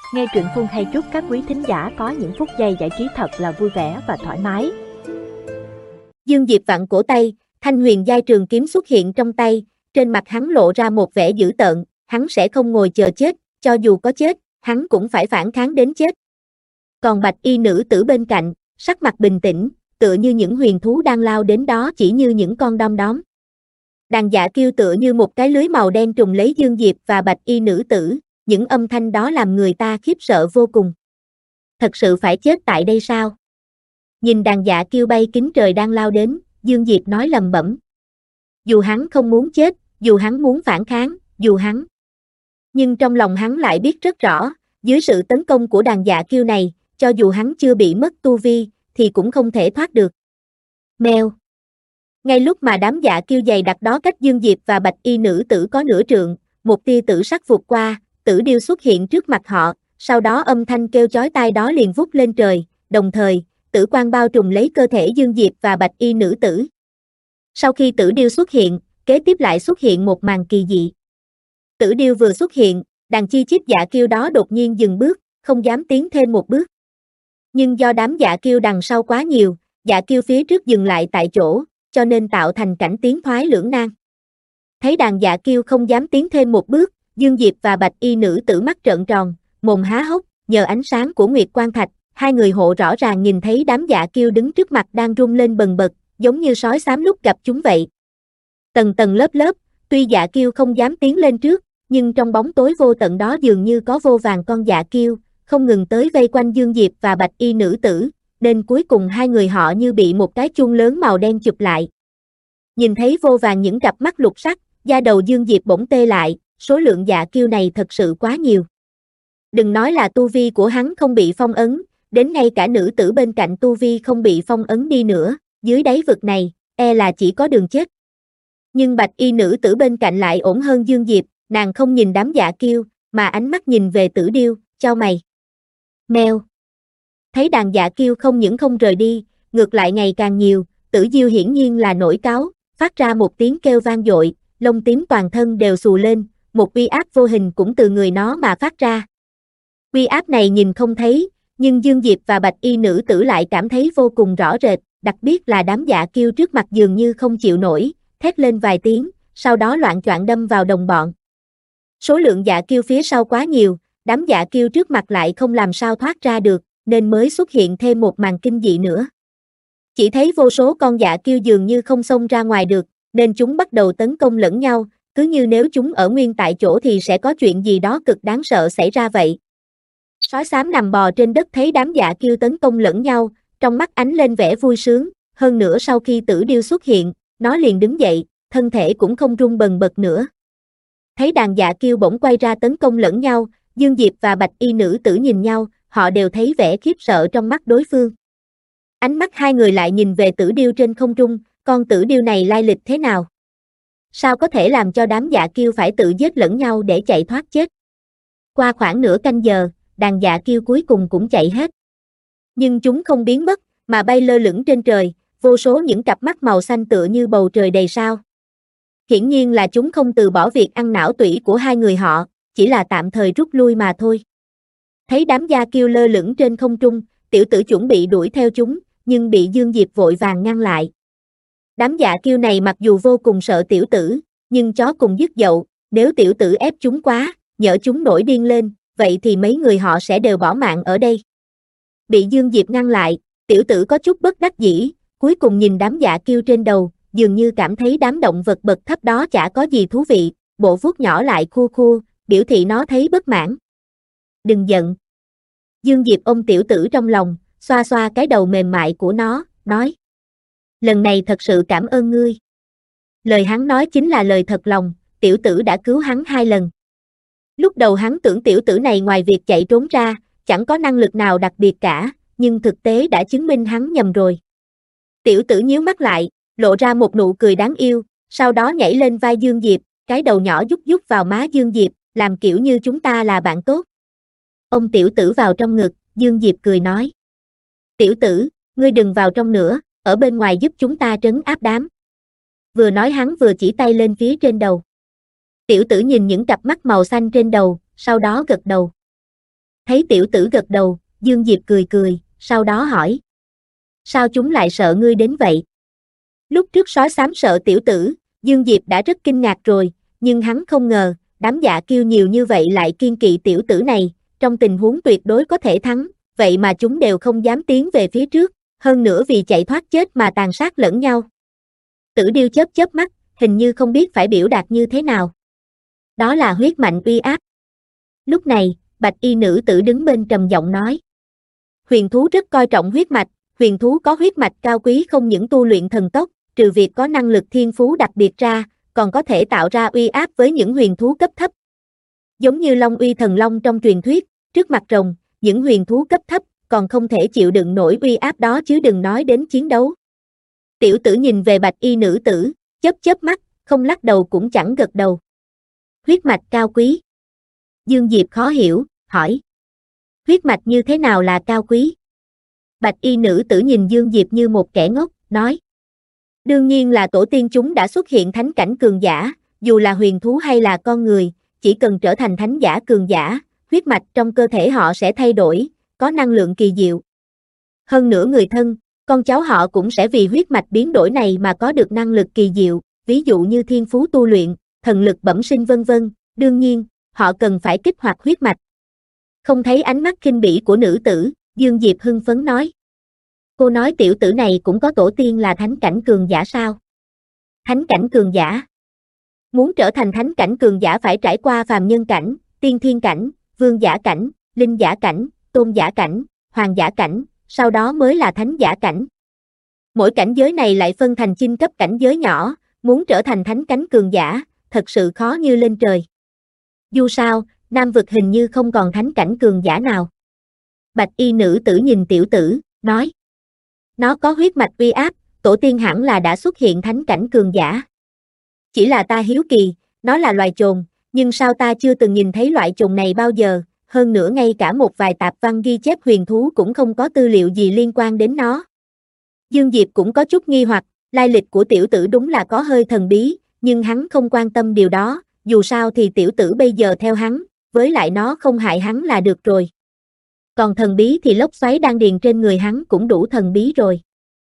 Nghe truyện Phun hay chúc các quý thính giả có những phút giây giải trí thật là vui vẻ và thoải mái. Dương Diệp vặn cổ tay, thanh huyền giai trường kiếm xuất hiện trong tay, trên mặt hắn lộ ra một vẻ dữ tợn, hắn sẽ không ngồi chờ chết, cho dù có chết, hắn cũng phải phản kháng đến chết. Còn bạch y nữ tử bên cạnh, sắc mặt bình tĩnh, tựa như những huyền thú đang lao đến đó chỉ như những con đom đóm. Đàn dạ kiêu tựa như một cái lưới màu đen trùng lấy Dương Diệp và bạch y nữ tử, những âm thanh đó làm người ta khiếp sợ vô cùng. Thật sự phải chết tại đây sao? Nhìn đàn dạ kiêu bay kính trời đang lao đến, Dương Diệp nói lẩm bẩm. Dù hắn không muốn chết, dù hắn muốn phản kháng, dù hắn. Nhưng trong lòng hắn lại biết rất rõ, dưới sự tấn công của đàn dạ kiêu này, cho dù hắn chưa bị mất tu vi, thì cũng không thể thoát được. Mèo. Ngay lúc mà đám dạ kiêu dày đặc đó cách Dương Diệp và bạch y nữ tử có nửa trượng, một tia tử sắc vụt qua, tử điêu xuất hiện trước mặt họ, sau đó âm thanh kêu chói tai đó liền vút lên trời, đồng thời, tử quang bao trùm lấy cơ thể Dương Diệp và bạch y nữ tử. Sau khi tử điêu xuất hiện, kế tiếp lại xuất hiện một màn kỳ dị. Tử điêu vừa xuất hiện, đàn chi chít dạ kiêu đó đột nhiên dừng bước, không dám tiến thêm một bước. Nhưng do đám dạ kiêu đằng sau quá nhiều, dạ kiêu phía trước dừng lại tại chỗ, cho nên tạo thành cảnh tiến thoái lưỡng nan. Thấy đàn dạ kiêu không dám tiến thêm một bước, Dương Diệp và bạch y nữ tử mắt trợn tròn, mồm há hốc, nhờ ánh sáng của Nguyệt Quang Thạch, hai người hộ rõ ràng nhìn thấy đám dạ kiêu đứng trước mặt đang rung lên bần bật, giống như sói xám lúc gặp chúng vậy. Tầng tầng lớp lớp, tuy dạ kiêu không dám tiến lên trước, nhưng trong bóng tối vô tận đó dường như có vô vàn con dạ kiêu, không ngừng tới vây quanh Dương Diệp và bạch y nữ tử, nên cuối cùng hai người họ như bị một cái chuông lớn màu đen chụp lại. Nhìn thấy vô vàn những cặp mắt lục sắc, da đầu Dương Diệp bỗng tê lại, số lượng dạ kiêu này thật sự quá nhiều. Đừng nói là tu vi của hắn không bị phong ấn, đến ngay cả nữ tử bên cạnh tu vi không bị phong ấn đi nữa, dưới đáy vực này, e là chỉ có đường chết. Nhưng bạch y nữ tử bên cạnh lại ổn hơn Dương Diệp, nàng không nhìn đám dạ kiêu, mà ánh mắt nhìn về tử điêu, chau mày. Mèo. Thấy đàn dạ kiêu không những không rời đi, ngược lại ngày càng nhiều, tử diêu hiển nhiên là nổi cáu, phát ra một tiếng kêu vang dội, lông tím toàn thân đều xù lên, một uy áp vô hình cũng từ người nó mà phát ra. Uy áp này nhìn không thấy, nhưng Dương Diệp và bạch y nữ tử lại cảm thấy vô cùng rõ rệt, đặc biệt là đám dạ kiêu trước mặt dường như không chịu nổi, thét lên vài tiếng, sau đó loạng choạng đâm vào đồng bọn. Số lượng dạ kiêu phía sau quá nhiều, đám dạ kiêu trước mặt lại không làm sao thoát ra được, nên mới xuất hiện thêm một màn kinh dị nữa. Chỉ thấy vô số con dạ kiêu dường như không xông ra ngoài được, nên chúng bắt đầu tấn công lẫn nhau, cứ như nếu chúng ở nguyên tại chỗ thì sẽ có chuyện gì đó cực đáng sợ xảy ra vậy. Sói xám nằm bò trên đất thấy đám dạ kiêu tấn công lẫn nhau, trong mắt ánh lên vẻ vui sướng, hơn nữa sau khi tử điêu xuất hiện, nó liền đứng dậy, thân thể cũng không rung bần bật nữa. Thấy đàn dạ kiêu bỗng quay ra tấn công lẫn nhau, Dương Diệp và bạch y nữ tử nhìn nhau, họ đều thấy vẻ khiếp sợ trong mắt đối phương. Ánh mắt hai người lại nhìn về tử điêu trên không trung, con tử điêu này lai lịch thế nào? Sao có thể làm cho đám dạ kiêu phải tự giết lẫn nhau để chạy thoát chết? Qua khoảng nửa canh giờ, đàn dạ kiêu cuối cùng cũng chạy hết. Nhưng chúng không biến mất, mà bay lơ lửng trên trời, vô số những cặp mắt màu xanh tựa như bầu trời đầy sao. Hiển nhiên là chúng không từ bỏ việc ăn não tủy của hai người họ, chỉ là tạm thời rút lui mà thôi. Thấy đám dạ kiêu lơ lửng trên không trung, tiểu tử chuẩn bị đuổi theo chúng, nhưng bị Dương Diệp vội vàng ngăn lại. Đám dạ kiêu này mặc dù vô cùng sợ tiểu tử, nhưng chó cùng dứt dậu, nếu tiểu tử ép chúng quá, nhỡ chúng nổi điên lên, vậy thì mấy người họ sẽ đều bỏ mạng ở đây. Bị Dương Diệp ngăn lại, tiểu tử có chút bất đắc dĩ, cuối cùng nhìn đám dạ kiêu trên đầu, dường như cảm thấy đám động vật bậc thấp đó chả có gì thú vị, bộ vuốt nhỏ lại khua khua, biểu thị nó thấy bất mãn. Đừng giận. Dương Diệp ôm tiểu tử trong lòng, xoa xoa cái đầu mềm mại của nó, nói. Lần này thật sự cảm ơn ngươi. Lời hắn nói chính là lời thật lòng, tiểu tử đã cứu hắn 2 lần. Lúc đầu hắn tưởng tiểu tử này ngoài việc chạy trốn ra, chẳng có năng lực nào đặc biệt cả, nhưng thực tế đã chứng minh hắn nhầm rồi. Tiểu tử nhíu mắt lại, lộ ra một nụ cười đáng yêu, sau đó nhảy lên vai Dương Diệp, cái đầu nhỏ dúc dúc vào má Dương Diệp, làm kiểu như chúng ta là bạn tốt. Ôm tiểu tử vào trong ngực, Dương Diệp cười nói. Tiểu tử, ngươi đừng vào trong nữa, ở bên ngoài giúp chúng ta trấn áp đám. Vừa nói hắn vừa chỉ tay lên phía trên đầu. Tiểu tử nhìn những cặp mắt màu xanh trên đầu, sau đó gật đầu. Thấy tiểu tử gật đầu, Dương Diệp cười cười, sau đó hỏi. Sao chúng lại sợ ngươi đến vậy? Lúc trước sói xám sợ tiểu tử, Dương Diệp đã rất kinh ngạc rồi, nhưng hắn không ngờ, đám dạ kiêu nhiều như vậy lại kiêng kỵ tiểu tử này, trong tình huống tuyệt đối có thể thắng, vậy mà chúng đều không dám tiến về phía trước, hơn nữa vì chạy thoát chết mà tàn sát lẫn nhau. Tử Điêu chớp chớp mắt, hình như không biết phải biểu đạt như thế nào. Đó là huyết mạnh uy áp. Lúc này, bạch y nữ tử đứng bên trầm giọng nói. Huyền thú rất coi trọng huyết mạch, huyền thú có huyết mạch cao quý không những tu luyện thần tốc, trừ việc có năng lực thiên phú đặc biệt ra, còn có thể tạo ra uy áp với những huyền thú cấp thấp. Giống như Long Uy Thần Long trong truyền thuyết, trước mặt rồng, những huyền thú cấp thấp còn không thể chịu đựng nổi uy áp đó chứ đừng nói đến chiến đấu. Tiểu tử nhìn về bạch y nữ tử, chớp chớp mắt, không lắc đầu cũng chẳng gật đầu. Huyết mạch cao quý. Dương Diệp khó hiểu, hỏi. Huyết mạch như thế nào là cao quý? Bạch y nữ tử nhìn Dương Diệp như một kẻ ngốc, nói. Đương nhiên là tổ tiên chúng đã xuất hiện thánh cảnh cường giả, dù là huyền thú hay là con người, chỉ cần trở thành thánh giả cường giả, huyết mạch trong cơ thể họ sẽ thay đổi, có năng lượng kỳ diệu. Hơn nữa người thân, con cháu họ cũng sẽ vì huyết mạch biến đổi này mà có được năng lực kỳ diệu, ví dụ như thiên phú tu luyện, thần lực bẩm sinh vân vân, đương nhiên, họ cần phải kích hoạt huyết mạch. Không thấy ánh mắt khinh bỉ của nữ tử, Dương Diệp hưng phấn nói. Cô nói tiểu tử này cũng có tổ tiên là thánh cảnh cường giả sao? Thánh cảnh cường giả? Muốn trở thành thánh cảnh cường giả phải trải qua phàm nhân cảnh, tiên thiên cảnh, vương giả cảnh, linh giả cảnh, tôn giả cảnh, hoàng giả cảnh, sau đó mới là thánh giả cảnh. Mỗi cảnh giới này lại phân thành chinh cấp cảnh giới nhỏ, muốn trở thành thánh cảnh cường giả, thật sự khó như lên trời. Dù sao, Nam vực hình như không còn thánh cảnh cường giả nào. Bạch y nữ tử nhìn tiểu tử, nói. Nó có huyết mạch uy áp, tổ tiên hẳn là đã xuất hiện thánh cảnh cường giả. Chỉ là ta hiếu kỳ, nó là loài chồn, nhưng sao ta chưa từng nhìn thấy loại chồn này bao giờ, hơn nữa ngay cả một vài tạp văn ghi chép huyền thú cũng không có tư liệu gì liên quan đến nó. Dương Diệp cũng có chút nghi hoặc, lai lịch của tiểu tử đúng là có hơi thần bí, nhưng hắn không quan tâm điều đó, dù sao thì tiểu tử bây giờ theo hắn, với lại nó không hại hắn là được rồi. Còn thần bí thì lốc xoáy đang điền trên người hắn cũng đủ thần bí rồi.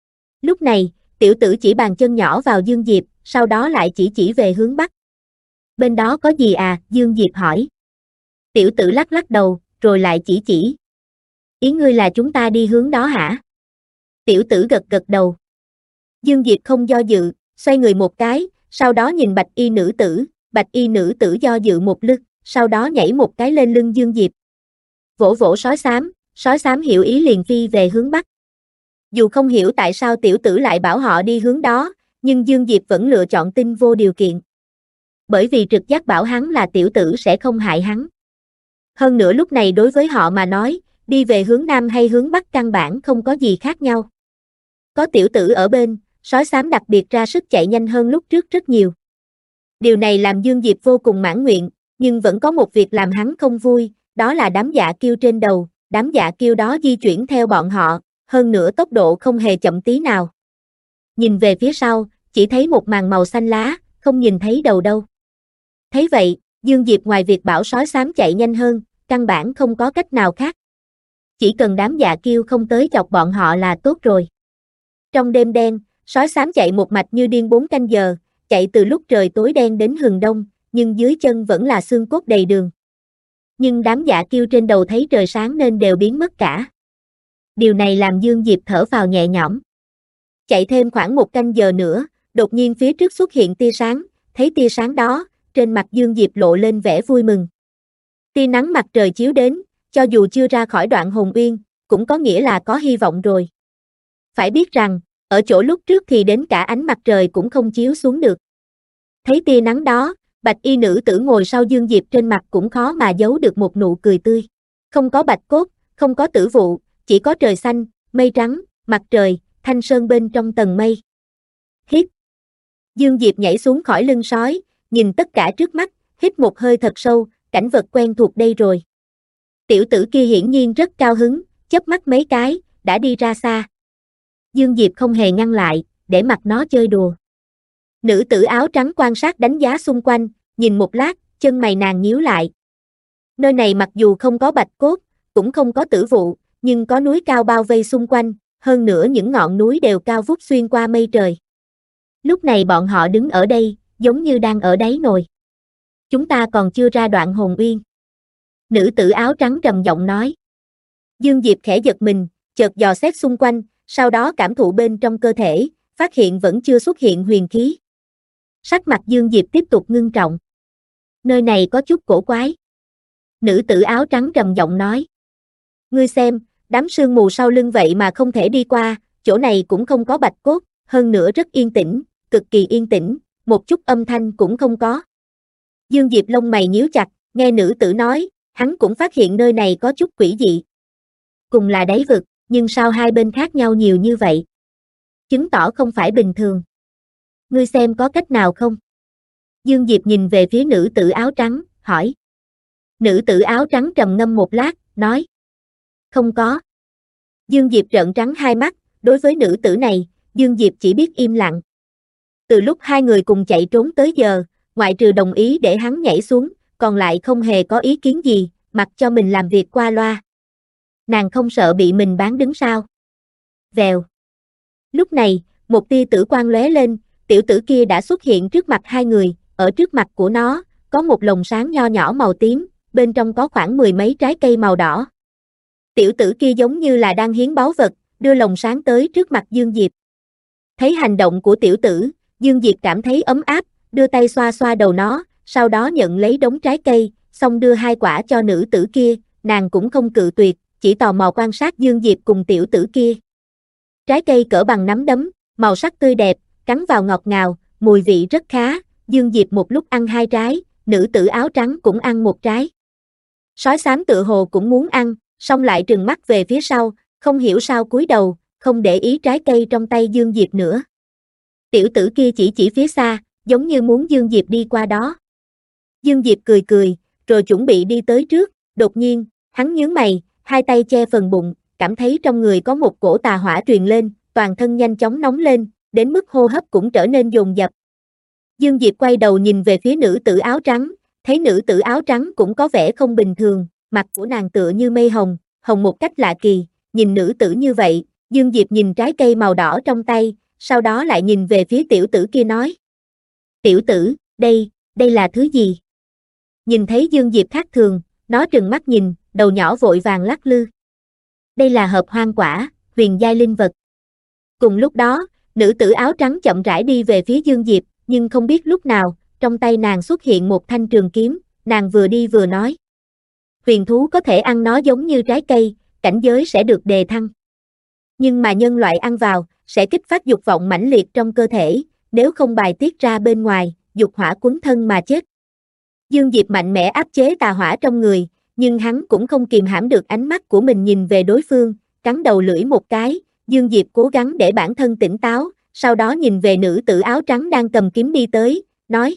Lúc này, tiểu tử chỉ bàn chân nhỏ vào Dương Diệp, sau đó lại chỉ về hướng bắc. Bên đó có gì à? Dương Diệp hỏi. Tiểu tử lắc lắc đầu, rồi lại chỉ. Ý ngươi là chúng ta đi hướng đó hả? Tiểu tử gật đầu. Dương Diệp không do dự, xoay người một cái, sau đó nhìn bạch y nữ tử do dự một lát, sau đó nhảy một cái lên lưng Dương Diệp. Vỗ vỗ sói xám hiểu ý liền phi về hướng bắc. Dù không hiểu tại sao tiểu tử lại bảo họ đi hướng đó, nhưng Dương Diệp vẫn lựa chọn tin vô điều kiện. Bởi vì trực giác bảo hắn là tiểu tử sẽ không hại hắn. Hơn nữa lúc này đối với họ mà nói, đi về hướng nam hay hướng bắc căn bản không có gì khác nhau. Có tiểu tử ở bên, sói xám đặc biệt ra sức chạy nhanh hơn lúc trước rất nhiều. Điều này làm Dương Diệp vô cùng mãn nguyện, nhưng vẫn có một việc làm hắn không vui, đó là đám dạ kiêu trên đầu, đám dạ kiêu đó di chuyển theo bọn họ, hơn nữa tốc độ không hề chậm tí nào. Nhìn về phía sau, chỉ thấy một màn màu xanh lá, không nhìn thấy đầu đâu. Thấy vậy, Dương Diệp ngoài việc bảo sói xám chạy nhanh hơn, căn bản không có cách nào khác. Chỉ cần đám dạ kiêu không tới chọc bọn họ là tốt rồi. Trong đêm đen, sói xám chạy một mạch như điên 4 canh giờ, chạy từ lúc trời tối đen đến hừng đông, nhưng dưới chân vẫn là xương cốt đầy đường. Nhưng đám dạ kiêu trên đầu thấy trời sáng nên đều biến mất cả. Điều này làm Dương Diệp thở phào nhẹ nhõm. Chạy thêm khoảng 1 canh giờ nữa, đột nhiên phía trước xuất hiện tia sáng, thấy tia sáng đó, trên mặt Dương Diệp lộ lên vẻ vui mừng. Tia nắng mặt trời chiếu đến, cho dù chưa ra khỏi đoạn hồn uyên, cũng có nghĩa là có hy vọng rồi. Phải biết rằng, ở chỗ lúc trước thì đến cả ánh mặt trời cũng không chiếu xuống được. Thấy tia nắng đó, bạch y nữ tử ngồi sau Dương Diệp trên mặt cũng khó mà giấu được một nụ cười tươi. Không có bạch cốt, không có tử vụ, chỉ có trời xanh, mây trắng, mặt trời, thanh sơn bên trong tầng mây. Hít. Dương Diệp nhảy xuống khỏi lưng sói, nhìn tất cả trước mắt, hít một hơi thật sâu, cảnh vật quen thuộc đây rồi. Tiểu tử kia hiển nhiên rất cao hứng, chớp mắt mấy cái, đã đi ra xa. Dương Diệp không hề ngăn lại, để mặc nó chơi đùa. Nữ tử áo trắng quan sát đánh giá xung quanh, nhìn một lát, chân mày nàng nhíu lại. Nơi này mặc dù không có bạch cốt, cũng không có tử vụ, nhưng có núi cao bao vây xung quanh, hơn nữa những ngọn núi đều cao vút xuyên qua mây trời. Lúc này bọn họ đứng ở đây, giống như đang ở đáy nồi. Chúng ta còn chưa ra đoạn hồn uyên. Nữ tử áo trắng trầm giọng nói. Dương Diệp khẽ giật mình, chợt dò xét xung quanh, sau đó cảm thụ bên trong cơ thể, phát hiện vẫn chưa xuất hiện huyền khí. Sắc mặt Dương Diệp tiếp tục ngưng trọng. Nơi này có chút cổ quái. Nữ tử áo trắng trầm giọng nói. Ngươi xem, đám sương mù sau lưng vậy mà không thể đi qua, chỗ này cũng không có bạch cốt, hơn nữa rất yên tĩnh, cực kỳ yên tĩnh, một chút âm thanh cũng không có. Dương Diệp lông mày nhíu chặt, nghe nữ tử nói, hắn cũng phát hiện nơi này có chút quỷ dị. Cùng là đáy vực, nhưng sao hai bên khác nhau nhiều như vậy? Chứng tỏ không phải bình thường. Ngươi xem có cách nào không? Dương Diệp nhìn về phía nữ tử áo trắng, hỏi. Nữ tử áo trắng trầm ngâm một lát, nói. Không có. Dương Diệp trợn trắng hai mắt, đối với nữ tử này, Dương Diệp chỉ biết im lặng. Từ lúc hai người cùng chạy trốn tới giờ, ngoại trừ đồng ý để hắn nhảy xuống, còn lại không hề có ý kiến gì, mặc cho mình làm việc qua loa. Nàng không sợ bị mình bán đứng sao? Vèo. Lúc này, một tia tử quang lóe lên, tiểu tử kia đã xuất hiện trước mặt hai người, ở trước mặt của nó, có một lồng sáng nho nhỏ màu tím, bên trong có khoảng 10 mấy trái cây màu đỏ. Tiểu tử kia giống như là đang hiến báu vật, đưa lồng sáng tới trước mặt Dương Diệp. Thấy hành động của tiểu tử, Dương Diệp cảm thấy ấm áp, đưa tay xoa xoa đầu nó, sau đó nhận lấy đống trái cây, xong đưa hai quả cho nữ tử kia, nàng cũng không cự tuyệt, chỉ tò mò quan sát Dương Diệp cùng tiểu tử kia. Trái cây cỡ bằng nắm đấm, màu sắc tươi đẹp, cắn vào ngọt ngào, mùi vị rất khá, Dương Diệp một lúc ăn hai trái, nữ tử áo trắng cũng ăn một trái. Sói xám tựa hồ cũng muốn ăn, xong lại trừng mắt về phía sau, không hiểu sao cúi đầu, không để ý trái cây trong tay Dương Diệp nữa. Tiểu tử kia chỉ phía xa, giống như muốn Dương Diệp đi qua đó. Dương Diệp cười cười, rồi chuẩn bị đi tới trước, đột nhiên, hắn nhướng mày, hai tay che phần bụng, cảm thấy trong người có một cổ tà hỏa truyền lên, toàn thân nhanh chóng nóng lên, đến mức hô hấp cũng trở nên dồn dập. Dương Diệp quay đầu nhìn về phía nữ tử áo trắng, thấy nữ tử áo trắng cũng có vẻ không bình thường, mặt của nàng tựa như mây hồng, hồng một cách lạ kỳ, nhìn nữ tử như vậy, Dương Diệp nhìn trái cây màu đỏ trong tay, sau đó lại nhìn về phía tiểu tử kia nói. Tiểu tử, đây là thứ gì? Nhìn thấy Dương Diệp khác thường, nó trừng mắt nhìn, đầu nhỏ vội vàng lắc lư. Đây là hợp hoang quả, huyền giai linh vật. Cùng lúc đó, nữ tử áo trắng chậm rãi đi về phía Dương Diệp, nhưng không biết lúc nào, trong tay nàng xuất hiện một thanh trường kiếm, nàng vừa đi vừa nói. Huyền thú có thể ăn nó giống như trái cây, cảnh giới sẽ được đề thăng. Nhưng mà nhân loại ăn vào, sẽ kích phát dục vọng mãnh liệt trong cơ thể, nếu không bài tiết ra bên ngoài, dục hỏa cuốn thân mà chết. Dương Diệp mạnh mẽ áp chế tà hỏa trong người, nhưng hắn cũng không kìm hãm được ánh mắt của mình nhìn về đối phương, cắn đầu lưỡi một cái, Dương Diệp cố gắng để bản thân tỉnh táo, sau đó nhìn về nữ tử áo trắng đang cầm kiếm đi tới, nói.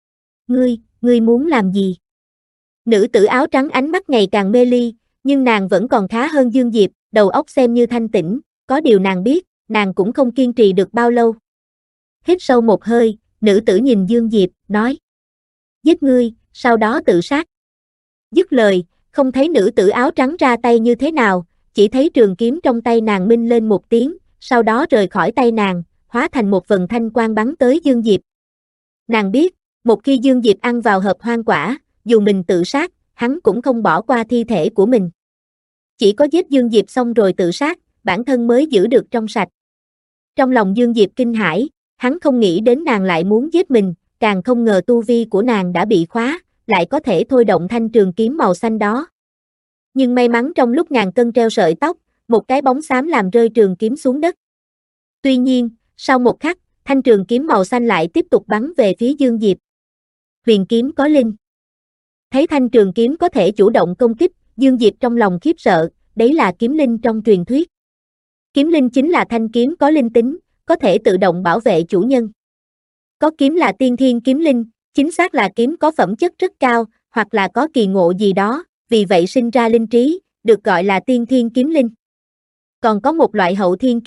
Ngươi muốn làm gì? Nữ tử áo trắng ánh mắt ngày càng mê ly, nhưng nàng vẫn còn khá hơn Dương Diệp, đầu óc xem như thanh tĩnh, có điều nàng biết, nàng cũng không kiên trì được bao lâu. Hít sâu một hơi, nữ tử nhìn Dương Diệp, nói. Giết ngươi, sau đó tự sát. Dứt lời, không thấy nữ tử áo trắng ra tay như thế nào, chỉ thấy trường kiếm trong tay nàng minh lên một tiếng, sau đó rời khỏi tay nàng, hóa thành một vần thanh quang bắn tới Dương Diệp. Nàng biết, một khi Dương Diệp ăn vào hợp hoang quả, dù mình tự sát, hắn cũng không bỏ qua thi thể của mình. Chỉ có giết Dương Diệp xong rồi tự sát, bản thân mới giữ được trong sạch. Trong lòng Dương Diệp kinh hãi, hắn không nghĩ đến nàng lại muốn giết mình, càng không ngờ tu vi của nàng đã bị khóa, lại có thể thôi động thanh trường kiếm màu xanh đó. Nhưng may mắn trong lúc ngàn cân treo sợi tóc, một cái bóng xám làm rơi trường kiếm xuống đất. Tuy nhiên, sau một khắc, thanh trường kiếm màu xanh lại tiếp tục bắn về phía Dương Diệp. Huyền kiếm có linh. Thấy thanh trường kiếm có thể chủ động công kích, Dương Diệp trong lòng khiếp sợ, đấy là kiếm linh trong truyền thuyết. Kiếm linh chính là thanh kiếm có linh tính, có thể tự động bảo vệ chủ nhân. Có kiếm là tiên thiên kiếm linh, chính xác là kiếm có phẩm chất rất cao, hoặc là có kỳ ngộ gì đó, vì vậy sinh ra linh trí, được gọi là tiên thiên kiếm linh. Còn có một loại hậu thiên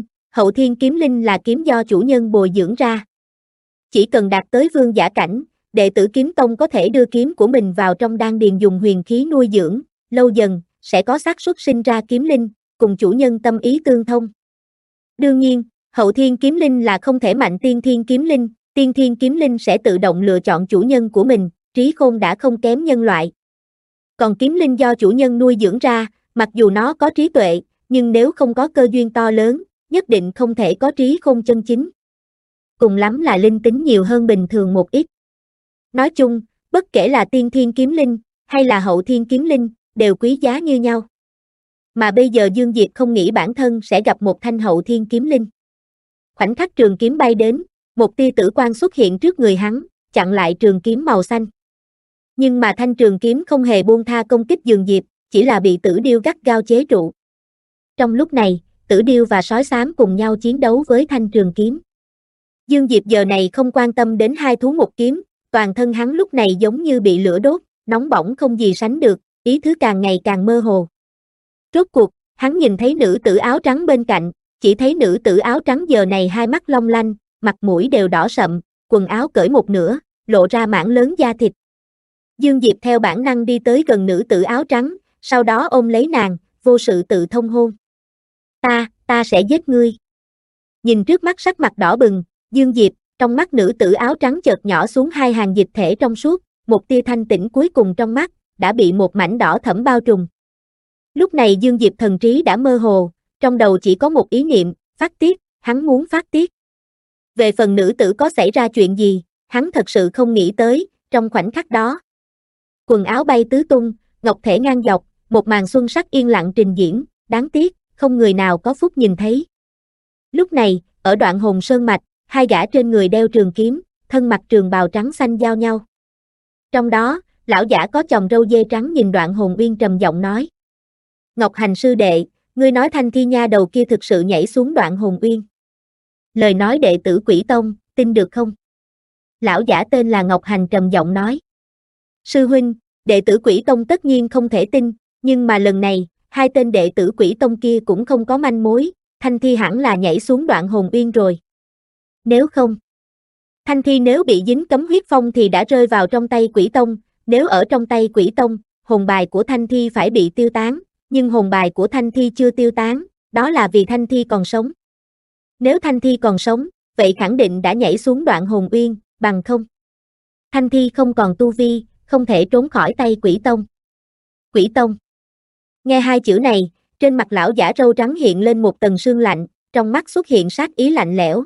kiếm linh là kiếm do chủ nhân bồi dưỡng ra. Chỉ cần đạt tới vương giả cảnh, đệ tử kiếm tông có thể đưa kiếm của mình vào trong đan điền dùng huyền khí nuôi dưỡng, lâu dần, sẽ có xác suất sinh ra kiếm linh, cùng chủ nhân tâm ý tương thông. Đương nhiên, hậu thiên kiếm linh là không thể mạnh tiên thiên kiếm linh sẽ tự động lựa chọn chủ nhân của mình, trí khôn đã không kém nhân loại. Còn kiếm linh do chủ nhân nuôi dưỡng ra, mặc dù nó có trí tuệ, nhưng nếu không có cơ duyên to lớn, nhất định không thể có trí khôn chân chính. Cùng lắm là linh tính nhiều hơn bình thường một ít. Nói chung, bất kể là tiên thiên kiếm linh, hay là hậu thiên kiếm linh, đều quý giá như nhau. Mà bây giờ Dương Diệp không nghĩ bản thân sẽ gặp một thanh hậu thiên kiếm linh. Khoảnh khắc trường kiếm bay đến, một tia tử quang xuất hiện trước người hắn, chặn lại trường kiếm màu xanh. Nhưng mà thanh trường kiếm không hề buông tha công kích Dương Diệp, chỉ là bị tử điêu gắt gao chế trụ. Trong lúc này, tử điêu và sói xám cùng nhau chiến đấu với thanh trường kiếm. Dương Diệp giờ này không quan tâm đến hai thú một kiếm, toàn thân hắn lúc này giống như bị lửa đốt, nóng bỏng không gì sánh được, ý thứ càng ngày càng mơ hồ. Rốt cuộc, hắn nhìn thấy nữ tử áo trắng bên cạnh, chỉ thấy nữ tử áo trắng giờ này hai mắt long lanh, mặt mũi đều đỏ sậm, quần áo cởi một nửa, lộ ra mảng lớn da thịt. Dương Diệp theo bản năng đi tới gần nữ tử áo trắng, sau đó ôm lấy nàng, vô sự tự thông hôn. Ta sẽ giết ngươi. Nhìn trước mắt sắc mặt đỏ bừng, Dương Diệp, trong mắt nữ tử áo trắng chợt nhỏ xuống hai hàng dịch thể trong suốt, một tia thanh tĩnh cuối cùng trong mắt, đã bị một mảnh đỏ thẫm bao trùm. Lúc này Dương Diệp thần trí đã mơ hồ, trong đầu chỉ có một ý niệm, phát tiết, hắn muốn phát tiết. Về phần nữ tử có xảy ra chuyện gì, hắn thật sự không nghĩ tới, trong khoảnh khắc đó. Quần áo bay tứ tung, ngọc thể ngang dọc, một màn xuân sắc yên lặng trình diễn, đáng tiếc, không người nào có phúc nhìn thấy. Lúc này, ở Đoạn Hồn Sơn Mạch, hai gã trên người đeo trường kiếm, thân mặc trường bào trắng xanh giao nhau. Trong đó, lão giả có chòm râu dê trắng nhìn Đoạn Hồn Uyên trầm giọng nói. Ngọc Hành sư đệ, ngươi nói Thanh Thi nha đầu kia thực sự nhảy xuống Đoạn Hồn Uyên. Lời nói đệ tử Quỷ Tông, tin được không? Lão giả tên là Ngọc Hành trầm giọng nói. Sư huynh, đệ tử Quỷ Tông tất nhiên không thể tin, nhưng mà lần này, hai tên đệ tử Quỷ Tông kia cũng không có manh mối, Thanh Thi hẳn là nhảy xuống Đoạn Hồn Uyên rồi. Nếu không, Thanh Thi nếu bị dính cấm huyết phong thì đã rơi vào trong tay Quỷ Tông, nếu ở trong tay Quỷ Tông, hồn bài của Thanh Thi phải bị tiêu tán, nhưng hồn bài của Thanh Thi chưa tiêu tán, đó là vì Thanh Thi còn sống. Nếu Thanh Thi còn sống, vậy khẳng định đã nhảy xuống Đoạn Hồn Uyên, bằng không. Thanh Thi không còn tu vi, không thể trốn khỏi tay Quỷ Tông. Quỷ Tông. Nghe hai chữ này, trên mặt lão giả râu trắng hiện lên một tầng sương lạnh, trong mắt xuất hiện sát ý lạnh lẽo.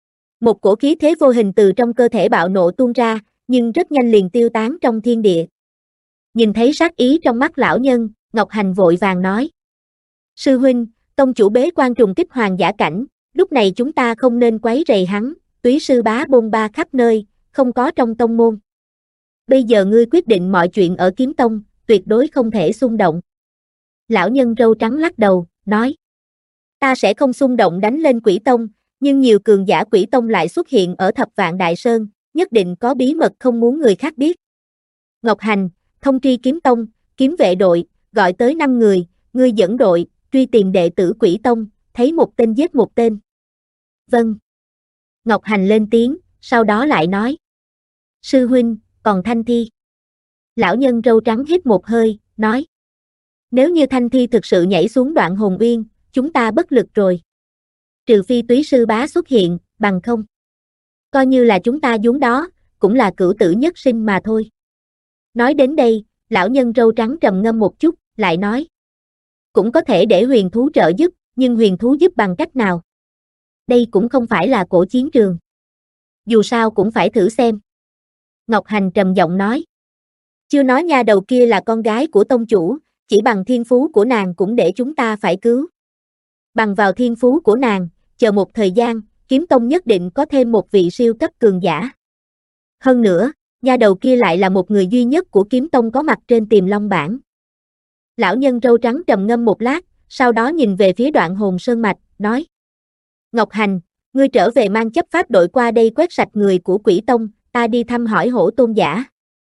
Một cổ khí thế vô hình từ trong cơ thể bạo nộ tuôn ra, nhưng rất nhanh liền tiêu tán trong thiên địa. Nhìn thấy sát ý trong mắt lão nhân, Ngọc Hành vội vàng nói. Sư huynh, tông chủ bế quan trùng kích hoàng giả cảnh, lúc này chúng ta không nên quấy rầy hắn, túy sư bá bôn ba khắp nơi, không có trong tông môn. Bây giờ ngươi quyết định mọi chuyện ở kiếm tông, tuyệt đối không thể xung động. Lão nhân râu trắng lắc đầu, nói. Ta sẽ không xung động đánh lên Quỷ Tông, nhưng nhiều cường giả Quỷ Tông lại xuất hiện ở Thập Vạn Đại Sơn, nhất định có bí mật không muốn người khác biết. Ngọc Hành, thông tri kiếm tông, kiếm vệ đội, gọi tới 5 người, ngươi dẫn đội, truy tìm đệ tử Quỷ Tông, thấy một tên giết một tên. Vâng. Ngọc Hành lên tiếng, sau đó lại nói. Sư huynh, còn Thanh Thi. Lão nhân râu trắng hít một hơi, nói. Nếu như Thanh Thi thực sự nhảy xuống Đoạn Hồn Uyên, chúng ta bất lực rồi. Trừ phi túy sư bá xuất hiện, bằng không. Coi như là chúng ta vốn đó, cũng là cửu tử nhất sinh mà thôi. Nói đến đây, lão nhân râu trắng trầm ngâm một chút, lại nói. Cũng có thể để huyền thú trợ giúp, nhưng huyền thú giúp bằng cách nào? Đây cũng không phải là cổ chiến trường. Dù sao cũng phải thử xem. Ngọc Hành trầm giọng nói. Chưa nói nha đầu kia là con gái của tông chủ, chỉ bằng thiên phú của nàng cũng để chúng ta phải cứu. Bằng vào thiên phú của nàng, chờ một thời gian, kiếm tông nhất định có thêm một vị siêu cấp cường giả. Hơn nữa, nha đầu kia lại là một người duy nhất của kiếm tông có mặt trên Tiềm Long bảng. Lão nhân râu trắng trầm ngâm một lát, sau đó nhìn về phía Đoạn Hồn Sơn Mạch, nói. Ngọc Hành, ngươi trở về mang chấp pháp đội qua đây quét sạch người của Quỷ Tông, ta đi thăm hỏi Hổ Tôn giả.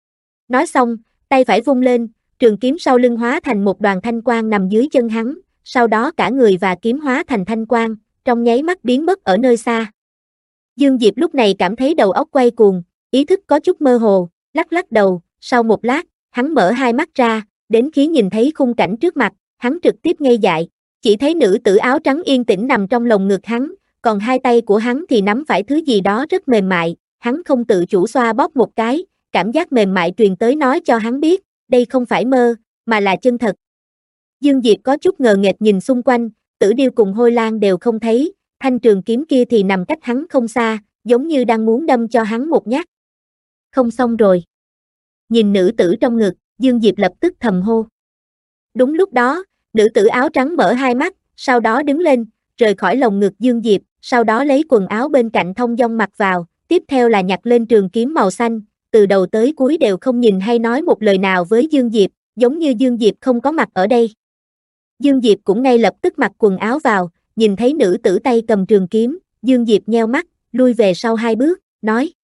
Nói xong, tay phải vung lên, trường kiếm sau lưng hóa thành một đoàn thanh quang nằm dưới chân hắn, sau đó cả người và kiếm hóa thành thanh quang, trong nháy mắt biến mất ở nơi xa. Dương Diệp lúc này cảm thấy đầu óc quay cuồng, ý thức có chút mơ hồ, lắc lắc đầu, sau một lát, hắn mở hai mắt ra, đến khi nhìn thấy khung cảnh trước mặt, hắn trực tiếp ngây dại, chỉ thấy nữ tử áo trắng yên tĩnh nằm trong lồng ngực hắn, còn hai tay của hắn thì nắm phải thứ gì đó rất mềm mại, hắn không tự chủ xoa bóp một cái, cảm giác mềm mại truyền tới nói cho hắn biết, đây không phải mơ, mà là chân thật. Dương Diệp có chút ngờ nghệch nhìn xung quanh, Tử Điêu cùng Hôi Lang đều không thấy, thanh trường kiếm kia thì nằm cách hắn không xa, giống như đang muốn đâm cho hắn một nhát. Không xong rồi. Nhìn nữ tử trong ngực, Dương Diệp lập tức thầm hô. Đúng lúc đó, nữ tử áo trắng mở hai mắt, sau đó đứng lên, rời khỏi lồng ngực Dương Diệp, sau đó lấy quần áo bên cạnh thông dong mặc vào, tiếp theo là nhặt lên trường kiếm màu xanh, từ đầu tới cuối đều không nhìn hay nói một lời nào với Dương Diệp, giống như Dương Diệp không có mặt ở đây. Dương Diệp cũng ngay lập tức mặc quần áo vào, nhìn thấy nữ tử tay cầm trường kiếm, Dương Diệp nheo mắt, lui về sau hai bước, nói.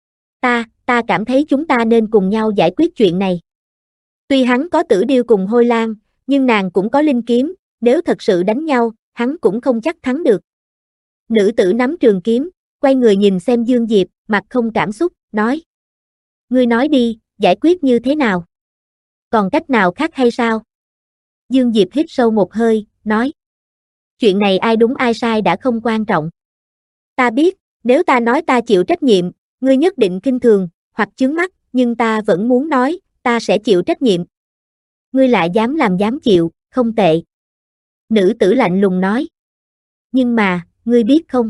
Ta cảm thấy chúng ta nên cùng nhau giải quyết chuyện này. Tuy hắn có Tử Điêu cùng Hôi Lang, nhưng nàng cũng có linh kiếm, nếu thật sự đánh nhau, hắn cũng không chắc thắng được. Nữ tử nắm trường kiếm, quay người nhìn xem Dương Diệp, mặt không cảm xúc, nói. Ngươi nói đi, giải quyết như thế nào? Còn cách nào khác hay sao? Dương Diệp hít sâu một hơi, nói. Chuyện này ai đúng ai sai đã không quan trọng. Ta biết, nếu ta nói ta chịu trách nhiệm, ngươi nhất định khinh thường, hoặc chướng mắt, nhưng ta vẫn muốn nói, ta sẽ chịu trách nhiệm. Ngươi lại dám làm dám chịu, không tệ. Nữ tử lạnh lùng nói. Nhưng mà, ngươi biết không?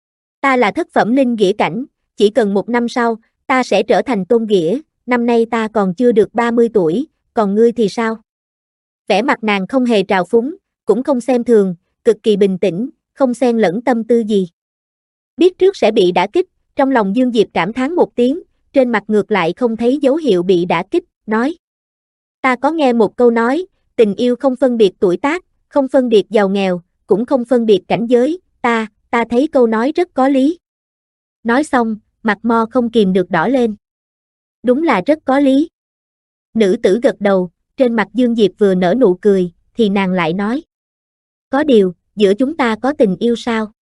Ta là thất phẩm linh nghĩa cảnh, chỉ cần 1 năm sau, ta sẽ trở thành tôn nghĩa, năm nay ta còn chưa được 30 tuổi, còn ngươi thì sao? Vẻ mặt nàng không hề trào phúng, cũng không xem thường, cực kỳ bình tĩnh, không xen lẫn tâm tư gì. Biết trước sẽ bị đả kích, trong lòng Dương Diệp cảm thán một tiếng, trên mặt ngược lại không thấy dấu hiệu bị đả kích, nói. Ta có nghe một câu nói, tình yêu không phân biệt tuổi tác, không phân biệt giàu nghèo, cũng không phân biệt cảnh giới, ta thấy câu nói rất có lý. Nói xong, mặt mo không kìm được đỏ lên. Đúng là rất có lý. Nữ tử gật đầu, trên mặt Dương Diệp vừa nở nụ cười, thì nàng lại nói. Có điều, giữa chúng ta có tình yêu sao?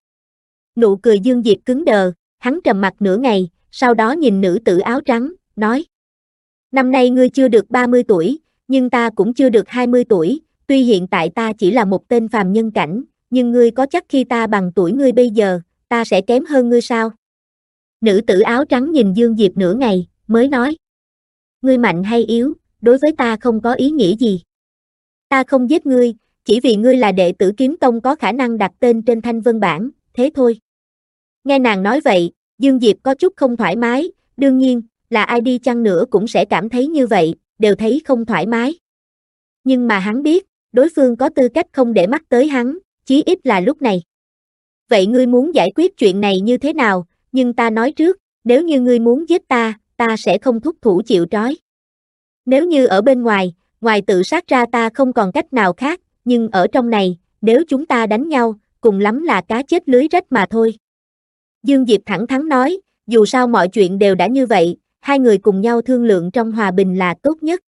Nụ cười Dương Diệp cứng đờ, hắn trầm mặt nửa ngày, sau đó nhìn nữ tử áo trắng, nói. Năm nay ngươi chưa được 30 tuổi, nhưng ta cũng chưa được 20 tuổi, tuy hiện tại ta chỉ là một tên phàm nhân cảnh, nhưng ngươi có chắc khi ta bằng tuổi ngươi bây giờ, ta sẽ kém hơn ngươi sao? Nữ tử áo trắng nhìn Dương Diệp nửa ngày, mới nói. Ngươi mạnh hay yếu, đối với ta không có ý nghĩa gì. Ta không giết ngươi, chỉ vì ngươi là đệ tử kiếm tông có khả năng đặt tên trên thanh vân bảng, thế thôi. Nghe nàng nói vậy, Dương Diệp có chút không thoải mái, đương nhiên, là ai đi chăng nữa cũng sẽ cảm thấy như vậy, đều thấy không thoải mái. Nhưng mà hắn biết, đối phương có tư cách không để mắt tới hắn, chí ít là lúc này. Vậy ngươi muốn giải quyết chuyện này như thế nào, nhưng ta nói trước, nếu như ngươi muốn giết ta, ta sẽ không thúc thủ chịu trói. Nếu như ở bên ngoài, ngoài tự sát ra ta không còn cách nào khác, nhưng ở trong này, nếu chúng ta đánh nhau, cùng lắm là cá chết lưới rách mà thôi. Dương Diệp thẳng thắn nói, dù sao mọi chuyện đều đã như vậy, hai người cùng nhau thương lượng trong hòa bình là tốt nhất.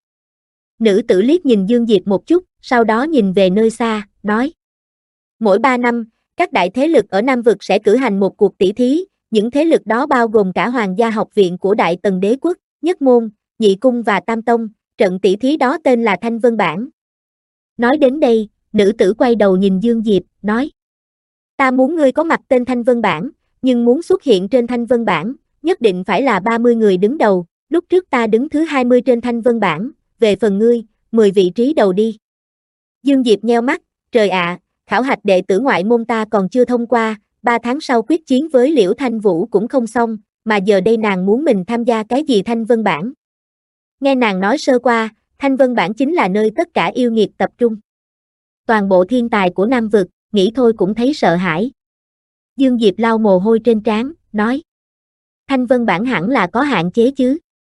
Nữ tử liếc nhìn Dương Diệp một chút, sau đó nhìn về nơi xa, nói. Mỗi 3 năm, các đại thế lực ở Nam Vực sẽ cử hành một cuộc tỷ thí, những thế lực đó bao gồm cả Hoàng gia học viện của Đại Tần Đế quốc, Nhất Môn, Nhị Cung và Tam Tông, trận tỷ thí đó tên là Thanh Vân Bảng. Nói đến đây, nữ tử quay đầu nhìn Dương Diệp, nói. Ta muốn ngươi có mặt tên Thanh Vân Bảng, nhưng muốn xuất hiện trên Thanh Vân Bảng, nhất định phải là 30 người đứng đầu, lúc trước ta đứng thứ 20 trên Thanh Vân Bảng, về phần ngươi, 10 vị trí đầu đi. Dương Diệp nheo mắt, trời ạ, khảo hạch đệ tử ngoại môn ta còn chưa thông qua, 3 tháng sau quyết chiến với Liễu Thanh Vũ cũng không xong, mà giờ đây nàng muốn mình tham gia cái gì Thanh Vân Bảng. Nghe nàng nói sơ qua, Thanh Vân Bảng chính là nơi tất cả yêu nghiệt tập trung. Toàn bộ thiên tài của Nam Vực, nghĩ thôi cũng thấy sợ hãi. Dương Diệp lau mồ hôi trên trán, nói. Thanh Vân Bảng hẳn là có hạn chế chứ.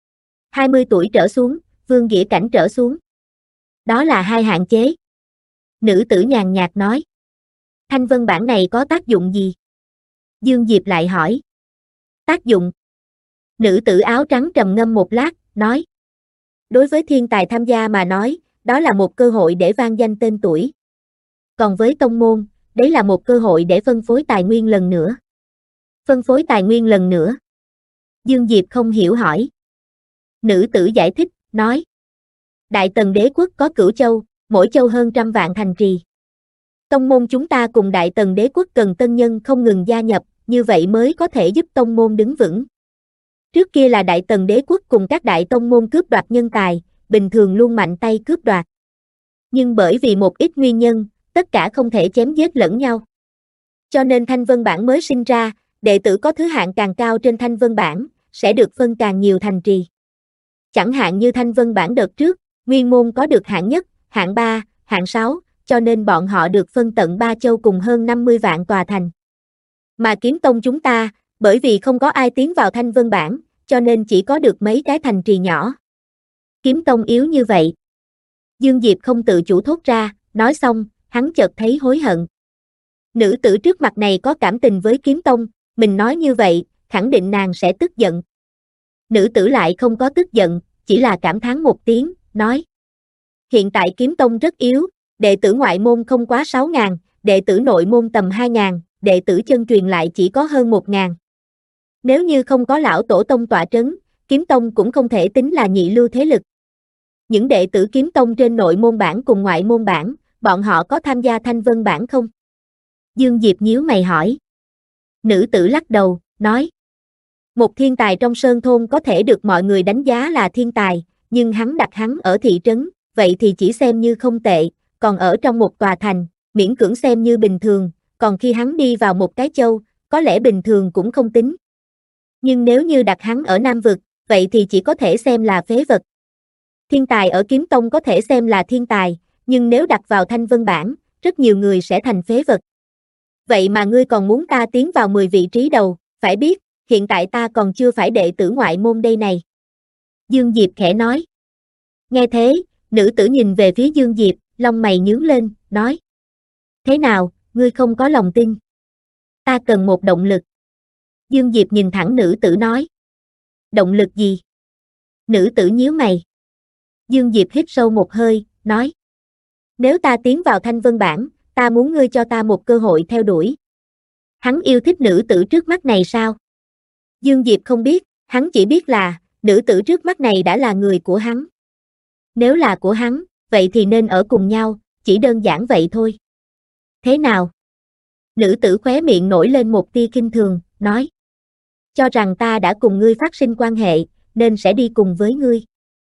20 tuổi trở xuống, vương nghĩa cảnh trở xuống. Đó là 2 hạn chế. Nữ tử nhàn nhạt nói. Thanh Vân Bảng này có tác dụng gì? Dương Diệp lại hỏi. Tác dụng. Nữ tử áo trắng trầm ngâm một lát, nói. Đối với thiên tài tham gia mà nói, đó là một cơ hội để vang danh tên tuổi. Còn với tông môn, đấy là một cơ hội để phân phối tài nguyên lần nữa. Phân phối tài nguyên lần nữa. Dương Diệp không hiểu hỏi. Nữ tử giải thích, nói. Đại Tần đế quốc có Cửu châu, mỗi châu hơn 100 vạn thành trì. Tông môn chúng ta cùng Đại Tần đế quốc cần tân nhân không ngừng gia nhập, như vậy mới có thể giúp tông môn đứng vững. Trước kia là Đại Tần đế quốc cùng các đại tông môn cướp đoạt nhân tài, bình thường luôn mạnh tay cướp đoạt. Nhưng bởi vì một ít nguyên nhân, tất cả không thể chém giết lẫn nhau. Cho nên Thanh Vân Bảng mới sinh ra, đệ tử có thứ hạng càng cao trên Thanh Vân Bảng, sẽ được phân càng nhiều thành trì. Chẳng hạn như Thanh Vân Bảng đợt trước, Nguyên Môn có được hạng nhất, hạng 3, hạng 6, cho nên bọn họ được phân tận 3 châu cùng hơn 50 vạn tòa thành. Mà Kiếm Tông chúng ta, bởi vì không có ai tiến vào Thanh Vân Bảng, cho nên chỉ có được mấy cái thành trì nhỏ. Kiếm Tông yếu như vậy. Dương Diệp không tự chủ thốt ra, nói xong, hắn chợt thấy hối hận. Nữ tử trước mặt này có cảm tình với Kiếm Tông, mình nói như vậy, khẳng định nàng sẽ tức giận. Nữ tử lại không có tức giận, chỉ là cảm thán một tiếng, nói. Hiện tại Kiếm Tông rất yếu, đệ tử ngoại môn không quá 6.000, đệ tử nội môn tầm 2.000, đệ tử chân truyền lại chỉ có hơn 1.000. Nếu như không có lão tổ tông tọa trấn, Kiếm Tông cũng không thể tính là nhị lưu thế lực. Những đệ tử Kiếm Tông trên nội môn bảng cùng ngoại môn bảng, bọn họ có tham gia Thanh Vân Bảng không? Dương Diệp nhíu mày hỏi. Nữ tử lắc đầu, nói. Một thiên tài trong sơn thôn có thể được mọi người đánh giá là thiên tài, nhưng hắn đặt hắn ở thị trấn, vậy thì chỉ xem như không tệ, còn ở trong một tòa thành, miễn cưỡng xem như bình thường, còn khi hắn đi vào một cái châu, có lẽ bình thường cũng không tính. Nhưng nếu như đặt hắn ở Nam Vực, vậy thì chỉ có thể xem là phế vật. Thiên tài ở Kiếm Tông có thể xem là thiên tài, nhưng nếu đặt vào Thanh Vân Bảng, rất nhiều người sẽ thành phế vật. Vậy mà ngươi còn muốn ta tiến vào 10 vị trí đầu, phải biết, hiện tại ta còn chưa phải đệ tử ngoại môn đây này. Dương Diệp khẽ nói. Nghe thế, nữ tử nhìn về phía Dương Diệp, lông mày nhướng lên, nói. Thế nào, ngươi không có lòng tin? Ta cần một động lực. Dương Diệp nhìn thẳng nữ tử nói. Động lực gì? Nữ tử nhíu mày. Dương Diệp hít sâu một hơi, nói. Nếu ta tiến vào Thanh Vân Bảng, ta muốn ngươi cho ta một cơ hội theo đuổi. Hắn yêu thích nữ tử trước mắt này sao? Dương Diệp không biết, hắn chỉ biết là, nữ tử trước mắt này đã là người của hắn. Nếu là của hắn, vậy thì nên ở cùng nhau, chỉ đơn giản vậy thôi. Thế nào? Nữ tử khóe miệng nổi lên một tia khinh thường, nói. Cho rằng ta đã cùng ngươi phát sinh quan hệ, nên sẽ đi cùng với ngươi.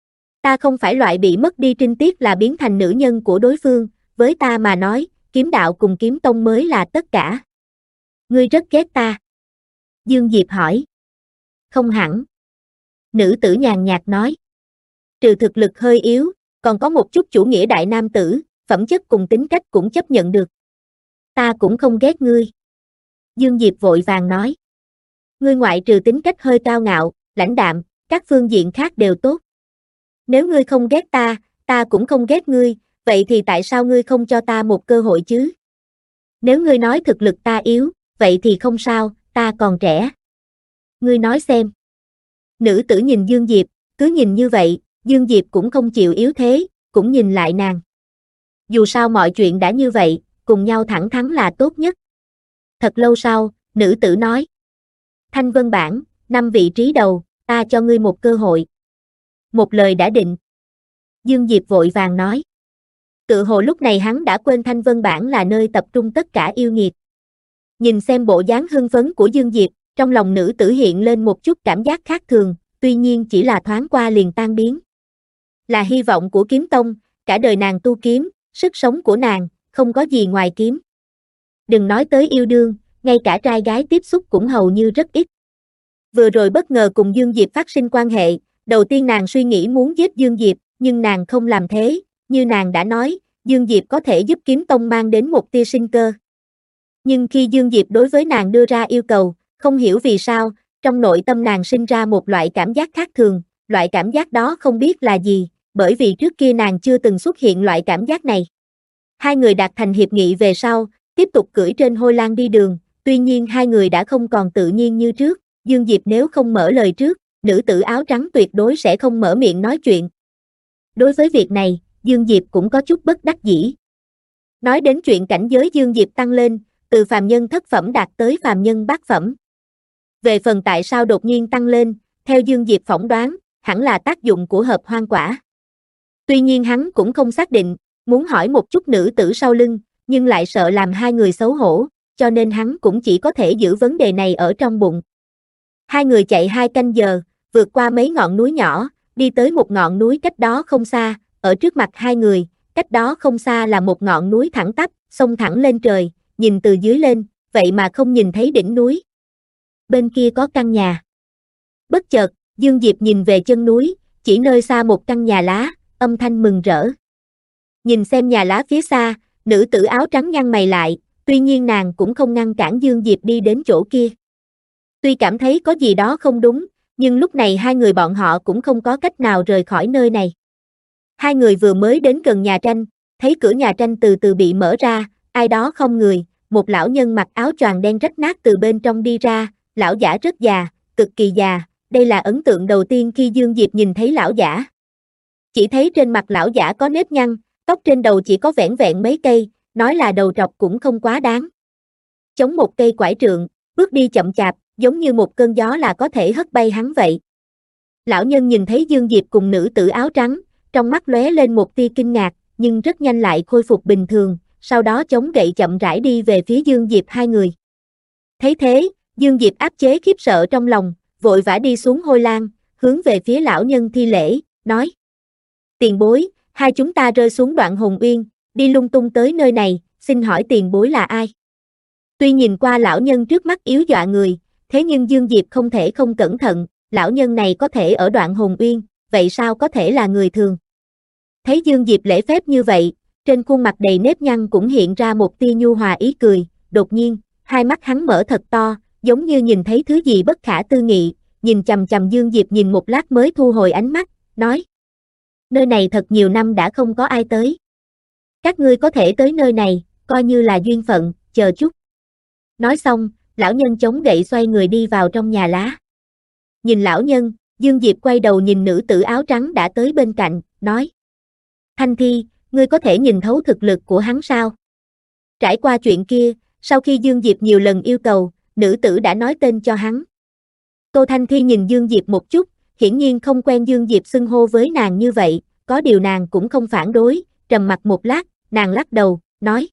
Ta không phải loại bị mất đi trinh tiết là biến thành nữ nhân của đối phương, với ta mà nói, kiếm đạo cùng kiếm tông mới là tất cả. Ngươi rất ghét ta. Dương Diệp hỏi. Không hẳn. Nữ tử nhàn nhạt nói. Trừ thực lực hơi yếu, còn có một chút chủ nghĩa đại nam tử, phẩm chất cùng tính cách cũng chấp nhận được. Ta cũng không ghét ngươi. Dương Diệp vội vàng nói. Ngươi ngoại trừ tính cách hơi cao ngạo, lãnh đạm, các phương diện khác đều tốt. Nếu ngươi không ghét ta, ta cũng không ghét ngươi, vậy thì tại sao ngươi không cho ta một cơ hội chứ? Nếu ngươi nói thực lực ta yếu, vậy thì không sao, ta còn trẻ. Ngươi nói xem. Nữ tử nhìn Dương Diệp, cứ nhìn như vậy, Dương Diệp cũng không chịu yếu thế, cũng nhìn lại nàng. Dù sao mọi chuyện đã như vậy, cùng nhau thẳng thắn là tốt nhất. Thật lâu sau, nữ tử nói. Thanh Vân Bảng, 5 vị trí đầu, ta cho ngươi một cơ hội. Một lời đã định. Dương Diệp vội vàng nói. Tự hồ lúc này hắn đã quên Thanh Vân Bảng là nơi tập trung tất cả yêu nghiệt. Nhìn xem bộ dáng hưng phấn của Dương Diệp, trong lòng nữ tử hiện lên một chút cảm giác khác thường, tuy nhiên chỉ là thoáng qua liền tan biến. Là hy vọng của kiếm tông, cả đời nàng tu kiếm, sức sống của nàng, không có gì ngoài kiếm. Đừng nói tới yêu đương, ngay cả trai gái tiếp xúc cũng hầu như rất ít. Vừa rồi bất ngờ cùng Dương Diệp phát sinh quan hệ, đầu tiên nàng suy nghĩ muốn giết Dương Diệp, nhưng nàng không làm thế, như nàng đã nói, Dương Diệp có thể giúp kiếm tông mang đến một tia sinh cơ. Nhưng khi Dương Diệp đối với nàng đưa ra yêu cầu, không hiểu vì sao, trong nội tâm nàng sinh ra một loại cảm giác khác thường, loại cảm giác đó không biết là gì, bởi vì trước kia nàng chưa từng xuất hiện loại cảm giác này. Hai người đạt thành hiệp nghị về sau, tiếp tục cưỡi trên hôi lang đi đường, tuy nhiên hai người đã không còn tự nhiên như trước, Dương Diệp nếu không mở lời trước, nữ tử áo trắng tuyệt đối sẽ không mở miệng nói chuyện. Đối với việc này, Dương Diệp cũng có chút bất đắc dĩ. Nói đến chuyện cảnh giới Dương Diệp tăng lên, từ phàm nhân thất phẩm đạt tới phàm nhân bát phẩm. Về phần tại sao đột nhiên tăng lên, theo Dương Diệp phỏng đoán, hẳn là tác dụng của hợp hoang quả. Tuy nhiên hắn cũng không xác định, muốn hỏi một chút nữ tử sau lưng, nhưng lại sợ làm hai người xấu hổ, cho nên hắn cũng chỉ có thể giữ vấn đề này ở trong bụng. Hai người chạy 2 canh giờ, vượt qua mấy ngọn núi nhỏ, đi tới một ngọn núi cách đó không xa, ở trước mặt hai người, cách đó không xa là một ngọn núi thẳng tắp, xông thẳng lên trời, nhìn từ dưới lên, vậy mà không nhìn thấy đỉnh núi. Bên kia có căn nhà. Bất chợt, Dương Diệp nhìn về chân núi, chỉ nơi xa một căn nhà lá, âm thanh mừng rỡ. Nhìn xem nhà lá phía xa, nữ tử áo trắng nhăn mày lại, tuy nhiên nàng cũng không ngăn cản Dương Diệp đi đến chỗ kia. Tuy cảm thấy có gì đó không đúng, nhưng lúc này hai người bọn họ cũng không có cách nào rời khỏi nơi này. Hai người vừa mới đến gần nhà tranh, thấy cửa nhà tranh từ từ bị mở ra, ai đó không người, một lão nhân mặc áo choàng đen rách nát từ bên trong đi ra, lão giả rất già, cực kỳ già, đây là ấn tượng đầu tiên khi Dương Diệp nhìn thấy lão giả. Chỉ thấy trên mặt lão giả có nếp nhăn, tóc trên đầu chỉ có vẻn vẹn mấy cây, nói là đầu trọc cũng không quá đáng. Chống một cây quải trượng, bước đi chậm chạp, giống như một cơn gió là có thể hất bay hắn vậy. Lão nhân nhìn thấy Dương Diệp cùng nữ tử áo trắng, trong mắt lóe lên một tia kinh ngạc, nhưng rất nhanh lại khôi phục bình thường, sau đó chống gậy chậm rãi đi về phía Dương Diệp hai người. Thấy thế, Dương Diệp áp chế khiếp sợ trong lòng, vội vã đi xuống hôi lan, hướng về phía lão nhân thi lễ, nói: Tiền bối, hai chúng ta rơi xuống Đoạn Hồn Uyên, đi lung tung tới nơi này, xin hỏi tiền bối là ai? Tuy nhìn qua lão nhân trước mắt yếu dọa người, thế nhưng Dương Diệp không thể không cẩn thận, lão nhân này có thể ở Đoạn Hồn Uyên, vậy sao có thể là người thường? Thấy Dương Diệp lễ phép như vậy, trên khuôn mặt đầy nếp nhăn cũng hiện ra một tia nhu hòa ý cười, đột nhiên, hai mắt hắn mở thật to, giống như nhìn thấy thứ gì bất khả tư nghị, nhìn chằm chằm Dương Diệp nhìn một lát mới thu hồi ánh mắt, nói: Nơi này thật nhiều năm đã không có ai tới. Các ngươi có thể tới nơi này, coi như là duyên phận, chờ chút. Nói xong, lão nhân chống gậy xoay người đi vào trong nhà lá. Nhìn lão nhân, Dương Diệp quay đầu nhìn nữ tử áo trắng đã tới bên cạnh, nói: Thanh Thi, ngươi có thể nhìn thấu thực lực của hắn sao? Trải qua chuyện kia, sau khi Dương Diệp nhiều lần yêu cầu, nữ tử đã nói tên cho hắn. Tô Thanh Thi nhìn Dương Diệp một chút, hiển nhiên không quen Dương Diệp xưng hô với nàng như vậy, có điều nàng cũng không phản đối, trầm mặc một lát, nàng lắc đầu, nói: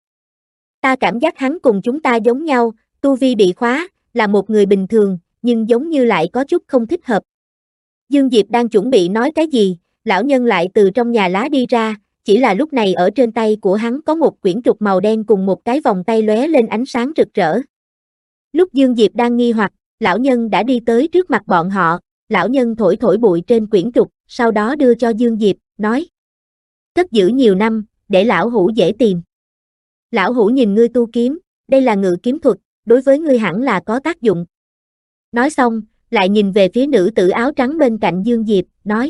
Ta cảm giác hắn cùng chúng ta giống nhau, tu vi bị khóa, là một người bình thường, nhưng giống như lại có chút không thích hợp. Dương Diệp đang chuẩn bị nói cái gì, lão nhân lại từ trong nhà lá đi ra, chỉ là lúc này ở trên tay của hắn có một quyển trục màu đen cùng một cái vòng tay lóe lên ánh sáng rực rỡ. Lúc Dương Diệp đang nghi hoặc, lão nhân đã đi tới trước mặt bọn họ, lão nhân thổi thổi bụi trên quyển trục, sau đó đưa cho Dương Diệp, nói: Cất giữ nhiều năm, để lão hủ dễ tìm. Lão hủ nhìn ngươi tu kiếm, đây là ngự kiếm thuật, đối với ngươi hẳn là có tác dụng. Nói xong, lại nhìn về phía nữ tử áo trắng bên cạnh Dương Diệp, nói: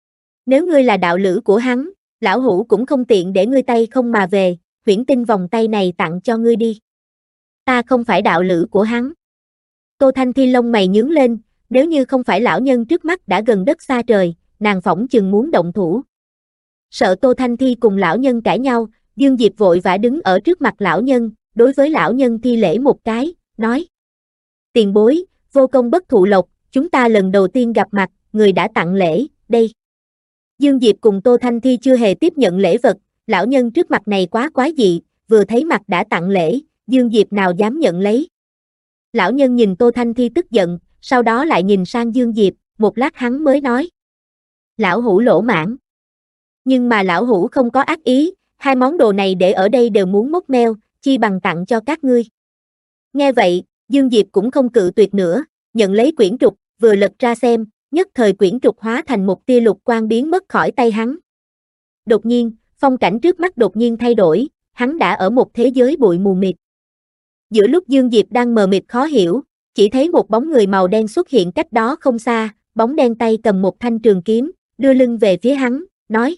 Nếu ngươi là đạo lữ của hắn, lão hủ cũng không tiện để ngươi tay không mà về, huyễn tinh vòng tay này tặng cho ngươi đi. Ta không phải đạo lữ của hắn. Tô Thanh Thi lông mày nhướng lên, nếu như không phải lão nhân trước mắt đã gần đất xa trời, nàng phỏng chừng muốn động thủ. Sợ Tô Thanh Thi cùng lão nhân cãi nhau, Dương Diệp vội vã đứng ở trước mặt lão nhân, đối với lão nhân thi lễ một cái, nói: Tiền bối, vô công bất thụ lộc, chúng ta lần đầu tiên gặp mặt, người đã tặng lễ, đây. Dương Diệp cùng Tô Thanh Thi chưa hề tiếp nhận lễ vật, lão nhân trước mặt này quá quái dị, vừa thấy mặt đã tặng lễ, Dương Diệp nào dám nhận lấy. Lão nhân nhìn Tô Thanh Thi tức giận, sau đó lại nhìn sang Dương Diệp, một lát hắn mới nói: Lão hủ lỗ mãn. Nhưng mà lão hủ không có ác ý, hai món đồ này để ở đây đều muốn móc meo, chi bằng tặng cho các ngươi. Nghe vậy, Dương Diệp cũng không cự tuyệt nữa, nhận lấy quyển trục, vừa lật ra xem, nhất thời quyển trục hóa thành một tia lục quang biến mất khỏi tay hắn. Đột nhiên, phong cảnh trước mắt đột nhiên thay đổi, hắn đã ở một thế giới bụi mù mịt. Giữa lúc Dương Diệp đang mờ mịt khó hiểu, chỉ thấy một bóng người màu đen xuất hiện cách đó không xa, bóng đen tay cầm một thanh trường kiếm, đưa lưng về phía hắn, nói: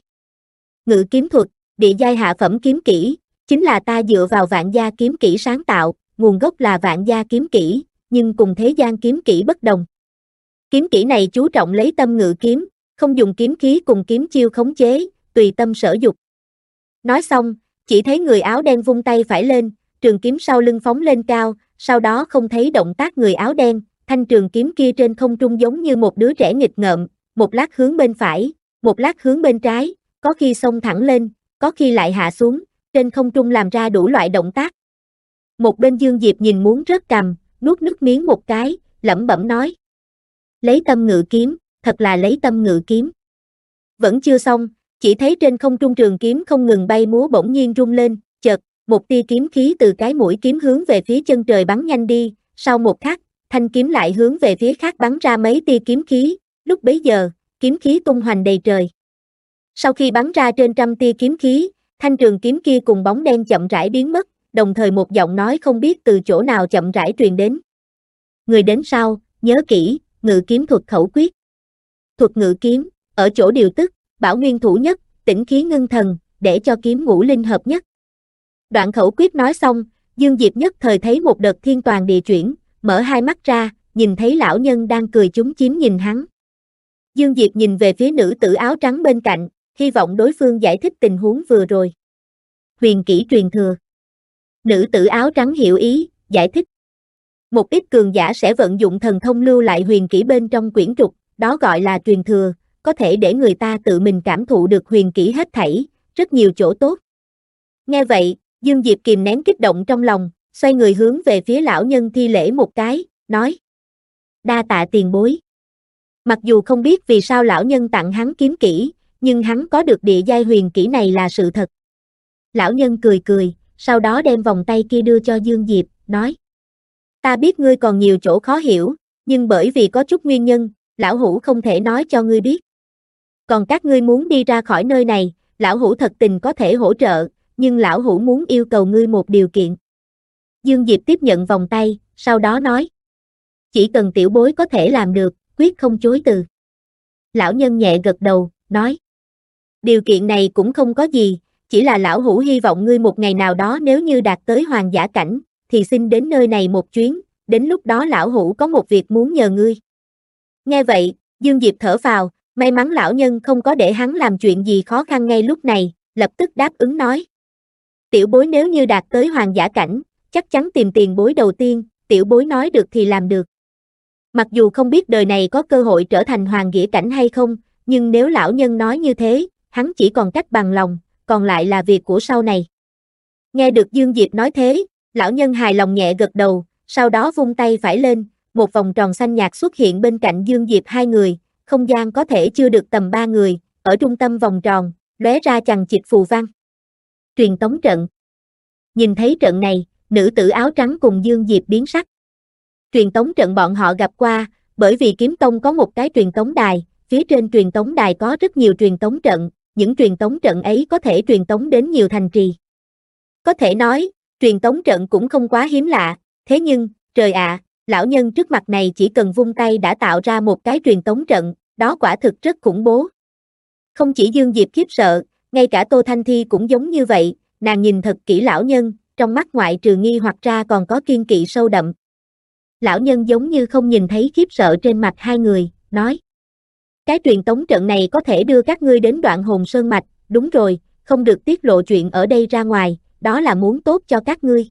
Ngự kiếm thuật, địa giai hạ phẩm kiếm kỹ, chính là ta dựa vào Vạn Gia kiếm kỹ sáng tạo, nguồn gốc là Vạn Gia kiếm kỹ, nhưng cùng thế gian kiếm kỹ bất đồng. Kiếm kỹ này chú trọng lấy tâm ngự kiếm, không dùng kiếm khí cùng kiếm chiêu khống chế, tùy tâm sở dục. Nói xong, chỉ thấy người áo đen vung tay phải lên, trường kiếm sau lưng phóng lên cao, sau đó không thấy động tác người áo đen, thanh trường kiếm kia trên không trung giống như một đứa trẻ nghịch ngợm, một lát hướng bên phải, một lát hướng bên trái, có khi xông thẳng lên, có khi lại hạ xuống, trên không trung làm ra đủ loại động tác. Một bên Dương Diệp nhìn muốn rớt cằm, nuốt nước miếng một cái, lẩm bẩm nói. Lấy tâm ngự kiếm, thật là lấy tâm ngự kiếm. Vẫn chưa xong, chỉ thấy trên không trung trường kiếm không ngừng bay múa bỗng nhiên rung lên, chợt, một tia kiếm khí từ cái mũi kiếm hướng về phía chân trời bắn nhanh đi, sau một khắc, thanh kiếm lại hướng về phía khác bắn ra mấy tia kiếm khí, lúc bấy giờ, kiếm khí tung hoành đầy trời. Sau khi bắn ra trên trăm tia kiếm khí, thanh trường kiếm kia cùng bóng đen chậm rãi biến mất, đồng thời một giọng nói không biết từ chỗ nào chậm rãi truyền đến. Người đến sau, nhớ kỹ, ngự kiếm thuật khẩu quyết. Thuật ngự kiếm, ở chỗ điều tức, bảo nguyên thủ nhất, tĩnh khí ngưng thần, để cho kiếm ngũ linh hợp nhất. Đoạn khẩu quyết nói xong, Dương Diệp nhất thời thấy một đợt thiên toàn địa chuyển, mở hai mắt ra, nhìn thấy lão nhân đang cười chúm chím nhìn hắn. Dương Diệp nhìn về phía nữ tử áo trắng bên cạnh, hy vọng đối phương giải thích tình huống vừa rồi. Huyền kỹ truyền thừa. Nữ tử áo trắng hiểu ý, giải thích. Một ít cường giả sẽ vận dụng thần thông lưu lại huyền kỹ bên trong quyển trục, đó gọi là truyền thừa, có thể để người ta tự mình cảm thụ được huyền kỹ hết thảy, rất nhiều chỗ tốt. Nghe vậy, Dương Diệp kìm nén kích động trong lòng, xoay người hướng về phía lão nhân thi lễ một cái, nói. Đa tạ tiền bối. Mặc dù không biết vì sao lão nhân tặng hắn kiếm kỹ, nhưng hắn có được địa giai huyền kỹ này là sự thật. Lão nhân cười cười, sau đó đem vòng tay kia đưa cho Dương Diệp, nói. Ta biết ngươi còn nhiều chỗ khó hiểu, nhưng bởi vì có chút nguyên nhân, lão hủ không thể nói cho ngươi biết. Còn các ngươi muốn đi ra khỏi nơi này, lão hủ thật tình có thể hỗ trợ, nhưng lão hủ muốn yêu cầu ngươi một điều kiện. Dương Diệp tiếp nhận vòng tay, sau đó nói. Chỉ cần tiểu bối có thể làm được, quyết không chối từ. Lão nhân nhẹ gật đầu, nói. Điều kiện này cũng không có gì, chỉ là lão hủ hy vọng ngươi một ngày nào đó nếu như đạt tới hoàng giả cảnh, thì xin đến nơi này một chuyến, đến lúc đó lão hủ có một việc muốn nhờ ngươi. Nghe vậy, Dương Diệp thở phào, may mắn lão nhân không có để hắn làm chuyện gì khó khăn ngay lúc này, lập tức đáp ứng nói. Tiểu bối nếu như đạt tới hoàng giả cảnh, chắc chắn tìm tiền bối đầu tiên, tiểu bối nói được thì làm được. Mặc dù không biết đời này có cơ hội trở thành hoàng nghĩa cảnh hay không, nhưng nếu lão nhân nói như thế, hắn chỉ còn cách bằng lòng, còn lại là việc của sau này. Nghe được Dương Diệp nói thế, lão nhân hài lòng nhẹ gật đầu, sau đó vung tay phải lên, một vòng tròn xanh nhạt xuất hiện bên cạnh Dương Diệp hai người, không gian có thể chưa được tầm 3 người, ở trung tâm vòng tròn, lóe ra chằng chịt phù văn. Truyền tống trận. Nhìn thấy trận này, nữ tử áo trắng cùng Dương Diệp biến sắc. Truyền tống trận bọn họ gặp qua, bởi vì kiếm tông có một cái truyền tống đài, phía trên truyền tống đài có rất nhiều truyền tống trận, những truyền tống trận ấy có thể truyền tống đến nhiều thành trì. Có thể nói, truyền tống trận cũng không quá hiếm lạ, thế nhưng, trời ạ, lão nhân trước mặt này chỉ cần vung tay đã tạo ra một cái truyền tống trận, đó quả thực rất khủng bố. Không chỉ Dương Diệp khiếp sợ, ngay cả Tô Thanh Thi cũng giống như vậy, nàng nhìn thật kỹ lão nhân, trong mắt ngoại trừ nghi hoặc ra còn có kiên kỵ sâu đậm. Lão nhân giống như không nhìn thấy khiếp sợ trên mặt hai người, nói. Cái truyền tống trận này có thể đưa các ngươi đến Đoạn Hồn Sơn Mạch, đúng rồi, không được tiết lộ chuyện ở đây ra ngoài, đó là muốn tốt cho các ngươi.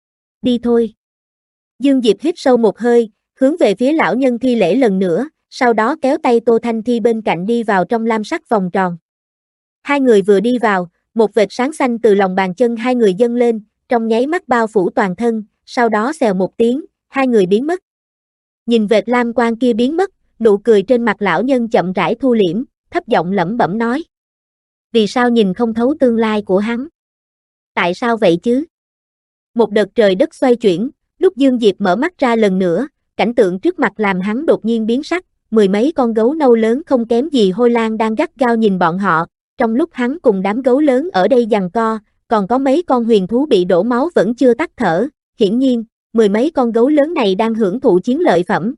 Đi thôi. Dương Diệp hít sâu một hơi, hướng về phía lão nhân thi lễ lần nữa, sau đó kéo tay Tô Thanh Thi bên cạnh đi vào trong lam sắc vòng tròn. Hai người vừa đi vào, một vệt sáng xanh từ lòng bàn chân hai người dâng lên, trong nháy mắt bao phủ toàn thân, sau đó xèo một tiếng, hai người biến mất. Nhìn vệt lam quang kia biến mất, nụ cười trên mặt lão nhân chậm rãi thu liễm, thấp giọng lẩm bẩm nói. Vì sao nhìn không thấu tương lai của hắn? Tại sao vậy chứ? Một đợt trời đất xoay chuyển, lúc Dương Diệp mở mắt ra lần nữa, cảnh tượng trước mặt làm hắn đột nhiên biến sắc, mười mấy con gấu nâu lớn không kém gì hôi lang đang gắt gao nhìn bọn họ, trong lúc hắn cùng đám gấu lớn ở đây giằng co, còn có mấy con huyền thú bị đổ máu vẫn chưa tắt thở, hiển nhiên, mười mấy con gấu lớn này đang hưởng thụ chiến lợi phẩm.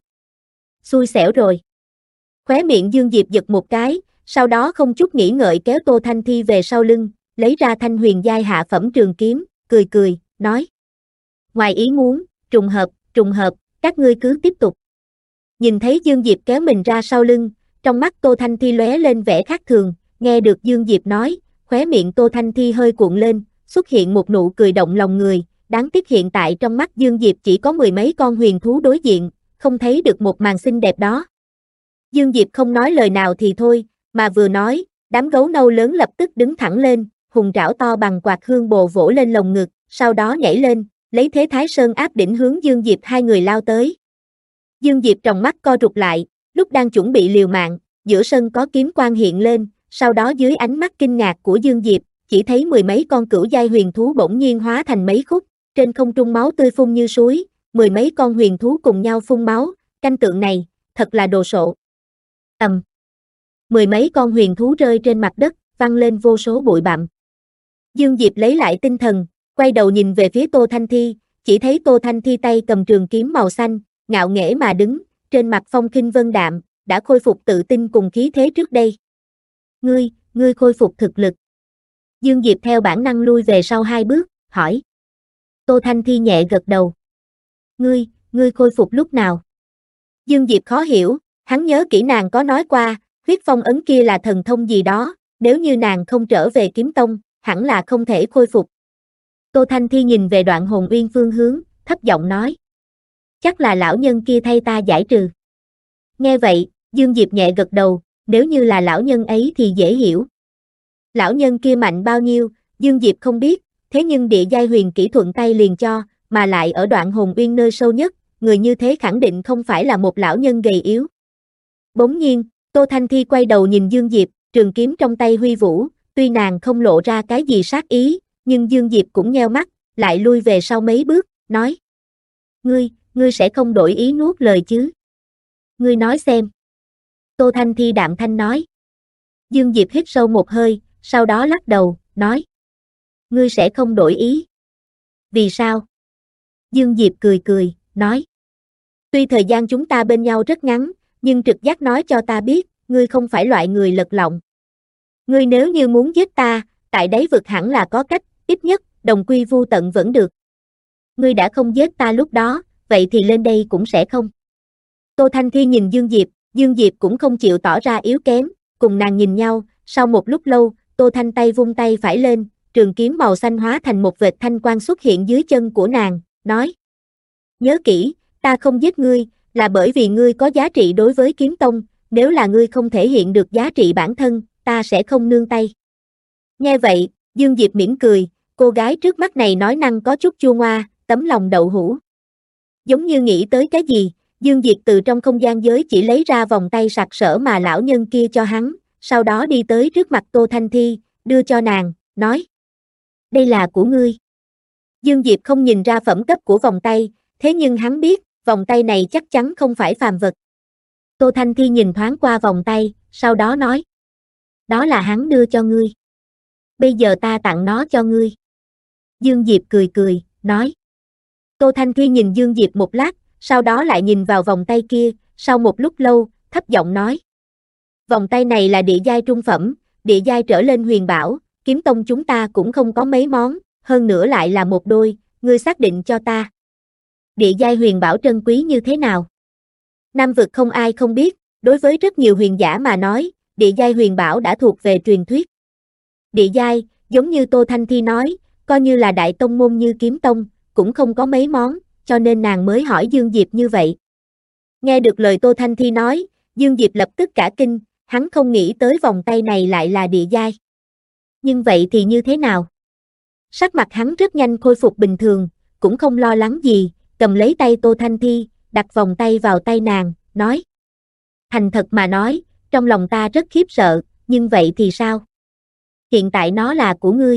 Xui xẻo rồi. Khóe miệng Dương Diệp giật một cái, sau đó không chút nghĩ ngợi kéo Tô Thanh Thi về sau lưng, lấy ra thanh huyền giai hạ phẩm trường kiếm, cười cười, nói. Ngoài ý muốn, trùng hợp, các ngươi cứ tiếp tục. Nhìn thấy Dương Diệp kéo mình ra sau lưng, trong mắt Tô Thanh Thi lóe lên vẻ khác thường, nghe được Dương Diệp nói, khóe miệng Tô Thanh Thi hơi cuộn lên, xuất hiện một nụ cười động lòng người, đáng tiếc hiện tại trong mắt Dương Diệp chỉ có mười mấy con huyền thú đối diện, không thấy được một màn xinh đẹp đó. Dương Diệp không nói lời nào thì thôi, mà vừa nói, Đám gấu nâu lớn lập tức đứng thẳng lên, hùng trảo to bằng quạt hương bồ vỗ lên lồng ngực, sau đó nhảy lên, lấy thế Thái Sơn áp đỉnh hướng Dương Diệp hai người lao tới. Dương Diệp tròng mắt co rụt lại, lúc đang chuẩn bị liều mạng, giữa sân có kiếm quang hiện lên, sau đó dưới ánh mắt kinh ngạc của Dương Diệp, chỉ thấy mười mấy con cửu giai huyền thú bỗng nhiên hóa thành mấy khúc, trên không trung máu tươi phun như suối, mười mấy con huyền thú cùng nhau phun máu, canh tượng này, thật là đồ sộ. Mười mấy con huyền thú rơi trên mặt đất, văng lên vô số bụi bặm. Dương Diệp lấy lại tinh thần, quay đầu nhìn về phía Tô Thanh Thi, chỉ thấy Tô Thanh Thi tay cầm trường kiếm màu xanh, ngạo nghễ mà đứng, trên mặt phong khinh vân đạm, đã khôi phục tự tin cùng khí thế trước đây. Ngươi khôi phục thực lực. Dương Diệp theo bản năng lui về sau hai bước, hỏi. Tô Thanh Thi nhẹ gật đầu. Ngươi khôi phục lúc nào? Dương Diệp khó hiểu, hắn nhớ kỹ nàng có nói qua, huyết phong ấn kia là thần thông gì đó, nếu như nàng không trở về kiếm tông, hẳn là không thể khôi phục. Tô Thanh Thi nhìn về Đoạn Hồn Uyên phương hướng, thấp giọng nói. Chắc là lão nhân kia thay ta giải trừ. Nghe vậy, Dương Diệp nhẹ gật đầu, nếu như là lão nhân ấy thì dễ hiểu. Lão nhân kia mạnh bao nhiêu, Dương Diệp không biết, thế nhưng địa giai huyền kỹ thuận tay liền cho, mà lại ở Đoạn Hồn Uyên nơi sâu nhất, người như thế khẳng định không phải là một lão nhân gầy yếu. Bỗng nhiên, Tô Thanh Thi quay đầu nhìn Dương Diệp, trường kiếm trong tay huy vũ, tuy nàng không lộ ra cái gì sát ý, nhưng Dương Diệp cũng nheo mắt, lại lui về sau mấy bước, nói. Ngươi sẽ không đổi ý nuốt lời chứ? Ngươi nói xem. Tô Thanh Thi đạm thanh nói. Dương Diệp hít sâu một hơi, sau đó lắc đầu, nói. Ngươi sẽ không đổi ý. Vì sao? Dương Diệp cười, nói. Tuy thời gian chúng ta bên nhau rất ngắn, nhưng trực giác nói cho ta biết, ngươi không phải loại người lật lọng. Ngươi nếu như muốn giết ta, tại đáy vực hẳn là có cách, ít nhất, đồng quy vu tận vẫn được. Ngươi đã không giết ta lúc đó, vậy thì lên đây cũng sẽ không. Tô Thanh Thi nhìn Dương Diệp cũng không chịu tỏ ra yếu kém, cùng nàng nhìn nhau, sau một lúc lâu, Tô Thanh tay vung tay phải lên, trường kiếm màu xanh hóa thành một vệt thanh quang xuất hiện dưới chân của nàng, nói. Nhớ kỹ, ta không giết ngươi, là bởi vì ngươi có giá trị đối với kiếm tông, nếu là ngươi không thể hiện được giá trị bản thân, ta sẽ không nương tay. Nghe vậy, Dương Diệp mỉm cười, cô gái trước mắt này nói năng có chút chua ngoa, tấm lòng đậu hũ. Giống như nghĩ tới cái gì, Dương Diệp từ trong không gian giới chỉ lấy ra vòng tay sặc sỡ mà lão nhân kia cho hắn, sau đó đi tới trước mặt Tô Thanh Thi, đưa cho nàng, nói. Đây là của ngươi. Dương Diệp không nhìn ra phẩm cấp của vòng tay, thế nhưng hắn biết, vòng tay này chắc chắn không phải phàm vật. Tô Thanh Thi nhìn thoáng qua vòng tay, sau đó nói. Đó là hắn đưa cho ngươi. Bây giờ ta tặng nó cho ngươi. Dương Diệp cười, nói. Tô Thanh Thi nhìn Dương Diệp một lát, sau đó lại nhìn vào vòng tay kia, sau một lúc lâu, thấp giọng nói. Vòng tay này là địa giai trung phẩm, địa giai trở lên huyền bảo, kiếm tông chúng ta cũng không có mấy món, hơn nữa lại là một đôi, ngươi xác định cho ta. Địa giai huyền bảo trân quý như thế nào? Nam vực không ai không biết, đối với rất nhiều huyền giả mà nói, địa giai huyền bảo đã thuộc về truyền thuyết. Địa giai, giống như Tô Thanh Thi nói, coi như là đại tông môn như kiếm tông, cũng không có mấy món, cho nên nàng mới hỏi Dương Diệp như vậy. Nghe được lời Tô Thanh Thi nói, Dương Diệp lập tức cả kinh, hắn không nghĩ tới vòng tay này lại là địa giai. Nhưng vậy thì như thế nào? Sắc mặt hắn rất nhanh khôi phục bình thường, cũng không lo lắng gì, cầm lấy tay Tô Thanh Thi, đặt vòng tay vào tay nàng, nói. Thành thật mà nói, trong lòng ta rất khiếp sợ, nhưng vậy thì sao? Hiện tại nó là của ngươi.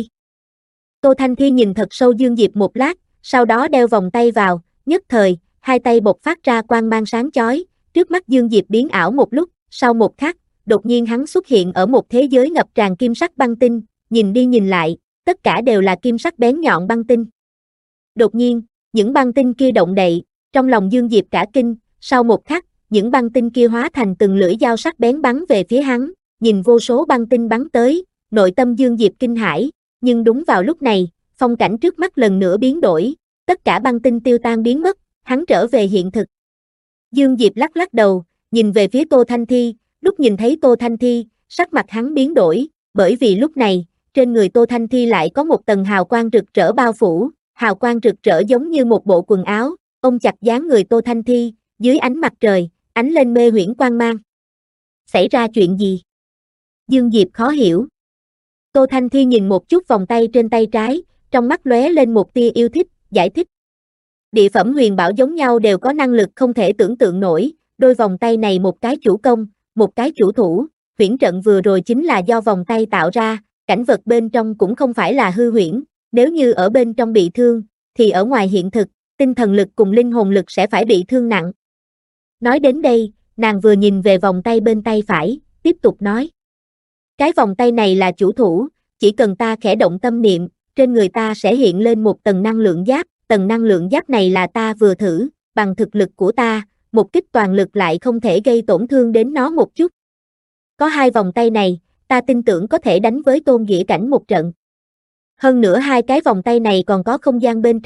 Tô Thanh Thi nhìn thật sâu Dương Diệp một lát, sau đó đeo vòng tay vào, nhất thời, hai tay bộc phát ra quang mang sáng chói, trước mắt Dương Diệp biến ảo một lúc, sau một khắc, đột nhiên hắn xuất hiện ở một thế giới ngập tràn kim sắc băng tinh, nhìn đi nhìn lại, tất cả đều là kim sắc bén nhọn băng tinh. Đột nhiên, những băng tinh kia động đậy, trong lòng Dương Diệp cả kinh, sau một khắc, những băng tinh kia hóa thành từng lưỡi dao sắc bén bắn về phía hắn, nhìn vô số băng tinh bắn tới, nội tâm Dương Diệp kinh hãi, nhưng đúng vào lúc này, phong cảnh trước mắt lần nữa biến đổi, tất cả băng tinh tiêu tan biến mất, hắn trở về hiện thực. Dương Diệp lắc lắc đầu, nhìn về phía Tô Thanh Thi, lúc nhìn thấy Tô Thanh Thi, sắc mặt hắn biến đổi, bởi vì lúc này, trên người Tô Thanh Thi lại có một tầng hào quang rực rỡ bao phủ, hào quang rực rỡ giống như một bộ quần áo, ôm chặt dáng người Tô Thanh Thi, dưới ánh mặt trời, ánh lên mê huyễn quang mang. Xảy ra chuyện gì? Dương Diệp khó hiểu. Tô Thanh Thi nhìn một chút vòng tay trên tay trái, trong mắt lóe lên một tia yêu thích, giải thích. Địa phẩm huyền bảo giống nhau đều có năng lực không thể tưởng tượng nổi, đôi vòng tay này một cái chủ công, một cái chủ thủ, huyễn trận vừa rồi chính là do vòng tay tạo ra, cảnh vật bên trong cũng không phải là hư huyễn, nếu như ở bên trong bị thương, thì ở ngoài hiện thực, tinh thần lực cùng linh hồn lực sẽ phải bị thương nặng. Nói đến đây, nàng vừa nhìn về vòng tay bên tay phải, tiếp tục nói. Cái vòng tay này là chủ thủ, chỉ cần ta khẽ động tâm niệm, trên người ta sẽ hiện lên một tầng năng lượng giáp, tầng năng lượng giáp này là ta vừa thử, bằng thực lực của ta, một kích toàn lực lại không thể gây tổn thương đến nó một chút. Có hai vòng tay này, ta tin tưởng có thể đánh với Tôn Nghĩa Cảnh một trận. Hơn nữa hai cái vòng tay này còn có không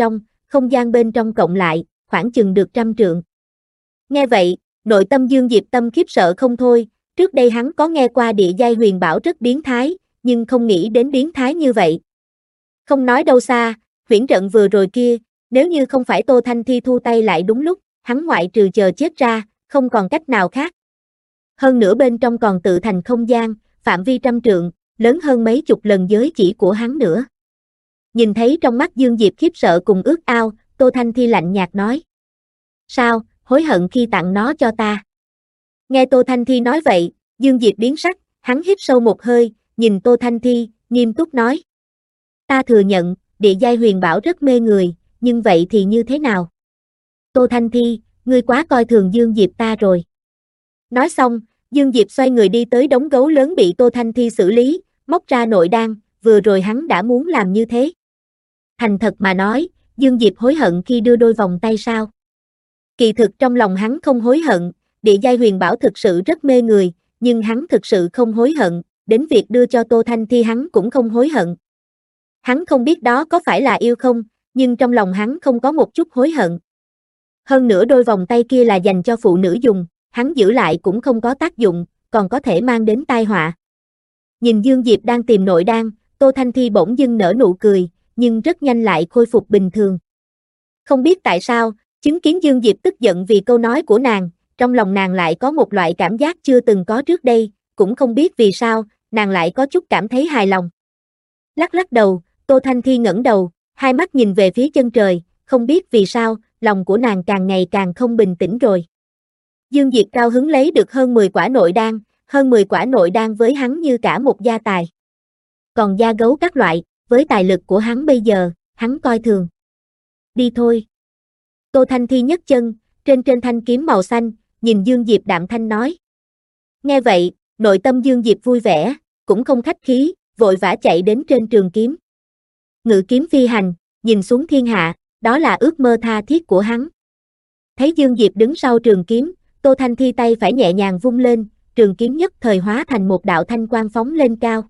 gian bên trong cộng lại, khoảng chừng được 100 trượng. Nghe vậy, nội tâm Dương Diệp Tâm khiếp sợ không thôi, trước đây hắn có nghe qua địa giai huyền bảo rất biến thái, nhưng không nghĩ đến biến thái như vậy. Không nói đâu xa, huyễn trận vừa rồi kia, nếu như không phải Tô Thanh Thi thu tay lại đúng lúc, hắn ngoại trừ chờ chết ra, không còn cách nào khác. Hơn nữa bên trong còn tự thành không gian, phạm vi 100 trượng, lớn hơn mấy chục lần giới chỉ của hắn nữa. Nhìn thấy trong mắt Dương Diệp khiếp sợ cùng ước ao, Tô Thanh Thi lạnh nhạt nói. Sao, hối hận khi tặng nó cho ta? Nghe Tô Thanh Thi nói vậy, Dương Diệp biến sắc, hắn hít sâu một hơi, nhìn Tô Thanh Thi, nghiêm túc nói. Ta thừa nhận, địa giai huyền bảo rất mê người, nhưng vậy thì như thế nào? Tô Thanh Thi, ngươi quá coi thường Dương Diệp ta rồi. Nói xong, Dương Diệp xoay người đi tới đống gấu lớn bị Tô Thanh Thi xử lý, móc ra nội đan, vừa rồi hắn đã muốn làm như thế. Thành thật mà nói, Dương Diệp hối hận khi đưa đôi vòng tay sao? Kỳ thực trong lòng hắn không hối hận, địa giai huyền bảo thực sự rất mê người, nhưng hắn thực sự không hối hận, đến việc đưa cho Tô Thanh Thi hắn cũng không hối hận. Hắn không biết đó có phải là yêu không, nhưng trong lòng hắn không có một chút hối hận. Hơn nữa đôi vòng tay kia là dành cho phụ nữ dùng, hắn giữ lại cũng không có tác dụng, còn có thể mang đến tai họa. Nhìn Dương Diệp đang tìm nội đan, Tô Thanh Thi bỗng dưng nở nụ cười, nhưng rất nhanh lại khôi phục bình thường. Không biết tại sao, chứng kiến Dương Diệp tức giận vì câu nói của nàng, trong lòng nàng lại có một loại cảm giác chưa từng có trước đây, cũng không biết vì sao, nàng lại có chút cảm thấy hài lòng. Lắc lắc đầu, Tô Thanh Thi ngẩng đầu, hai mắt nhìn về phía chân trời, không biết vì sao, lòng của nàng càng ngày càng không bình tĩnh rồi. Dương Diệp cao hứng lấy được hơn 10 quả nội đan, hơn 10 quả nội đan với hắn như cả một gia tài. Còn da gấu các loại, với tài lực của hắn bây giờ, hắn coi thường. Đi thôi. Tô Thanh Thi nhấc chân, trên thanh kiếm màu xanh, nhìn Dương Diệp đạm thanh nói. Nghe vậy, nội tâm Dương Diệp vui vẻ, cũng không khách khí, vội vã chạy đến trên trường kiếm. Ngự kiếm phi hành, nhìn xuống thiên hạ, đó là ước mơ tha thiết của hắn. Thấy Dương Diệp đứng sau trường kiếm, Tô Thanh Thi tay phải nhẹ nhàng vung lên, trường kiếm nhất thời hóa thành một đạo thanh quang phóng lên cao.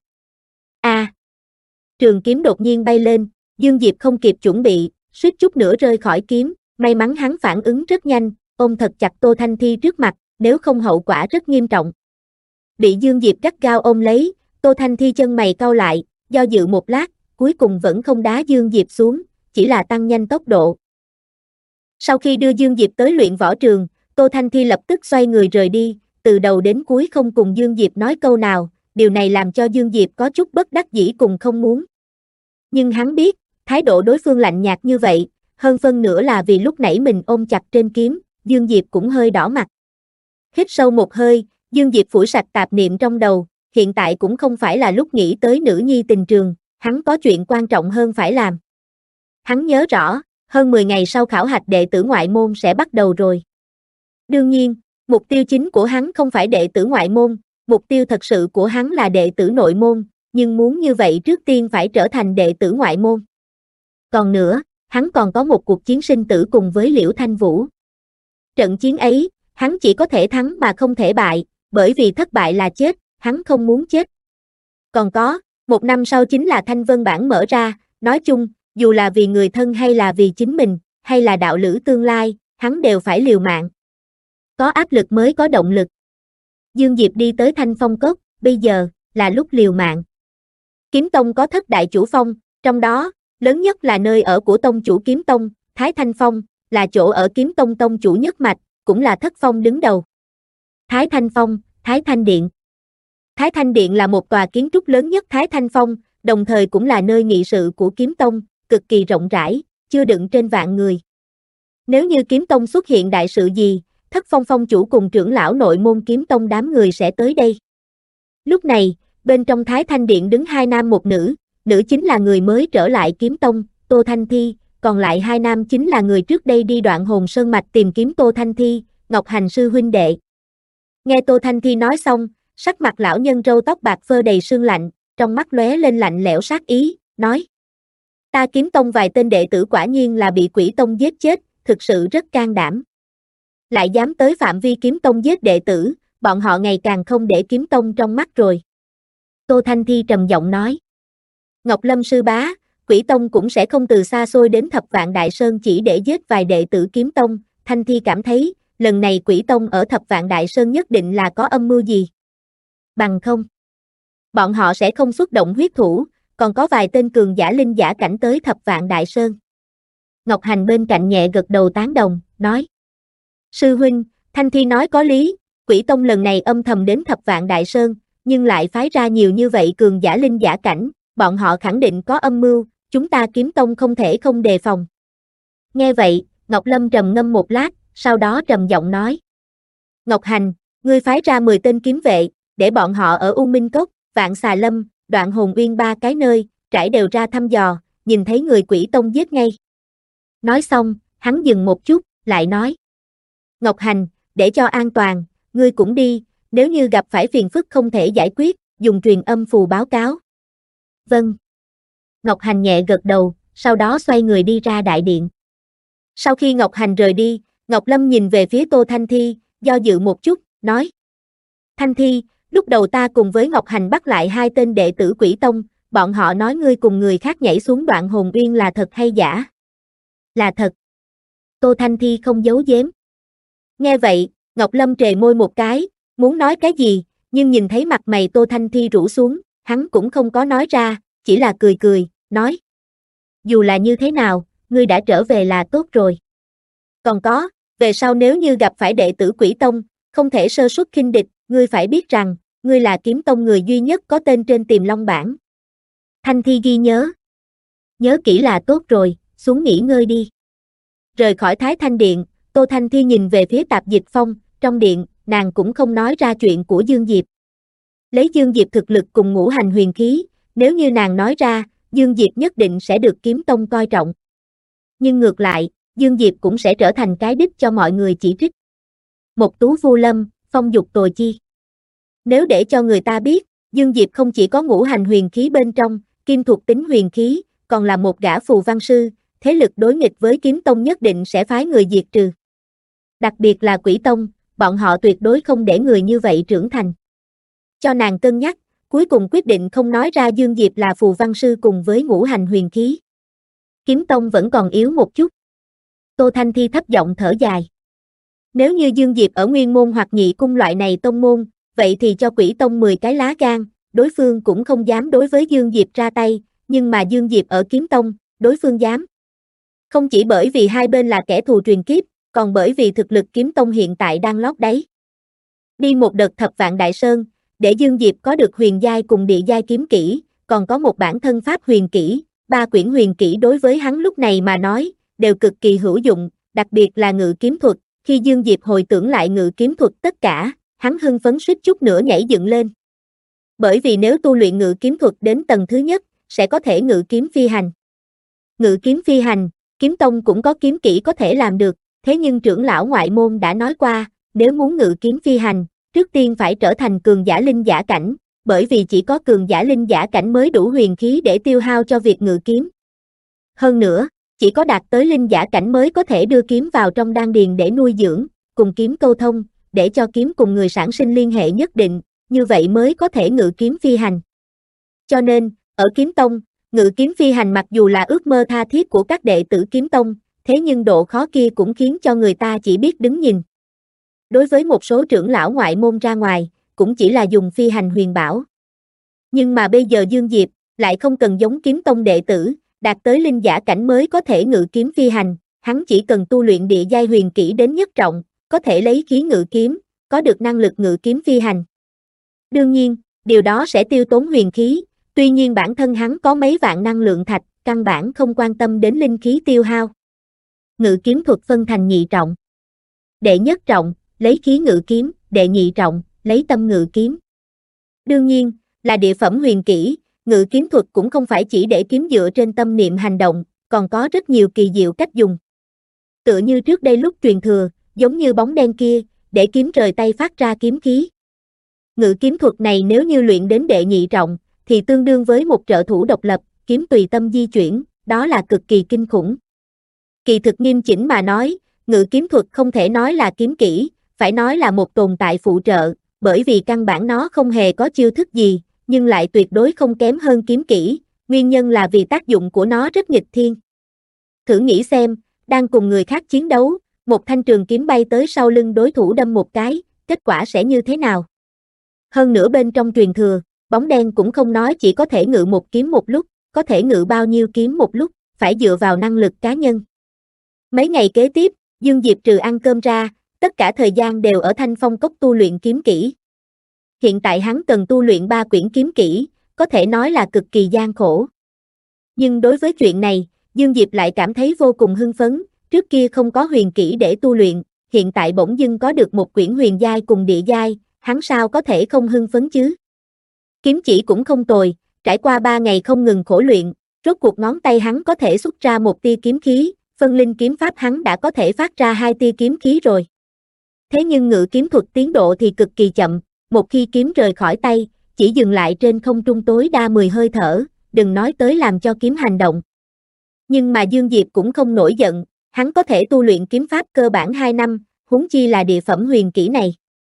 Trường kiếm đột nhiên bay lên, Dương Diệp không kịp chuẩn bị, suýt chút nữa rơi khỏi kiếm, may mắn hắn phản ứng rất nhanh, ôm thật chặt Tô Thanh Thi trước mặt, nếu không hậu quả rất nghiêm trọng. Bị Dương Diệp gắt gao ôm lấy, Tô Thanh Thi chân mày cau lại, do dự một lát, cuối cùng vẫn không đá Dương Diệp xuống, chỉ là tăng nhanh tốc độ. Sau khi đưa Dương Diệp tới luyện võ trường, Tô Thanh Thi lập tức xoay người rời đi, từ đầu đến cuối không cùng Dương Diệp nói câu nào, điều này làm cho Dương Diệp có chút bất đắc dĩ cùng không muốn. Nhưng hắn biết, thái độ đối phương lạnh nhạt như vậy, hơn phân nửa là vì lúc nãy mình ôm chặt trên kiếm, Dương Diệp cũng hơi đỏ mặt. Hít sâu một hơi, Dương Diệp phủi sạch tạp niệm trong đầu, hiện tại cũng không phải là lúc nghĩ tới nữ nhi tình trường, hắn có chuyện quan trọng hơn phải làm. Hắn nhớ rõ, hơn 10 ngày sau khảo hạch đệ tử ngoại môn sẽ bắt đầu rồi. Đương nhiên, mục tiêu chính của hắn không phải đệ tử ngoại môn, mục tiêu thật sự của hắn là đệ tử nội môn, nhưng muốn như vậy trước tiên phải trở thành đệ tử ngoại môn. Còn nữa, hắn còn có một cuộc chiến sinh tử cùng với Liễu Thanh Vũ. Trận chiến ấy, hắn chỉ có thể thắng mà không thể bại, bởi vì thất bại là chết, hắn không muốn chết. Còn có, 1 năm sau chính là Thanh Vân Bảng mở ra, nói chung, dù là vì người thân hay là vì chính mình, hay là đạo lữ tương lai, hắn đều phải liều mạng. Có áp lực mới có động lực. Dương Diệp đi tới Thanh Phong Cốc, bây giờ, là lúc liều mạng. Kiếm Tông có thất đại chủ phong, trong đó, lớn nhất là nơi ở của tông chủ Kiếm Tông, Thái Thanh Phong, là chỗ ở Kiếm Tông tông chủ nhất mạch, cũng là thất phong đứng đầu. Thái Thanh Phong, Thái Thanh Điện. Thái Thanh Điện là một tòa kiến trúc lớn nhất Thái Thanh Phong, đồng thời cũng là nơi nghị sự của Kiếm Tông, cực kỳ rộng rãi, chưa đựng trên vạn người. Nếu như Kiếm Tông xuất hiện đại sự gì, Thất Phong Phong chủ cùng trưởng lão nội môn Kiếm Tông đám người sẽ tới đây. Lúc này, bên trong Thái Thanh Điện đứng hai nam một nữ, nữ chính là người mới trở lại Kiếm Tông, Tô Thanh Thi, còn lại hai nam chính là người trước đây đi Đoạn Hồn Sơn Mạch tìm kiếm Tô Thanh Thi, Ngọc Hành sư huynh đệ. Nghe Tô Thanh Thi nói xong, sắc mặt lão nhân râu tóc bạc phơ đầy sương lạnh, trong mắt lóe lên lạnh lẽo sát ý, nói: Ta Kiếm Tông vài tên đệ tử quả nhiên là bị Quỷ Tông giết chết, thực sự rất can đảm. Lại dám tới phạm vi Kiếm Tông giết đệ tử, bọn họ ngày càng không để Kiếm Tông trong mắt rồi. Tô Thanh Thi trầm giọng nói: Ngọc Lâm sư bá, Quỷ Tông cũng sẽ không từ xa xôi đến Thập Vạn Đại Sơn chỉ để giết vài đệ tử Kiếm Tông. Thanh Thi cảm thấy, lần này Quỷ Tông ở Thập Vạn Đại Sơn nhất định là có âm mưu gì. Bằng không, bọn họ sẽ không xuất động huyết thủ, còn có vài tên cường giả linh giả cảnh tới Thập Vạn Đại Sơn. Ngọc Hành bên cạnh nhẹ gật đầu tán đồng, nói: Sư huynh, Thanh Thi nói có lý, Quỷ Tông lần này âm thầm đến Thập Vạn Đại Sơn, nhưng lại phái ra nhiều như vậy cường giả linh giả cảnh, bọn họ khẳng định có âm mưu, chúng ta Kiếm Tông không thể không đề phòng. Nghe vậy, Ngọc Lâm trầm ngâm một lát, sau đó trầm giọng nói: Ngọc Hành, ngươi phái ra 10 tên kiếm vệ, để bọn họ ở U Minh Cốc, Vạn Xà Lâm, Đoạn Hồn Uyên ba cái nơi, trải đều ra thăm dò, nhìn thấy người Quỷ Tông giết ngay. Nói xong, hắn dừng một chút, lại nói: Ngọc Hành, để cho an toàn, ngươi cũng đi, nếu như gặp phải phiền phức không thể giải quyết, dùng truyền âm phù báo cáo. Vâng. Ngọc Hành nhẹ gật đầu, sau đó xoay người đi ra đại điện. Sau khi Ngọc Hành rời đi, Ngọc Lâm nhìn về phía Tô Thanh Thi, do dự một chút, nói: Thanh Thi, lúc đầu ta cùng với Ngọc Hành bắt lại 2 tên đệ tử Quỷ Tông, bọn họ nói ngươi cùng người khác nhảy xuống Đoạn Hồn Uyên là thật hay giả? Là thật. Tô Thanh Thi không giấu giếm. Nghe vậy, Ngọc Lâm trề môi một cái, muốn nói cái gì, nhưng nhìn thấy mặt mày Tô Thanh Thi rũ xuống, hắn cũng không có nói ra, chỉ là cười cười, nói: Dù là như thế nào, ngươi đã trở về là tốt rồi. Còn có, về sau nếu như gặp phải đệ tử Quỷ Tông, không thể sơ suất khinh địch, ngươi phải biết rằng, ngươi là Kiếm Tông người duy nhất có tên trên Tiềm Long bảng. Thanh Thi ghi nhớ. Nhớ kỹ là tốt rồi, xuống nghỉ ngơi đi. Rời khỏi Thái Thanh Điện, Tô Thanh Thi nhìn về phía Tạp Dịch Phong, trong điện, nàng cũng không nói ra chuyện của Dương Diệp. Lấy Dương Diệp thực lực cùng ngũ hành huyền khí, nếu như nàng nói ra, Dương Diệp nhất định sẽ được Kiếm Tông coi trọng. Nhưng ngược lại, Dương Diệp cũng sẽ trở thành cái đích cho mọi người chỉ trích. Một tú vu lâm, phong dục tồi chi. Nếu để cho người ta biết, Dương Diệp không chỉ có ngũ hành huyền khí bên trong, kim thuộc tính huyền khí, còn là một gã phù văn sư, thế lực đối nghịch với Kiếm Tông nhất định sẽ phái người diệt trừ. Đặc biệt là Quỷ Tông, bọn họ tuyệt đối không để người như vậy trưởng thành. Cho nàng cân nhắc, cuối cùng quyết định không nói ra Dương Diệp là phù văn sư cùng với ngũ hành huyền khí. Kiếm Tông vẫn còn yếu một chút. Tô Thanh Thi thấp giọng thở dài. Nếu như Dương Diệp ở Nguyên Môn hoặc Nhị Cung loại này tông môn, vậy thì cho Quỷ Tông 10 cái lá gan, đối phương cũng không dám đối với Dương Diệp ra tay, nhưng mà Dương Diệp ở Kiếm Tông, đối phương dám. Không chỉ bởi vì hai bên là kẻ thù truyền kiếp, còn bởi vì thực lực Kiếm Tông hiện tại đang lót đáy. Đi một đợt Thập Vạn Đại Sơn, để Dương Diệp có được huyền giai cùng địa giai kiếm kỹ, còn có một bản thân pháp huyền kỹ, 3 quyển huyền kỹ đối với hắn lúc này mà nói, đều cực kỳ hữu dụng, đặc biệt là ngự kiếm thuật, khi Dương Diệp hồi tưởng lại ngự kiếm thuật tất cả, hắn hưng phấn suýt chút nữa nhảy dựng lên. Bởi vì nếu tu luyện ngự kiếm thuật đến tầng thứ nhất, sẽ có thể ngự kiếm phi hành. Ngự kiếm phi hành, Kiếm Tông cũng có kiếm kỹ có thể làm được, thế nhưng trưởng lão ngoại môn đã nói qua, nếu muốn ngự kiếm phi hành, trước tiên phải trở thành cường giả linh giả cảnh, bởi vì chỉ có cường giả linh giả cảnh mới đủ huyền khí để tiêu hao cho việc ngự kiếm. Hơn nữa, chỉ có đạt tới linh giả cảnh mới có thể đưa kiếm vào trong đan điền để nuôi dưỡng, cùng kiếm câu thông, để cho kiếm cùng người sản sinh liên hệ nhất định, như vậy mới có thể ngự kiếm phi hành. Cho nên, ở Kiếm Tông, ngự kiếm phi hành mặc dù là ước mơ tha thiết của các đệ tử Kiếm Tông, thế nhưng độ khó kia cũng khiến cho người ta chỉ biết đứng nhìn. Đối với một số trưởng lão ngoại môn ra ngoài, cũng chỉ là dùng phi hành huyền bảo. Nhưng mà bây giờ Dương Diệp, lại không cần giống Kiếm Tông đệ tử, đạt tới linh giả cảnh mới có thể ngự kiếm phi hành, hắn chỉ cần tu luyện địa giai huyền kỹ đến nhất trọng, có thể lấy khí ngự kiếm, có được năng lực ngự kiếm phi hành. Đương nhiên, điều đó sẽ tiêu tốn huyền khí, tuy nhiên bản thân hắn có mấy vạn năng lượng thạch, căn bản không quan tâm đến linh khí tiêu hao. Ngự kiếm thuật phân thành nhị trọng. Đệ nhất trọng, lấy khí ngự kiếm, đệ nhị trọng, lấy tâm ngự kiếm. Đương nhiên, là địa phẩm huyền kỹ, ngự kiếm thuật cũng không phải chỉ để kiếm dựa trên tâm niệm hành động, còn có rất nhiều kỳ diệu cách dùng. Tựa như trước đây lúc truyền thừa, giống như bóng đen kia, để kiếm rời tay phát ra kiếm khí. Ngự kiếm thuật này nếu như luyện đến đệ nhị trọng, thì tương đương với một trợ thủ độc lập, kiếm tùy tâm di chuyển, đó là cực kỳ kinh khủng. Kỳ thực nghiêm chỉnh mà nói, ngự kiếm thuật không thể nói là kiếm kỹ, phải nói là một tồn tại phụ trợ, bởi vì căn bản nó không hề có chiêu thức gì, nhưng lại tuyệt đối không kém hơn kiếm kỹ, nguyên nhân là vì tác dụng của nó rất nghịch thiên. Thử nghĩ xem, đang cùng người khác chiến đấu, một thanh trường kiếm bay tới sau lưng đối thủ đâm một cái, kết quả sẽ như thế nào? Hơn nữa bên trong truyền thừa, bóng đen cũng không nói chỉ có thể ngự một kiếm một lúc, có thể ngự bao nhiêu kiếm một lúc, phải dựa vào năng lực cá nhân. Mấy ngày kế tiếp, Dương Diệp trừ ăn cơm ra, tất cả thời gian đều ở Thanh Phong Cốc tu luyện kiếm kỹ. Hiện tại hắn cần tu luyện 3 quyển kiếm kỹ, có thể nói là cực kỳ gian khổ. Nhưng đối với chuyện này, Dương Diệp lại cảm thấy vô cùng hưng phấn, trước kia không có huyền kỹ để tu luyện, hiện tại bỗng dưng có được một quyển huyền giai cùng địa giai, hắn sao có thể không hưng phấn chứ? Kiếm chỉ cũng không tồi, trải qua 3 ngày không ngừng khổ luyện, rốt cuộc ngón tay hắn có thể xuất ra một tia kiếm khí, phân linh kiếm pháp hắn đã có thể phát ra 2 tia kiếm khí rồi. Thế nhưng ngự kiếm thuật tiến độ thì cực kỳ chậm, một khi kiếm rời khỏi tay, chỉ dừng lại trên không trung tối đa 10 hơi thở, đừng nói tới làm cho kiếm hành động. Nhưng mà Dương Diệp cũng không nổi giận, hắn có thể tu luyện kiếm pháp cơ bản 2 năm, huống chi là địa phẩm huyền kỹ này.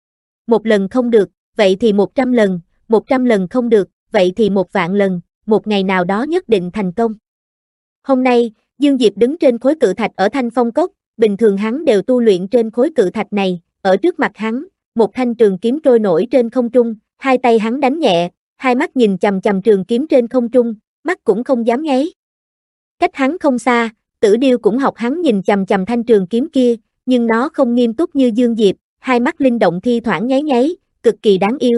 Một lần không được, vậy thì 100 lần, 100 lần không được, vậy thì 1.000.000 lần, một ngày nào đó nhất định thành công. Hôm nay, Dương Diệp đứng trên khối cự thạch ở Thanh Phong Cốc, bình thường hắn đều tu luyện trên khối cự thạch này, ở trước mặt hắn, một thanh trường kiếm trôi nổi trên không trung, hai tay hắn đánh nhẹ, hai mắt nhìn chằm chằm trường kiếm trên không trung, mắt cũng không dám nháy. Cách hắn không xa, Tử Điêu cũng học hắn nhìn chằm chằm thanh trường kiếm kia, nhưng nó không nghiêm túc như Dương Diệp, hai mắt linh động thi thoảng nháy nháy, cực kỳ đáng yêu.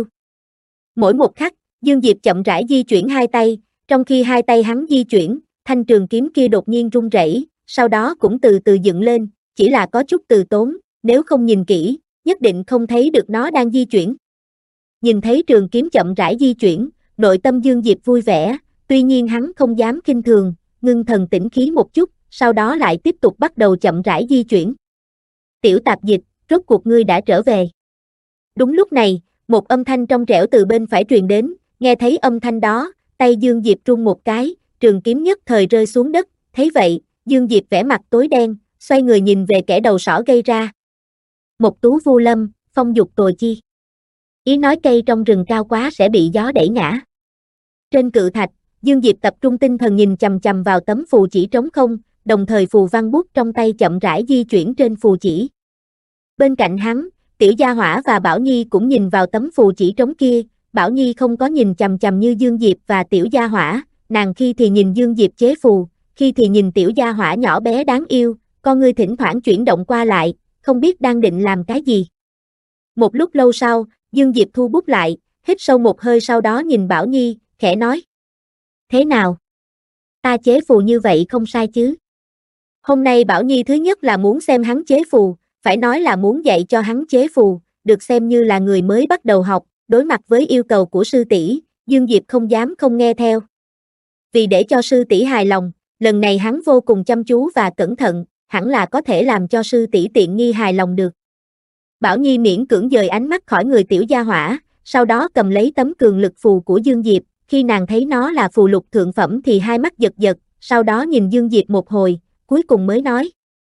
Mỗi một khắc, Dương Diệp chậm rãi di chuyển hai tay, trong khi hai tay hắn di chuyển, thanh trường kiếm kia đột nhiên rung rẩy, sau đó cũng từ từ dựng lên, chỉ là có chút từ tốn, nếu không nhìn kỹ, nhất định không thấy được nó đang di chuyển. Nhìn thấy trường kiếm chậm rãi di chuyển, nội tâm Dương Diệp vui vẻ, tuy nhiên hắn không dám khinh thường, ngưng thần tĩnh khí một chút, sau đó lại tiếp tục bắt đầu chậm rãi di chuyển. Tiểu tạp dịch, rốt cuộc ngươi đã trở về. Đúng lúc này, một âm thanh trong trẻo từ bên phải truyền đến, nghe thấy âm thanh đó, tay Dương Diệp rung một cái, trường kiếm nhất thời rơi xuống đất, thấy vậy, Dương Diệp vẻ mặt tối đen, xoay người nhìn về kẻ đầu sỏ gây ra. Một tú vu lâm, phong dục tồi chi. Ý nói cây trong rừng cao quá sẽ bị gió đẩy ngã. Trên cự thạch, Dương Diệp tập trung tinh thần nhìn chằm chằm vào tấm phù chỉ trống không, đồng thời phù văn bút trong tay chậm rãi di chuyển trên phù chỉ. Bên cạnh hắn, Tiểu Gia Hỏa và Bảo Nhi cũng nhìn vào tấm phù chỉ trống kia, Bảo Nhi không có nhìn chằm chằm như Dương Diệp và Tiểu Gia Hỏa, nàng khi thì nhìn Dương Diệp chế phù, khi thì nhìn Tiểu Gia Hỏa nhỏ bé đáng yêu, con ngươi thỉnh thoảng chuyển động qua lại, không biết đang định làm cái gì. Một lúc lâu sau, Dương Diệp thu bút lại, hít sâu một hơi sau đó nhìn Bảo Nhi, khẽ nói. Thế nào? Ta chế phù như vậy không sai chứ? Hôm nay Bảo Nhi thứ nhất là muốn xem hắn chế phù, phải nói là muốn dạy cho hắn chế phù, được xem như là người mới bắt đầu học, đối mặt với yêu cầu của sư tỷ, Dương Diệp không dám không nghe theo. Vì để cho sư tỷ hài lòng, lần này hắn vô cùng chăm chú và cẩn thận, hẳn là có thể làm cho sư tỷ tiện nghi hài lòng được. Bảo Nhi miễn cưỡng dời ánh mắt khỏi người Tiểu Gia Hỏa, sau đó cầm lấy tấm cường lực phù của Dương Diệp, khi nàng thấy nó là phù lục thượng phẩm thì hai mắt giật giật, sau đó nhìn Dương Diệp một hồi, cuối cùng mới nói.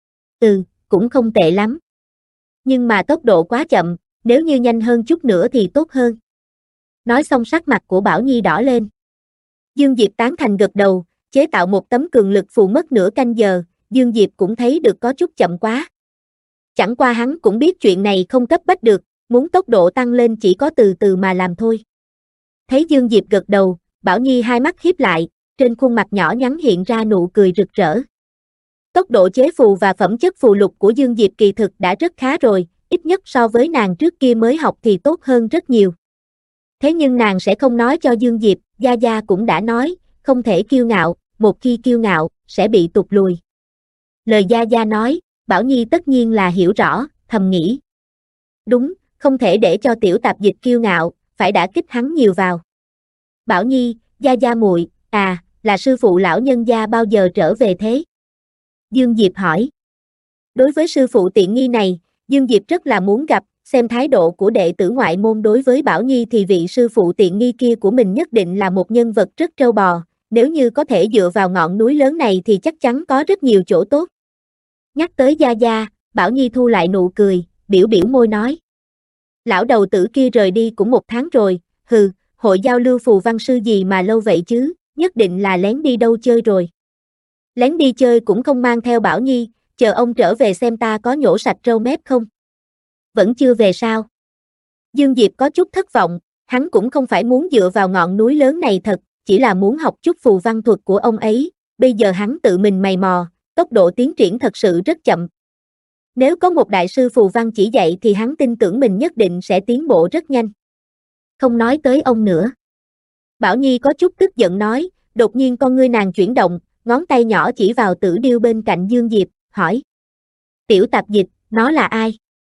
Cũng không tệ lắm. Nhưng mà tốc độ quá chậm, nếu như nhanh hơn chút nữa thì tốt hơn. Nói xong sắc mặt của Bảo Nhi đỏ lên. Dương Diệp tán thành gật đầu, chế tạo một tấm cường lực phù mất nửa canh giờ, Dương Diệp cũng thấy được có chút chậm quá. Chẳng qua hắn cũng biết chuyện này không cấp bách được, muốn tốc độ tăng lên chỉ có từ từ mà làm thôi. Thấy Dương Diệp gật đầu, Bảo Nhi hai mắt híp lại, trên khuôn mặt nhỏ nhắn hiện ra nụ cười rực rỡ. Tốc độ chế phù và phẩm chất phù lục của Dương Diệp kỳ thực đã rất khá rồi, ít nhất so với nàng trước kia mới học thì tốt hơn rất nhiều. Thế nhưng nàng sẽ không nói cho Dương Diệp, Gia Gia cũng đã nói, không thể kiêu ngạo, một khi kiêu ngạo, sẽ bị tụt lùi. Lời Gia Gia nói, Bảo Nhi tất nhiên là hiểu rõ, thầm nghĩ. Đúng, không thể để cho tiểu tạp dịch kiêu ngạo, phải đả kích hắn nhiều vào. Bảo Nhi, Gia Gia muội, là sư phụ lão nhân gia bao giờ trở về thế? Dương Diệp hỏi. Đối với sư phụ tiện nghi này, Dương Diệp rất là muốn gặp, xem thái độ của đệ tử ngoại môn đối với Bảo Nhi thì vị sư phụ tiện nghi kia của mình nhất định là một nhân vật rất trâu bò, nếu như có thể dựa vào ngọn núi lớn này thì chắc chắn có rất nhiều chỗ tốt. Nhắc tới Gia Gia, Bảo Nhi thu lại nụ cười, biểu biểu môi nói. Lão đầu tử kia rời đi cũng 1 tháng rồi, hội giao lưu phù văn sư gì mà lâu vậy chứ, nhất định là lén đi đâu chơi rồi. Lén đi chơi cũng không mang theo Bảo Nhi, chờ ông trở về xem ta có nhổ sạch râu mép không. Vẫn chưa về sao? Dương Diệp có chút thất vọng, hắn cũng không phải muốn dựa vào ngọn núi lớn này thật, chỉ là muốn học chút phù văn thuật của ông ấy, bây giờ hắn tự mình mày mò, tốc độ tiến triển thật sự rất chậm. Nếu có một đại sư phù văn chỉ dạy thì hắn tin tưởng mình nhất định sẽ tiến bộ rất nhanh. Không nói tới ông nữa. Bảo Nhi có chút tức giận nói, đột nhiên con ngươi nàng chuyển động, ngón tay nhỏ chỉ vào Tử Điêu bên cạnh Dương Diệp, hỏi. Tiểu tạp dịch, nó là ai?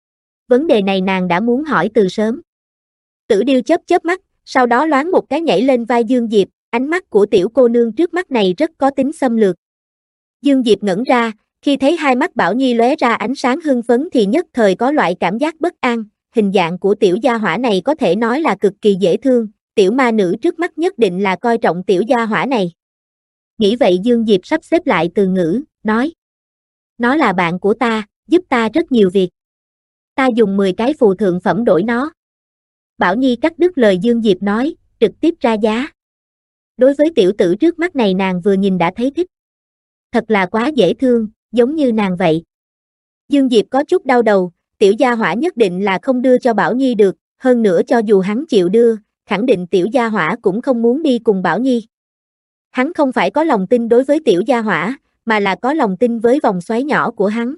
Vấn đề này nàng đã muốn hỏi từ sớm. Tử Điêu chớp chớp mắt, sau đó loáng một cái nhảy lên vai Dương Diệp, ánh mắt của tiểu cô nương trước mắt này rất có tính xâm lược. Dương Diệp ngẩn ra, khi thấy hai mắt Bảo Nhi lóe ra ánh sáng hưng phấn thì nhất thời có loại cảm giác bất an, hình dạng của tiểu gia hỏa này có thể nói là cực kỳ dễ thương, tiểu ma nữ trước mắt nhất định là coi trọng tiểu gia hỏa này. Nghĩ vậy Dương Diệp sắp xếp lại từ ngữ, nói. Nó là bạn của ta, giúp ta rất nhiều việc. Ta dùng 10 cái phù thượng phẩm đổi nó. Bảo Nhi cắt đứt lời Dương Diệp nói, trực tiếp ra giá. Đối với tiểu tử trước mắt này nàng vừa nhìn đã thấy thích. Thật là quá dễ thương, giống như nàng vậy. Dương Diệp có chút đau đầu, tiểu gia hỏa nhất định là không đưa cho Bảo Nhi được, hơn nữa cho dù hắn chịu đưa, khẳng định tiểu gia hỏa cũng không muốn đi cùng Bảo Nhi. Hắn không phải có lòng tin đối với tiểu gia hỏa, mà là có lòng tin với vòng xoáy nhỏ của hắn.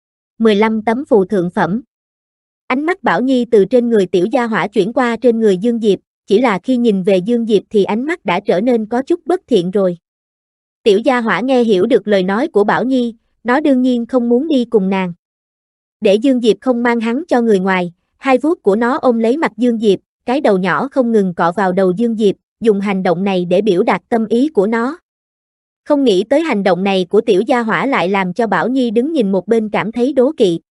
15 tấm phù thượng phẩm. Ánh mắt Bảo Nhi từ trên người tiểu gia hỏa chuyển qua trên người Dương Diệp, chỉ là khi nhìn về Dương Diệp thì ánh mắt đã trở nên có chút bất thiện rồi. Tiểu gia hỏa nghe hiểu được lời nói của Bảo Nhi, nó đương nhiên không muốn đi cùng nàng. Để Dương Diệp không mang hắn cho người ngoài, hai vuốt của nó ôm lấy mặt Dương Diệp, cái đầu nhỏ không ngừng cọ vào đầu Dương Diệp, dùng hành động này để biểu đạt tâm ý của nó. Không nghĩ tới hành động này của tiểu gia hỏa lại làm cho Bảo Nhi đứng nhìn một bên cảm thấy đố kỵ.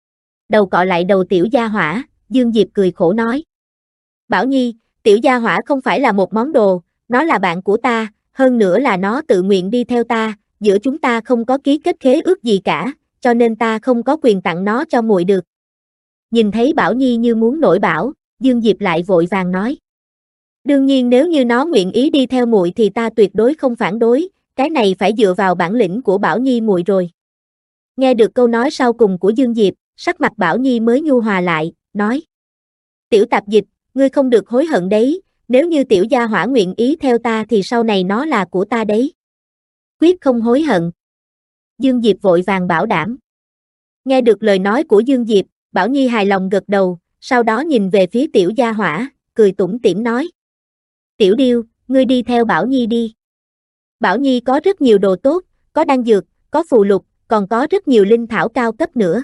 Đầu cọ lại đầu tiểu gia hỏa, Dương Diệp cười khổ nói. Bảo Nhi, tiểu gia hỏa không phải là một món đồ, nó là bạn của ta, hơn nữa là nó tự nguyện đi theo ta, giữa chúng ta không có ký kết khế ước gì cả, cho nên ta không có quyền tặng nó cho muội được. Nhìn thấy Bảo Nhi như muốn nổi bão, Dương Diệp lại vội vàng nói. Đương nhiên nếu như nó nguyện ý đi theo muội thì ta tuyệt đối không phản đối, cái này phải dựa vào bản lĩnh của Bảo Nhi muội rồi. Nghe được câu nói sau cùng của Dương Diệp, sắc mặt Bảo Nhi mới nhu hòa lại, nói. Tiểu tạp dịch, ngươi không được hối hận đấy, nếu như tiểu gia hỏa nguyện ý theo ta thì sau này nó là của ta đấy. Quyết không hối hận. Dương Diệp vội vàng bảo đảm. Nghe được lời nói của Dương Diệp, Bảo Nhi hài lòng gật đầu, sau đó nhìn về phía tiểu gia hỏa, cười tủm tỉm nói. Tiểu Điêu, ngươi đi theo Bảo Nhi đi. Bảo Nhi có rất nhiều đồ tốt, có đan dược, có phù lục, còn có rất nhiều linh thảo cao cấp nữa.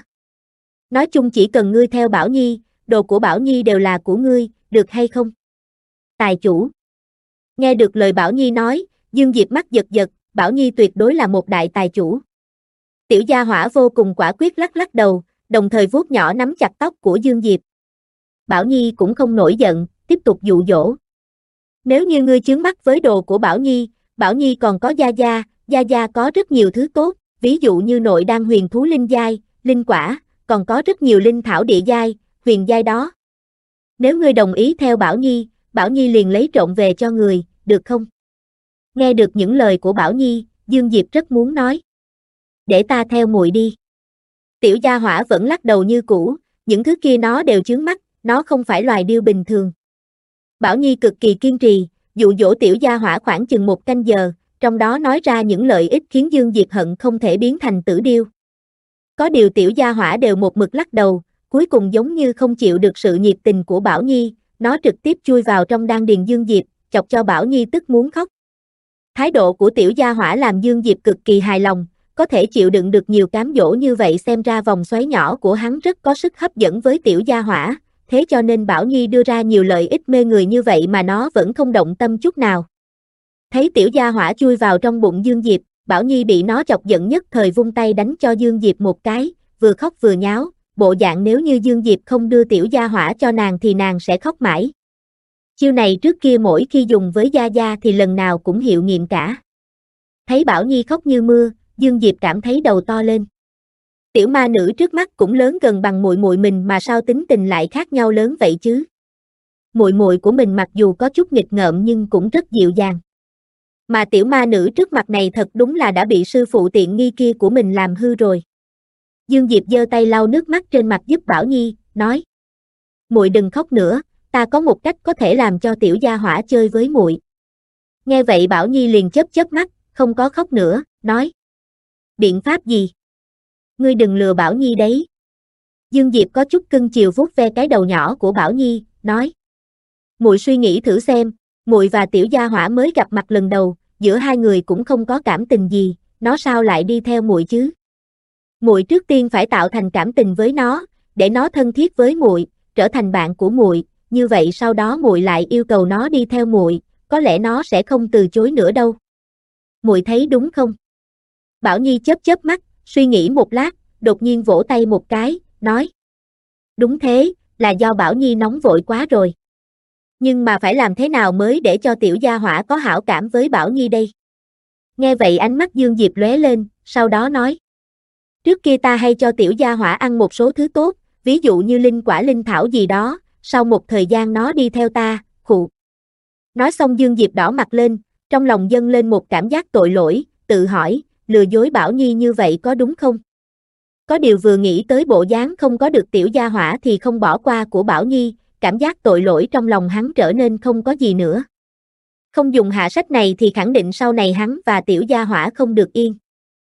Nói chung chỉ cần ngươi theo Bảo Nhi, đồ của Bảo Nhi đều là của ngươi, được hay không? Tài chủ. Nghe được lời Bảo Nhi nói, Dương Diệp mắt giật giật, Bảo Nhi tuyệt đối là một đại tài chủ. Tiểu gia hỏa vô cùng quả quyết lắc lắc đầu, đồng thời vuốt nhỏ nắm chặt tóc của Dương Diệp. Bảo Nhi cũng không nổi giận, tiếp tục dụ dỗ. Nếu như ngươi chướng mắt với đồ của Bảo Nhi còn có Gia Gia có rất nhiều thứ tốt, ví dụ như nội đan huyền thú linh giai, linh quả, còn có rất nhiều linh thảo địa giai, huyền giai đó. Nếu ngươi đồng ý theo Bảo Nhi liền lấy trộm về cho người, được không? Nghe được những lời của Bảo Nhi, Dương Diệp rất muốn nói. Để ta theo muội đi. Tiểu gia hỏa vẫn lắc đầu như cũ, những thứ kia nó đều chướng mắt, nó không phải loài điêu bình thường. Bảo Nhi cực kỳ kiên trì, dụ dỗ tiểu gia hỏa khoảng chừng 1 canh giờ, trong đó nói ra những lợi ích khiến Dương Diệp hận không thể biến thành tử điêu. Có điều tiểu gia hỏa đều một mực lắc đầu, cuối cùng giống như không chịu được sự nhiệt tình của Bảo Nhi, nó trực tiếp chui vào trong đan điền Dương Diệp, chọc cho Bảo Nhi tức muốn khóc. Thái độ của tiểu gia hỏa làm Dương Diệp cực kỳ hài lòng, có thể chịu đựng được nhiều cám dỗ như vậy xem ra vòng xoáy nhỏ của hắn rất có sức hấp dẫn với tiểu gia hỏa, thế cho nên Bảo Nhi đưa ra nhiều lợi ích mê người như vậy mà nó vẫn không động tâm chút nào. Thấy tiểu gia hỏa chui vào trong bụng Dương Diệp, Bảo Nhi bị nó chọc giận nhất thời vung tay đánh cho Dương Diệp một cái, vừa khóc vừa nháo, bộ dạng nếu như Dương Diệp không đưa tiểu gia hỏa cho nàng thì nàng sẽ khóc mãi. Chiêu này trước kia mỗi khi dùng với Gia Gia thì lần nào cũng hiệu nghiệm cả. Thấy Bảo Nhi khóc như mưa, Dương Diệp cảm thấy đầu to lên. Tiểu ma nữ trước mắt cũng lớn gần bằng muội muội mình mà sao tính tình lại khác nhau lớn vậy chứ? Muội muội của mình mặc dù có chút nghịch ngợm nhưng cũng rất dịu dàng. Mà tiểu ma nữ trước mặt này thật đúng là đã bị sư phụ tiện nghi kia của mình làm hư rồi. Dương Diệp giơ tay lau nước mắt trên mặt giúp Bảo Nhi, nói: "Muội đừng khóc nữa, ta có một cách có thể làm cho tiểu gia hỏa chơi với muội." Nghe vậy Bảo Nhi liền chớp chớp mắt, không có khóc nữa, nói: "Biện pháp gì? Ngươi đừng lừa Bảo Nhi đấy." Dương Diệp có chút cưng chiều vuốt ve cái đầu nhỏ của Bảo Nhi, nói: "Muội suy nghĩ thử xem, muội và tiểu gia hỏa mới gặp mặt lần đầu, giữa hai người cũng không có cảm tình gì, nó sao lại đi theo muội chứ? Muội trước tiên phải tạo thành cảm tình với nó, để nó thân thiết với muội, trở thành bạn của muội, như vậy sau đó muội lại yêu cầu nó đi theo muội, có lẽ nó sẽ không từ chối nữa đâu. Muội thấy đúng không?" Bảo Nhi chớp chớp mắt, suy nghĩ một lát, đột nhiên vỗ tay một cái, nói: "Đúng thế, là do Bảo Nhi nóng vội quá rồi. Nhưng mà phải làm thế nào mới để cho tiểu gia hỏa có hảo cảm với Bảo Nhi đây?" Nghe vậy ánh mắt Dương Diệp lóe lên, sau đó nói: "Trước kia ta hay cho tiểu gia hỏa ăn một số thứ tốt, ví dụ như linh quả linh thảo gì đó, sau một thời gian nó đi theo ta, khụ." Nói xong Dương Diệp đỏ mặt lên, trong lòng dâng lên một cảm giác tội lỗi, tự hỏi, lừa dối Bảo Nhi như vậy có đúng không? Có điều vừa nghĩ tới bộ dáng không có được tiểu gia hỏa thì không bỏ qua của Bảo Nhi, cảm giác tội lỗi trong lòng hắn trở nên không có gì nữa. Không dùng hạ sách này thì khẳng định sau này hắn và tiểu gia hỏa không được yên.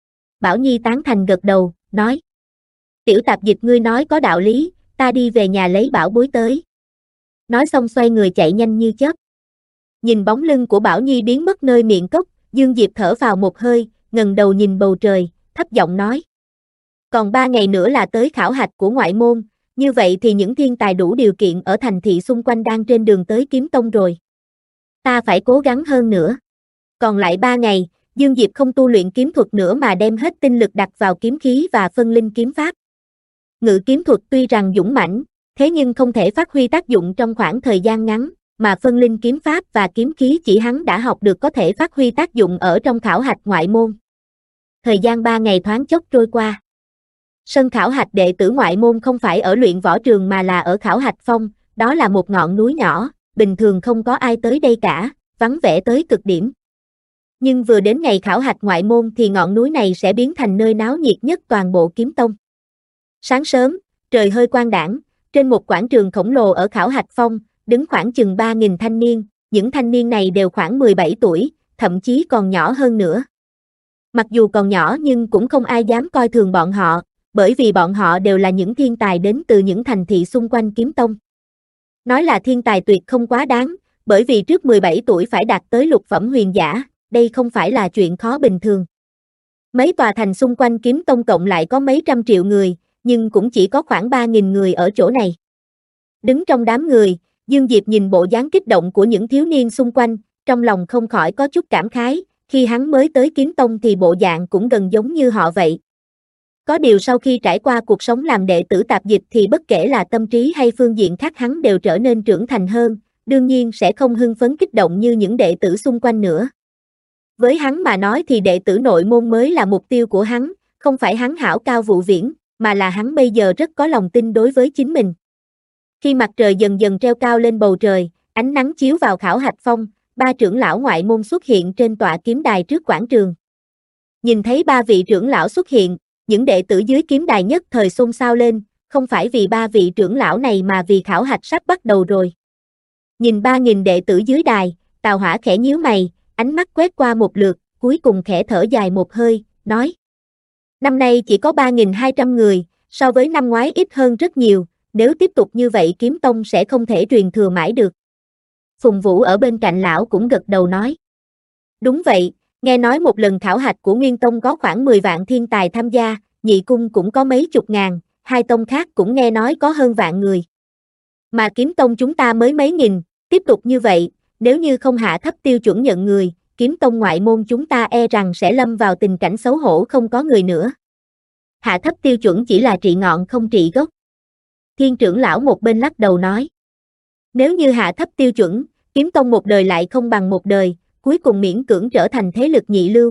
Bảo Nhi tán thành gật đầu, nói: "Tiểu tạp dịch ngươi nói có đạo lý, ta đi về nhà lấy bảo bối tới." Nói xong xoay người chạy nhanh như chớp. Nhìn bóng lưng của Bảo Nhi biến mất nơi miệng cốc, Dương Diệp thở vào một hơi, ngẩng đầu nhìn bầu trời, thấp giọng nói: "Còn 3 ngày nữa là tới khảo hạch của ngoại môn, như vậy thì những thiên tài đủ điều kiện ở thành thị xung quanh đang trên đường tới kiếm tông rồi. Ta phải cố gắng hơn nữa." Còn lại 3 ngày, Dương Diệp không tu luyện kiếm thuật nữa mà đem hết tinh lực đặt vào kiếm khí và phân linh kiếm pháp. Ngự kiếm thuật tuy rằng dũng mãnh, thế nhưng không thể phát huy tác dụng trong khoảng thời gian ngắn, mà phân linh kiếm pháp và kiếm khí chỉ hắn đã học được có thể phát huy tác dụng ở trong khảo hạch ngoại môn. Thời gian 3 ngày thoáng chốc trôi qua. Sân khảo hạch đệ tử ngoại môn không phải ở luyện võ trường mà là ở khảo hạch phong, đó là một ngọn núi nhỏ, bình thường không có ai tới đây cả, vắng vẻ tới cực điểm. Nhưng vừa đến ngày khảo hạch ngoại môn thì ngọn núi này sẽ biến thành nơi náo nhiệt nhất toàn bộ kiếm tông. Sáng sớm, trời hơi quang đãng, trên một quảng trường khổng lồ ở khảo hạch phong, đứng khoảng chừng 3.000 thanh niên, những thanh niên này đều khoảng 17 tuổi, thậm chí còn nhỏ hơn nữa. Mặc dù còn nhỏ nhưng cũng không ai dám coi thường bọn họ, bởi vì bọn họ đều là những thiên tài đến từ những thành thị xung quanh kiếm tông. Nói là thiên tài tuyệt không quá đáng, bởi vì trước 17 tuổi phải đạt tới lục phẩm huyền giả, đây không phải là chuyện khó bình thường. Mấy tòa thành xung quanh kiếm tông cộng lại có mấy trăm triệu người, nhưng cũng chỉ có khoảng 3.000 người ở chỗ này. Đứng trong đám người, Dương Diệp nhìn bộ dáng kích động của những thiếu niên xung quanh, trong lòng không khỏi có chút cảm khái, khi hắn mới tới kiếm tông thì bộ dạng cũng gần giống như họ vậy. Có điều sau khi trải qua cuộc sống làm đệ tử tạp dịch thì bất kể là tâm trí hay phương diện khác hắn đều trở nên trưởng thành hơn, đương nhiên sẽ không hưng phấn kích động như những đệ tử xung quanh nữa. Với hắn mà nói thì đệ tử nội môn mới là mục tiêu của hắn, không phải hắn hảo cao vụ viễn, mà là hắn bây giờ rất có lòng tin đối với chính mình. Khi mặt trời dần dần treo cao lên bầu trời, ánh nắng chiếu vào khảo hạch phong, 3 trưởng lão ngoại môn xuất hiện trên tọa kiếm đài trước quảng trường. Nhìn thấy 3 vị trưởng lão xuất hiện, những đệ tử dưới kiếm đài nhất thời xôn xao lên, không phải vì 3 vị trưởng lão này mà vì khảo hạch sắp bắt đầu rồi. Nhìn 3.000 đệ tử dưới đài, Tào Hỏa khẽ nhíu mày, ánh mắt quét qua một lượt, cuối cùng khẽ thở dài một hơi, nói: "Năm nay chỉ có 3.200 người, so với năm ngoái ít hơn rất nhiều, nếu tiếp tục như vậy kiếm tông sẽ không thể truyền thừa mãi được. Phùng Vũ ở bên cạnh lão cũng gật đầu nói. Đúng vậy, nghe nói một lần khảo hạch của Nguyên Tông có khoảng 10 vạn thiên tài tham gia, Nhị Cung cũng có mấy chục ngàn, hai tông khác cũng nghe nói có hơn vạn người. Mà kiếm tông chúng ta mới mấy nghìn, tiếp tục như vậy, nếu như không hạ thấp tiêu chuẩn nhận người, kiếm tông ngoại môn chúng ta e rằng sẽ lâm vào tình cảnh xấu hổ không có người nữa. Hạ thấp tiêu chuẩn chỉ là trị ngọn không trị gốc. Thiên trưởng lão một bên lắc đầu nói. Nếu như hạ thấp tiêu chuẩn, kiếm tông một đời lại không bằng một đời, cuối cùng miễn cưỡng trở thành thế lực nhị lưu.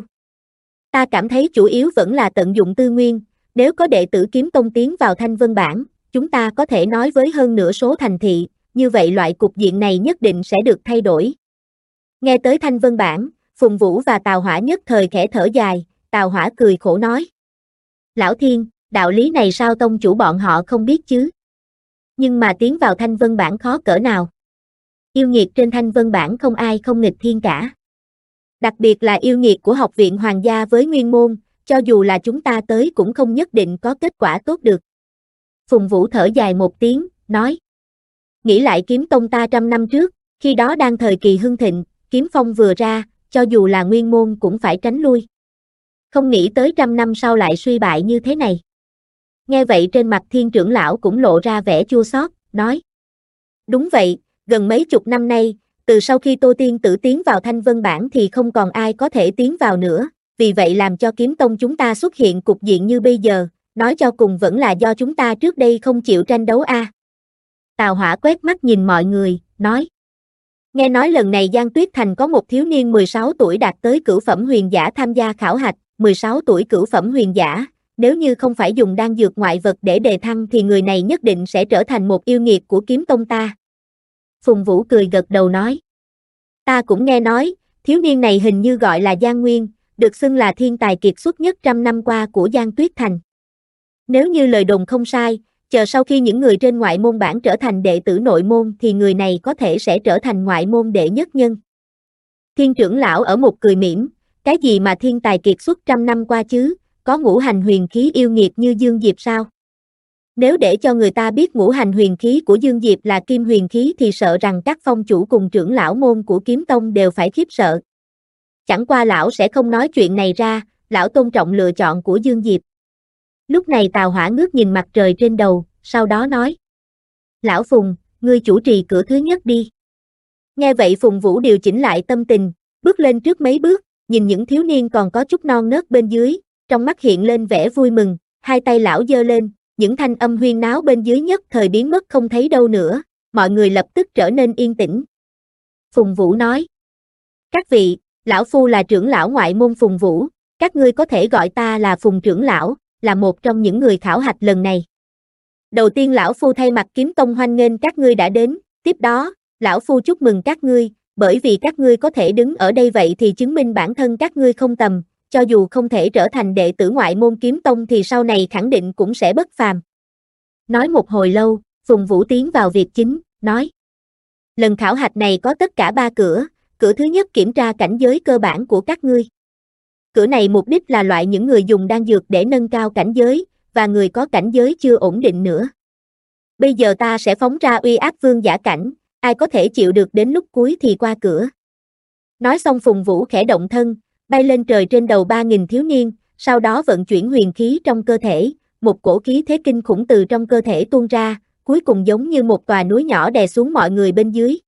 Ta cảm thấy chủ yếu vẫn là tận dụng tư nguyên, nếu có đệ tử kiếm tông tiến vào Thanh Vân Bảng, chúng ta có thể nói với hơn nửa số thành thị, như vậy loại cục diện này nhất định sẽ được thay đổi. Nghe tới Thanh Vân Bảng, Phùng Vũ và Tào Hỏa nhất thời khẽ thở dài, Tào Hỏa cười khổ nói. Lão Thiên, đạo lý này sao tông chủ bọn họ không biết chứ? Nhưng mà tiến vào Thanh Vân Bảng khó cỡ nào? Yêu nghiệt trên Thanh Vân Bảng không ai không nghịch thiên cả. Đặc biệt là yêu nghiệt của học viện hoàng gia với nguyên môn, cho dù là chúng ta tới cũng không nhất định có kết quả tốt được. Phùng Vũ thở dài một tiếng, nói. Nghĩ lại kiếm tông ta 100 năm trước, khi đó đang thời kỳ hưng thịnh, kiếm phong vừa ra, cho dù là nguyên môn cũng phải tránh lui. Không nghĩ tới 100 năm sau lại suy bại như thế này. Nghe vậy trên mặt Thiên trưởng lão cũng lộ ra vẻ chua xót, nói. Đúng vậy, gần mấy chục năm nay, từ sau khi Tô Tiên Tử tiến vào Thanh Vân Bảng thì không còn ai có thể tiến vào nữa, vì vậy làm cho kiếm tông chúng ta xuất hiện cục diện như bây giờ, nói cho cùng vẫn là do chúng ta trước đây không chịu tranh đấu a. Tào Hỏa quét mắt nhìn mọi người, nói. Nghe nói lần này Giang Tuyết Thành có một thiếu niên 16 tuổi đạt tới cửu phẩm huyền giả tham gia khảo hạch, 16 tuổi cửu phẩm huyền giả, nếu như không phải dùng đan dược ngoại vật để đề thăng thì người này nhất định sẽ trở thành một yêu nghiệt của kiếm tông ta. Phùng Vũ cười gật đầu nói. Ta cũng nghe nói, thiếu niên này hình như gọi là Giang Nguyên, được xưng là thiên tài kiệt xuất nhất 100 năm qua của Giang Tuyết Thành. Nếu như lời đồn không sai, chờ sau khi những người trên ngoại môn bảng trở thành đệ tử nội môn thì người này có thể sẽ trở thành ngoại môn đệ nhất nhân. Thiên trưởng lão ở một cười mỉm, cái gì mà thiên tài kiệt xuất 100 năm qua chứ, có ngũ hành huyền khí yêu nghiệt như Dương Diệp sao? Nếu để cho người ta biết ngũ hành huyền khí của Dương Diệp là kim huyền khí thì sợ rằng các phong chủ cùng trưởng lão môn của kiếm tông đều phải khiếp sợ. Chẳng qua lão sẽ không nói chuyện này ra, lão tôn trọng lựa chọn của Dương Diệp. Lúc này Tào Hỏa ngước nhìn mặt trời trên đầu, sau đó nói. Lão Phùng, ngươi chủ trì cửa thứ nhất đi. Nghe vậy Phùng Vũ điều chỉnh lại tâm tình, bước lên trước mấy bước, nhìn những thiếu niên còn có chút non nớt bên dưới, trong mắt hiện lên vẻ vui mừng, hai tay lão giơ lên, những thanh âm huyên náo bên dưới nhất thời biến mất không thấy đâu nữa, mọi người lập tức trở nên yên tĩnh. Phùng Vũ nói. Các vị, lão phu là trưởng lão ngoại môn Phùng Vũ, các ngươi có thể gọi ta là Phùng trưởng lão, là một trong những người khảo hạch lần này. Đầu tiên lão phu thay mặt kiếm tông hoan nghênh các ngươi đã đến, tiếp đó, lão phu chúc mừng các ngươi, bởi vì các ngươi có thể đứng ở đây vậy thì chứng minh bản thân các ngươi không tầm, cho dù không thể trở thành đệ tử ngoại môn kiếm tông thì sau này khẳng định cũng sẽ bất phàm. Nói một hồi lâu, Phùng Vũ tiến vào việc chính, nói. Lần khảo hạch này có tất cả 3 cửa, cửa thứ nhất kiểm tra cảnh giới cơ bản của các ngươi. Cửa này mục đích là loại những người dùng đan dược để nâng cao cảnh giới, và người có cảnh giới chưa ổn định nữa. Bây giờ ta sẽ phóng ra uy áp vương giả cảnh, ai có thể chịu được đến lúc cuối thì qua cửa. Nói xong Phùng Vũ khẽ động thân, bay lên trời trên đầu 3.000 thiếu niên, sau đó vận chuyển huyền khí trong cơ thể, một cổ khí thế kinh khủng từ trong cơ thể tuôn ra, cuối cùng giống như một tòa núi nhỏ đè xuống mọi người bên dưới.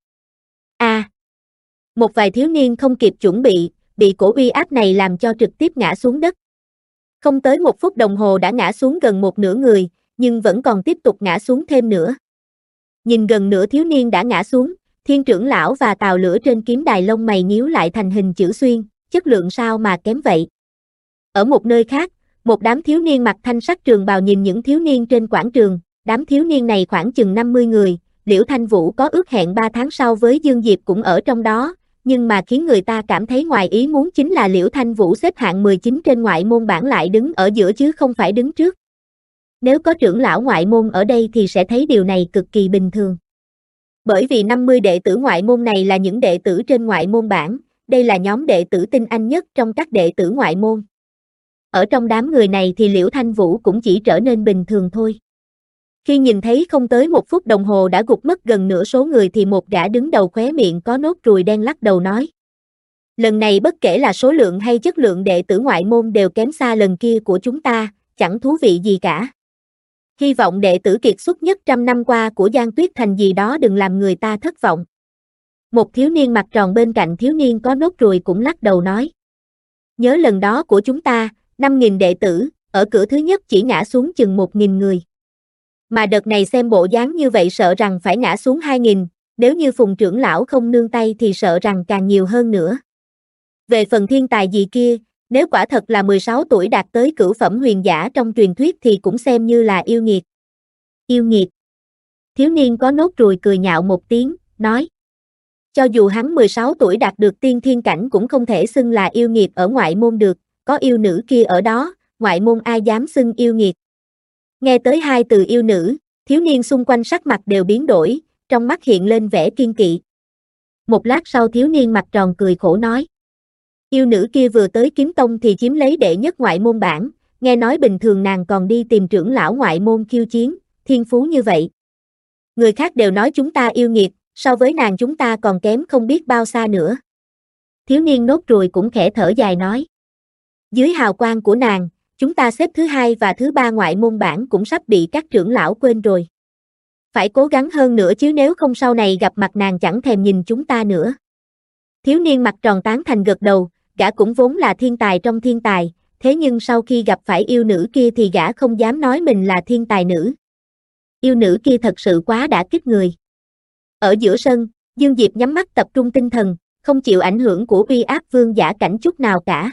Một vài thiếu niên không kịp chuẩn bị cổ uy áp này làm cho trực tiếp ngã xuống đất. Không tới 1 phút đồng hồ đã ngã xuống gần một nửa người, nhưng vẫn còn tiếp tục ngã xuống thêm nữa. Nhìn gần nửa thiếu niên đã ngã xuống, Thiên trưởng lão và Tào Lửa trên kiếm đài lông mày nhíu lại thành hình chữ xuyên, chất lượng sao mà kém vậy. Ở một nơi khác, một đám thiếu niên mặc thanh sắc trường bào nhìn những thiếu niên trên quảng trường, đám thiếu niên này khoảng chừng 50 người, Liễu Thanh Vũ có ước hẹn 3 tháng sau với Dương Diệp cũng ở trong đó, nhưng mà khiến người ta cảm thấy ngoài ý muốn chính là Liễu Thanh Vũ xếp hạng 19 trên ngoại môn bảng lại đứng ở giữa chứ không phải đứng trước. Nếu có trưởng lão ngoại môn ở đây thì sẽ thấy điều này cực kỳ bình thường. Bởi vì 50 đệ tử ngoại môn này là những đệ tử trên ngoại môn bảng, đây là nhóm đệ tử tinh anh nhất trong các đệ tử ngoại môn. Ở trong đám người này thì Liễu Thanh Vũ cũng chỉ trở nên bình thường thôi. Khi nhìn thấy không tới 1 phút đồng hồ đã gục mất gần nửa số người thì một gã đứng đầu khóe miệng có nốt ruồi đen lắc đầu nói. Lần này bất kể là số lượng hay chất lượng đệ tử ngoại môn đều kém xa lần kia của chúng ta, chẳng thú vị gì cả. Hy vọng đệ tử kiệt xuất nhất 100 năm qua của Giang Tuyết Thành gì đó đừng làm người ta thất vọng. Một thiếu niên mặt tròn bên cạnh thiếu niên có nốt ruồi cũng lắc đầu nói. Nhớ lần đó của chúng ta, 5.000 đệ tử, ở cửa thứ nhất chỉ ngã xuống chừng 1.000 người. Mà đợt này xem bộ dáng như vậy sợ rằng phải ngã xuống 2.000, nếu như Phùng trưởng lão không nương tay thì sợ rằng càng nhiều hơn nữa. Về phần thiên tài gì kia, nếu quả thật là 16 tuổi đạt tới cửu phẩm huyền giả trong truyền thuyết thì cũng xem như là yêu nghiệt. Yêu nghiệt. Thiếu niên có nốt ruồi cười nhạo một tiếng, nói. Cho dù hắn 16 tuổi đạt được tiên thiên cảnh cũng không thể xưng là yêu nghiệt ở ngoại môn được, có yêu nữ kia ở đó, ngoại môn ai dám xưng yêu nghiệt. Nghe tới 2 từ yêu nữ, thiếu niên xung quanh sắc mặt đều biến đổi, trong mắt hiện lên vẻ kiên kỵ. Một lát sau thiếu niên mặt tròn cười khổ nói. Yêu nữ kia vừa tới kiếm tông thì chiếm lấy đệ nhất ngoại môn bảng, nghe nói bình thường nàng còn đi tìm trưởng lão ngoại môn khiêu chiến, thiên phú như vậy. Người khác đều nói chúng ta yêu nghiệt, so với nàng chúng ta còn kém không biết bao xa nữa. Thiếu niên nốt ruồi cũng khẽ thở dài nói. Dưới hào quang của nàng, chúng ta xếp thứ 2 và thứ 3 ngoại môn bảng cũng sắp bị các trưởng lão quên rồi. Phải cố gắng hơn nữa chứ nếu không sau này gặp mặt nàng chẳng thèm nhìn chúng ta nữa. Thiếu niên mặt tròn tán thành gật đầu, gã cũng vốn là thiên tài trong thiên tài, thế nhưng sau khi gặp phải yêu nữ kia thì gã không dám nói mình là thiên tài nữ. Yêu nữ kia thật sự quá đã kích người. Ở giữa sân, Dương Diệp nhắm mắt tập trung tinh thần, không chịu ảnh hưởng của uy áp vương giả cảnh chút nào cả.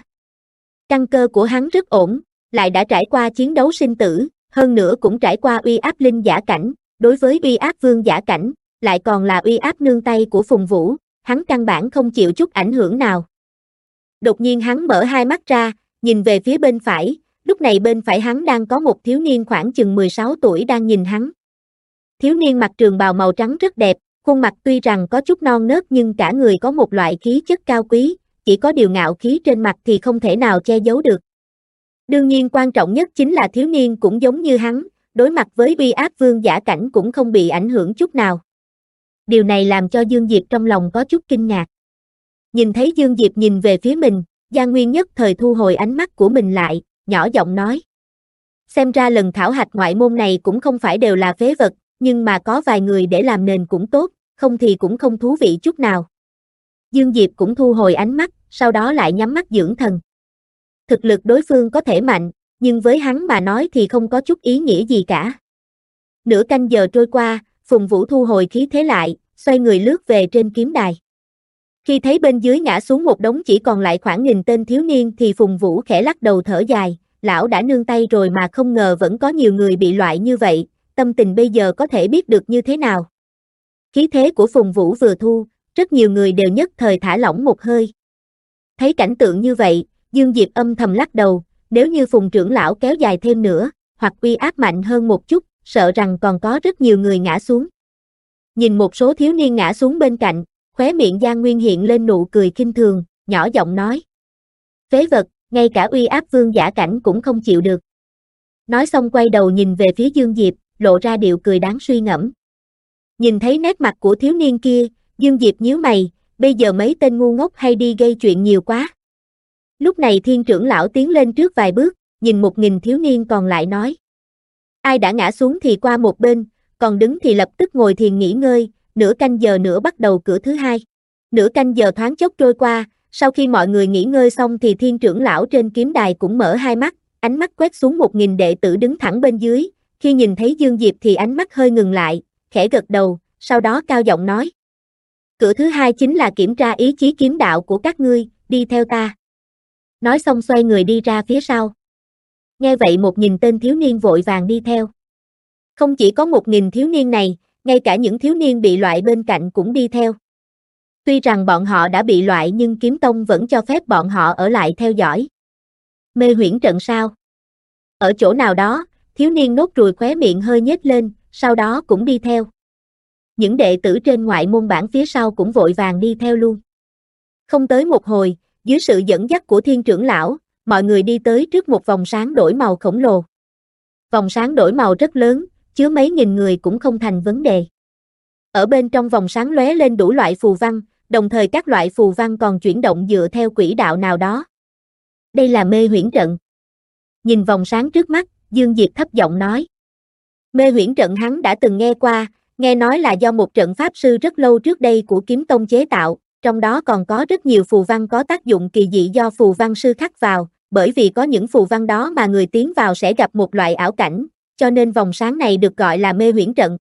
Căn cơ của hắn rất ổn, lại đã trải qua chiến đấu sinh tử, hơn nữa cũng trải qua uy áp linh giả cảnh, đối với uy áp vương giả cảnh, lại còn là uy áp nương tay của Phùng Vũ, hắn căn bản không chịu chút ảnh hưởng nào. Đột nhiên hắn mở hai mắt ra, nhìn về phía bên phải, lúc này bên phải hắn đang có một thiếu niên khoảng chừng 16 tuổi đang nhìn hắn. Thiếu niên mặc trường bào màu trắng rất đẹp, khuôn mặt tuy rằng có chút non nớt nhưng cả người có một loại khí chất cao quý, chỉ có điều ngạo khí trên mặt thì không thể nào che giấu được. Đương nhiên quan trọng nhất chính là thiếu niên cũng giống như hắn, đối mặt với uy áp vương giả cảnh cũng không bị ảnh hưởng chút nào. Điều này làm cho Dương Diệp trong lòng có chút kinh ngạc. Nhìn thấy Dương Diệp nhìn về phía mình, Giang Nguyên nhất thời thu hồi ánh mắt của mình lại, nhỏ giọng nói. Xem ra lần khảo hạch ngoại môn này cũng không phải đều là phế vật, nhưng mà có vài người để làm nền cũng tốt, không thì cũng không thú vị chút nào. Dương Diệp cũng thu hồi ánh mắt, sau đó lại nhắm mắt dưỡng thần. Thực lực đối phương có thể mạnh, nhưng với hắn mà nói thì không có chút ý nghĩa gì cả. Nửa canh giờ trôi qua, Phùng Vũ thu hồi khí thế lại, xoay người lướt về trên kiếm đài. Khi thấy bên dưới ngã xuống một đống chỉ còn lại khoảng 1000 tên thiếu niên thì Phùng Vũ khẽ lắc đầu thở dài, lão đã nương tay rồi mà không ngờ vẫn có nhiều người bị loại như vậy, tâm tình bây giờ có thể biết được như thế nào. Khí thế của Phùng Vũ vừa thu, rất nhiều người đều nhất thời thả lỏng một hơi. Thấy cảnh tượng như vậy, Dương Diệp âm thầm lắc đầu, nếu như Phùng trưởng lão kéo dài thêm nữa, hoặc uy áp mạnh hơn một chút, sợ rằng còn có rất nhiều người ngã xuống. Nhìn một số thiếu niên ngã xuống bên cạnh, khóe miệng Giang Nguyên hiện lên nụ cười khinh thường, nhỏ giọng nói. Phế vật, ngay cả uy áp vương giả cảnh cũng không chịu được. Nói xong quay đầu nhìn về phía Dương Diệp, lộ ra điệu cười đáng suy ngẫm. Nhìn thấy nét mặt của thiếu niên kia, Dương Diệp nhíu mày, bây giờ mấy tên ngu ngốc hay đi gây chuyện nhiều quá. Lúc này Thiên trưởng lão tiến lên trước vài bước, nhìn 1000 thiếu niên còn lại nói. Ai đã ngã xuống thì qua một bên, còn đứng thì lập tức ngồi thiền nghỉ ngơi, nửa canh giờ nữa bắt đầu cửa thứ 2. Nửa canh giờ thoáng chốc trôi qua, sau khi mọi người nghỉ ngơi xong thì Thiên trưởng lão trên kiếm đài cũng mở hai mắt, ánh mắt quét xuống 1000 đệ tử đứng thẳng bên dưới, khi nhìn thấy Dương Diệp thì ánh mắt hơi ngừng lại, khẽ gật đầu, sau đó cao giọng nói. Cửa thứ 2 chính là kiểm tra ý chí kiếm đạo của các ngươi, đi theo ta. Nói xong xoay người đi ra phía sau. Nghe vậy 1000 tên thiếu niên vội vàng đi theo. Không chỉ có 1000 thiếu niên này, ngay cả những thiếu niên bị loại bên cạnh cũng đi theo. Tuy rằng bọn họ đã bị loại nhưng Kiếm Tông vẫn cho phép bọn họ ở lại theo dõi. Mê huyễn trận sao? Ở chỗ nào đó, thiếu niên nốt ruồi khóe miệng hơi nhếch lên, sau đó cũng đi theo. Những đệ tử trên ngoại môn bảng phía sau cũng vội vàng đi theo luôn. Không tới một hồi, dưới sự dẫn dắt của Thiên trưởng lão, mọi người đi tới trước một vòng sáng đổi màu khổng lồ. Vòng sáng đổi màu rất lớn, chứa mấy nghìn người cũng không thành vấn đề. Ở bên trong vòng sáng lóe lên đủ loại phù văn, đồng thời các loại phù văn còn chuyển động dựa theo quỹ đạo nào đó. Đây là mê huyễn trận. Nhìn vòng sáng trước mắt, Dương Diệp thấp giọng nói. Mê huyễn trận hắn đã từng nghe qua, nghe nói là do một trận pháp sư rất lâu trước đây của Kiếm Tông chế tạo, trong đó còn có rất nhiều phù văn có tác dụng kỳ dị do phù văn sư khắc vào, bởi vì có những phù văn đó mà người tiến vào sẽ gặp một loại ảo cảnh, cho nên vòng sáng này được gọi là mê huyễn trận.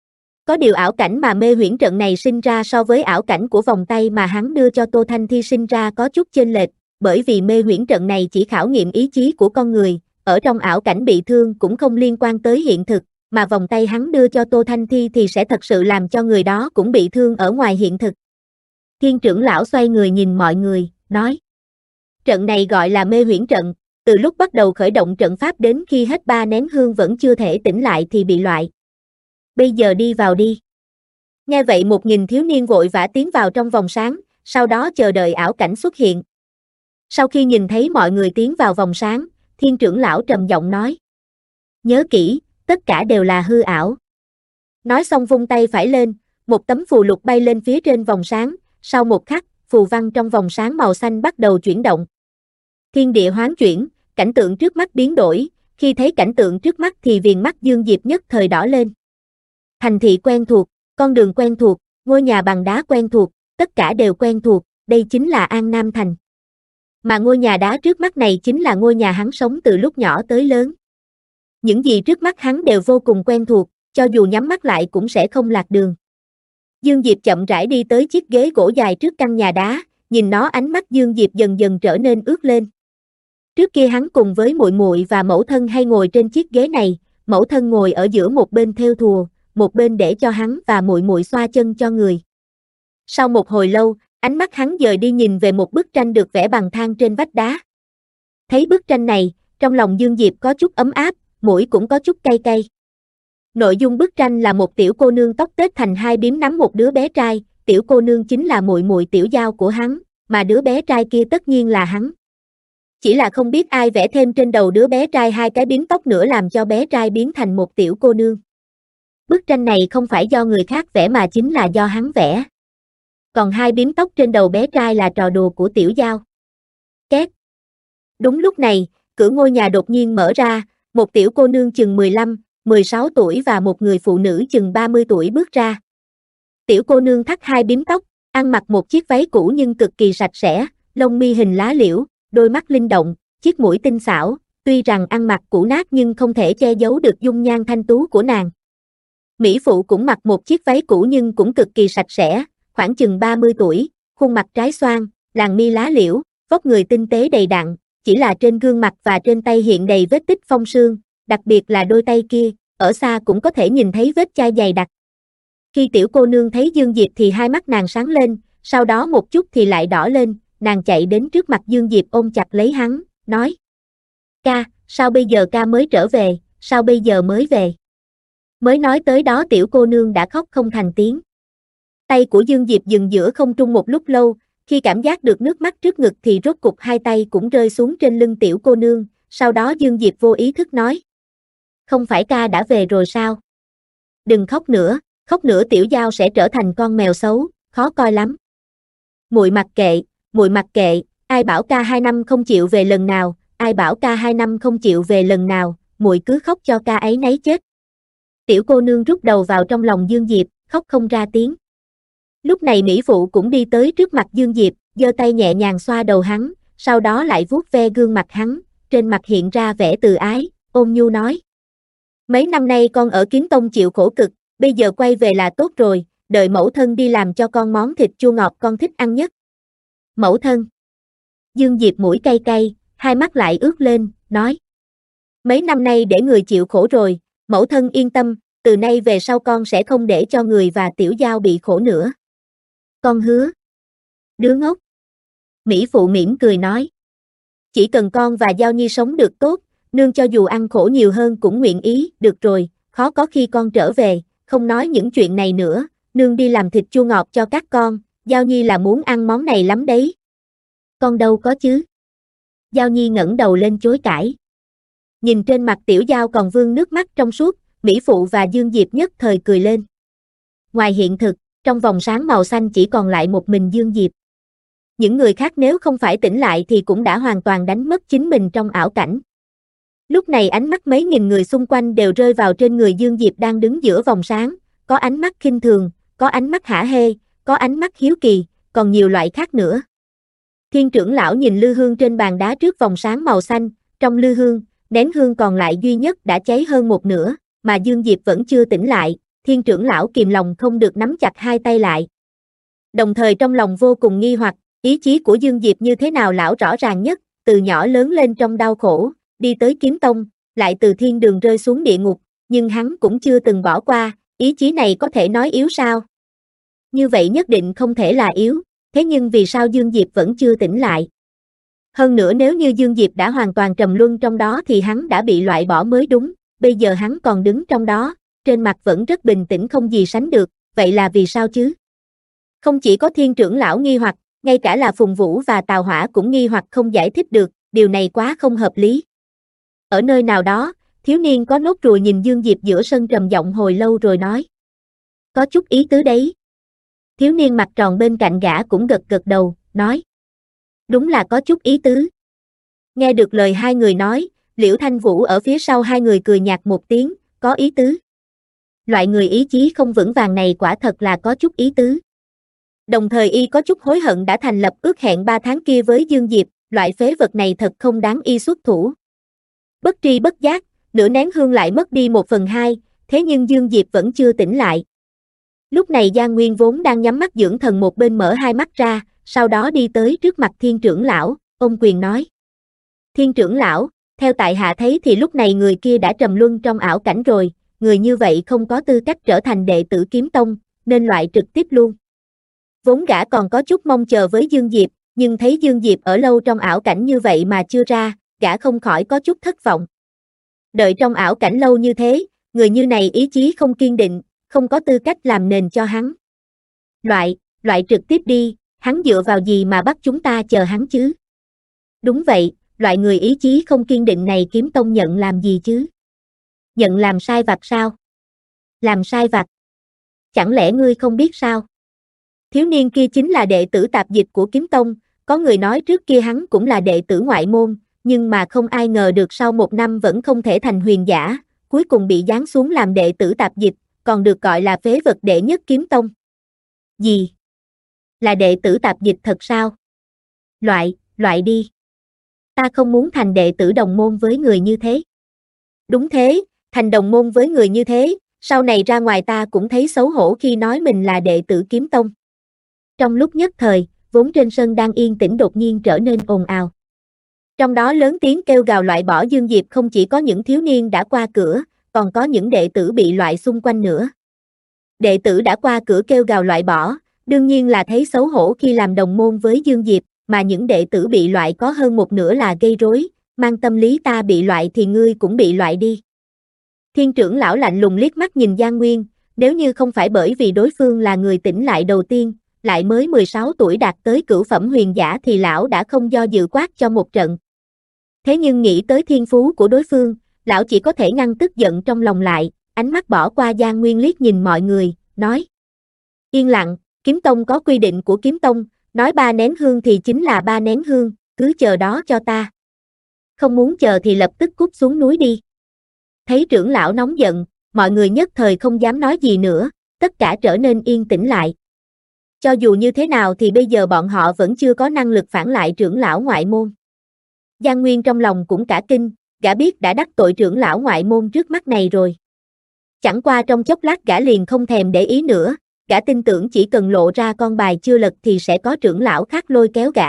Có điều ảo cảnh mà mê huyễn trận này sinh ra so với ảo cảnh của vòng tay mà hắn đưa cho Tô Thanh Thi sinh ra có chút chênh lệch, bởi vì mê huyễn trận này chỉ khảo nghiệm ý chí của con người, ở trong ảo cảnh bị thương cũng không liên quan tới hiện thực, mà vòng tay hắn đưa cho Tô Thanh Thi thì sẽ thật sự làm cho người đó cũng bị thương ở ngoài hiện thực. Thiên trưởng lão xoay người nhìn mọi người, nói. Trận này gọi là mê huyễn trận, từ lúc bắt đầu khởi động trận pháp đến khi hết 3 nén hương vẫn chưa thể tỉnh lại thì bị loại. Bây giờ đi vào đi. Nghe vậy 1000 thiếu niên vội vã tiến vào trong vòng sáng, sau đó chờ đợi ảo cảnh xuất hiện. Sau khi nhìn thấy mọi người tiến vào vòng sáng, thiên trưởng lão trầm giọng nói. Nhớ kỹ, tất cả đều là hư ảo. Nói xong vung tay phải lên, một tấm phù lục bay lên phía trên vòng sáng, sau một khắc, phù văn trong vòng sáng màu xanh bắt đầu chuyển động. Thiên địa hoán chuyển, cảnh tượng trước mắt biến đổi, khi thấy cảnh tượng trước mắt thì viền mắt Dương Diệp nhất thời đỏ lên. Thành thị quen thuộc, con đường quen thuộc, ngôi nhà bằng đá quen thuộc, tất cả đều quen thuộc, đây chính là An Nam Thành. Mà ngôi nhà đá trước mắt này chính là ngôi nhà hắn sống từ lúc nhỏ tới lớn. Những gì trước mắt hắn đều vô cùng quen thuộc, cho dù nhắm mắt lại cũng sẽ không lạc đường. Dương Diệp chậm rãi đi tới chiếc ghế gỗ dài trước căn nhà đá, nhìn nó ánh mắt Dương Diệp dần dần trở nên ướt lên. Trước kia hắn cùng với muội muội và mẫu thân hay ngồi trên chiếc ghế này, mẫu thân ngồi ở giữa một bên thêu thùa, một bên để cho hắn và muội muội xoa chân cho người. Sau một hồi lâu, ánh mắt hắn dời đi nhìn về một bức tranh được vẽ bằng than trên vách đá. Thấy bức tranh này, trong lòng Dương Diệp có chút ấm áp, mũi cũng có chút cay cay. Nội dung bức tranh là một tiểu cô nương tóc tết thành hai bím nắm một đứa bé trai, tiểu cô nương chính là muội muội Tiểu Giao của hắn, mà đứa bé trai kia tất nhiên là hắn. Chỉ là không biết ai vẽ thêm trên đầu đứa bé trai hai cái bím tóc nữa làm cho bé trai biến thành một tiểu cô nương. Bức tranh này không phải do người khác vẽ mà chính là do hắn vẽ. Còn hai bím tóc trên đầu bé trai là trò đùa của Tiểu Giao. Két. Đúng lúc này, cửa ngôi nhà đột nhiên mở ra, một tiểu cô nương chừng 15, 16 tuổi và một người phụ nữ chừng 30 tuổi bước ra. Tiểu cô nương thắt hai bím tóc, ăn mặc một chiếc váy cũ nhưng cực kỳ sạch sẽ, lông mi hình lá liễu, đôi mắt linh động, chiếc mũi tinh xảo, tuy rằng ăn mặc cũ nát nhưng không thể che giấu được dung nhan thanh tú của nàng. Mỹ phụ cũng mặc một chiếc váy cũ nhưng cũng cực kỳ sạch sẽ, khoảng chừng 30 tuổi, khuôn mặt trái xoan, làn mi lá liễu, vóc người tinh tế đầy đặn, chỉ là trên gương mặt và trên tay hiện đầy vết tích phong sương, đặc biệt là đôi tay kia, ở xa cũng có thể nhìn thấy vết chai dày đặc. Khi tiểu cô nương thấy Dương Diệp thì hai mắt nàng sáng lên, sau đó một chút thì lại đỏ lên, nàng chạy đến trước mặt Dương Diệp ôm chặt lấy hắn, nói. Ca, sao bây giờ ca mới trở về, sao bây giờ mới về? Mới nói tới đó tiểu cô nương đã khóc không thành tiếng. Tay của Dương Diệp dừng giữa không trung một lúc lâu, khi cảm giác được nước mắt trước ngực thì rốt cục hai tay cũng rơi xuống trên lưng tiểu cô nương, sau đó Dương Diệp vô ý thức nói. Không phải ca đã về rồi sao? Đừng khóc nữa Tiểu Giao sẽ trở thành con mèo xấu, khó coi lắm. Muội mặc kệ, ai bảo ca 2 năm không chịu về lần nào, ai bảo ca 2 năm không chịu về lần nào, muội cứ khóc cho ca ấy nấy chết. Tiểu cô nương rút đầu vào trong lòng Dương Diệp, khóc không ra tiếng. Lúc này mỹ phụ cũng đi tới trước mặt Dương Diệp, giơ tay nhẹ nhàng xoa đầu hắn, sau đó lại vuốt ve gương mặt hắn, trên mặt hiện ra vẻ từ ái, ôn nhu nói. Mấy năm nay con ở Kiếm Tông chịu khổ cực, bây giờ quay về là tốt rồi, đợi mẫu thân đi làm cho con món thịt chua ngọt con thích ăn nhất. Mẫu thân. Dương Diệp mũi cay cay, hai mắt lại ướt lên, nói. Mấy năm nay để người chịu khổ rồi, mẫu thân yên tâm, từ nay về sau con sẽ không để cho người và Tiểu Giao bị khổ nữa. Con hứa. Đứa ngốc. Mỹ phụ mỉm cười nói. Chỉ cần con và Giao Nhi sống được tốt, nương cho dù ăn khổ nhiều hơn cũng nguyện ý, được rồi, khó có khi con trở về, không nói những chuyện này nữa, nương đi làm thịt chua ngọt cho các con, Giao Nhi là muốn ăn món này lắm đấy. Con đâu có chứ. Giao Nhi ngẩng đầu lên chối cãi. Nhìn trên mặt Tiểu Giao còn vương nước mắt trong suốt, Mỹ Phụ và Dương Diệp nhất thời cười lên. Ngoài hiện thực, trong vòng sáng màu xanh chỉ còn lại một mình Dương Diệp. Những người khác nếu không phải tỉnh lại thì cũng đã hoàn toàn đánh mất chính mình trong ảo cảnh. Lúc này ánh mắt mấy nghìn người xung quanh đều rơi vào trên người Dương Diệp đang đứng giữa vòng sáng, có ánh mắt khinh thường, có ánh mắt hả hê, có ánh mắt hiếu kỳ, còn nhiều loại khác nữa. Thiên trưởng lão nhìn lư hương trên bàn đá trước vòng sáng màu xanh, trong lư hương, nén hương còn lại duy nhất đã cháy hơn một nửa, mà Dương Diệp vẫn chưa tỉnh lại, thiên trưởng lão kìm lòng không được nắm chặt hai tay lại. Đồng thời trong lòng vô cùng nghi hoặc, ý chí của Dương Diệp như thế nào lão rõ ràng nhất, từ nhỏ lớn lên trong đau khổ, đi tới kiếm tông, lại từ thiên đường rơi xuống địa ngục, nhưng hắn cũng chưa từng bỏ qua, ý chí này có thể nói yếu sao? Như vậy nhất định không thể là yếu, thế nhưng vì sao Dương Diệp vẫn chưa tỉnh lại? Hơn nữa nếu như Dương Diệp đã hoàn toàn trầm luân trong đó thì hắn đã bị loại bỏ mới đúng, bây giờ hắn còn đứng trong đó, trên mặt vẫn rất bình tĩnh không gì sánh được, vậy là vì sao chứ? Không chỉ có thiên trưởng lão nghi hoặc, ngay cả là Phùng Vũ và Tào Hỏa cũng nghi hoặc không giải thích được, điều này quá không hợp lý. Ở nơi nào đó, thiếu niên có nốt ruồi nhìn Dương Diệp giữa sân trầm giọng hồi lâu rồi nói. Có chút ý tứ đấy. Thiếu niên mặt tròn bên cạnh gã cũng gật gật đầu, nói. Đúng là có chút ý tứ. Nghe được lời hai người nói, Liễu Thanh Vũ ở phía sau hai người cười nhạt một tiếng, có ý tứ. Loại người ý chí không vững vàng này quả thật là có chút ý tứ. Đồng thời y có chút hối hận đã thành lập ước hẹn 3 tháng kia với Dương Diệp, loại phế vật này thật không đáng y xuất thủ. Bất tri bất giác, nửa nén hương lại mất đi 1/2, thế nhưng Dương Diệp vẫn chưa tỉnh lại. Lúc này Giang Nguyên vốn đang nhắm mắt dưỡng thần một bên mở hai mắt ra, sau đó đi tới trước mặt thiên trưởng lão, ôm quyền nói. Thiên trưởng lão, theo tại hạ thấy thì lúc này người kia đã trầm luân trong ảo cảnh rồi, người như vậy không có tư cách trở thành đệ tử kiếm tông, nên loại trực tiếp luôn. Vốn gã còn có chút mong chờ với Dương Diệp, nhưng thấy Dương Diệp ở lâu trong ảo cảnh như vậy mà chưa ra, gã không khỏi có chút thất vọng. Đợi trong ảo cảnh lâu như thế, người như này ý chí không kiên định, không có tư cách làm nền cho hắn. Loại trực tiếp đi, hắn dựa vào gì mà bắt chúng ta chờ hắn chứ? Đúng vậy, loại người ý chí không kiên định này kiếm tông nhận làm gì chứ? Nhận làm sai vặt sao? Làm sai vặt? Chẳng lẽ ngươi không biết sao? Thiếu niên kia chính là đệ tử tạp dịch của kiếm tông, có người nói trước kia hắn cũng là đệ tử ngoại môn, nhưng mà không ai ngờ được sau 1 năm vẫn không thể thành huyền giả, cuối cùng bị giáng xuống làm đệ tử tạp dịch, còn được gọi là phế vật đệ nhất kiếm tông. Gì? Là đệ tử tạp dịch thật sao? Loại đi. Ta không muốn thành đệ tử đồng môn với người như thế. Đúng thế, thành đồng môn với người như thế, sau này ra ngoài ta cũng thấy xấu hổ khi nói mình là đệ tử kiếm tông. Trong lúc nhất thời, vốn trên sân đang yên tĩnh đột nhiên trở nên ồn ào. Trong đó lớn tiếng kêu gào loại bỏ Dương Diệp không chỉ có những thiếu niên đã qua cửa, còn có những đệ tử bị loại xung quanh nữa. Đệ tử đã qua cửa kêu gào loại bỏ, đương nhiên là thấy xấu hổ khi làm đồng môn với Dương Diệp, mà những đệ tử bị loại có hơn một nửa là gây rối, mang tâm lý ta bị loại thì ngươi cũng bị loại đi. Thiên trưởng lão lạnh lùng liếc mắt nhìn Giang Nguyên, nếu như không phải bởi vì đối phương là người tỉnh lại đầu tiên, lại mới 16 tuổi đạt tới cửu phẩm huyền giả thì lão đã không do dự quát cho một trận. Thế nhưng nghĩ tới thiên phú của đối phương, lão chỉ có thể ngăn tức giận trong lòng lại, ánh mắt bỏ qua Giang Nguyên liếc nhìn mọi người, nói. Yên lặng, kiếm tông có quy định của kiếm tông, nói 3 nén hương thì chính là 3 nén hương, cứ chờ đó cho ta. Không muốn chờ thì lập tức cút xuống núi đi. Thấy trưởng lão nóng giận, mọi người nhất thời không dám nói gì nữa, tất cả trở nên yên tĩnh lại. Cho dù như thế nào thì bây giờ bọn họ vẫn chưa có năng lực phản lại trưởng lão ngoại môn. Giang Nguyên trong lòng cũng cả kinh, gã biết đã đắc tội trưởng lão ngoại môn trước mắt này rồi. Chẳng qua trong chốc lát gã liền không thèm để ý nữa, gã tin tưởng chỉ cần lộ ra con bài chưa lật thì sẽ có trưởng lão khác lôi kéo gã.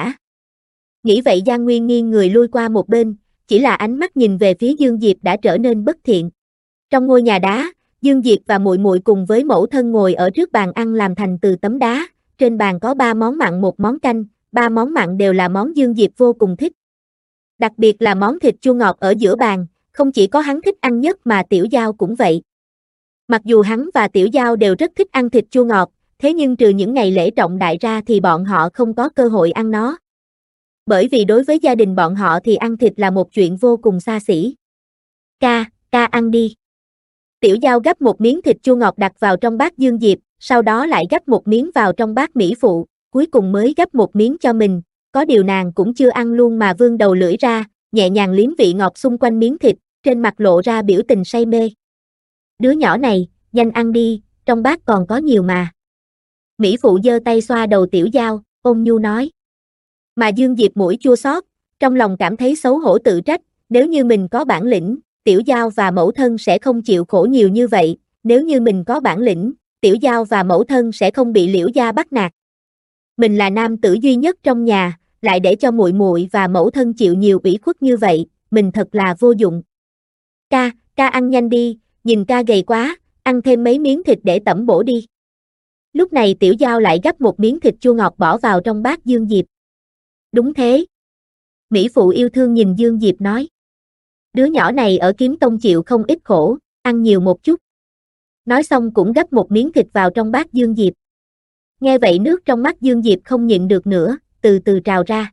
Nghĩ vậy Giang Nguyên nghiêng người lui qua một bên, chỉ là ánh mắt nhìn về phía Dương Diệp đã trở nên bất thiện. Trong ngôi nhà đá, Dương Diệp và muội muội cùng với mẫu thân ngồi ở trước bàn ăn làm thành từ tấm đá, trên bàn có 3 món mặn 1 món canh, 3 món mặn đều là món Dương Diệp vô cùng thích. Đặc biệt là món thịt chua ngọt ở giữa bàn, không chỉ có hắn thích ăn nhất mà Tiểu Giao cũng vậy. Mặc dù hắn và Tiểu Giao đều rất thích ăn thịt chua ngọt, thế nhưng trừ những ngày lễ trọng đại ra thì bọn họ không có cơ hội ăn nó. Bởi vì đối với gia đình bọn họ thì ăn thịt là một chuyện vô cùng xa xỉ. Ca ăn đi. Tiểu Giao gắp một miếng thịt chua ngọt đặt vào trong bát Dương Diệp, sau đó lại gắp một miếng vào trong bát Mỹ Phụ, cuối cùng mới gắp một miếng cho mình, có điều nàng cũng chưa ăn luôn mà vươn đầu lưỡi ra, nhẹ nhàng liếm vị ngọt xung quanh miếng thịt, trên mặt lộ ra biểu tình say mê. Đứa nhỏ này, nhanh ăn đi, trong bát còn có nhiều mà. Mỹ Phụ giơ tay xoa đầu Tiểu Giao, ôn nhu nói. Mà Dương Diệp mũi chua xót, trong lòng cảm thấy xấu hổ tự trách, nếu như mình có bản lĩnh, Tiểu Giao và mẫu thân sẽ không chịu khổ nhiều như vậy, nếu như mình có bản lĩnh, Tiểu Giao và mẫu thân sẽ không bị Liễu gia bắt nạt. Mình là nam tử duy nhất trong nhà, lại để cho muội muội và mẫu thân chịu nhiều ủy khuất như vậy, mình thật là vô dụng. Ca ăn nhanh đi, nhìn ca gầy quá, ăn thêm mấy miếng thịt để tẩm bổ đi. Lúc này Tiểu Giao lại gắp một miếng thịt chua ngọt bỏ vào trong bát Dương Diệp. Đúng thế. Mỹ Phụ yêu thương nhìn Dương Diệp nói. Đứa nhỏ này ở Kiếm Tông chịu không ít khổ, ăn nhiều một chút. Nói xong cũng gắp một miếng thịt vào trong bát Dương Diệp. Nghe vậy nước trong mắt Dương Diệp không nhịn được nữa, từ từ trào ra.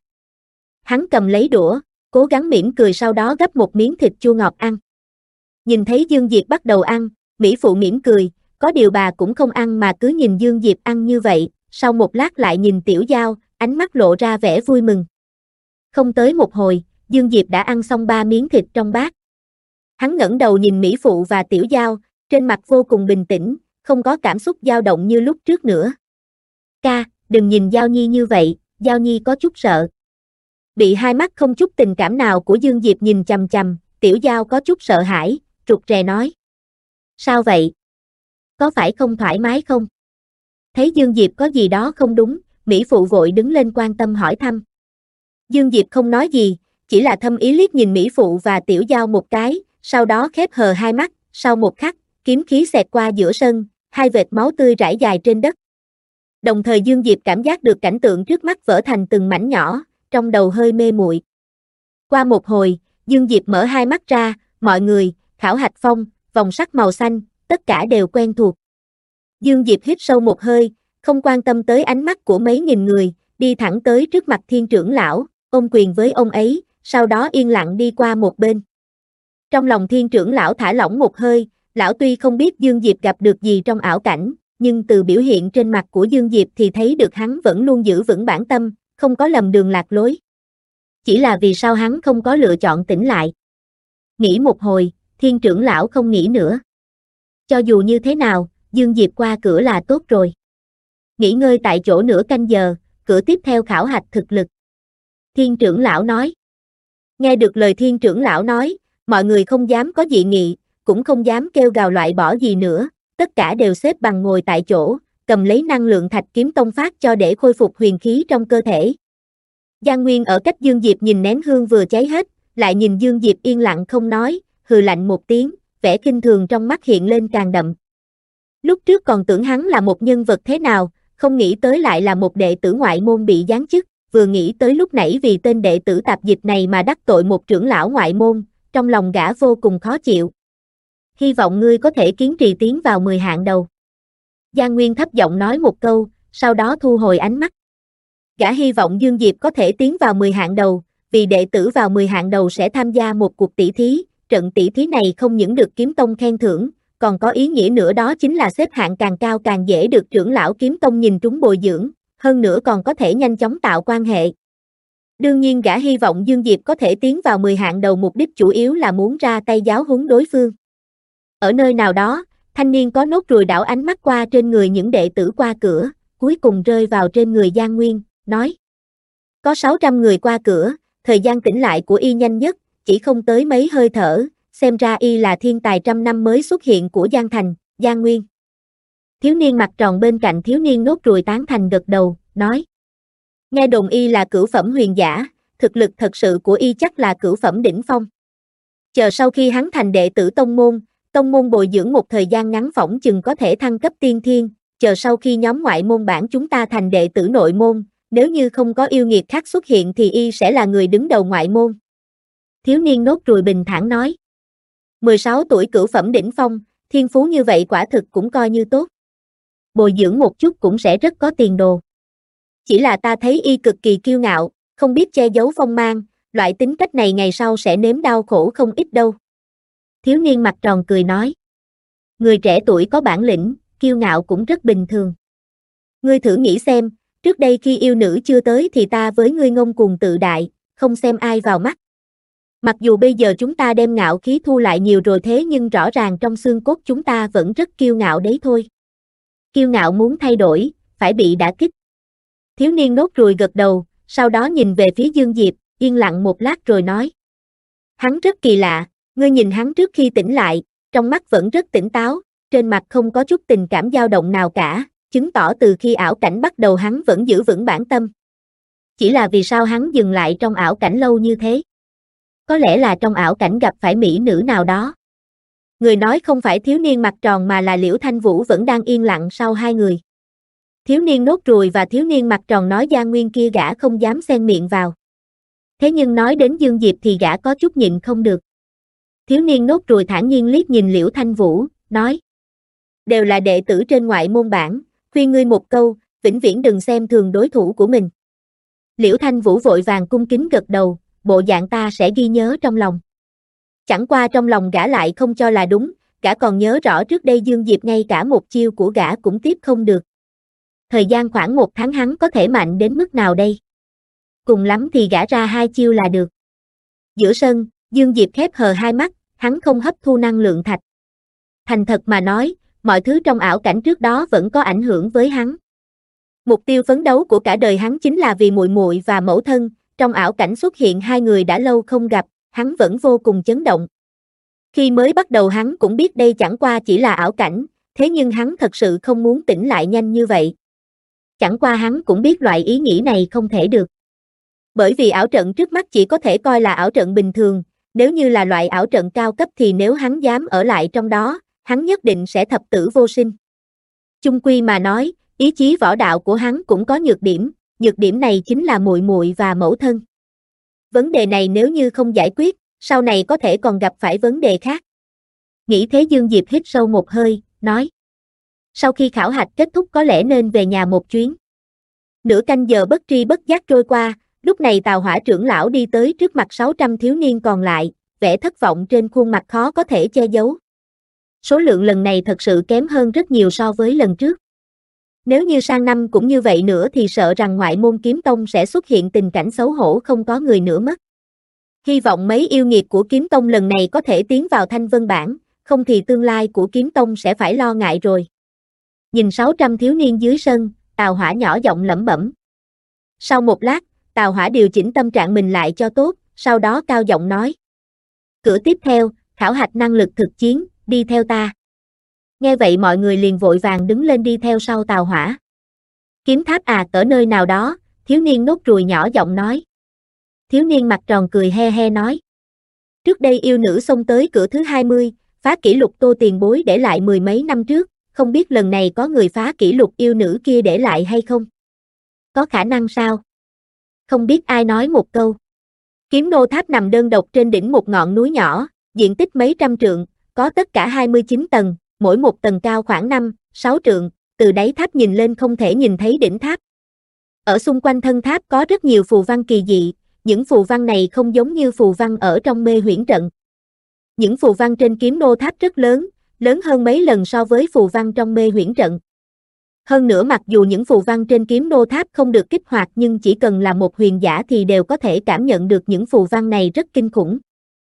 Hắn cầm lấy đũa, cố gắng mỉm cười sau đó gắp một miếng thịt chua ngọt ăn. Nhìn thấy Dương Diệp bắt đầu ăn, Mỹ Phụ mỉm cười, có điều bà cũng không ăn mà cứ nhìn Dương Diệp ăn như vậy, sau một lát lại nhìn Tiểu Giao, ánh mắt lộ ra vẻ vui mừng. Không tới một hồi, Dương Diệp đã ăn xong 3 miếng thịt trong bát. Hắn ngẩng đầu nhìn Mỹ Phụ và Tiểu Giao, trên mặt vô cùng bình tĩnh, không có cảm xúc dao động như lúc trước nữa. Ca, đừng nhìn Giao Nhi như vậy, Giao Nhi có chút sợ. Bị hai mắt không chút tình cảm nào của Dương Diệp nhìn chằm chằm, Tiểu Giao có chút sợ hãi, rụt rè nói. Sao vậy? Có phải không thoải mái không? Thấy Dương Diệp có gì đó không đúng, Mỹ Phụ vội đứng lên quan tâm hỏi thăm. Dương Diệp không nói gì, chỉ là thâm ý liếc nhìn Mỹ Phụ và Tiểu Giao một cái, sau đó khép hờ hai mắt, sau một khắc, kiếm khí xẹt qua giữa sân, hai vệt máu tươi rải dài trên đất. Đồng thời Dương Diệp cảm giác được cảnh tượng trước mắt vỡ thành từng mảnh nhỏ, trong đầu hơi mê muội. Qua một hồi, Dương Diệp mở hai mắt ra, mọi người, Khảo Hạch Phong, vòng sắt màu xanh, tất cả đều quen thuộc. Dương Diệp hít sâu một hơi, không quan tâm tới ánh mắt của mấy nghìn người, đi thẳng tới trước mặt Thiên trưởng lão, ôm quyền với ông ấy, sau đó yên lặng đi qua một bên. Trong lòng Thiên trưởng lão thả lỏng một hơi, lão tuy không biết Dương Diệp gặp được gì trong ảo cảnh, nhưng từ biểu hiện trên mặt của Dương Diệp thì thấy được hắn vẫn luôn giữ vững bản tâm, không có lầm đường lạc lối. Chỉ là vì sao hắn không có lựa chọn tỉnh lại. Nghĩ một hồi, Thiên trưởng lão không nghĩ nữa. Cho dù như thế nào, Dương Diệp qua cửa là tốt rồi. Nghỉ ngơi tại chỗ nửa canh giờ, cửa tiếp theo khảo hạch thực lực. Thiên trưởng lão nói. Nghe được lời Thiên trưởng lão nói, mọi người không dám có dị nghị, cũng không dám kêu gào loại bỏ gì nữa, tất cả đều xếp bằng ngồi tại chỗ, cầm lấy năng lượng thạch kiếm tông phát cho để khôi phục huyền khí trong cơ thể. Giang Nguyên ở cách Dương Diệp nhìn nén hương vừa cháy hết, lại nhìn Dương Diệp yên lặng không nói, hừ lạnh một tiếng, vẻ khinh thường trong mắt hiện lên càng đậm. Lúc trước còn tưởng hắn là một nhân vật thế nào, không nghĩ tới lại là một đệ tử ngoại môn bị giáng chức, vừa nghĩ tới lúc nãy vì tên đệ tử tạp dịch này mà đắc tội một trưởng lão ngoại môn, trong lòng gã vô cùng khó chịu. Hy vọng ngươi có thể kiên trì tiến vào 10 hạng đầu. Giang Nguyên thấp giọng nói một câu, sau đó thu hồi ánh mắt. Gã hy vọng Dương Diệp có thể tiến vào 10 hạng đầu, vì đệ tử vào 10 hạng đầu sẽ tham gia một cuộc tỷ thí, trận tỷ thí này không những được kiếm tông khen thưởng, còn có ý nghĩa nữa đó chính là xếp hạng càng cao càng dễ được trưởng lão kiếm tông nhìn trúng bồi dưỡng, hơn nữa còn có thể nhanh chóng tạo quan hệ. Đương nhiên gã hy vọng Dương Diệp có thể tiến vào 10 hạng đầu mục đích chủ yếu là muốn ra tay giáo huấn đối phương. Ở nơi nào đó, thanh niên có nốt ruồi đảo ánh mắt qua trên người những đệ tử qua cửa, cuối cùng rơi vào trên người Giang Nguyên, nói. Có 600 người qua cửa, thời gian tỉnh lại của y nhanh nhất, chỉ không tới mấy hơi thở, xem ra y là thiên tài trăm năm mới xuất hiện của Giang Thành, Giang Nguyên. Thiếu niên mặt tròn bên cạnh thiếu niên nốt ruồi tán thành gật đầu, nói. Nghe đồn y là cửu phẩm huyền giả, thực lực thật sự của y chắc là cửu phẩm đỉnh phong. Chờ sau khi hắn thành đệ tử tông môn bồi dưỡng một thời gian ngắn phỏng chừng có thể thăng cấp tiên thiên, chờ sau khi nhóm ngoại môn bản chúng ta thành đệ tử nội môn, nếu như không có yêu nghiệt khác xuất hiện thì y sẽ là người đứng đầu ngoại môn. Thiếu niên nốt ruồi bình thản nói. 16 tuổi cửu phẩm đỉnh phong, thiên phú như vậy quả thực cũng coi như tốt. Bồi dưỡng một chút cũng sẽ rất có tiền đồ. Chỉ là ta thấy y cực kỳ kiêu ngạo, không biết che giấu phong mang, loại tính cách này ngày sau sẽ nếm đau khổ không ít đâu. Thiếu niên mặt tròn cười nói. người trẻ tuổi có bản lĩnh, kiêu ngạo cũng rất bình thường. Ngươi thử nghĩ xem, trước đây khi yêu nữ chưa tới thì ta với ngươi ngông cuồng tự đại, không xem ai vào mắt. Mặc dù bây giờ chúng ta đem ngạo khí thu lại nhiều rồi thế nhưng rõ ràng trong xương cốt chúng ta vẫn rất kiêu ngạo đấy thôi. Kiêu ngạo muốn thay đổi, phải bị đả kích. Thiếu niên nốt ruồi gật đầu, sau đó nhìn về phía Dương Diệp, yên lặng một lát rồi nói. Hắn rất kỳ lạ, ngươi nhìn hắn trước khi tỉnh lại, trong mắt vẫn rất tỉnh táo, trên mặt không có chút tình cảm dao động nào cả, chứng tỏ từ khi ảo cảnh bắt đầu hắn vẫn giữ vững bản tâm. Chỉ là vì sao hắn dừng lại trong ảo cảnh lâu như thế? Có lẽ là trong ảo cảnh gặp phải mỹ nữ nào đó. Người nói không phải thiếu niên mặt tròn mà là Liễu Thanh Vũ vẫn đang yên lặng sau hai người. Thiếu niên nốt ruồi và thiếu niên mặt tròn nói Gia Nguyên kia gã không dám xen miệng vào. Thế nhưng nói đến Dương Diệp thì gã có chút nhịn không được. Thiếu niên nốt ruồi thản nhiên liếc nhìn Liễu Thanh Vũ, nói. Đều là đệ tử trên ngoại môn bản, khuyên ngươi một câu, vĩnh viễn đừng xem thường đối thủ của mình. Liễu Thanh Vũ vội vàng cung kính gật đầu, bộ dạng ta sẽ ghi nhớ trong lòng. Chẳng qua trong lòng gã lại không cho là đúng, gã còn nhớ rõ trước đây Dương Diệp ngay cả một chiêu của gã cũng tiếp không được. Thời gian khoảng 1 tháng hắn có thể mạnh đến mức nào đây? Cùng lắm thì gã ra 2 chiêu là được. Giữa sân, Dương Diệp khép hờ hai mắt, hắn không hấp thu năng lượng thạch. Thành thật mà nói, mọi thứ trong ảo cảnh trước đó vẫn có ảnh hưởng với hắn. Mục tiêu phấn đấu của cả đời hắn chính là vì muội muội và mẫu thân, trong ảo cảnh xuất hiện hai người đã lâu không gặp, hắn vẫn vô cùng chấn động. Khi mới bắt đầu hắn cũng biết đây chẳng qua chỉ là ảo cảnh, thế nhưng hắn thật sự không muốn tỉnh lại nhanh như vậy. Chẳng qua hắn cũng biết loại ý nghĩ này không thể được. Bởi vì ảo trận trước mắt chỉ có thể coi là ảo trận bình thường, nếu như là loại ảo trận cao cấp thì nếu hắn dám ở lại trong đó, hắn nhất định sẽ thập tử vô sinh. Chung quy mà nói, ý chí võ đạo của hắn cũng có nhược điểm này chính là muội muội và mẫu thân. Vấn đề này nếu như không giải quyết, sau này có thể còn gặp phải vấn đề khác. Nghĩ thế Dương Diệp hít sâu một hơi, nói. Sau khi khảo hạch kết thúc có lẽ nên về nhà một chuyến. Nửa canh giờ bất tri bất giác trôi qua, lúc này Tào Hỏa trưởng lão đi tới trước mặt 600 thiếu niên còn lại, vẻ thất vọng trên khuôn mặt khó có thể che giấu. Số lượng lần này thật sự kém hơn rất nhiều so với lần trước. Nếu như sang năm cũng như vậy nữa thì sợ rằng ngoại môn kiếm tông sẽ xuất hiện tình cảnh xấu hổ không có người nữa mất. Hy vọng mấy yêu nghiệt của kiếm tông lần này có thể tiến vào thanh vân bảng, không thì tương lai của kiếm tông sẽ phải lo ngại rồi. Nhìn 600 thiếu niên dưới sân, Tào Hỏa nhỏ giọng lẩm bẩm. Sau một lát, Tào Hỏa điều chỉnh tâm trạng mình lại cho tốt, sau đó cao giọng nói. Cửa tiếp theo, khảo hạch năng lực thực chiến, đi theo ta. Nghe vậy mọi người liền vội vàng đứng lên đi theo sau Tào Hỏa. Kiếm tháp à, ở nơi nào đó, thiếu niên nốt ruồi nhỏ giọng nói. Thiếu niên mặt tròn cười he he nói. Trước đây yêu nữ xông tới cửa thứ 20, phá kỷ lục Tô tiền bối để lại 10 mấy năm trước, không biết lần này có người phá kỷ lục yêu nữ kia để lại hay không? Có khả năng sao? Không biết ai nói một câu. Kiếm nô tháp nằm đơn độc trên đỉnh một ngọn núi nhỏ, diện tích mấy trăm trượng, có tất cả 29 tầng, mỗi một tầng cao khoảng 5-6 trượng, từ đáy tháp nhìn lên không thể nhìn thấy đỉnh tháp. Ở xung quanh thân tháp có rất nhiều phù văn kỳ dị, những phù văn này không giống như phù văn ở trong mê huyễn trận. Những phù văn trên kiếm nô tháp rất lớn, lớn hơn mấy lần so với phù văn trong mê huyễn trận. Hơn nữa mặc dù những phù văn trên kiếm nô tháp không được kích hoạt nhưng chỉ cần là một huyền giả thì đều có thể cảm nhận được những phù văn này rất kinh khủng.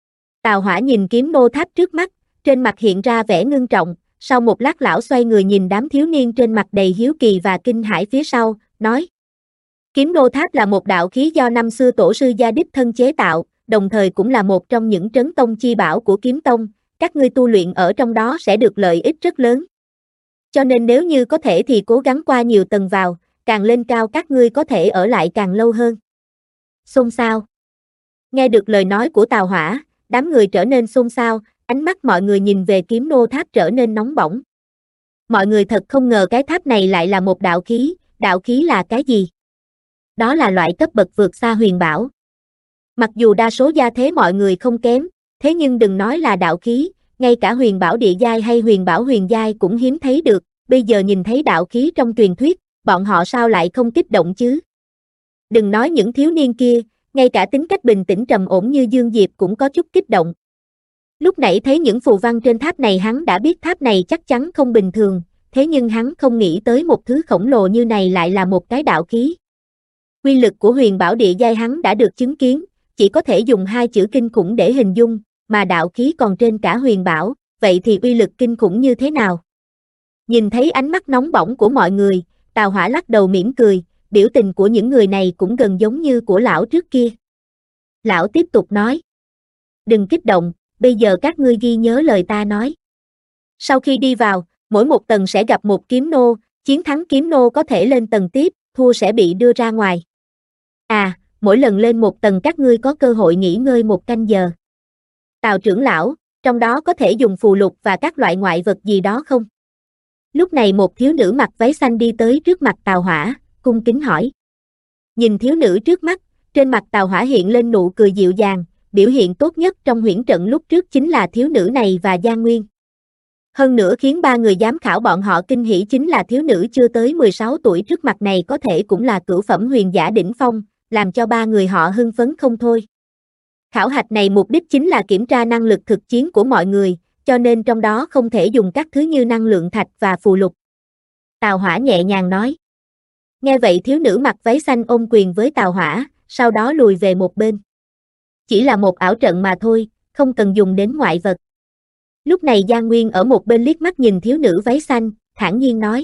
Tào Hỏa nhìn kiếm nô tháp trước mắt, trên mặt hiện ra vẻ ngưng trọng, sau một lát lão xoay người nhìn đám thiếu niên trên mặt đầy hiếu kỳ và kinh hãi phía sau, nói. Kiếm nô tháp là một đạo khí do năm xưa tổ sư gia đích thân chế tạo, đồng thời cũng là một trong những trấn tông chi bảo của kiếm tông, các ngươi tu luyện ở trong đó sẽ được lợi ích rất lớn. Cho nên nếu như có thể thì cố gắng qua nhiều tầng vào, càng lên cao các ngươi có thể ở lại càng lâu hơn. Xôn xao. Nghe được lời nói của Tào Hỏa, đám người trở nên xôn xao, ánh mắt mọi người nhìn về kiếm nô tháp trở nên nóng bỏng. Mọi người thật không ngờ cái tháp này lại là một đạo khí là cái gì? Đó là loại cấp bậc vượt xa huyền bảo. Mặc dù đa số gia thế mọi người không kém, thế nhưng đừng nói là đạo khí, ngay cả huyền bảo địa giai hay huyền bảo huyền giai cũng hiếm thấy được, bây giờ nhìn thấy đạo khí trong truyền thuyết, bọn họ sao lại không kích động chứ? Đừng nói những thiếu niên kia, ngay cả tính cách bình tĩnh trầm ổn như Dương Diệp cũng có chút kích động. Lúc nãy thấy những phù văn trên tháp này hắn đã biết tháp này chắc chắn không bình thường, thế nhưng hắn không nghĩ tới một thứ khổng lồ như này lại là một cái đạo khí. Quy lực của huyền bảo địa giai hắn đã được chứng kiến, chỉ có thể dùng hai chữ kinh khủng để hình dung, mà đạo khí còn trên cả huyền bảo, vậy thì uy lực kinh khủng như thế nào? Nhìn thấy ánh mắt nóng bỏng của mọi người, Tào Hỏa lắc đầu mỉm cười, biểu tình của những người này cũng gần giống như của lão trước kia. Lão tiếp tục nói, đừng kích động, bây giờ các ngươi ghi nhớ lời ta nói. Sau khi đi vào, mỗi một tầng sẽ gặp một kiếm nô, chiến thắng kiếm nô có thể lên tầng tiếp, thua sẽ bị đưa ra ngoài. Mỗi lần lên một tầng các ngươi có cơ hội nghỉ ngơi 1 canh giờ. Tào trưởng lão, trong đó có thể dùng phù lục và các loại ngoại vật gì đó không? Lúc này một thiếu nữ mặc váy xanh đi tới trước mặt Tào Hỏa, cung kính hỏi. Nhìn thiếu nữ trước mắt, trên mặt Tào Hỏa hiện lên nụ cười dịu dàng, biểu hiện tốt nhất trong huyễn trận lúc trước chính là thiếu nữ này và Giang Nguyên. Hơn nữa khiến 3 người giám khảo bọn họ kinh hỉ chính là thiếu nữ chưa tới 16 tuổi trước mặt này có thể cũng là cửu phẩm huyền giả đỉnh phong, làm cho 3 người họ hưng phấn không thôi. Khảo hạch này mục đích chính là kiểm tra năng lực thực chiến của mọi người, cho nên trong đó không thể dùng các thứ như năng lượng thạch và phù lục. Tào Hỏa nhẹ nhàng nói. Nghe vậy thiếu nữ mặc váy xanh ôm quyền với Tào Hỏa, sau đó lùi về một bên. Chỉ là một ảo trận mà thôi, không cần dùng đến ngoại vật. Lúc này Giang Nguyên ở một bên liếc mắt nhìn thiếu nữ váy xanh, thản nhiên nói.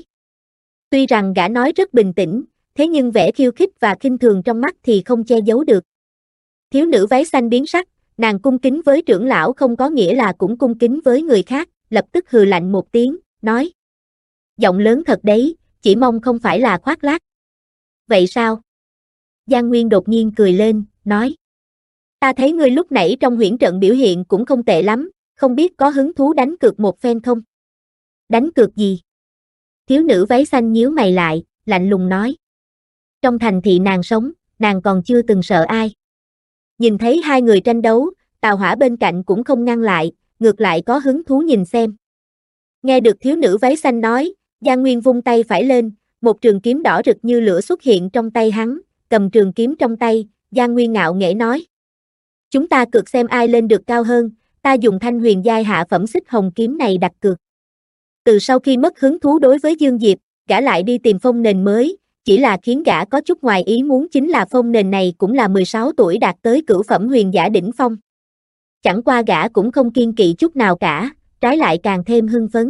Tuy rằng gã nói rất bình tĩnh, thế nhưng vẻ khiêu khích và khinh thường trong mắt thì không che giấu được. Thiếu nữ váy xanh biến sắc, nàng cung kính với trưởng lão không có nghĩa là cũng cung kính với người khác, lập tức hừ lạnh một tiếng, nói. Giọng lớn thật đấy, chỉ mong không phải là khoác lác. Vậy sao? Giang Nguyên đột nhiên cười lên, nói. Ta thấy ngươi lúc nãy trong huyễn trận biểu hiện cũng không tệ lắm, không biết có hứng thú đánh cược một phen không? Đánh cược gì? Thiếu nữ váy xanh nhíu mày lại, lạnh lùng nói. Trong thành thị nàng sống, nàng còn chưa từng sợ ai. Nhìn thấy hai người tranh đấu, Tào Hỏa bên cạnh cũng không ngăn lại, ngược lại có hứng thú nhìn xem. Nghe được thiếu nữ váy xanh nói, Giang Nguyên vung tay phải lên, một trường kiếm đỏ rực như lửa xuất hiện trong tay hắn, cầm trường kiếm trong tay, Giang Nguyên ngạo nghễ nói. Chúng ta cược xem ai lên được cao hơn, ta dùng thanh huyền giai hạ phẩm xích hồng kiếm này đặt cược. Từ sau khi mất hứng thú đối với Dương Diệp, gã lại đi tìm phong nền mới, chỉ là khiến gã có chút ngoài ý muốn chính là phong nền này cũng là 16 tuổi đạt tới cửu phẩm huyền giả đỉnh phong. Chẳng qua gã cũng không kiêng kỵ chút nào cả, trái lại càng thêm hưng phấn.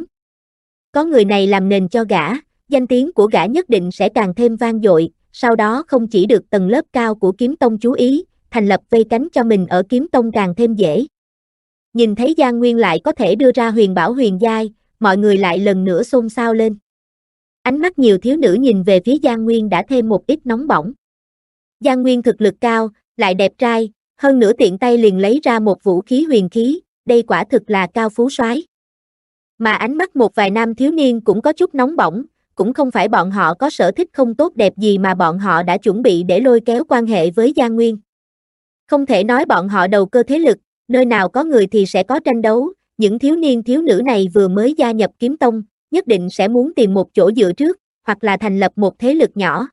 Có người này làm nền cho gã, danh tiếng của gã nhất định sẽ càng thêm vang dội, sau đó không chỉ được tầng lớp cao của kiếm tông chú ý, thành lập vây cánh cho mình ở kiếm tông càng thêm dễ. Nhìn thấy Giang Nguyên lại có thể đưa ra huyền bảo huyền giai, mọi người lại lần nữa xôn xao lên. Ánh mắt nhiều thiếu nữ nhìn về phía Giang Nguyên đã thêm một ít nóng bỏng. Giang Nguyên thực lực cao, lại đẹp trai, hơn nữa tiện tay liền lấy ra một vũ khí huyền khí, đây quả thực là cao phú soái. Mà ánh mắt một vài nam thiếu niên cũng có chút nóng bỏng, cũng không phải bọn họ có sở thích không tốt đẹp gì mà bọn họ đã chuẩn bị để lôi kéo quan hệ với Giang Nguyên. Không thể nói bọn họ đầu cơ thế lực, nơi nào có người thì sẽ có tranh đấu, những thiếu niên thiếu nữ này vừa mới gia nhập kiếm tông, nhất định sẽ muốn tìm một chỗ dựa trước, hoặc là thành lập một thế lực nhỏ.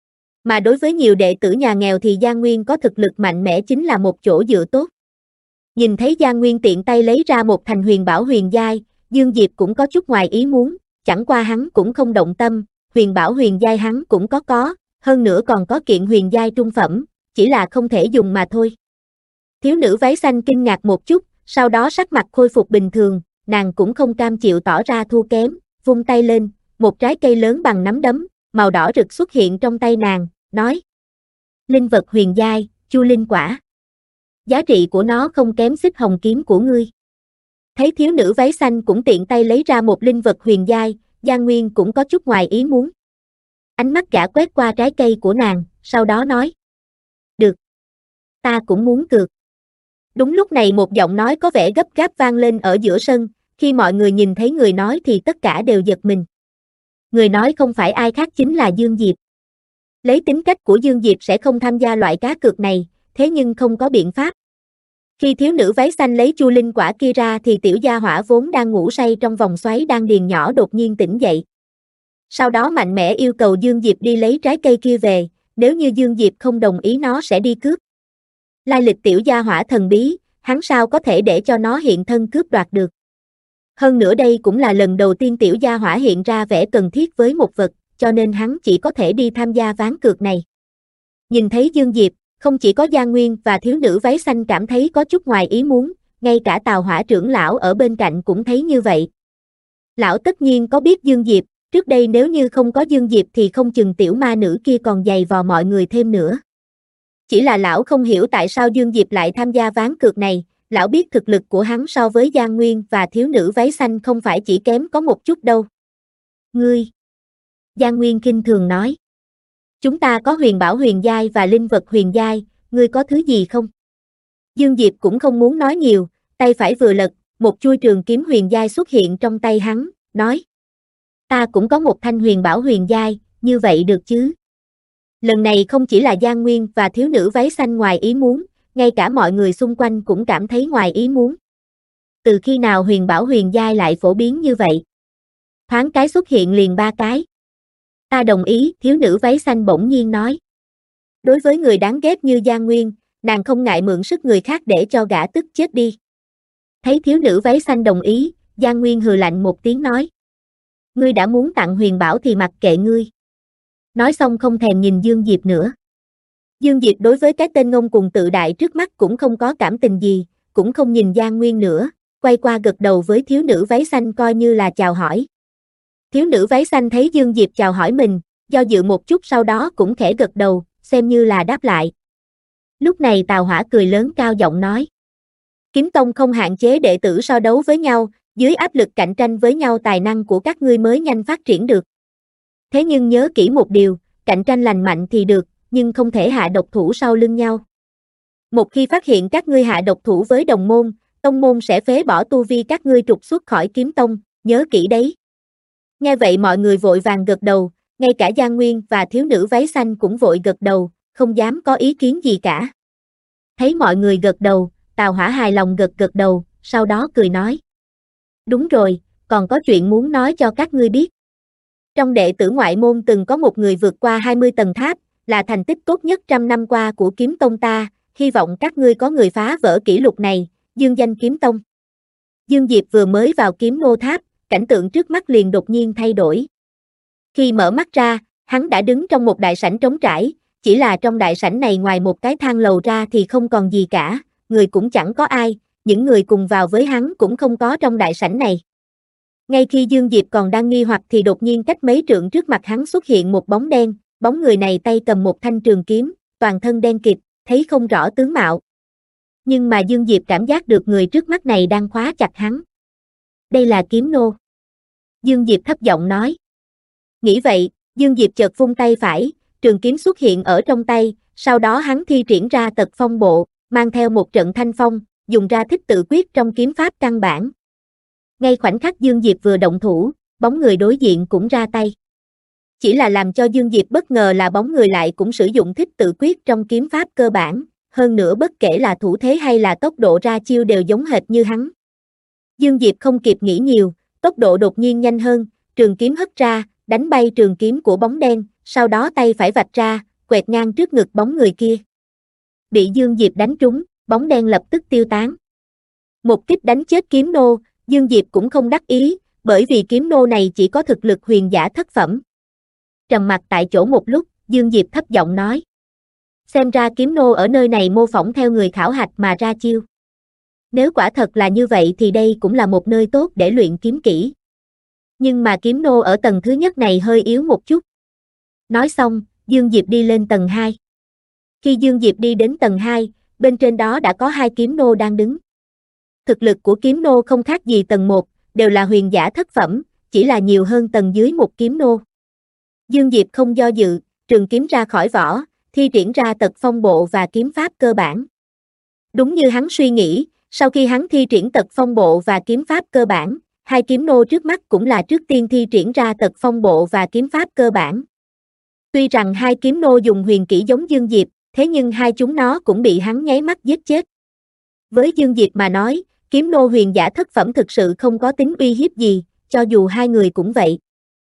Mà đối với nhiều đệ tử nhà nghèo thì Giang Nguyên có thực lực mạnh mẽ chính là một chỗ dựa tốt. Nhìn thấy Giang Nguyên tiện tay lấy ra một thành huyền bảo huyền giai, Dương Diệp cũng có chút ngoài ý muốn, chẳng qua hắn cũng không động tâm, huyền bảo huyền giai hắn cũng có, hơn nữa còn có kiện huyền giai trung phẩm, chỉ là không thể dùng mà thôi. Thiếu nữ váy xanh kinh ngạc một chút, sau đó sắc mặt khôi phục bình thường, nàng cũng không cam chịu tỏ ra thua kém, vung tay lên, một trái cây lớn bằng nắm đấm, màu đỏ rực xuất hiện trong tay nàng, nói. Linh vật huyền giai, chu linh quả. Giá trị của nó không kém xích hồng kiếm của ngươi. Thấy thiếu nữ váy xanh cũng tiện tay lấy ra một linh vật huyền giai, Giang Nguyên cũng có chút ngoài ý muốn. Ánh mắt gã quét qua trái cây của nàng, sau đó nói. Được. Ta cũng muốn cược. Đúng lúc này một giọng nói có vẻ gấp gáp vang lên ở giữa sân, khi mọi người nhìn thấy người nói thì tất cả đều giật mình. Người nói không phải ai khác chính là Dương Diệp. Lấy tính cách của Dương Diệp sẽ không tham gia loại cá cược này, thế nhưng không có biện pháp. Khi thiếu nữ váy xanh lấy chu linh quả kia ra thì tiểu gia hỏa vốn đang ngủ say trong vòng xoáy đan điền nhỏ đột nhiên tỉnh dậy. Sau đó mạnh mẽ yêu cầu Dương Diệp đi lấy trái cây kia về, nếu như Dương Diệp không đồng ý nó sẽ đi cướp. Lai lịch tiểu gia hỏa thần bí, hắn sao có thể để cho nó hiện thân cướp đoạt được. Hơn nữa đây cũng là lần đầu tiên tiểu gia hỏa hiện ra vẻ cần thiết với một vật, cho nên hắn chỉ có thể đi tham gia ván cược này. Nhìn thấy Dương Diệp, không chỉ có Giang Nguyên và thiếu nữ váy xanh cảm thấy có chút ngoài ý muốn, ngay cả Tào Hỏa trưởng lão ở bên cạnh cũng thấy như vậy. Lão tất nhiên có biết Dương Diệp, trước đây nếu như không có Dương Diệp thì không chừng tiểu ma nữ kia còn giày vò mọi người thêm nữa. Chỉ là lão không hiểu tại sao Dương Diệp lại tham gia ván cược này, lão biết thực lực của hắn so với Giang Nguyên và thiếu nữ váy xanh không phải chỉ kém có một chút đâu. Ngươi! Giang Nguyên khinh thường nói. Chúng ta có huyền bảo huyền giai và linh vật huyền giai, ngươi có thứ gì không? Dương Diệp cũng không muốn nói nhiều, tay phải vừa lật, một chuôi trường kiếm huyền giai xuất hiện trong tay hắn, nói. Ta cũng có một thanh huyền bảo huyền giai, như vậy được chứ? Lần này không chỉ là Giang Nguyên và thiếu nữ váy xanh ngoài ý muốn, ngay cả mọi người xung quanh cũng cảm thấy ngoài ý muốn. Từ khi nào huyền bảo huyền giai lại phổ biến như vậy? Thoáng cái xuất hiện liền 3 cái. Ta đồng ý, thiếu nữ váy xanh bỗng nhiên nói. Đối với người đáng ghét như Giang Nguyên, nàng không ngại mượn sức người khác để cho gã tức chết đi. Thấy thiếu nữ váy xanh đồng ý, Giang Nguyên hừ lạnh một tiếng nói. Ngươi đã muốn tặng huyền bảo thì mặc kệ ngươi. Nói xong không thèm nhìn Dương Diệp nữa. Dương Diệp đối với cái tên ngông cuồng tự đại trước mắt cũng không có cảm tình gì, cũng không nhìn Giang Nguyên nữa, quay qua gật đầu với thiếu nữ váy xanh coi như là chào hỏi. Thiếu nữ váy xanh thấy Dương Diệp chào hỏi mình, do dự một chút sau đó cũng khẽ gật đầu, xem như là đáp lại. Lúc này Tào Hỏa cười lớn cao giọng nói. Kiếm Tông không hạn chế đệ tử so đấu với nhau, dưới áp lực cạnh tranh với nhau tài năng của các ngươi mới nhanh phát triển được. Thế nhưng nhớ kỹ một điều, cạnh tranh lành mạnh thì được, nhưng không thể hạ độc thủ sau lưng nhau. Một khi phát hiện các ngươi hạ độc thủ với đồng môn, tông môn sẽ phế bỏ tu vi các ngươi trục xuất khỏi Kiếm Tông, nhớ kỹ đấy. Nghe vậy mọi người vội vàng gật đầu, ngay cả Giang Nguyên và thiếu nữ váy xanh cũng vội gật đầu, không dám có ý kiến gì cả. Thấy mọi người gật đầu, Tào Hỏa hài lòng gật gật đầu, sau đó cười nói. Đúng rồi, còn có chuyện muốn nói cho các ngươi biết. Trong đệ tử ngoại môn từng có một người vượt qua 20 tầng tháp, là thành tích tốt nhất 100 năm qua của Kiếm Tông ta, hy vọng các ngươi có người phá vỡ kỷ lục này, dương danh Kiếm Tông. Dương Diệp vừa mới vào Kiếm Nô Tháp, cảnh tượng trước mắt liền đột nhiên thay đổi. Khi mở mắt ra, hắn đã đứng trong một đại sảnh trống trải, chỉ là trong đại sảnh này ngoài một cái thang lầu ra thì không còn gì cả, người cũng chẳng có ai, những người cùng vào với hắn cũng không có trong đại sảnh này. Ngay khi Dương Diệp còn đang nghi hoặc thì đột nhiên cách mấy trượng trước mặt hắn xuất hiện một bóng đen, bóng người này tay cầm một thanh trường kiếm, toàn thân đen kịt, thấy không rõ tướng mạo. Nhưng mà Dương Diệp cảm giác được người trước mắt này đang khóa chặt hắn. Đây là Kiếm Nô. Dương Diệp thấp giọng nói. Nghĩ vậy, Dương Diệp chợt vung tay phải, trường kiếm xuất hiện ở trong tay, sau đó hắn thi triển ra tật phong bộ, mang theo một trận thanh phong, dùng ra thích tự quyết trong kiếm pháp căn bản. Ngay khoảnh khắc Dương Diệp vừa động thủ, bóng người đối diện cũng ra tay. Chỉ là làm cho Dương Diệp bất ngờ là bóng người lại cũng sử dụng thích tự quyết trong kiếm pháp cơ bản, hơn nữa bất kể là thủ thế hay là tốc độ ra chiêu đều giống hệt như hắn. Dương Diệp không kịp nghĩ nhiều, tốc độ đột nhiên nhanh hơn, trường kiếm hất ra, đánh bay trường kiếm của bóng đen, sau đó tay phải vạch ra, quẹt ngang trước ngực bóng người kia. Bị Dương Diệp đánh trúng, bóng đen lập tức tiêu tán. Một kích đánh chết Kiếm Nô, Dương Diệp cũng không đắc ý, bởi vì Kiếm Nô này chỉ có thực lực huyền giả thất phẩm. Trầm mặt tại chỗ một lúc, Dương Diệp thấp giọng nói. Xem ra Kiếm Nô ở nơi này mô phỏng theo người khảo hạch mà ra chiêu. Nếu quả thật là như vậy thì đây cũng là một nơi tốt để luyện kiếm kỹ. Nhưng mà Kiếm Nô ở tầng thứ nhất này hơi yếu một chút. Nói xong, Dương Diệp đi lên tầng 2. Khi Dương Diệp đi đến tầng 2, bên trên đó đã có 2 Kiếm Nô đang đứng. Thực lực của Kiếm Nô không khác gì tầng 1, đều là huyền giả thất phẩm, chỉ là nhiều hơn tầng dưới một Kiếm Nô. Dương Diệp không do dự, trường kiếm ra khỏi vỏ, thi triển ra tật phong bộ và kiếm pháp cơ bản. Đúng như hắn suy nghĩ, sau khi hắn thi triển tật phong bộ và kiếm pháp cơ bản, 2 Kiếm Nô trước mắt cũng là trước tiên thi triển ra tật phong bộ và kiếm pháp cơ bản. Tuy rằng 2 Kiếm Nô dùng huyền kỹ giống Dương Diệp, thế nhưng hai chúng nó cũng bị hắn nháy mắt giết chết. Với Dương Diệp mà nói, Kiếm Nô huyền giả thất phẩm thực sự không có tính uy hiếp gì, cho dù hai người cũng vậy.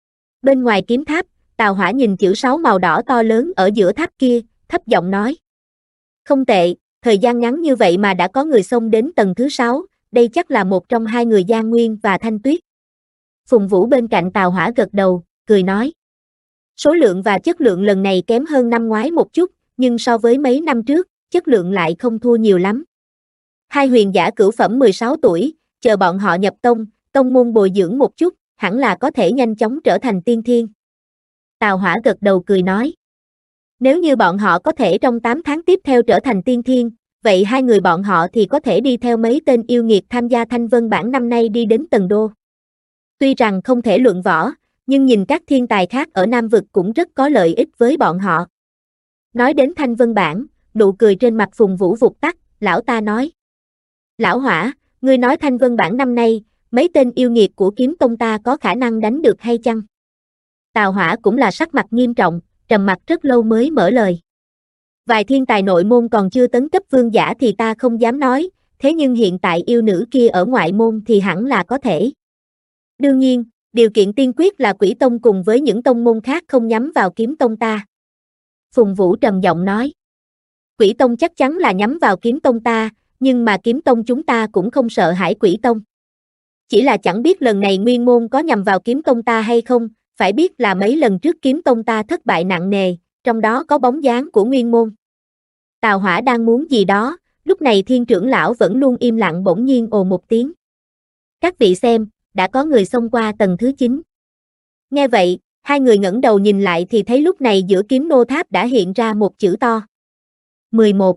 Bên ngoài kiếm tháp, Tào Hỏa nhìn chữ 6 màu đỏ to lớn ở giữa tháp kia, thấp giọng nói. Không tệ, thời gian ngắn như vậy mà đã có người xông đến tầng thứ 6, đây chắc là một trong hai người Giang Nguyên và Thanh Tuyết. Phùng Vũ bên cạnh Tào Hỏa gật đầu, cười nói. Số lượng và chất lượng lần này kém hơn năm ngoái một chút, nhưng so với mấy năm trước, chất lượng lại không thua nhiều lắm. Hai huyền giả cửu phẩm 16 tuổi, chờ bọn họ nhập tông môn bồi dưỡng một chút, hẳn là có thể nhanh chóng trở thành tiên thiên. Tào Hỏa gật đầu cười nói. Nếu như bọn họ có thể trong 8 tháng tiếp theo trở thành tiên thiên, vậy hai người bọn họ thì có thể đi theo mấy tên yêu nghiệt tham gia Thanh Vân Bảng năm nay đi đến Tần Đô. Tuy rằng không thể luận võ, nhưng nhìn các thiên tài khác ở Nam Vực cũng rất có lợi ích với bọn họ. Nói đến Thanh Vân Bảng, nụ cười trên mặt Phùng Vũ vụt tắt, lão ta nói. Lão Hỏa, ngươi nói Thanh Vân Bảng năm nay, mấy tên yêu nghiệt của kiếm tông ta có khả năng đánh được hay chăng? Tào Hỏa cũng là sắc mặt nghiêm trọng, trầm mặt rất lâu mới mở lời. Vài thiên tài nội môn còn chưa tấn cấp vương giả thì ta không dám nói, thế nhưng hiện tại yêu nữ kia ở ngoại môn thì hẳn là có thể. Đương nhiên, điều kiện tiên quyết là Quỷ Tông cùng với những tông môn khác không nhắm vào kiếm tông ta. Phùng Vũ trầm giọng nói. Quỷ Tông chắc chắn là nhắm vào kiếm tông ta, nhưng mà kiếm tông chúng ta cũng không sợ hãi Quỷ Tông. Chỉ là chẳng biết lần này Nguyên môn có nhằm vào kiếm tông ta hay không, phải biết là mấy lần trước kiếm tông ta thất bại nặng nề, trong đó có bóng dáng của Nguyên môn. Tào Hỏa đang muốn gì đó, lúc này Thiên trưởng lão vẫn luôn im lặng bỗng nhiên ồ một tiếng. Các vị xem, đã có người xông qua tầng thứ 9. Nghe vậy, hai người ngẩng đầu nhìn lại thì thấy lúc này giữa kiếm nô tháp đã hiện ra một chữ to. 11.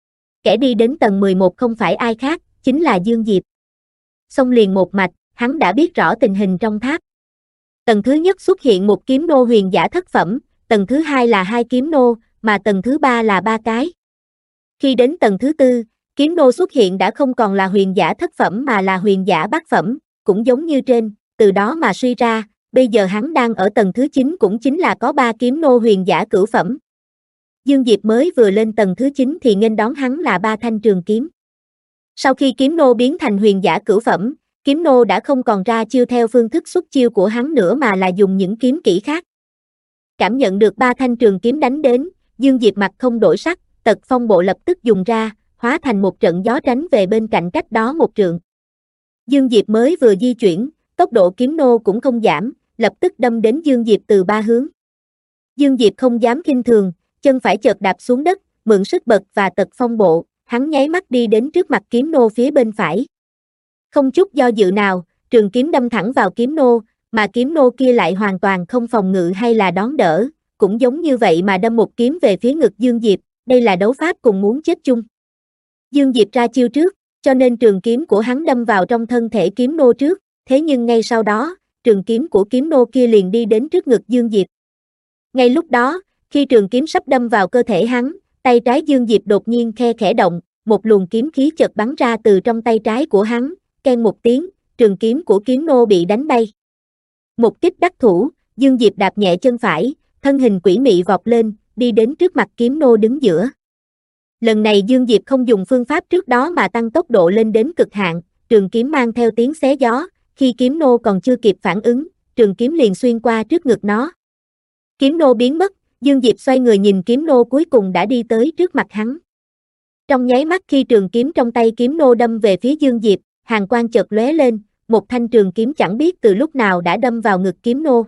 Kẻ đi đến tầng 11 không phải ai khác, chính là Dương Diệp. Xông liền một mạch, hắn đã biết rõ tình hình trong tháp. Tầng thứ nhất xuất hiện một kiếm nô huyền giả thất phẩm, tầng thứ hai là hai kiếm nô, mà tầng thứ ba là ba cái. Khi đến tầng thứ tư, kiếm nô xuất hiện đã không còn là huyền giả thất phẩm mà là huyền giả bát phẩm, cũng giống như trên, từ đó mà suy ra, bây giờ hắn đang ở tầng thứ 9 cũng chính là có 3 kiếm nô huyền giả cửu phẩm. Dương Diệp mới vừa lên tầng thứ 9 thì nghênh đón hắn là 3 thanh trường kiếm. Sau khi kiếm nô biến thành huyền giả cửu phẩm, kiếm nô đã không còn ra chiêu theo phương thức xuất chiêu của hắn nữa mà là dùng những kiếm kỹ khác. Cảm nhận được 3 thanh trường kiếm đánh đến, Dương Diệp mặt không đổi sắc, Tật Phong bộ lập tức dùng ra, hóa thành một trận gió tránh về bên cạnh cách đó một trượng. Dương Diệp mới vừa di chuyển, tốc độ kiếm nô cũng không giảm, lập tức đâm đến Dương Diệp từ 3 hướng. Dương Diệp không dám khinh thường, chân phải chợt đạp xuống đất, mượn sức bật và Tật Phong bộ, hắn nháy mắt đi đến trước mặt kiếm nô phía bên phải. Không chút do dự nào, trường kiếm đâm thẳng vào kiếm nô, mà kiếm nô kia lại hoàn toàn không phòng ngự hay là đón đỡ, cũng giống như vậy mà đâm một kiếm về phía ngực Dương Diệp, đây là đấu pháp cùng muốn chết chung. Dương Diệp ra chiêu trước, cho nên trường kiếm của hắn đâm vào trong thân thể kiếm nô trước, thế nhưng ngay sau đó, trường kiếm của kiếm nô kia liền đi đến trước ngực Dương Diệp. Ngay lúc đó, khi trường kiếm sắp đâm vào cơ thể hắn, tay trái Dương Diệp đột nhiên khe khẽ động, một luồng kiếm khí chợt bắn ra từ trong tay trái của hắn, keng một tiếng, trường kiếm của kiếm nô bị đánh bay. Một kích đắc thủ, Dương Diệp đạp nhẹ chân phải, thân hình quỷ mị vọt lên, đi đến trước mặt kiếm nô đứng giữa. Lần này Dương Diệp không dùng phương pháp trước đó mà tăng tốc độ lên đến cực hạn, trường kiếm mang theo tiếng xé gió, khi kiếm nô còn chưa kịp phản ứng, trường kiếm liền xuyên qua trước ngực nó. Kiếm nô biến mất, Dương Diệp xoay người nhìn kiếm nô cuối cùng đã đi tới trước mặt hắn. Trong nháy mắt khi trường kiếm trong tay kiếm nô đâm về phía Dương Diệp, hàn quang chợt lóe lên, một thanh trường kiếm chẳng biết từ lúc nào đã đâm vào ngực kiếm nô.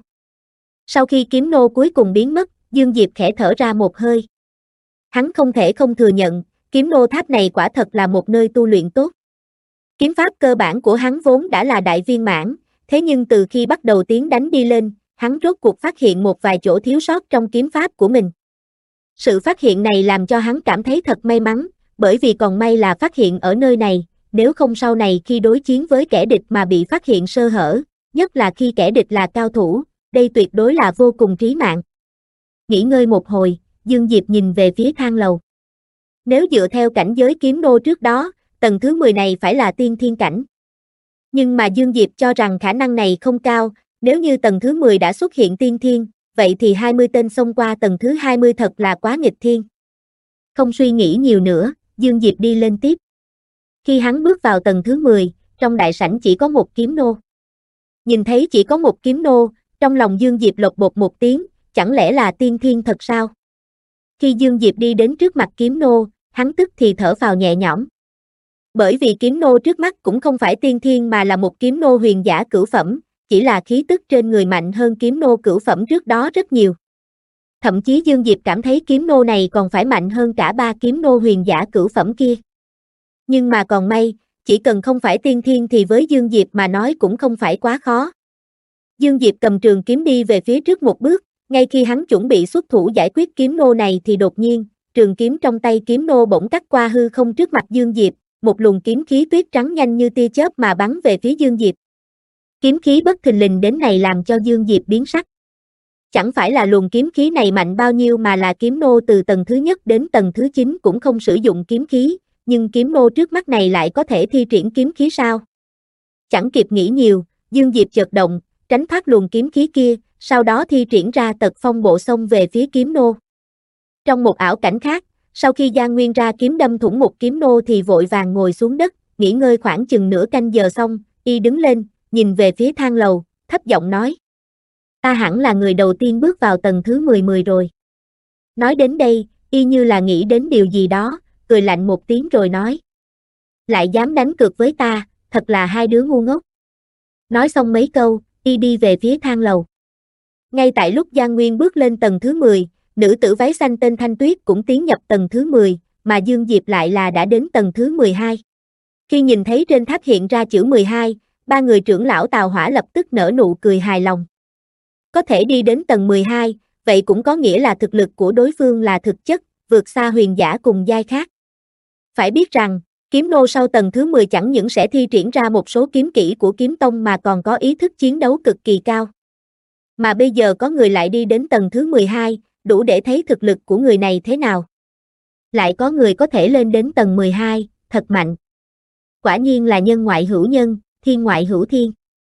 Sau khi kiếm nô cuối cùng biến mất, Dương Diệp khẽ thở ra một hơi. Hắn không thể không thừa nhận, kiếm nô tháp này quả thật là một nơi tu luyện tốt. Kiếm pháp cơ bản của hắn vốn đã là đại viên mãn, thế nhưng từ khi bắt đầu tiến đánh đi lên, hắn rốt cuộc phát hiện một vài chỗ thiếu sót trong kiếm pháp của mình. Sự phát hiện này làm cho hắn cảm thấy thật may mắn, bởi vì còn may là phát hiện ở nơi này, nếu không sau này khi đối chiến với kẻ địch mà bị phát hiện sơ hở, nhất là khi kẻ địch là cao thủ, đây tuyệt đối là vô cùng trí mạng. Nghỉ ngơi một hồi, Dương Diệp nhìn về phía thang lầu. Nếu dựa theo cảnh giới kiếm nô trước đó, tầng thứ 10 này phải là tiên thiên cảnh. Nhưng mà Dương Diệp cho rằng khả năng này không cao, nếu như tầng thứ 10 đã xuất hiện tiên thiên, vậy thì 20 tên xông qua tầng thứ 20 thật là quá nghịch thiên. Không suy nghĩ nhiều nữa, Dương Diệp đi lên tiếp. Khi hắn bước vào tầng thứ 10, trong đại sảnh chỉ có một kiếm nô. Nhìn thấy chỉ có một kiếm nô, trong lòng Dương Diệp lột bột một tiếng, chẳng lẽ là tiên thiên thật sao? Khi Dương Diệp đi đến trước mặt kiếm nô, hắn tức thì thở phào nhẹ nhõm. Bởi vì kiếm nô trước mắt cũng không phải tiên thiên mà là một kiếm nô huyền giả cửu phẩm, chỉ là khí tức trên người mạnh hơn kiếm nô cửu phẩm trước đó rất nhiều. Thậm chí Dương Diệp cảm thấy kiếm nô này còn phải mạnh hơn cả 3 kiếm nô huyền giả cửu phẩm kia. Nhưng mà còn may, chỉ cần không phải tiên thiên thì với Dương Diệp mà nói cũng không phải quá khó. Dương Diệp cầm trường kiếm đi về phía trước một bước, ngay khi hắn chuẩn bị xuất thủ giải quyết kiếm nô này thì đột nhiên, trường kiếm trong tay kiếm nô bỗng cắt qua hư không trước mặt Dương Diệp, một luồng kiếm khí tuyết trắng nhanh như tia chớp mà bắn về phía Dương Diệp. Kiếm khí bất thình lình đến này làm cho Dương Diệp biến sắc. Chẳng phải là luồng kiếm khí này mạnh bao nhiêu mà là kiếm nô từ tầng thứ nhất đến tầng thứ 9 cũng không sử dụng kiếm khí, nhưng kiếm nô trước mắt này lại có thể thi triển kiếm khí sao? Chẳng kịp nghĩ nhiều, Dương Diệp chợt động, tránh thoát luồng kiếm khí kia, sau đó thi triển ra tật phong bộ xông về phía kiếm nô. Trong một ảo cảnh khác, sau khi Giang Nguyên ra kiếm đâm thủng một kiếm nô thì vội vàng ngồi xuống đất, nghỉ ngơi khoảng chừng nửa canh giờ xong, y đứng lên, nhìn về phía thang lầu, thấp giọng nói. Ta hẳn là người đầu tiên bước vào tầng thứ 10 rồi. Nói đến đây, y như là nghĩ đến điều gì đó, cười lạnh một tiếng rồi nói. Lại dám đánh cược với ta, thật là hai đứa ngu ngốc. Nói xong mấy câu, y đi về phía thang lầu. Ngay tại lúc Giang Nguyên bước lên tầng thứ 10, nữ tử váy xanh tên Thanh Tuyết cũng tiến nhập tầng thứ 10, mà Dương Diệp lại là đã đến tầng thứ 12. Khi nhìn thấy trên tháp hiện ra chữ 12, ba người trưởng lão Tào Hỏa lập tức nở nụ cười hài lòng. Có thể đi đến tầng 12, vậy cũng có nghĩa là thực lực của đối phương là thực chất, vượt xa huyền giả cùng giai khác. Phải biết rằng, kiếm nô sau tầng thứ 10 chẳng những sẽ thi triển ra một số kiếm kỹ của kiếm tông mà còn có ý thức chiến đấu cực kỳ cao. Mà bây giờ có người lại đi đến tầng thứ 12, đủ để thấy thực lực của người này thế nào. Lại có người có thể lên đến tầng 12, thật mạnh. Quả nhiên là nhân ngoại hữu nhân, thiên ngoại hữu thiên.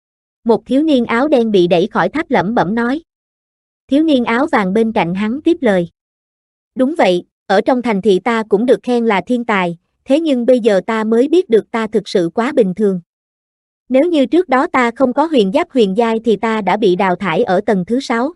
Một thiếu niên áo đen bị đẩy khỏi tháp lẩm bẩm nói. Thiếu niên áo vàng bên cạnh hắn tiếp lời. Đúng vậy, ở trong thành thị ta cũng được khen là thiên tài, thế nhưng bây giờ ta mới biết được ta thực sự quá bình thường. Nếu như trước đó ta không có huyền giáp huyền giai thì ta đã bị đào thải ở tầng thứ 6.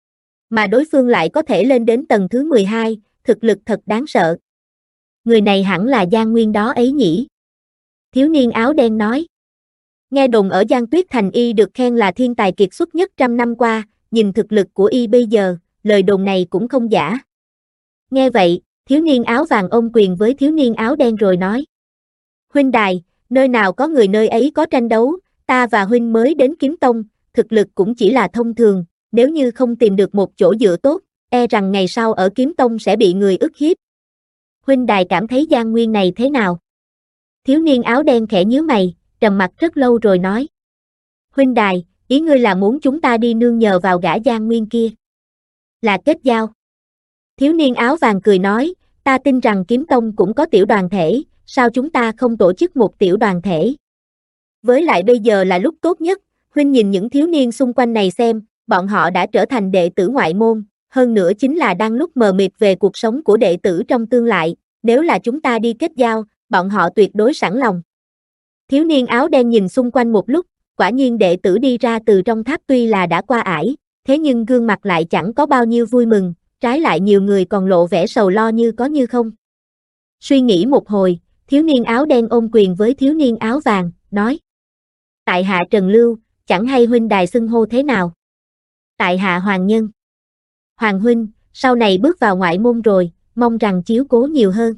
Mà đối phương lại có thể lên đến tầng thứ 12, thực lực thật đáng sợ. Người này hẳn là Giang Nguyên đó ấy nhỉ? Thiếu niên áo đen nói. Nghe đồn ở Giang Tuyết Thành y được khen là thiên tài kiệt xuất nhất trăm năm qua, nhìn thực lực của y bây giờ, lời đồn này cũng không giả. Nghe vậy, thiếu niên áo vàng ôm quyền với thiếu niên áo đen rồi nói. Huynh đài, nơi nào có người nơi ấy có tranh đấu, ta và huynh mới đến kiếm tông, thực lực cũng chỉ là thông thường, nếu như không tìm được một chỗ dựa tốt, e rằng ngày sau ở kiếm tông sẽ bị người ức hiếp. Huynh đài cảm thấy Giang Nguyên này thế nào? Thiếu niên áo đen khẽ nhíu mày, trầm mặc rất lâu rồi nói. Huynh đài, ý ngươi là muốn chúng ta đi nương nhờ vào gã Giang Nguyên kia. Là kết giao. Thiếu niên áo vàng cười nói, ta tin rằng kiếm tông cũng có tiểu đoàn thể, sao chúng ta không tổ chức một tiểu đoàn thể? Với lại bây giờ là lúc tốt nhất, huynh nhìn những thiếu niên xung quanh này xem, bọn họ đã trở thành đệ tử ngoại môn, hơn nữa chính là đang lúc mờ mịt về cuộc sống của đệ tử trong tương lai, nếu là chúng ta đi kết giao, bọn họ tuyệt đối sẵn lòng. Thiếu niên áo đen nhìn xung quanh một lúc, quả nhiên đệ tử đi ra từ trong tháp tuy là đã qua ải, thế nhưng gương mặt lại chẳng có bao nhiêu vui mừng, trái lại nhiều người còn lộ vẻ sầu lo như có như không. Suy nghĩ một hồi, thiếu niên áo đen ôm quyền với thiếu niên áo vàng, nói. Tại hạ Trần Lưu, chẳng hay huynh đài xưng hô thế nào? Tại hạ Hoàng Nhân. Hoàng huynh, sau này bước vào ngoại môn rồi, mong rằng chiếu cố nhiều hơn.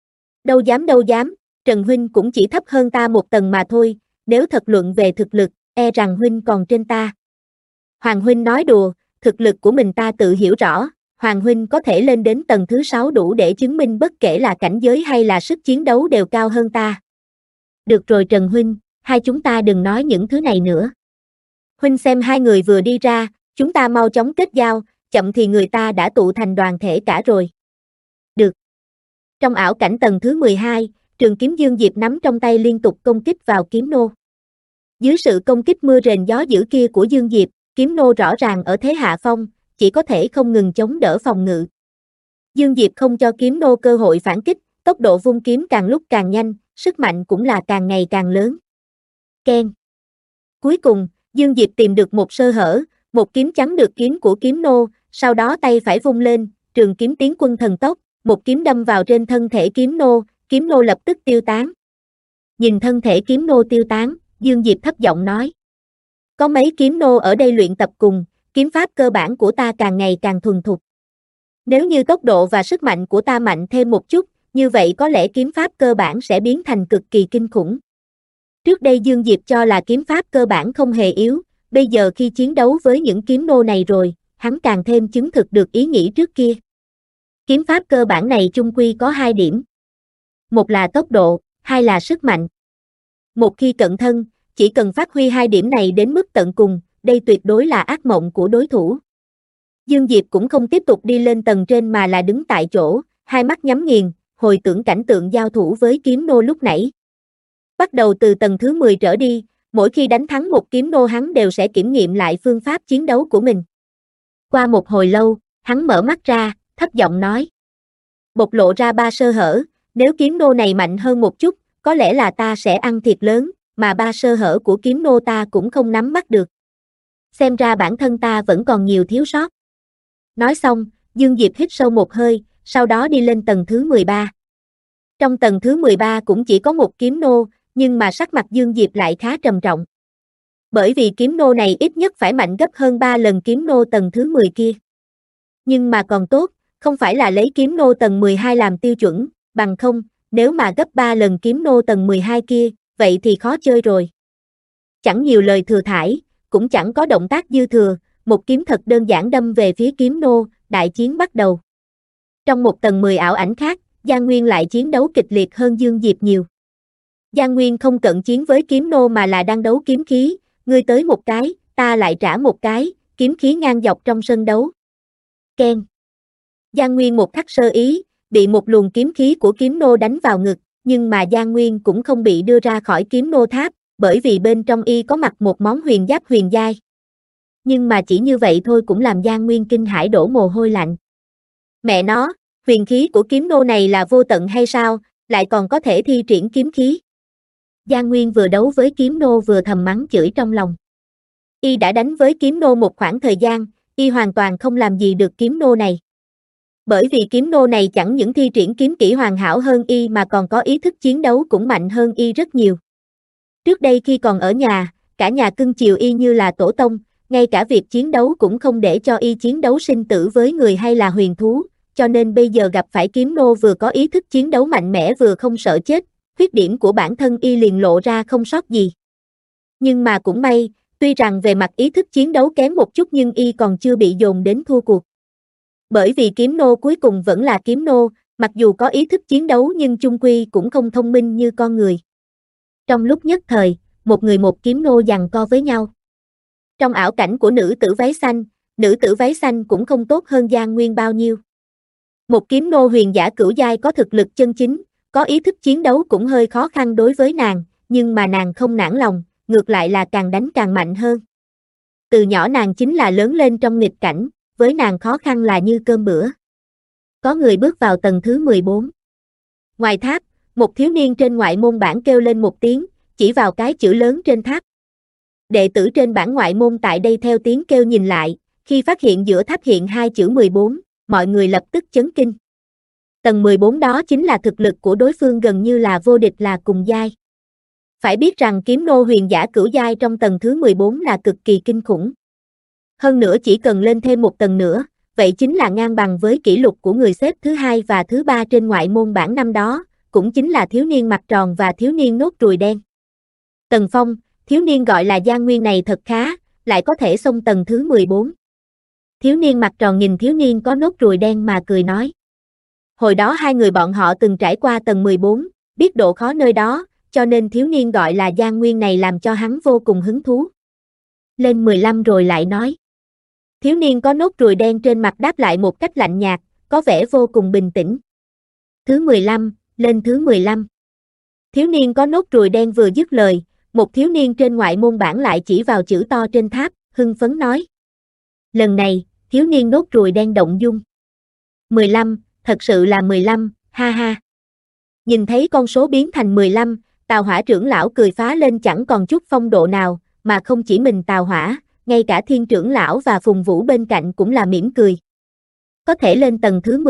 Đâu dám, Trần huynh cũng chỉ thấp hơn ta một tầng mà thôi, nếu thật luận về thực lực, e rằng huynh còn trên ta. Hoàng huynh nói đùa, thực lực của mình ta tự hiểu rõ, Hoàng huynh có thể lên đến tầng thứ 6 đủ để chứng minh bất kể là cảnh giới hay là sức chiến đấu đều cao hơn ta. Được rồi Trần huynh, hai chúng ta đừng nói những thứ này nữa. Huynh xem hai người vừa đi ra, chúng ta mau chóng kết giao, chậm thì người ta đã tụ thành đoàn thể cả rồi. Được. Trong ảo cảnh tầng thứ 12, trường kiếm Dương Diệp nắm trong tay liên tục công kích vào kiếm nô. Dưới sự công kích mưa rền gió dữ kia của Dương Diệp, kiếm nô rõ ràng ở thế hạ phong, chỉ có thể không ngừng chống đỡ phòng ngự. Dương Diệp không cho kiếm nô cơ hội phản kích, tốc độ vung kiếm càng lúc càng nhanh, sức mạnh cũng là càng ngày càng lớn. Keng. Cuối cùng, Dương Diệp tìm được một sơ hở, một kiếm chắn được kiếm của kiếm nô, sau đó tay phải vung lên, trường kiếm tiến quân thần tốc, một kiếm đâm vào trên thân thể kiếm nô lập tức tiêu tán. Nhìn thân thể kiếm nô tiêu tán, Dương Diệp thấp giọng nói. Có mấy kiếm nô ở đây luyện tập cùng, kiếm pháp cơ bản của ta càng ngày càng thuần thục. Nếu như tốc độ và sức mạnh của ta mạnh thêm một chút, như vậy có lẽ kiếm pháp cơ bản sẽ biến thành cực kỳ kinh khủng. Trước đây Dương Diệp cho là kiếm pháp cơ bản không hề yếu, bây giờ khi chiến đấu với những kiếm nô này rồi, hắn càng thêm chứng thực được ý nghĩ trước kia. Kiếm pháp cơ bản này chung quy có hai điểm. Một là tốc độ, hai là sức mạnh. Một khi cận thân, chỉ cần phát huy hai điểm này đến mức tận cùng, đây tuyệt đối là ác mộng của đối thủ. Dương Diệp cũng không tiếp tục đi lên tầng trên mà là đứng tại chỗ, hai mắt nhắm nghiền, hồi tưởng cảnh tượng giao thủ với kiếm nô lúc nãy. Bắt đầu từ tầng thứ 10 trở đi, mỗi khi đánh thắng một kiếm nô hắn đều sẽ kiểm nghiệm lại phương pháp chiến đấu của mình. Qua một hồi lâu, hắn mở mắt ra, thấp giọng nói. Bộc lộ ra ba sơ hở, nếu kiếm nô này mạnh hơn một chút, có lẽ là ta sẽ ăn thiệt lớn, mà ba sơ hở của kiếm nô ta cũng không nắm bắt được. Xem ra bản thân ta vẫn còn nhiều thiếu sót. Nói xong, Dương Diệp hít sâu một hơi, sau đó đi lên tầng thứ 13. Trong tầng thứ 13 cũng chỉ có một kiếm nô, nhưng mà sắc mặt Dương Diệp lại khá trầm trọng. Bởi vì kiếm nô này ít nhất phải mạnh gấp hơn 3 lần kiếm nô tầng thứ 10 kia. Nhưng mà còn tốt, không phải là lấy kiếm nô tầng 12 làm tiêu chuẩn, bằng không, nếu mà gấp 3 lần kiếm nô tầng 12 kia, vậy thì khó chơi rồi. Chẳng nhiều lời thừa thãi, cũng chẳng có động tác dư thừa, một kiếm thật đơn giản đâm về phía kiếm nô, đại chiến bắt đầu. Trong một tầng 10 ảo ảnh khác, Giang Nguyên lại chiến đấu kịch liệt hơn Dương Diệp nhiều. Giang Nguyên không cận chiến với kiếm nô mà là đang đấu kiếm khí, ngươi tới một cái, ta lại trả một cái, kiếm khí ngang dọc trong sân đấu. Keng. Giang Nguyên một khắc sơ ý, bị một luồng kiếm khí của kiếm nô đánh vào ngực, nhưng mà Giang Nguyên cũng không bị đưa ra khỏi kiếm nô tháp, bởi vì bên trong y có mặc một món huyền giáp huyền giai. Nhưng mà chỉ như vậy thôi cũng làm Giang Nguyên kinh hãi đổ mồ hôi lạnh. Mẹ nó, huyền khí của kiếm nô này là vô tận hay sao, lại còn có thể thi triển kiếm khí. Giang Nguyên vừa đấu với kiếm nô vừa thầm mắng chửi trong lòng. Y đã đánh với kiếm nô một khoảng thời gian, y hoàn toàn không làm gì được kiếm nô này. Bởi vì kiếm nô này chẳng những thi triển kiếm kỹ hoàn hảo hơn y mà còn có ý thức chiến đấu cũng mạnh hơn y rất nhiều. Trước đây khi còn ở nhà, cả nhà cưng chiều y như là tổ tông, ngay cả việc chiến đấu cũng không để cho y chiến đấu sinh tử với người hay là huyền thú, cho nên bây giờ gặp phải kiếm nô vừa có ý thức chiến đấu mạnh mẽ vừa không sợ chết, khuyết điểm của bản thân y liền lộ ra không sót gì. Nhưng mà cũng may, tuy rằng về mặt ý thức chiến đấu kém một chút nhưng y còn chưa bị dồn đến thua cuộc. Bởi vì kiếm nô cuối cùng vẫn là kiếm nô, mặc dù có ý thức chiến đấu nhưng chung quy cũng không thông minh như con người. Trong lúc nhất thời, một người một kiếm nô giằng co với nhau. Trong ảo cảnh của nữ tử váy xanh cũng không tốt hơn Giang Nguyên bao nhiêu. Một kiếm nô huyền giả cửu giai có thực lực chân chính, có ý thức chiến đấu cũng hơi khó khăn đối với nàng, nhưng mà nàng không nản lòng, ngược lại là càng đánh càng mạnh hơn. Từ nhỏ nàng chính là lớn lên trong nghịch cảnh, với nàng khó khăn là như cơm bữa. Có người bước vào tầng thứ 14. Ngoài tháp, một thiếu niên trên ngoại môn bảng kêu lên một tiếng, chỉ vào cái chữ lớn trên tháp. Đệ tử trên bảng ngoại môn tại đây theo tiếng kêu nhìn lại, khi phát hiện giữa tháp hiện hai chữ 14, mọi người lập tức chấn kinh. Tầng 14 đó chính là thực lực của đối phương gần như là vô địch là cùng giai. Phải biết rằng kiếm nô huyền giả cửu giai trong tầng thứ 14 là cực kỳ kinh khủng. Hơn nữa chỉ cần lên thêm một tầng nữa, vậy chính là ngang bằng với kỷ lục của người xếp thứ 2 và thứ 3 trên ngoại môn bảng năm đó, cũng chính là thiếu niên mặt tròn và thiếu niên nốt ruồi đen. Tần Phong, thiếu niên gọi là Giang Nguyên này thật khá, lại có thể xông tầng thứ 14. Thiếu niên mặt tròn nhìn thiếu niên có nốt ruồi đen mà cười nói. Hồi đó hai người bọn họ từng trải qua tầng 14, biết độ khó nơi đó, cho nên thiếu niên gọi là Giang Nguyên này làm cho hắn vô cùng hứng thú. Lên 15 rồi lại nói. Thiếu niên có nốt ruồi đen trên mặt đáp lại một cách lạnh nhạt, có vẻ vô cùng bình tĩnh. Thứ 15, lên thứ 15. Thiếu niên có nốt ruồi đen vừa dứt lời, một thiếu niên trên ngoại môn bảng lại chỉ vào chữ to trên tháp, hưng phấn nói. Lần này, thiếu niên nốt ruồi đen động dung. 15, thật sự là 15, ha ha. Nhìn thấy con số biến thành 15, Tào Hỏa trưởng lão cười phá lên chẳng còn chút phong độ nào, mà không chỉ mình Tào Hỏa, ngay cả Thiên trưởng lão và Phùng Vũ bên cạnh cũng là mỉm cười. Có thể lên tầng thứ 15,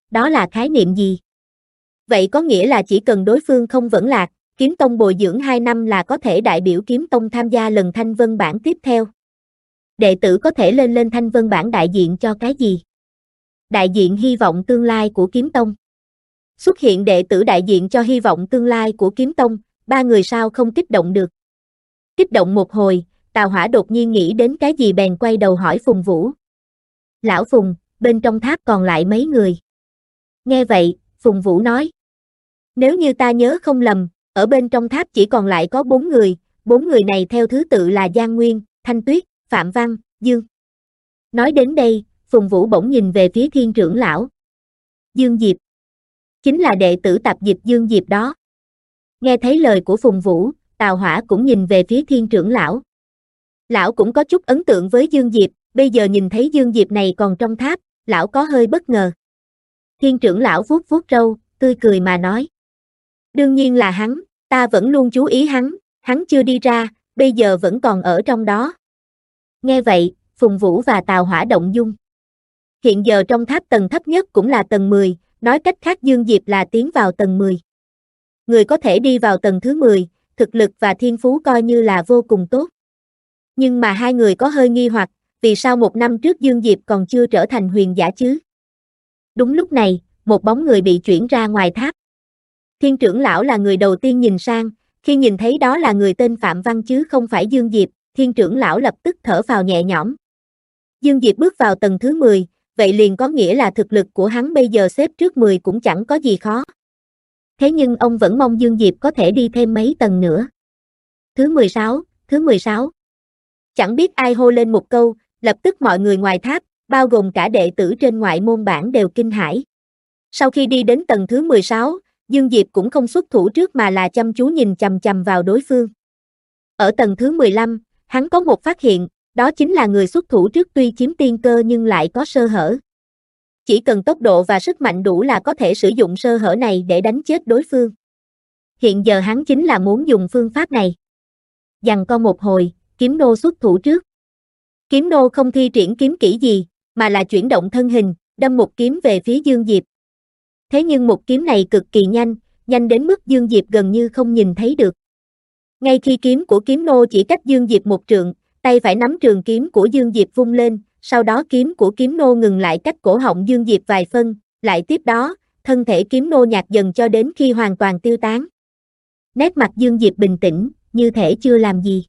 đó là khái niệm gì? Vậy có nghĩa là chỉ cần đối phương không vẫn lạc, kiếm tông bồi dưỡng 2 năm là có thể đại biểu kiếm tông tham gia lần thanh vân bảng tiếp theo. Đệ tử có thể lên thanh vân bảng đại diện cho cái gì? Đại diện hy vọng tương lai của kiếm tông. Xuất hiện đệ tử đại diện cho hy vọng tương lai của kiếm tông, 3 người sao không kích động được. Kích động một hồi, Tào Hỏa đột nhiên nghĩ đến cái gì bèn quay đầu hỏi Phùng Vũ. Lão Phùng, bên trong tháp còn lại mấy người? Nghe vậy, Phùng Vũ nói. Nếu như ta nhớ không lầm, ở bên trong tháp chỉ còn lại có 4 người, 4 người này theo thứ tự là Giang Nguyên, Thanh Tuyết, Phạm Văn, Dương. Nói đến đây, Phùng Vũ bỗng nhìn về phía Thiên trưởng lão. Dương Diệp. Chính là đệ tử tạp dịch Dương Diệp đó. Nghe thấy lời của Phùng Vũ, Tào Hỏa cũng nhìn về phía Thiên trưởng lão. Lão cũng có chút ấn tượng với Dương Diệp, bây giờ nhìn thấy Dương Diệp này còn trong tháp, lão có hơi bất ngờ. Thiên trưởng lão vuốt vuốt râu, tươi cười mà nói. Đương nhiên là hắn, ta vẫn luôn chú ý hắn chưa đi ra, bây giờ vẫn còn ở trong đó. Nghe vậy, Phùng Vũ và Tào Hỏa động dung. Hiện giờ trong tháp tầng thấp nhất cũng là tầng 10, nói cách khác Dương Diệp là tiến vào tầng 10. Người có thể đi vào tầng thứ 10, thực lực và thiên phú coi như là vô cùng tốt. Nhưng mà hai người có hơi nghi hoặc, vì sao 1 năm trước Dương Diệp còn chưa trở thành huyền giả chứ? Đúng lúc này, một bóng người bị chuyển ra ngoài tháp. Thiên trưởng lão là người đầu tiên nhìn sang, khi nhìn thấy đó là người tên Phạm Văn chứ không phải Dương Diệp, Thiên trưởng lão lập tức thở phào nhẹ nhõm. Dương Diệp bước vào tầng thứ 10, vậy liền có nghĩa là thực lực của hắn bây giờ xếp trước 10 cũng chẳng có gì khó. Thế nhưng ông vẫn mong Dương Diệp có thể đi thêm mấy tầng nữa. Thứ 16. Chẳng biết ai hô lên một câu, lập tức mọi người ngoài tháp, bao gồm cả đệ tử trên ngoại môn bảng đều kinh hãi. Sau khi đi đến tầng thứ 16, Dương Diệp cũng không xuất thủ trước mà là chăm chú nhìn chằm chằm vào đối phương. Ở tầng thứ 15, hắn có một phát hiện, đó chính là người xuất thủ trước tuy chiếm tiên cơ nhưng lại có sơ hở. Chỉ cần tốc độ và sức mạnh đủ là có thể sử dụng sơ hở này để đánh chết đối phương. Hiện giờ hắn chính là muốn dùng phương pháp này. Giằng co một hồi, Kiếm Nô xuất thủ trước. Kiếm Nô không thi triển kiếm kỹ gì, mà là chuyển động thân hình, đâm một kiếm về phía Dương Diệp. Thế nhưng một kiếm này cực kỳ nhanh đến mức Dương Diệp gần như không nhìn thấy được. Ngay khi kiếm của Kiếm Nô chỉ cách Dương Diệp một trượng, tay phải nắm trường kiếm của Dương Diệp vung lên, sau đó kiếm của Kiếm Nô ngừng lại cách cổ họng Dương Diệp vài phân, lại tiếp đó, thân thể Kiếm Nô nhạt dần cho đến khi hoàn toàn tiêu tán. Nét mặt Dương Diệp bình tĩnh, như thể chưa làm gì.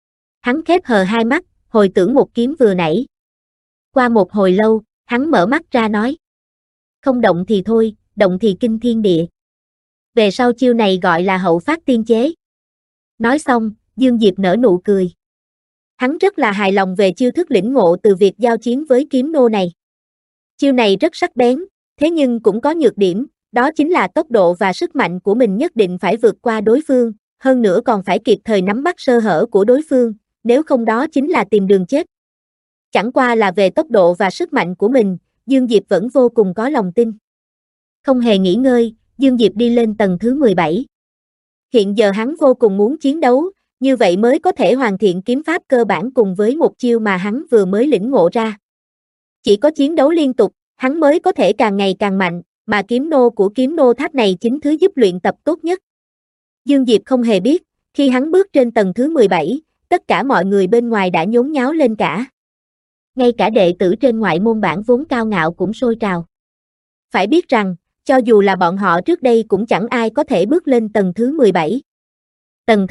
Hắn khép hờ hai mắt, hồi tưởng một kiếm vừa nãy. Qua một hồi lâu, hắn mở mắt ra nói. Không động thì thôi, động thì kinh thiên địa. Về sau chiêu này gọi là hậu phát tiên chế. Nói xong, Dương Diệp nở nụ cười. Hắn rất là hài lòng về chiêu thức lĩnh ngộ từ việc giao chiến với Kiếm Nô này. Chiêu này rất sắc bén, thế nhưng cũng có nhược điểm, đó chính là tốc độ và sức mạnh của mình nhất định phải vượt qua đối phương, hơn nữa còn phải kịp thời nắm bắt sơ hở của đối phương, nếu không đó chính là tìm đường chết. Chẳng qua là về tốc độ và sức mạnh của mình, Dương Diệp vẫn vô cùng có lòng tin. Không hề nghỉ ngơi, Dương Diệp đi lên tầng thứ 17. Hiện giờ hắn vô cùng muốn chiến đấu, như vậy mới có thể hoàn thiện kiếm pháp cơ bản cùng với một chiêu mà hắn vừa mới lĩnh ngộ ra. Chỉ có chiến đấu liên tục, hắn mới có thể càng ngày càng mạnh, mà kiếm nô của Kiếm Nô tháp này chính thứ giúp luyện tập tốt nhất. Dương Diệp không hề biết, khi hắn bước trên tầng thứ 17, tất cả mọi người bên ngoài đã nhốn nháo lên cả. Ngay cả đệ tử trên ngoại môn bảng vốn cao ngạo cũng sôi trào. Phải biết rằng, cho dù là bọn họ trước đây cũng chẳng ai có thể bước lên tầng thứ 17. Tầng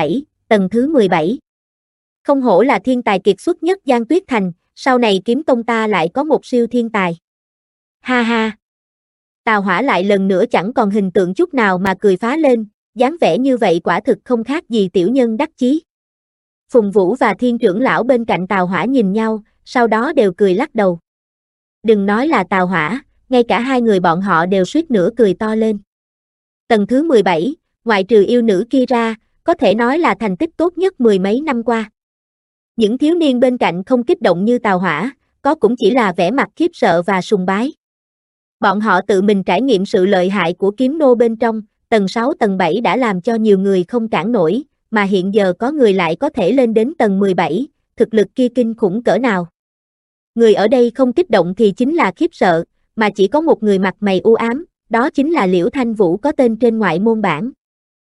thứ 17. Không hổ là thiên tài kiệt xuất nhất Giang Tuyết Thành, sau này kiếm tông ta lại có một siêu thiên tài. Ha ha. Tào Hỏa lại lần nữa chẳng còn hình tượng chút nào mà cười phá lên, dáng vẻ như vậy quả thực không khác gì tiểu nhân đắc chí. Phùng Vũ và Thiên trưởng lão bên cạnh Tào Hỏa nhìn nhau, sau đó đều cười lắc đầu. Đừng nói là Tào Hỏa, ngay cả hai người bọn họ đều suýt nữa cười to lên. Tầng thứ 17, ngoại trừ yêu nữ kia ra, có thể nói là thành tích tốt nhất mười mấy năm qua. Những thiếu niên bên cạnh không kích động như Tào Hỏa, có cũng chỉ là vẻ mặt khiếp sợ và sùng bái. Bọn họ tự mình trải nghiệm sự lợi hại của kiếm nô bên trong, tầng 6 tầng 7 đã làm cho nhiều người không cản nổi, mà hiện giờ có người lại có thể lên đến tầng 17, thực lực kia kinh khủng cỡ nào. Người ở đây không kích động thì chính là khiếp sợ, mà chỉ có một người mặt mày u ám, đó chính là Liễu Thanh Vũ có tên trên ngoại môn bảng.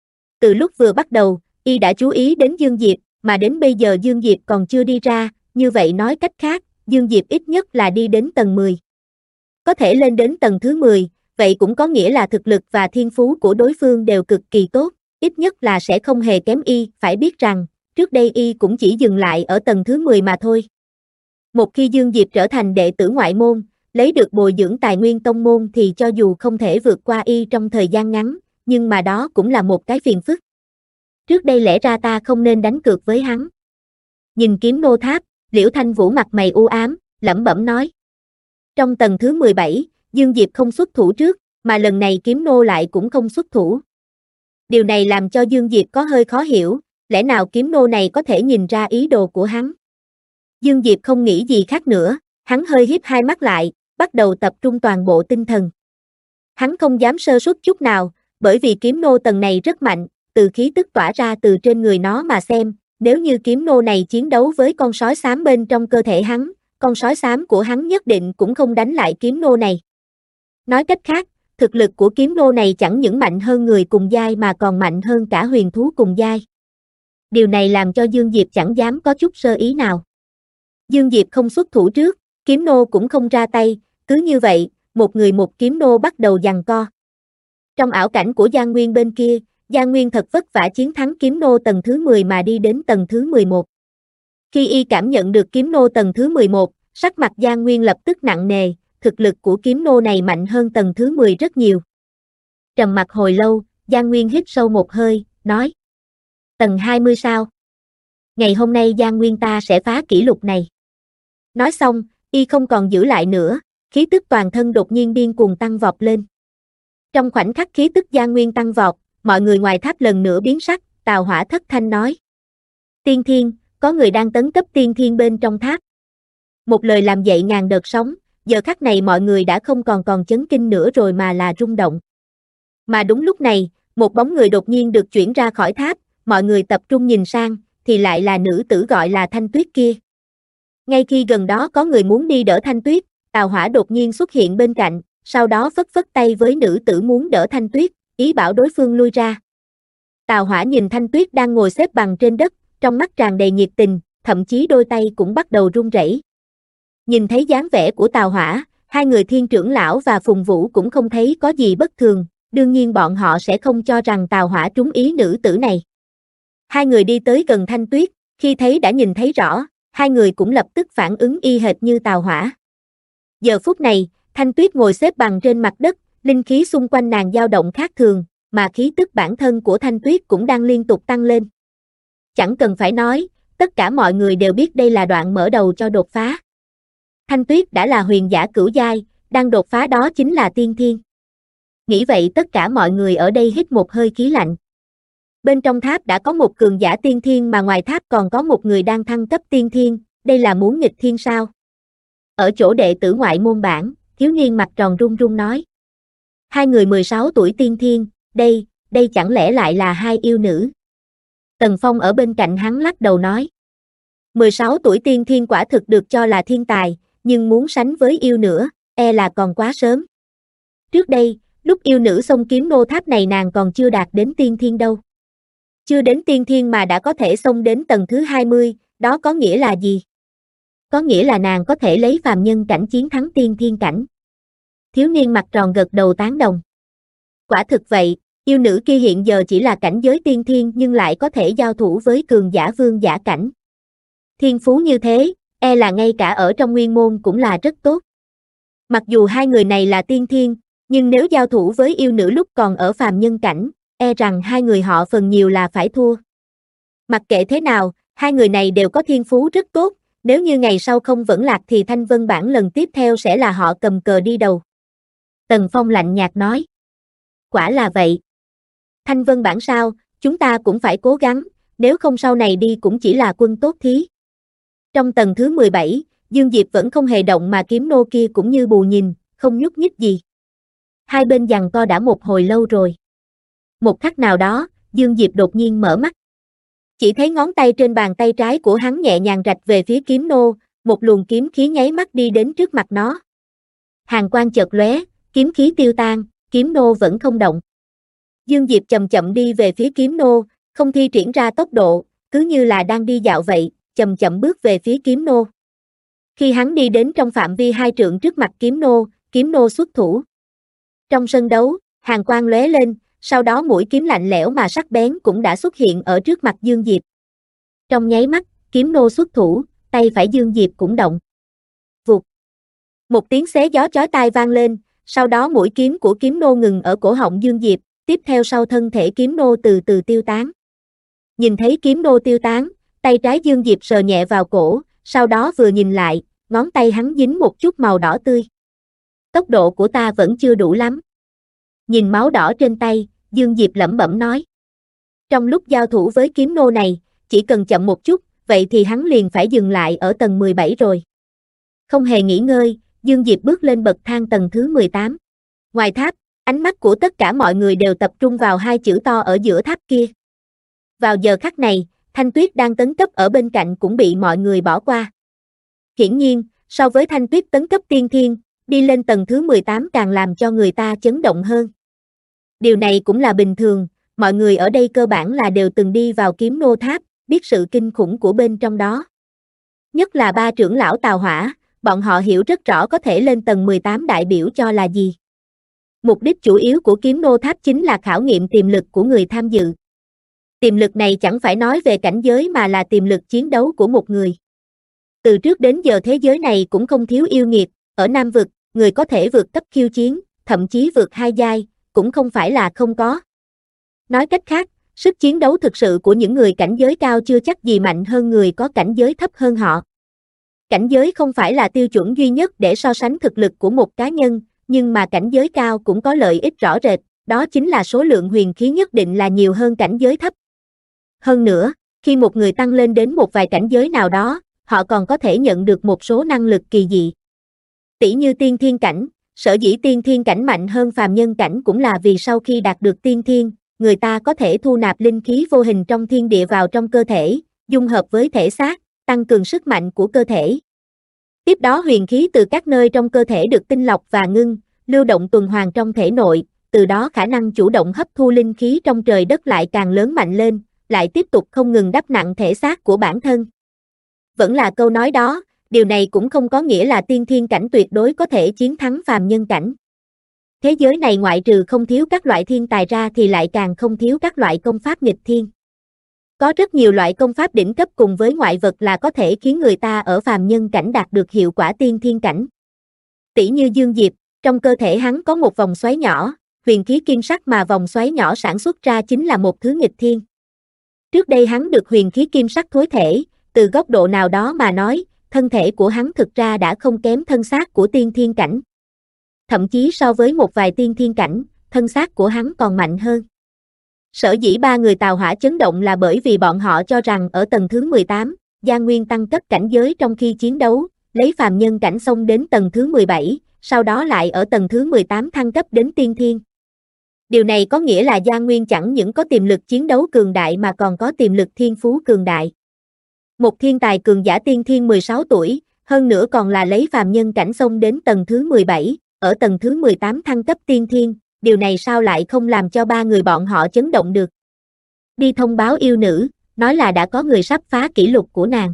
Từ lúc vừa bắt đầu, y đã chú ý đến Dương Diệp, mà đến bây giờ Dương Diệp còn chưa đi ra, như vậy nói cách khác, Dương Diệp ít nhất là đi đến tầng 10. Có thể lên đến tầng thứ 10, vậy cũng có nghĩa là thực lực và thiên phú của đối phương đều cực kỳ tốt, ít nhất là sẽ không hề kém y, phải biết rằng, trước đây y cũng chỉ dừng lại ở tầng thứ 10 mà thôi. Một khi Dương Diệp trở thành đệ tử ngoại môn, lấy được bồi dưỡng tài nguyên tông môn thì cho dù không thể vượt qua y trong thời gian ngắn, nhưng mà đó cũng là một cái phiền phức. Trước đây lẽ ra ta không nên đánh cược với hắn. Nhìn kiếm nô tháp, Liễu Thanh Vũ mặt mày u ám, lẩm bẩm nói. Trong tầng thứ 17, Dương Diệp không xuất thủ trước, mà lần này kiếm nô lại cũng không xuất thủ. Điều này làm cho Dương Diệp có hơi khó hiểu, lẽ nào kiếm nô này có thể nhìn ra ý đồ của hắn. Dương Diệp không nghĩ gì khác nữa, hắn hơi híp hai mắt lại, bắt đầu tập trung toàn bộ tinh thần. Hắn không dám sơ suất chút nào, bởi vì kiếm nô tầng này rất mạnh, từ khí tức tỏa ra từ trên người nó mà xem, nếu như kiếm nô này chiến đấu với con sói xám bên trong cơ thể hắn, con sói xám của hắn nhất định cũng không đánh lại kiếm nô này. Nói cách khác, thực lực của kiếm nô này chẳng những mạnh hơn người cùng giai mà còn mạnh hơn cả huyền thú cùng giai. Điều này làm cho Dương Diệp chẳng dám có chút sơ ý nào. Dương Diệp không xuất thủ trước, kiếm nô cũng không ra tay, cứ như vậy, một người một kiếm nô bắt đầu giằng co. Trong ảo cảnh của Giang Nguyên bên kia, Giang Nguyên thật vất vả chiến thắng kiếm nô tầng thứ 10 mà đi đến tầng thứ 11. Khi y cảm nhận được kiếm nô tầng thứ 11, sắc mặt Giang Nguyên lập tức nặng nề, thực lực của kiếm nô này mạnh hơn tầng thứ 10 rất nhiều. Trầm mặc hồi lâu, Giang Nguyên hít sâu một hơi, nói. Tầng 20 sao? Ngày hôm nay Giang Nguyên ta sẽ phá kỷ lục này. Nói xong, y không còn giữ lại nữa, khí tức toàn thân đột nhiên điên cuồng tăng vọt lên. Trong khoảnh khắc khí tức Giang Nguyên tăng vọt, mọi người ngoài tháp lần nữa biến sắc, Tào Hỏa thất thanh nói. Tiên thiên, có người đang tấn cấp tiên thiên bên trong tháp. Một lời làm dậy ngàn đợt sóng, giờ khắc này mọi người đã không còn chấn kinh nữa rồi mà là rung động. Mà đúng lúc này, một bóng người đột nhiên được chuyển ra khỏi tháp, mọi người tập trung nhìn sang, thì lại là nữ tử gọi là Thanh Tuyết kia. Ngay khi gần đó có người muốn đi đỡ Thanh Tuyết, Tào Hỏa đột nhiên xuất hiện bên cạnh, sau đó phất phất tay với nữ tử muốn đỡ Thanh Tuyết, ý bảo đối phương lui ra. Tào Hỏa nhìn Thanh Tuyết đang ngồi xếp bằng trên đất, trong mắt tràn đầy nhiệt tình, thậm chí đôi tay cũng bắt đầu run rẩy. Nhìn thấy dáng vẻ của Tào Hỏa, hai người Thiên trưởng lão và Phùng Vũ cũng không thấy có gì bất thường, đương nhiên bọn họ sẽ không cho rằng Tào Hỏa trúng ý nữ tử này. Hai người đi tới gần Thanh Tuyết, khi thấy đã nhìn thấy rõ, hai người cũng lập tức phản ứng y hệt như Tào Hỏa. Giờ phút này, Thanh Tuyết ngồi xếp bằng trên mặt đất, linh khí xung quanh nàng dao động khác thường, mà khí tức bản thân của Thanh Tuyết cũng đang liên tục tăng lên. Chẳng cần phải nói, tất cả mọi người đều biết đây là đoạn mở đầu cho đột phá. Thanh Tuyết đã là huyền giả cửu giai, đang đột phá đó chính là tiên thiên. Nghĩ vậy tất cả mọi người ở đây hít một hơi khí lạnh. Bên trong tháp đã có một cường giả tiên thiên mà ngoài tháp còn có một người đang thăng cấp tiên thiên, đây là muốn nghịch thiên sao? Ở chỗ đệ tử ngoại môn bảng, thiếu niên mặt tròn run run nói. Hai người 16 tuổi tiên thiên, đây chẳng lẽ lại là hai yêu nữ? Tần Phong ở bên cạnh hắn lắc đầu nói. 16 tuổi tiên thiên quả thực được cho là thiên tài, nhưng muốn sánh với yêu nữa, e là còn quá sớm. Trước đây, lúc yêu nữ xông kiếm nô tháp này nàng còn chưa đạt đến tiên thiên đâu. Chưa đến tiên thiên mà đã có thể xông đến tầng thứ 20, đó có nghĩa là gì? Có nghĩa là nàng có thể lấy phàm nhân cảnh chiến thắng tiên thiên cảnh. Thiếu niên mặt tròn gật đầu tán đồng. Quả thực vậy, yêu nữ kia hiện giờ chỉ là cảnh giới tiên thiên nhưng lại có thể giao thủ với cường giả vương giả cảnh. Thiên phú như thế, e là ngay cả ở trong nguyên môn cũng là rất tốt. Mặc dù hai người này là tiên thiên, nhưng nếu giao thủ với yêu nữ lúc còn ở phàm nhân cảnh, e rằng hai người họ phần nhiều là phải thua. Mặc kệ thế nào, hai người này đều có thiên phú rất tốt, nếu như ngày sau không vẫn lạc thì Thanh Vân bảng lần tiếp theo sẽ là họ cầm cờ đi đầu. Tần Phong lạnh nhạt nói. Quả là vậy. Thanh Vân bảng sao, chúng ta cũng phải cố gắng, nếu không sau này đi cũng chỉ là quân tốt thí. Trong tầng thứ 17, Dương Diệp vẫn không hề động mà kiếm nô kia cũng như bù nhìn, không nhúc nhích gì. Hai bên giằng co đã một hồi lâu rồi. Một khắc nào đó, Dương Diệp đột nhiên mở mắt. Chỉ thấy ngón tay trên bàn tay trái của hắn nhẹ nhàng rạch về phía kiếm nô, một luồng kiếm khí nháy mắt đi đến trước mặt nó. Hàn quang chợt lóe, kiếm khí tiêu tan, kiếm nô vẫn không động. Dương Diệp chậm chậm đi về phía kiếm nô, không thi triển ra tốc độ, cứ như là đang đi dạo vậy, chậm chậm bước về phía kiếm nô. Khi hắn đi đến trong phạm vi 2 trượng trước mặt kiếm nô xuất thủ. Trong sân đấu, hàn quang lóe lên, sau đó mũi kiếm lạnh lẽo mà sắc bén cũng đã xuất hiện ở trước mặt Dương Diệp. Trong nháy mắt, kiếm nô xuất thủ, tay phải Dương Diệp cũng động. Vụt. Một tiếng xé gió chói tai vang lên, sau đó mũi kiếm của kiếm nô ngừng ở cổ họng Dương Diệp, tiếp theo sau thân thể kiếm nô từ từ tiêu tán. Nhìn thấy kiếm nô tiêu tán, tay trái Dương Diệp sờ nhẹ vào cổ, sau đó vừa nhìn lại, ngón tay hắn dính một chút màu đỏ tươi. Tốc độ của ta vẫn chưa đủ lắm. Nhìn máu đỏ trên tay, Dương Diệp lẩm bẩm nói. Trong lúc giao thủ với kiếm nô này, chỉ cần chậm một chút, vậy thì hắn liền phải dừng lại ở tầng 17 rồi. Không hề nghỉ ngơi, Dương Diệp bước lên bậc thang tầng thứ 18. Ngoài tháp, ánh mắt của tất cả mọi người đều tập trung vào 2 chữ to ở giữa tháp kia. Vào giờ khắc này, Thanh Tuyết đang tấn cấp ở bên cạnh cũng bị mọi người bỏ qua. Hiển nhiên, so với Thanh Tuyết tấn cấp tiên thiên, đi lên tầng thứ 18 càng làm cho người ta chấn động hơn. Điều này cũng là bình thường, mọi người ở đây cơ bản là đều từng đi vào kiếm nô tháp, biết sự kinh khủng của bên trong đó. Nhất là 3 trưởng lão Tào Hỏa, bọn họ hiểu rất rõ có thể lên tầng 18 đại biểu cho là gì. Mục đích chủ yếu của kiếm nô tháp chính là khảo nghiệm tiềm lực của người tham dự. Tiềm lực này chẳng phải nói về cảnh giới mà là tiềm lực chiến đấu của một người. Từ trước đến giờ thế giới này cũng không thiếu yêu nghiệt, ở Nam Vực, người có thể vượt cấp khiêu chiến, thậm chí vượt 2 giai, cũng không phải là không có. Nói cách khác, sức chiến đấu thực sự của những người cảnh giới cao chưa chắc gì mạnh hơn người có cảnh giới thấp hơn họ. Cảnh giới không phải là tiêu chuẩn duy nhất để so sánh thực lực của một cá nhân, nhưng mà cảnh giới cao cũng có lợi ích rõ rệt, đó chính là số lượng huyền khí nhất định là nhiều hơn cảnh giới thấp. Hơn nữa, khi một người tăng lên đến một vài cảnh giới nào đó, họ còn có thể nhận được một số năng lực kỳ dị. Tỷ như tiên thiên cảnh, sở dĩ tiên thiên cảnh mạnh hơn phàm nhân cảnh cũng là vì sau khi đạt được tiên thiên, người ta có thể thu nạp linh khí vô hình trong thiên địa vào trong cơ thể, dung hợp với thể xác, tăng cường sức mạnh của cơ thể. Tiếp đó huyền khí từ các nơi trong cơ thể được tinh lọc và ngưng, lưu động tuần hoàn trong thể nội, từ đó khả năng chủ động hấp thu linh khí trong trời đất lại càng lớn mạnh lên, lại tiếp tục không ngừng đắp nặng thể xác của bản thân. Vẫn là câu nói đó, điều này cũng không có nghĩa là tiên thiên cảnh tuyệt đối có thể chiến thắng phàm nhân cảnh. Thế giới này ngoại trừ không thiếu các loại thiên tài ra thì lại càng không thiếu các loại công pháp nghịch thiên. Có rất nhiều loại công pháp đỉnh cấp cùng với ngoại vật là có thể khiến người ta ở phàm nhân cảnh đạt được hiệu quả tiên thiên cảnh. Tỷ như Dương Diệp, trong cơ thể hắn có một vòng xoáy nhỏ, huyền khí kim sắc mà vòng xoáy nhỏ sản xuất ra chính là một thứ nghịch thiên. Trước đây hắn được huyền khí kim sắc thối thể, từ góc độ nào đó mà nói, thân thể của hắn thực ra đã không kém thân xác của tiên thiên cảnh. Thậm chí so với một vài tiên thiên cảnh, thân xác của hắn còn mạnh hơn. Sở dĩ 3 người Tào Hỏa chấn động là bởi vì bọn họ cho rằng ở tầng thứ 18, Giang Nguyên tăng cấp cảnh giới trong khi chiến đấu, lấy phàm nhân cảnh xông đến tầng thứ 17, sau đó lại ở tầng thứ 18 thăng cấp đến tiên thiên. Điều này có nghĩa là Giang Nguyên chẳng những có tiềm lực chiến đấu cường đại mà còn có tiềm lực thiên phú cường đại. Một thiên tài cường giả tiên thiên 16 tuổi, hơn nữa còn là lấy phàm nhân cảnh xông đến tầng thứ 17, ở tầng thứ 18 thăng cấp tiên thiên, điều này sao lại không làm cho 3 người bọn họ chấn động được. Đi thông báo yêu nữ, nói là đã có người sắp phá kỷ lục của nàng.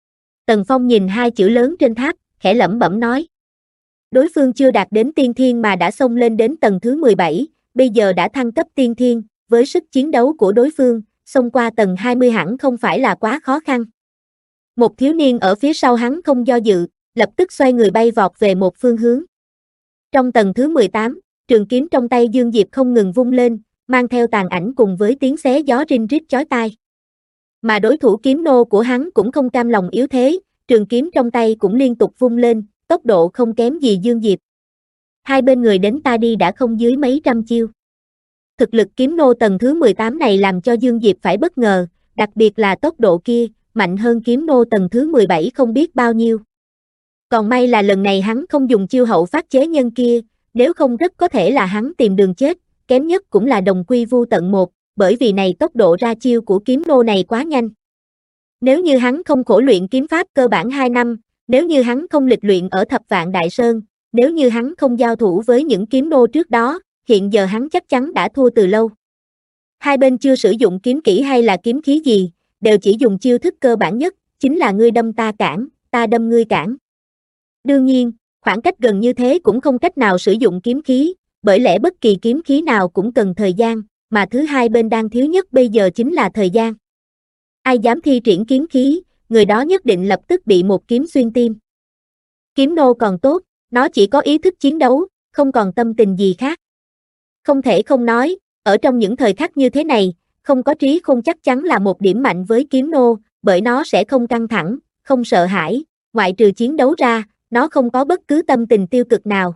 Tần Phong nhìn 2 chữ lớn trên tháp, khẽ lẩm bẩm nói. Đối phương chưa đạt đến tiên thiên mà đã xông lên đến tầng thứ 17, bây giờ đã thăng cấp tiên thiên, với sức chiến đấu của đối phương, xông qua tầng 20 hẳn không phải là quá khó khăn. Một thiếu niên ở phía sau hắn không do dự, lập tức xoay người bay vọt về một phương hướng. Trong tầng thứ 18, trường kiếm trong tay Dương Diệp không ngừng vung lên, mang theo tàn ảnh cùng với tiếng xé gió rinh rít chói tai. Mà đối thủ kiếm nô của hắn cũng không cam lòng yếu thế, trường kiếm trong tay cũng liên tục vung lên, tốc độ không kém gì Dương Diệp. Hai bên người đến ta đi đã không dưới mấy trăm chiêu. Thực lực kiếm nô tầng thứ 18 này làm cho Dương Diệp phải bất ngờ, đặc biệt là tốc độ kia, mạnh hơn kiếm nô tầng thứ 17 không biết bao nhiêu. Còn may là lần này hắn không dùng chiêu hậu phát chế nhân kia, nếu không rất có thể là hắn tìm đường chết, kém nhất cũng là đồng quy vu tận một, bởi vì này tốc độ ra chiêu của kiếm nô này quá nhanh. Nếu như hắn không khổ luyện kiếm pháp cơ bản 2 năm, nếu như hắn không lịch luyện ở Thập Vạn Đại Sơn, Nếu như hắn không giao thủ với những kiếm nô trước đó, hiện giờ hắn chắc chắn đã thua từ lâu. Hai bên chưa sử dụng kiếm kỹ hay là kiếm khí gì, đều chỉ dùng chiêu thức cơ bản nhất, chính là ngươi đâm ta cản, ta đâm ngươi cản. Đương nhiên, khoảng cách gần như thế cũng không cách nào sử dụng kiếm khí, bởi lẽ bất kỳ kiếm khí nào cũng cần thời gian, mà thứ hai bên đang thiếu nhất bây giờ chính là thời gian. Ai dám thi triển kiếm khí, người đó nhất định lập tức bị một kiếm xuyên tim. Kiếm nô còn tốt, nó chỉ có ý thức chiến đấu, không còn tâm tình gì khác. Không thể không nói, ở trong những thời khắc như thế này, không có trí khôn chắc chắn là một điểm mạnh với kiếm nô, bởi nó sẽ không căng thẳng, không sợ hãi, ngoại trừ chiến đấu ra, nó không có bất cứ tâm tình tiêu cực nào.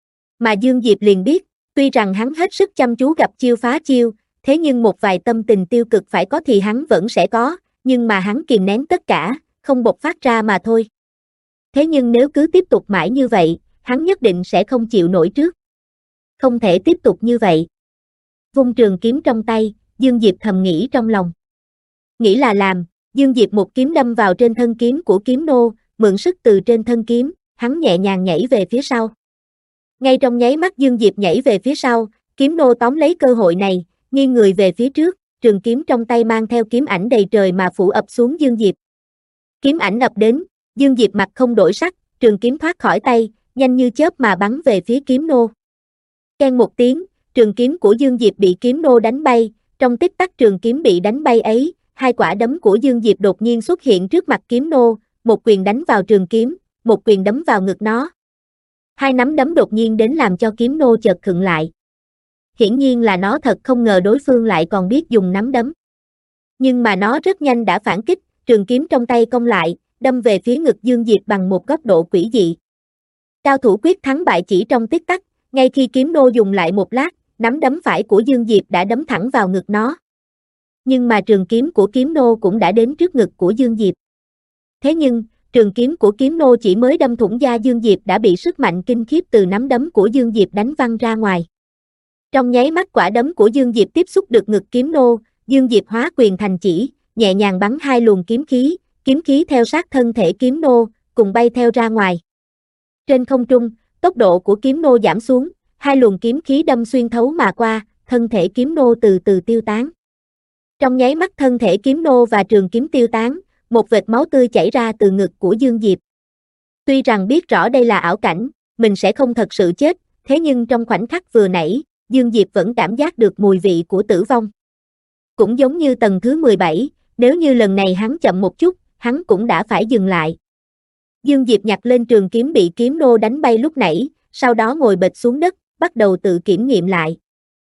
Mà Dương Diệp liền biết, tuy rằng hắn hết sức chăm chú gặp chiêu phá chiêu, thế nhưng một vài tâm tình tiêu cực phải có thì hắn vẫn sẽ có, nhưng mà hắn kìm nén tất cả, không bộc phát ra mà thôi. Thế nhưng nếu cứ tiếp tục mãi như vậy, hắn nhất định sẽ không chịu nổi trước. Không thể tiếp tục như vậy. Vung trường kiếm trong tay, Dương Diệp thầm nghĩ trong lòng. Nghĩ là làm, Dương Diệp một kiếm đâm vào trên thân kiếm của kiếm nô, mượn sức từ trên thân kiếm, hắn nhẹ nhàng nhảy về phía sau. Ngay trong nháy mắt Dương Diệp nhảy về phía sau, kiếm nô tóm lấy cơ hội này, nghiêng người về phía trước, trường kiếm trong tay mang theo kiếm ảnh đầy trời mà phủ ập xuống Dương Diệp. Kiếm ảnh ập đến, Dương Diệp mặt không đổi sắc, trường kiếm thoát khỏi tay, nhanh như chớp mà bắn về phía kiếm nô. Keng một tiếng, trường kiếm của Dương Diệp bị kiếm nô đánh bay, trong tích tắc trường kiếm bị đánh bay ấy, hai quả đấm của Dương Diệp đột nhiên xuất hiện trước mặt kiếm nô, một quyền đánh vào trường kiếm, một quyền đấm vào ngực nó. Hai nắm đấm đột nhiên đến làm cho kiếm nô chợt khựng lại. Hiển nhiên là nó thật không ngờ đối phương lại còn biết dùng nắm đấm. Nhưng mà nó rất nhanh đã phản kích, trường kiếm trong tay cong lại, đâm về phía ngực Dương Diệp bằng một góc độ quỷ dị. Cao thủ quyết thắng bại chỉ trong tích tắc, ngay khi kiếm nô dùng lại một lát, nắm đấm phải của Dương Diệp đã đấm thẳng vào ngực nó. Nhưng mà trường kiếm của kiếm nô cũng đã đến trước ngực của Dương Diệp. Thế nhưng, trường kiếm của kiếm nô chỉ mới đâm thủng da Dương Diệp đã bị sức mạnh kinh khiếp từ nắm đấm của Dương Diệp đánh văng ra ngoài. Trong nháy mắt quả đấm của Dương Diệp tiếp xúc được ngực kiếm nô, Dương Diệp hóa quyền thành chỉ, nhẹ nhàng bắn hai luồng kiếm khí theo sát thân thể kiếm nô, cùng bay theo ra ngoài. Trên không trung, tốc độ của kiếm nô giảm xuống, hai luồng kiếm khí đâm xuyên thấu mà qua, thân thể kiếm nô từ từ tiêu tán. Trong nháy mắt thân thể kiếm nô và trường kiếm tiêu tán, một vệt máu tươi chảy ra từ ngực của Dương Diệp. Tuy rằng biết rõ đây là ảo cảnh, mình sẽ không thật sự chết, thế nhưng trong khoảnh khắc vừa nãy, Dương Diệp vẫn cảm giác được mùi vị của tử vong. Cũng giống như tầng thứ 17, nếu như lần này hắn chậm một chút, hắn cũng đã phải dừng lại. Dương Diệp nhặt lên trường kiếm bị kiếm nô đánh bay lúc nãy, sau đó ngồi bệt xuống đất, bắt đầu tự kiểm nghiệm lại.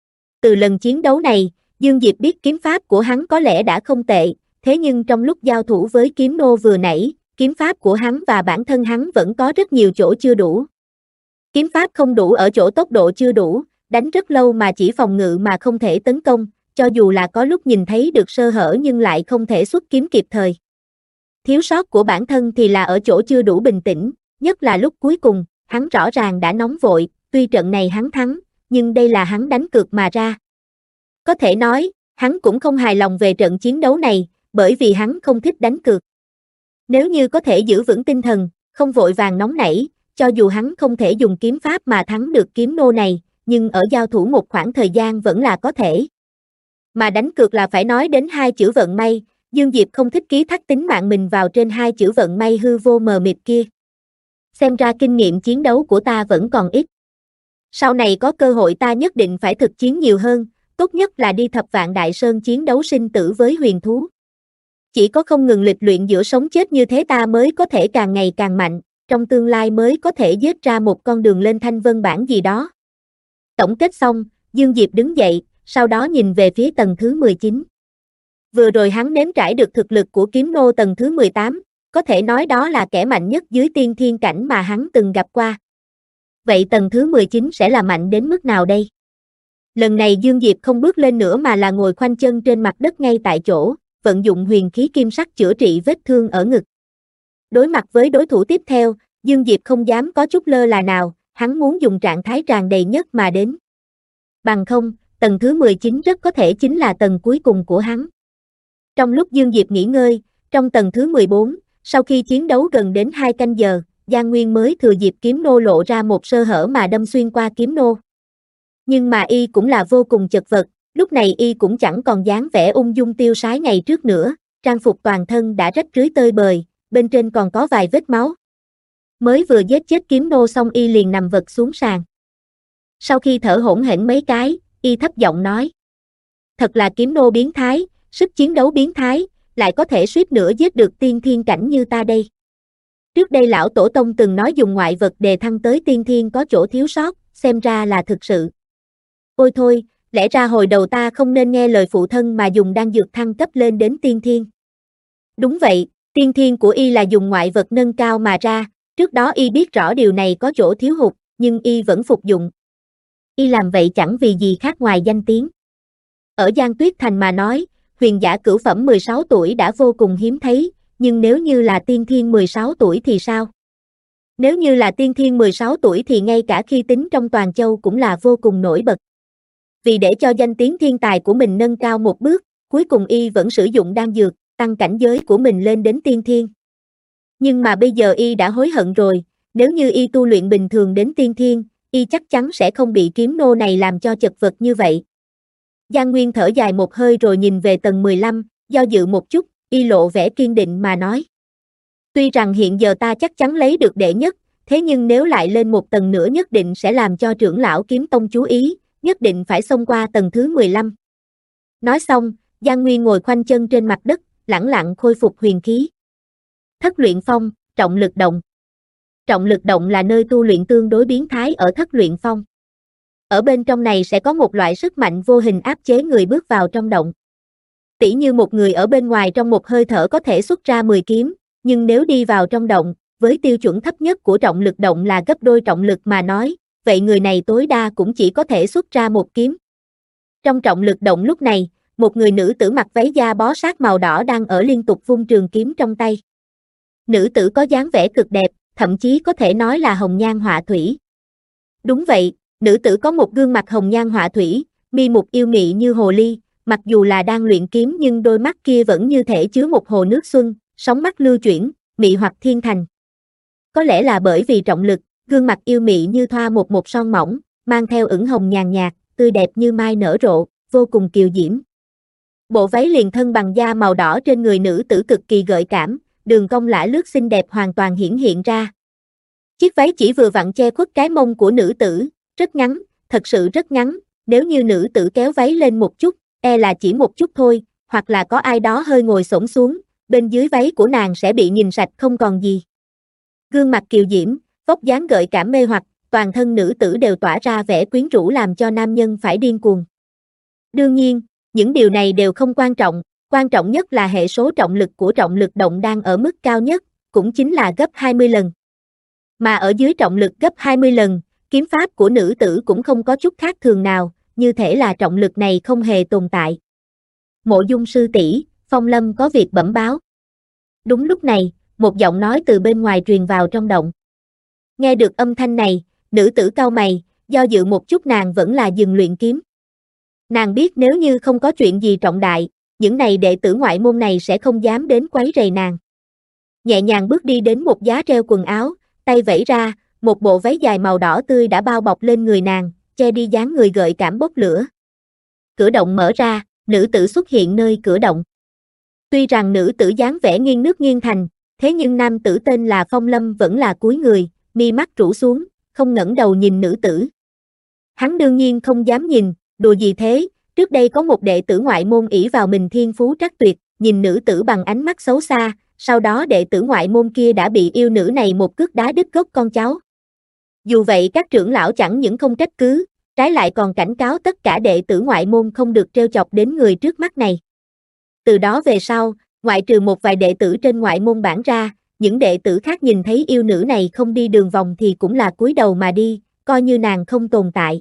Từ lần chiến đấu này, Dương Diệp biết kiếm pháp của hắn có lẽ đã không tệ, thế nhưng trong lúc giao thủ với kiếm nô vừa nãy, kiếm pháp của hắn và bản thân hắn vẫn có rất nhiều chỗ chưa đủ. Kiếm pháp không đủ ở chỗ tốc độ chưa đủ, đánh rất lâu mà chỉ phòng ngự mà không thể tấn công, cho dù là có lúc nhìn thấy được sơ hở nhưng lại không thể xuất kiếm kịp thời. Thiếu sót của bản thân thì là ở chỗ chưa đủ bình tĩnh, nhất là lúc cuối cùng, hắn rõ ràng đã nóng vội, tuy trận này hắn thắng, nhưng đây là hắn đánh cược mà ra. Có thể nói, hắn cũng không hài lòng về trận chiến đấu này, bởi vì hắn không thích đánh cược. Nếu như có thể giữ vững tinh thần, không vội vàng nóng nảy, cho dù hắn không thể dùng kiếm pháp mà thắng được kiếm nô này, nhưng ở giao thủ một khoảng thời gian vẫn là có thể. Mà đánh cược là phải nói đến hai chữ vận may, Dương Diệp không thích ký thác tính mạng mình vào trên hai chữ vận may hư vô mờ mịt kia. Xem ra kinh nghiệm chiến đấu của ta vẫn còn ít. Sau này có cơ hội ta nhất định phải thực chiến nhiều hơn, tốt nhất là đi Thập Vạn Đại Sơn chiến đấu sinh tử với huyền thú. Chỉ có không ngừng lịch luyện giữa sống chết như thế ta mới có thể càng ngày càng mạnh, trong tương lai mới có thể giết ra một con đường lên thanh vân bảng gì đó. Tổng kết xong, Dương Diệp đứng dậy, sau đó nhìn về phía tầng thứ 19. Vừa rồi hắn nếm trải được thực lực của kiếm nô tầng thứ 18, có thể nói đó là kẻ mạnh nhất dưới tiên thiên cảnh mà hắn từng gặp qua. Vậy tầng thứ 19 sẽ là mạnh đến mức nào đây? Lần này Dương Diệp không bước lên nữa mà là ngồi khoanh chân trên mặt đất ngay tại chỗ, vận dụng huyền khí kim sắc chữa trị vết thương ở ngực. Đối mặt với đối thủ tiếp theo, Dương Diệp không dám có chút lơ là nào, hắn muốn dùng trạng thái tràn đầy nhất mà đến. Bằng không, tầng thứ 19 rất có thể chính là tầng cuối cùng của hắn. Trong lúc Dương Diệp nghỉ ngơi, trong tầng thứ 14, sau khi chiến đấu gần đến 2 canh giờ, Giang Nguyên mới thừa dịp kiếm nô lộ ra một sơ hở mà đâm xuyên qua kiếm nô. Nhưng mà y cũng là vô cùng chật vật, lúc này y cũng chẳng còn dáng vẻ ung dung tiêu sái ngày trước nữa, trang phục toàn thân đã rách rưới tơi bời, bên trên còn có vài vết máu. Mới vừa giết chết kiếm nô xong y liền nằm vật xuống sàn. Sau khi thở hổn hển mấy cái, y thấp giọng nói: thật là kiếm nô biến thái, sức chiến đấu biến thái, lại có thể suýt nữa giết được tiên thiên cảnh như ta đây. Trước đây lão tổ tông từng nói dùng ngoại vật đề thăng tới tiên thiên có chỗ thiếu sót, xem ra là thực sự. Ôi thôi, lẽ ra hồi đầu ta không nên nghe lời phụ thân mà dùng đan dược thăng cấp lên đến tiên thiên. Đúng vậy, tiên thiên của y là dùng ngoại vật nâng cao mà ra, trước đó y biết rõ điều này có chỗ thiếu hụt, nhưng y vẫn phục dụng. Y làm vậy chẳng vì gì khác ngoài danh tiếng. Ở Giang Tuyết Thành mà nói, huyền giả cửu phẩm 16 tuổi đã vô cùng hiếm thấy, nhưng nếu như là tiên thiên 16 tuổi thì sao? Nếu như là tiên thiên 16 tuổi thì ngay cả khi tính trong toàn châu cũng là vô cùng nổi bật. Vì để cho danh tiếng thiên tài của mình nâng cao một bước, cuối cùng y vẫn sử dụng đan dược, tăng cảnh giới của mình lên đến tiên thiên. Nhưng mà bây giờ y đã hối hận rồi, nếu như y tu luyện bình thường đến tiên thiên, y chắc chắn sẽ không bị kiếm nô này làm cho chật vật như vậy. Giang Nguyên thở dài một hơi rồi nhìn về tầng 15, do dự một chút, y lộ vẻ kiên định mà nói: tuy rằng hiện giờ ta chắc chắn lấy được đệ nhất, thế nhưng nếu lại lên một tầng nữa nhất định sẽ làm cho trưởng lão kiếm tông chú ý, nhất định phải xông qua tầng thứ 15. Nói xong, Giang Nguyên ngồi khoanh chân trên mặt đất, lẳng lặng khôi phục huyền khí. Thất luyện phong, trọng lực động. Trọng lực động là nơi tu luyện tương đối biến thái ở thất luyện phong. Ở bên trong này sẽ có một loại sức mạnh vô hình áp chế người bước vào trong động. Tỉ như một người ở bên ngoài trong một hơi thở có thể xuất ra 10 kiếm, nhưng nếu đi vào trong động, với tiêu chuẩn thấp nhất của trọng lực động là gấp đôi trọng lực mà nói, vậy người này tối đa cũng chỉ có thể xuất ra một kiếm. Trong trọng lực động lúc này, một người nữ tử mặc váy da bó sát màu đỏ đang ở liên tục vung trường kiếm trong tay. Nữ tử có dáng vẻ cực đẹp, thậm chí có thể nói là hồng nhan họa thủy. Đúng vậy, nữ tử có một gương mặt hồng nhan họa thủy, mi mục yêu mị như hồ ly, mặc dù là đang luyện kiếm nhưng đôi mắt kia vẫn như thể chứa một hồ nước xuân, sóng mắt lưu chuyển, mị hoặc thiên thành. Có lẽ là bởi vì trọng lực, gương mặt yêu mị như thoa một son mỏng, mang theo ửng hồng nhàn nhạt, tươi đẹp như mai nở rộ, vô cùng kiều diễm. Bộ váy liền thân bằng da màu đỏ trên người nữ tử cực kỳ gợi cảm, đường cong lả lướt xinh đẹp hoàn toàn hiển hiện ra. Chiếc váy chỉ vừa vặn che khuất cái mông của nữ tử, rất ngắn, thật sự rất ngắn, nếu như nữ tử kéo váy lên một chút, e là chỉ một chút thôi, hoặc là có ai đó hơi ngồi xổm xuống, bên dưới váy của nàng sẽ bị nhìn sạch không còn gì. Gương mặt kiều diễm, vóc dáng gợi cảm mê hoặc, toàn thân nữ tử đều tỏa ra vẻ quyến rũ làm cho nam nhân phải điên cuồng. Đương nhiên, những điều này đều không quan trọng nhất là hệ số trọng lực của trọng lực động đang ở mức cao nhất, cũng chính là gấp 20 lần. Mà ở dưới trọng lực gấp 20 lần, kiếm pháp của nữ tử cũng không có chút khác thường nào, như thể là trọng lực này không hề tồn tại. Mộ Dung sư tỷ, Phong Lâm có việc bẩm báo. Đúng lúc này, một giọng nói từ bên ngoài truyền vào trong động. Nghe được âm thanh này, nữ tử cau mày, do dự một chút nàng vẫn là dừng luyện kiếm. Nàng biết nếu như không có chuyện gì trọng đại, những này đệ tử ngoại môn này sẽ không dám đến quấy rầy nàng. Nhẹ nhàng bước đi đến một giá treo quần áo, tay vẫy ra, một bộ váy dài màu đỏ tươi đã bao bọc lên người nàng, che đi dáng người gợi cảm bốc lửa. Cửa động mở ra, nữ tử xuất hiện nơi cửa động. Tuy rằng nữ tử dáng vẻ nghiêng nước nghiêng thành, thế nhưng nam tử tên là Phong Lâm vẫn là cúi người, mi mắt rũ xuống, không ngẩng đầu nhìn nữ tử. Hắn đương nhiên không dám nhìn, đùa gì thế, trước đây có một đệ tử ngoại môn ỷ vào mình thiên phú trắc tuyệt, nhìn nữ tử bằng ánh mắt xấu xa, sau đó đệ tử ngoại môn kia đã bị yêu nữ này một cước đá đứt gốc con cháu. Dù vậy các trưởng lão chẳng những không trách cứ, trái lại còn cảnh cáo tất cả đệ tử ngoại môn không được trêu chọc đến người trước mắt này. Từ đó về sau, ngoại trừ một vài đệ tử trên ngoại môn bản ra, những đệ tử khác nhìn thấy yêu nữ này không đi đường vòng thì cũng là cúi đầu mà đi, coi như nàng không tồn tại.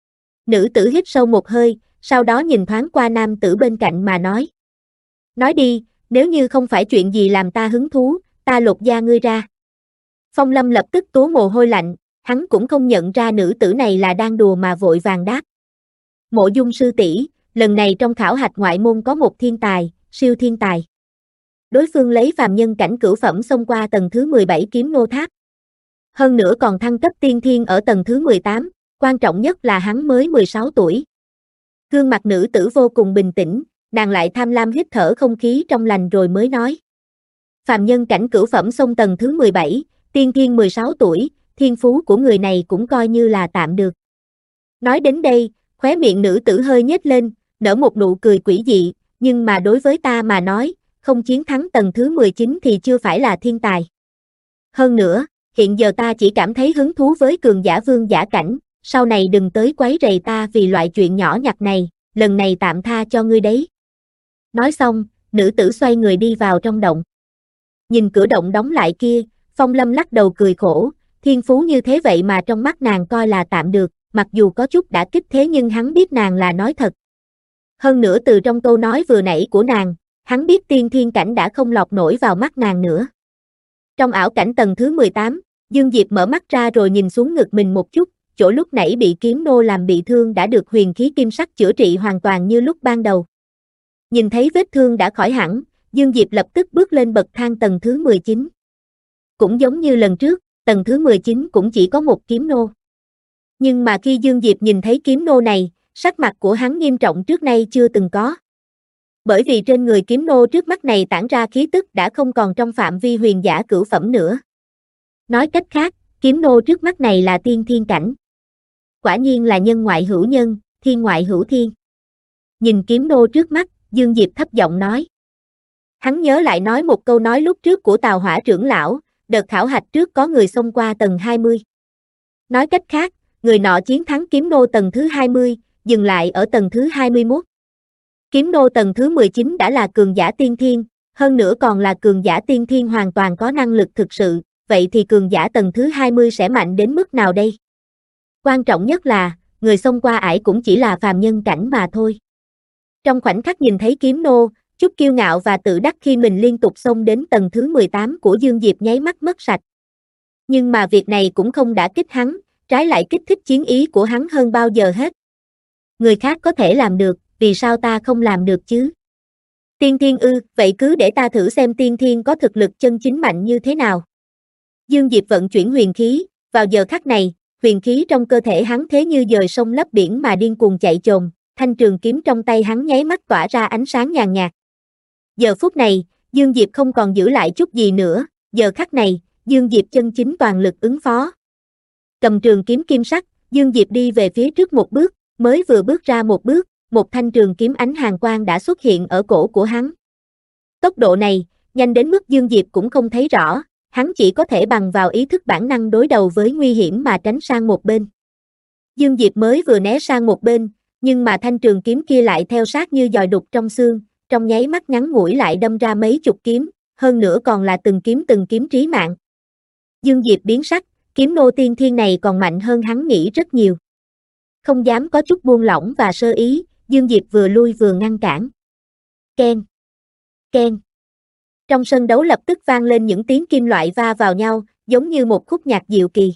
Nữ tử hít sâu một hơi, sau đó nhìn thoáng qua nam tử bên cạnh mà nói. Nói đi, nếu như không phải chuyện gì làm ta hứng thú, ta lột da ngươi ra. Phong Lâm lập tức túa mồ hôi lạnh, hắn cũng không nhận ra nữ tử này là đang đùa mà vội vàng đáp. Mộ Dung sư tỷ, lần này trong khảo hạch ngoại môn có một thiên tài, siêu thiên tài. Đối phương lấy phàm nhân cảnh cửu phẩm xông qua tầng thứ 17 kiếm nô tháp. hơn nữa còn thăng cấp tiên thiên ở tầng thứ 18, quan trọng nhất là hắn mới 16 tuổi. Gương mặt nữ tử vô cùng bình tĩnh, nàng lại tham lam hít thở không khí trong lành rồi mới nói. Phàm nhân cảnh cửu phẩm xông tầng thứ 17, tiên thiên 16 tuổi, thiên phú của người này cũng coi như là tạm được. Nói đến đây, khóe miệng nữ tử hơi nhếch lên, nở một nụ cười quỷ dị, nhưng mà đối với ta mà nói, không chiến thắng tầng thứ 19 thì chưa phải là thiên tài. Hơn nữa, hiện giờ ta chỉ cảm thấy hứng thú với cường giả vương giả cảnh, sau này đừng tới quấy rầy ta vì loại chuyện nhỏ nhặt này, lần này tạm tha cho ngươi đấy. Nói xong, nữ tử xoay người đi vào trong động. Nhìn cửa động đóng lại kia, Phong Lâm lắc đầu cười khổ, thiên phú như thế vậy mà trong mắt nàng coi là tạm được, mặc dù có chút đả kích thế nhưng hắn biết nàng là nói thật. Hơn nữa từ trong câu nói vừa nãy của nàng, hắn biết tiên thiên cảnh đã không lọt nổi vào mắt nàng nữa. Trong ảo cảnh tầng thứ 18, Dương Diệp mở mắt ra rồi nhìn xuống ngực mình một chút, chỗ lúc nãy bị kiếm nô làm bị thương đã được huyền khí kim sắc chữa trị hoàn toàn như lúc ban đầu. Nhìn thấy vết thương đã khỏi hẳn, Dương Diệp lập tức bước lên bậc thang tầng thứ 19. Cũng giống như lần trước, tầng thứ 19 cũng chỉ có một kiếm nô. Nhưng mà khi Dương Diệp nhìn thấy kiếm nô này, sắc mặt của hắn nghiêm trọng trước nay chưa từng có. Bởi vì trên người kiếm nô trước mắt này tản ra khí tức đã không còn trong phạm vi huyền giả cửu phẩm nữa. Nói cách khác, kiếm nô trước mắt này là tiên thiên cảnh. Quả nhiên là nhân ngoại hữu nhân, thiên ngoại hữu thiên. Nhìn kiếm nô trước mắt, Dương Diệp thấp giọng nói. Hắn nhớ lại nói một câu nói lúc trước của Tào Hỏa trưởng lão, đợt khảo hạch trước có người xông qua tầng 20. Nói cách khác, người nọ chiến thắng kiếm nô tầng thứ 20, dừng lại ở tầng thứ 21. Kiếm nô tầng thứ 19 đã là cường giả tiên thiên, hơn nữa còn là cường giả tiên thiên hoàn toàn có năng lực thực sự, vậy thì cường giả tầng thứ 20 sẽ mạnh đến mức nào đây? Quan trọng nhất là, người xông qua ải cũng chỉ là phàm nhân cảnh mà thôi. Trong khoảnh khắc nhìn thấy kiếm nô, chút kiêu ngạo và tự đắc khi mình liên tục xông đến tầng thứ 18 của Dương Diệp nháy mắt mất sạch. Nhưng mà việc này cũng không đả kích hắn, trái lại kích thích chiến ý của hắn hơn bao giờ hết. Người khác có thể làm được, vì sao ta không làm được chứ? Tiên thiên ư, vậy cứ để ta thử xem tiên thiên có thực lực chân chính mạnh như thế nào. Dương Diệp vận chuyển huyền khí, vào giờ khắc này, huyền khí trong cơ thể hắn thế như dời sông lấp biển mà điên cuồng chạy chồm, thanh trường kiếm trong tay hắn nháy mắt tỏa ra ánh sáng nhàn nhạt. Giờ phút này, Dương Diệp không còn giữ lại chút gì nữa, giờ khắc này, Dương Diệp chân chính toàn lực ứng phó. Cầm trường kiếm kim sắc, Dương Diệp đi về phía trước một bước, mới vừa bước ra một bước, một thanh trường kiếm ánh hàn quang đã xuất hiện ở cổ của hắn. Tốc độ này, nhanh đến mức Dương Diệp cũng không thấy rõ, hắn chỉ có thể bằng vào ý thức bản năng đối đầu với nguy hiểm mà tránh sang một bên. Dương Diệp mới vừa né sang một bên, nhưng mà thanh trường kiếm kia lại theo sát như giòi đục trong xương, trong nháy mắt ngắn ngủi lại đâm ra mấy chục kiếm, hơn nữa còn là từng kiếm trí mạng. Dương Diệp biến sắc, kiếm nô tiên thiên này còn mạnh hơn hắn nghĩ rất nhiều. Không dám có chút buông lỏng và sơ ý, Dương Diệp vừa lui vừa ngăn cản. Keng, keng. Trong sân đấu lập tức vang lên những tiếng kim loại va vào nhau, giống như một khúc nhạc diệu kỳ.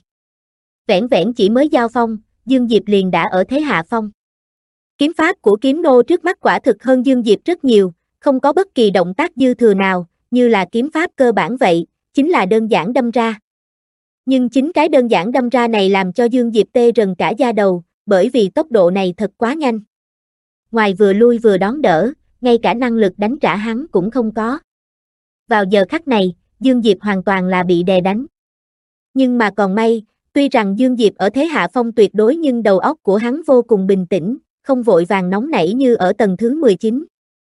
Vẻn vẻn chỉ mới giao phong, Dương Diệp liền đã ở thế hạ phong. Kiếm pháp của kiếm nô trước mắt quả thực hơn Dương Diệp rất nhiều, không có bất kỳ động tác dư thừa nào, như là kiếm pháp cơ bản vậy, chính là đơn giản đâm ra. Nhưng chính cái đơn giản đâm ra này làm cho Dương Diệp tê rần cả da đầu, bởi vì tốc độ này thật quá nhanh. Ngoài vừa lui vừa đón đỡ, ngay cả năng lực đánh trả hắn cũng không có. Vào giờ khắc này, Dương Diệp hoàn toàn là bị đè đánh. Nhưng mà còn may, tuy rằng Dương Diệp ở thế hạ phong tuyệt đối nhưng đầu óc của hắn vô cùng bình tĩnh, không vội vàng nóng nảy như ở tầng thứ 19.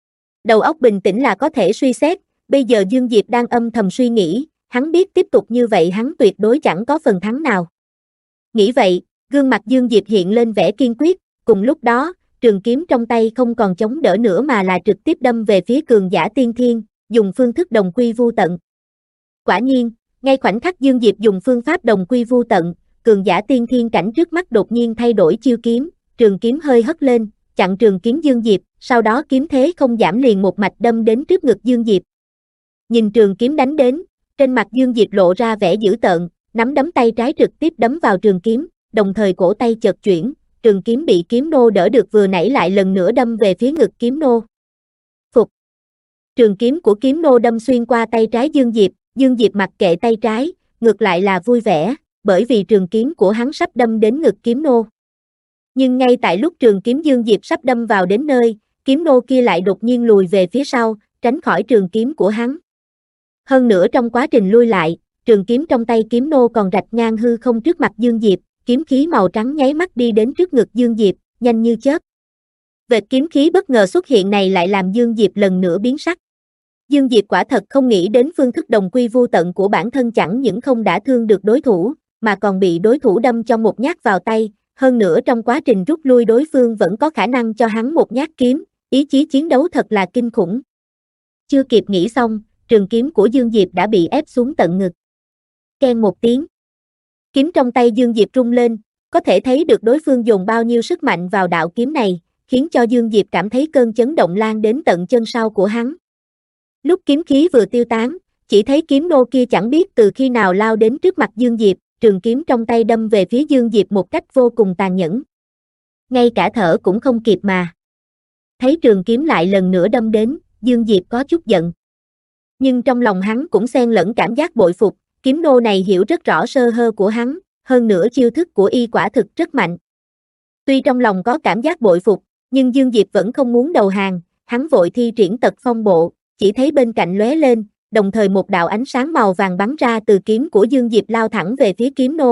Đầu óc bình tĩnh là có thể suy xét, bây giờ Dương Diệp đang âm thầm suy nghĩ, hắn biết tiếp tục như vậy hắn tuyệt đối chẳng có phần thắng nào. Nghĩ vậy, gương mặt Dương Diệp hiện lên vẻ kiên quyết, cùng lúc đó, trường kiếm trong tay không còn chống đỡ nữa mà là trực tiếp đâm về phía cường giả tiên thiên, dùng phương thức đồng quy vu tận. Quả nhiên, ngay khoảnh khắc Dương Diệp dùng phương pháp đồng quy vu tận, cường giả tiên thiên cảnh trước mắt đột nhiên thay đổi chiêu kiếm, trường kiếm hơi hất lên, chặn trường kiếm Dương Diệp, sau đó kiếm thế không giảm liền một mạch đâm đến trước ngực Dương Diệp. Nhìn trường kiếm đánh đến, trên mặt Dương Diệp lộ ra vẻ dữ tợn, nắm đấm tay trái trực tiếp đấm vào trường kiếm, đồng thời cổ tay chợt chuyển, trường kiếm bị kiếm nô đỡ được vừa nãy lại lần nữa đâm về phía ngực kiếm nô. Phục. Trường kiếm của kiếm nô đâm xuyên qua tay trái Dương Diệp mặc kệ tay trái, ngược lại là vui vẻ, bởi vì trường kiếm của hắn sắp đâm đến ngực kiếm nô. Nhưng ngay tại lúc trường kiếm Dương Diệp sắp đâm vào đến nơi, kiếm nô kia lại đột nhiên lùi về phía sau, tránh khỏi trường kiếm của hắn. Hơn nữa trong quá trình lui lại, trường kiếm trong tay kiếm nô còn rạch ngang hư không trước mặt Dương Diệp, kiếm khí màu trắng nháy mắt đi đến trước ngực Dương Diệp, nhanh như chớp. Vệt kiếm khí bất ngờ xuất hiện này lại làm Dương Diệp lần nữa biến sắc. Dương Diệp quả thật không nghĩ đến phương thức đồng quy vu tận của bản thân chẳng những không đã thương được đối thủ, mà còn bị đối thủ đâm cho một nhát vào tay, hơn nữa trong quá trình rút lui đối phương vẫn có khả năng cho hắn một nhát kiếm, ý chí chiến đấu thật là kinh khủng. Chưa kịp nghĩ xong, trường kiếm của Dương Diệp đã bị ép xuống tận ngực. Keng một tiếng. Kiếm trong tay Dương Diệp rung lên, có thể thấy được đối phương dồn bao nhiêu sức mạnh vào đạo kiếm này, khiến cho Dương Diệp cảm thấy cơn chấn động lan đến tận chân sau của hắn. Lúc kiếm khí vừa tiêu tán, chỉ thấy kiếm nô kia chẳng biết từ khi nào lao đến trước mặt Dương Diệp, trường kiếm trong tay đâm về phía Dương Diệp một cách vô cùng tàn nhẫn. Ngay cả thở cũng không kịp mà. Thấy trường kiếm lại lần nữa đâm đến, Dương Diệp có chút giận. Nhưng trong lòng hắn cũng xen lẫn cảm giác bội phục, kiếm nô này hiểu rất rõ sơ hở của hắn, hơn nữa chiêu thức của y quả thực rất mạnh. Tuy trong lòng có cảm giác bội phục, nhưng Dương Diệp vẫn không muốn đầu hàng, hắn vội thi triển tật phong bộ, chỉ thấy bên cạnh lóe lên, đồng thời một đạo ánh sáng màu vàng bắn ra từ kiếm của Dương Diệp lao thẳng về phía kiếm nô.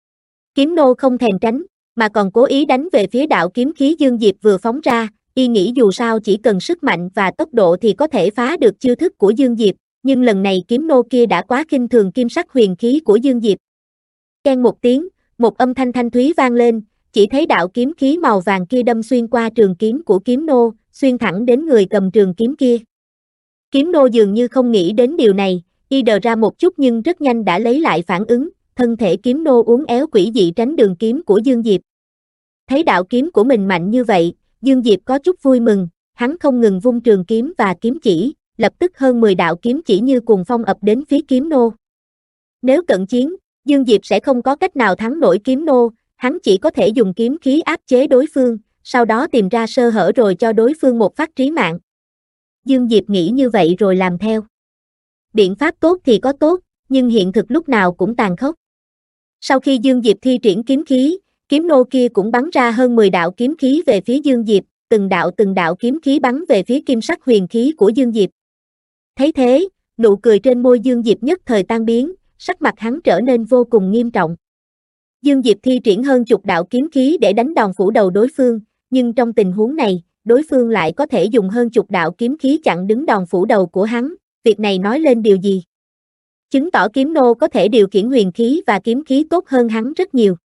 Kiếm nô không thèm tránh, mà còn cố ý đánh về phía đạo kiếm khí Dương Diệp vừa phóng ra, y nghĩ dù sao chỉ cần sức mạnh và tốc độ thì có thể phá được chiêu thức của Dương Diệp, nhưng lần này kiếm nô kia đã quá khinh thường kim sắc huyền khí của Dương Diệp. Keng một tiếng, một âm thanh thanh thúy vang lên, chỉ thấy đạo kiếm khí màu vàng kia đâm xuyên qua trường kiếm của kiếm nô, xuyên thẳng đến người cầm trường kiếm kia. Kiếm nô dường như không nghĩ đến điều này, y đờ ra một chút nhưng rất nhanh đã lấy lại phản ứng, thân thể kiếm nô uốn éo quỷ dị tránh đường kiếm của Dương Diệp. Thấy đạo kiếm của mình mạnh như vậy, Dương Diệp có chút vui mừng, hắn không ngừng vung trường kiếm và kiếm chỉ, lập tức hơn 10 đạo kiếm chỉ như cuồng phong ập đến phía kiếm nô. Nếu cận chiến, Dương Diệp sẽ không có cách nào thắng nổi kiếm nô, hắn chỉ có thể dùng kiếm khí áp chế đối phương, sau đó tìm ra sơ hở rồi cho đối phương một phát trí mạng. Dương Diệp nghĩ như vậy rồi làm theo. Biện pháp tốt thì có tốt, nhưng hiện thực lúc nào cũng tàn khốc. Sau khi Dương Diệp thi triển kiếm khí, kiếm nô kia cũng bắn ra hơn 10 đạo kiếm khí về phía Dương Diệp, từng đạo kiếm khí bắn về phía kim sắc huyền khí của Dương Diệp. Thấy thế, nụ cười trên môi Dương Diệp nhất thời tan biến, sắc mặt hắn trở nên vô cùng nghiêm trọng. Dương Diệp thi triển hơn chục đạo kiếm khí để đánh đòn phủ đầu đối phương, nhưng trong tình huống này, đối phương lại có thể dùng hơn chục đạo kiếm khí chặn đứng đòn phủ đầu của hắn, việc này nói lên điều gì? Chứng tỏ kiếm nô có thể điều khiển huyền khí và kiếm khí tốt hơn hắn rất nhiều.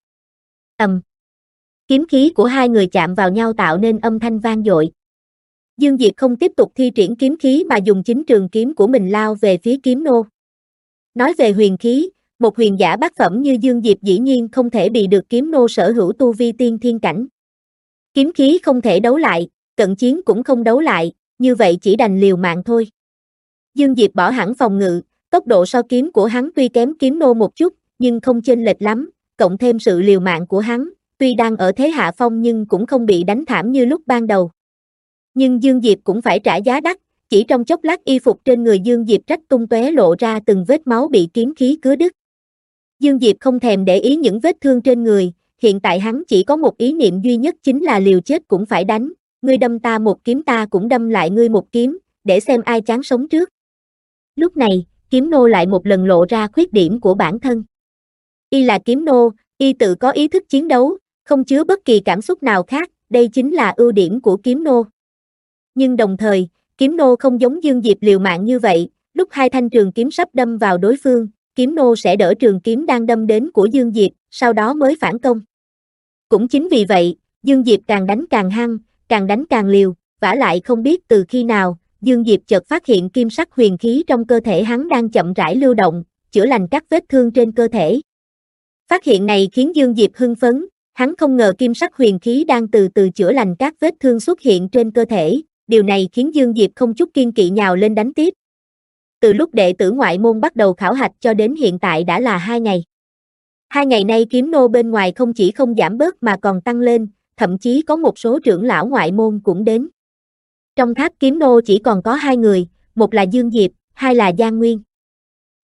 Kiếm khí của hai người chạm vào nhau tạo nên âm thanh vang dội. Dương Diệp không tiếp tục thi triển kiếm khí mà dùng chính trường kiếm của mình lao về phía kiếm nô. Nói về huyền khí, một huyền giả bát phẩm như Dương Diệp dĩ nhiên không thể bị được kiếm nô sở hữu tu vi tiên thiên cảnh. Kiếm khí không thể đấu lại, cận chiến cũng không đấu lại, như vậy chỉ đành liều mạng thôi. Dương Diệp bỏ hẳn phòng ngự, tốc độ so kiếm của hắn tuy kém kiếm nô một chút, nhưng không chênh lệch lắm, cộng thêm sự liều mạng của hắn, tuy đang ở thế hạ phong nhưng cũng không bị đánh thảm như lúc ban đầu. Nhưng Dương Diệp cũng phải trả giá đắt, chỉ trong chốc lát y phục trên người Dương Diệp rách tung tóe lộ ra từng vết máu bị kiếm khí cứa đứt. Dương Diệp không thèm để ý những vết thương trên người, hiện tại hắn chỉ có một ý niệm duy nhất chính là liều chết cũng phải đánh, ngươi đâm ta một kiếm ta cũng đâm lại ngươi một kiếm, để xem ai chán sống trước. Lúc này, kiếm nô lại một lần lộ ra khuyết điểm của bản thân. Y là kiếm nô, y tự có ý thức chiến đấu, không chứa bất kỳ cảm xúc nào khác, đây chính là ưu điểm của kiếm nô. Nhưng đồng thời, kiếm nô không giống Dương Diệp liều mạng như vậy, lúc hai thanh trường kiếm sắp đâm vào đối phương, kiếm nô sẽ đỡ trường kiếm đang đâm đến của Dương Diệp, sau đó mới phản công. Cũng chính vì vậy, Dương Diệp càng đánh càng hăng, càng đánh càng liều, vả lại không biết từ khi nào, Dương Diệp chợt phát hiện kim sắc huyền khí trong cơ thể hắn đang chậm rãi lưu động, chữa lành các vết thương trên cơ thể. Phát hiện này khiến Dương Diệp hưng phấn, hắn không ngờ kim sắc huyền khí đang từ từ chữa lành các vết thương xuất hiện trên cơ thể, điều này khiến Dương Diệp không chút kiêng kỵ nhào lên đánh tiếp. Từ lúc đệ tử ngoại môn bắt đầu khảo hạch cho đến hiện tại đã là 2 ngày. 2 ngày nay kiếm nô bên ngoài không chỉ không giảm bớt mà còn tăng lên, thậm chí có một số trưởng lão ngoại môn cũng đến. Trong tháp kiếm nô chỉ còn có 2 người, một là Dương Diệp, hai là Giang Nguyên.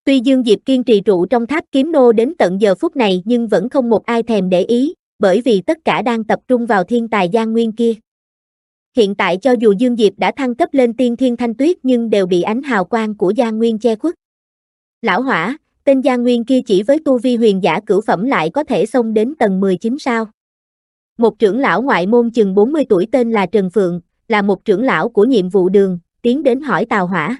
Tuy Dương Diệp kiên trì trụ trong tháp kiếm nô đến tận giờ phút này nhưng vẫn không một ai thèm để ý, bởi vì tất cả đang tập trung vào thiên tài Giang Nguyên kia. Hiện tại cho dù Dương Diệp đã thăng cấp lên tiên thiên thanh tuyết nhưng đều bị ánh hào quang của Giang Nguyên che khuất. Lão Hỏa, tên Giang Nguyên kia chỉ với tu vi huyền giả cửu phẩm lại có thể xông đến tầng 19 sao? Một trưởng lão ngoại môn chừng 40 tuổi tên là Trần Phượng, là một trưởng lão của nhiệm vụ đường, tiến đến hỏi Tào Hỏa.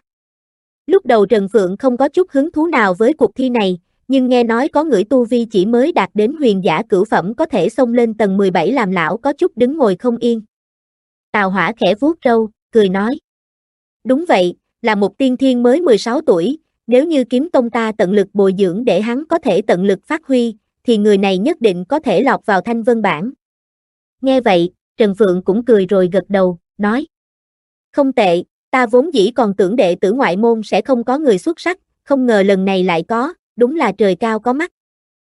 Lúc đầu Trần Phượng không có chút hứng thú nào với cuộc thi này, nhưng nghe nói có người tu vi chỉ mới đạt đến huyền giả cửu phẩm có thể xông lên tầng 17 làm lão có chút đứng ngồi không yên. Tào Hỏa khẽ vuốt râu, cười nói. Đúng vậy, là một tiên thiên mới 16 tuổi, nếu như kiếm tông ta tận lực bồi dưỡng để hắn có thể tận lực phát huy, thì người này nhất định có thể lọt vào thanh vân bảng. Nghe vậy, Trần Phượng cũng cười rồi gật đầu, nói. Không tệ, ta vốn dĩ còn tưởng đệ tử ngoại môn sẽ không có người xuất sắc, không ngờ lần này lại có, đúng là trời cao có mắt.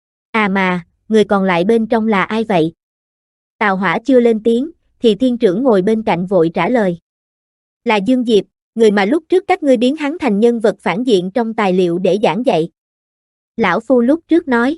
À mà, người còn lại bên trong là ai vậy? Tào Hỏa chưa lên tiếng, thì thiên trưởng ngồi bên cạnh vội trả lời. Là Dương Diệp, người mà lúc trước các ngươi biến hắn thành nhân vật phản diện trong tài liệu để giảng dạy. Lão Phu lúc trước nói.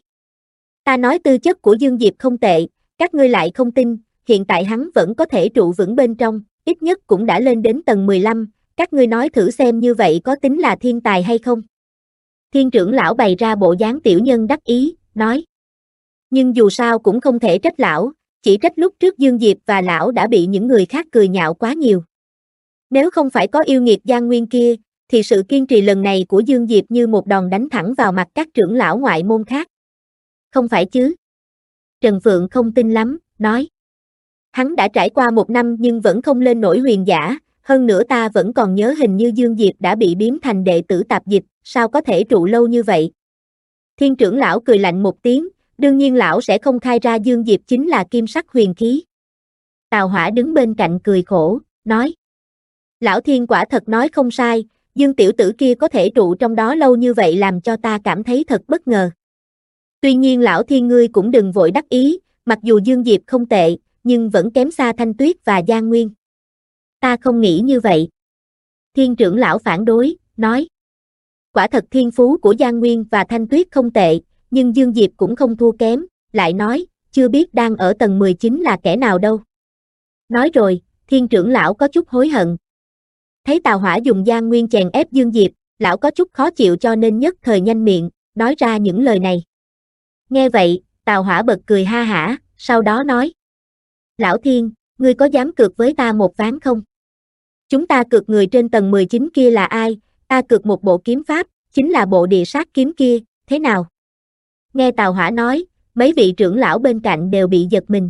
Ta nói tư chất của Dương Diệp không tệ, các ngươi lại không tin, hiện tại hắn vẫn có thể trụ vững bên trong, ít nhất cũng đã lên đến tầng 15, các ngươi nói thử xem như vậy có tính là thiên tài hay không? Thiên trưởng lão bày ra bộ dáng tiểu nhân đắc ý, nói. Nhưng dù sao cũng không thể trách lão, chỉ trách lúc trước Dương Diệp và lão đã bị những người khác cười nhạo quá nhiều. Nếu không phải có yêu nghiệt Giang Nguyên kia, thì sự kiên trì lần này của Dương Diệp như một đòn đánh thẳng vào mặt các trưởng lão ngoại môn khác. Không phải chứ? Trần Phượng không tin lắm, nói. Hắn đã trải qua 1 năm nhưng vẫn không lên nổi huyền giả, hơn nữa ta vẫn còn nhớ hình như Dương Diệp đã bị biếm thành đệ tử tạp dịch, sao có thể trụ lâu như vậy? Thiên trưởng lão cười lạnh một tiếng, đương nhiên lão sẽ không khai ra Dương Diệp chính là kim sắc huyền khí. Tào Hỏa đứng bên cạnh cười khổ, nói. Lão Thiên quả thật nói không sai, Dương tiểu tử kia có thể trụ trong đó lâu như vậy làm cho ta cảm thấy thật bất ngờ. Tuy nhiên lão Thiên ngươi cũng đừng vội đắc ý, mặc dù Dương Diệp không tệ, nhưng vẫn kém xa Thanh Tuyết và Giang Nguyên. Ta không nghĩ như vậy. Thiên trưởng lão phản đối, nói. Quả thật thiên phú của Giang Nguyên và Thanh Tuyết không tệ, nhưng Dương Diệp cũng không thua kém, lại nói, chưa biết đang ở tầng 19 là kẻ nào đâu. Nói rồi, thiên trưởng lão có chút hối hận. Thấy Tào Hỏa dùng Giang Nguyên chèn ép Dương Diệp, lão có chút khó chịu cho nên nhất thời nhanh miệng, nói ra những lời này. Nghe vậy, Tào Hỏa bật cười ha hả, sau đó nói. Lão Thiên, ngươi có dám cược với ta một ván không? Chúng ta cược người trên tầng 19 kia là ai, ta cược một bộ kiếm pháp, chính là bộ địa sát kiếm kia, thế nào? Nghe Tào Hỏa nói, mấy vị trưởng lão bên cạnh đều bị giật mình.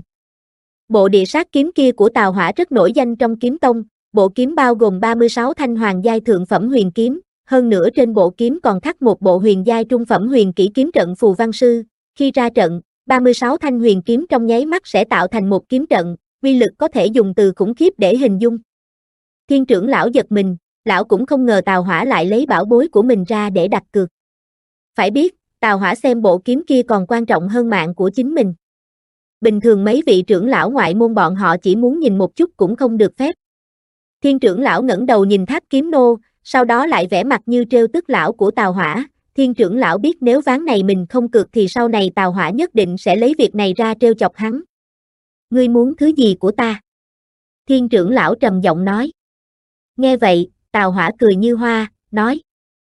Bộ địa sát kiếm kia của Tào Hỏa rất nổi danh trong kiếm tông, bộ kiếm bao gồm 36 thanh hoàng giai thượng phẩm huyền kiếm, hơn nữa trên bộ kiếm còn khắc một bộ huyền giai trung phẩm huyền kỹ kiếm trận phù văn sư, khi ra trận, 36 thanh huyền kiếm trong nháy mắt sẽ tạo thành một kiếm trận, uy lực có thể dùng từ khủng khiếp để hình dung. Thiên trưởng lão giật mình, lão cũng không ngờ Tào Hỏa lại lấy bảo bối của mình ra để đặt cược. Phải biết, Tào Hỏa xem bộ kiếm kia còn quan trọng hơn mạng của chính mình. Bình thường mấy vị trưởng lão ngoại môn bọn họ chỉ muốn nhìn một chút cũng không được phép. Thiên trưởng lão ngẩng đầu nhìn tháp kiếm nô, sau đó lại vẽ mặt như trêu tức lão của Tào Hỏa. Thiên trưởng lão biết nếu ván này mình không cược thì sau này Tào Hỏa nhất định sẽ lấy việc này ra trêu chọc hắn. Ngươi muốn thứ gì của ta? Thiên trưởng lão trầm giọng nói. Nghe vậy, Tào Hỏa cười như hoa, nói.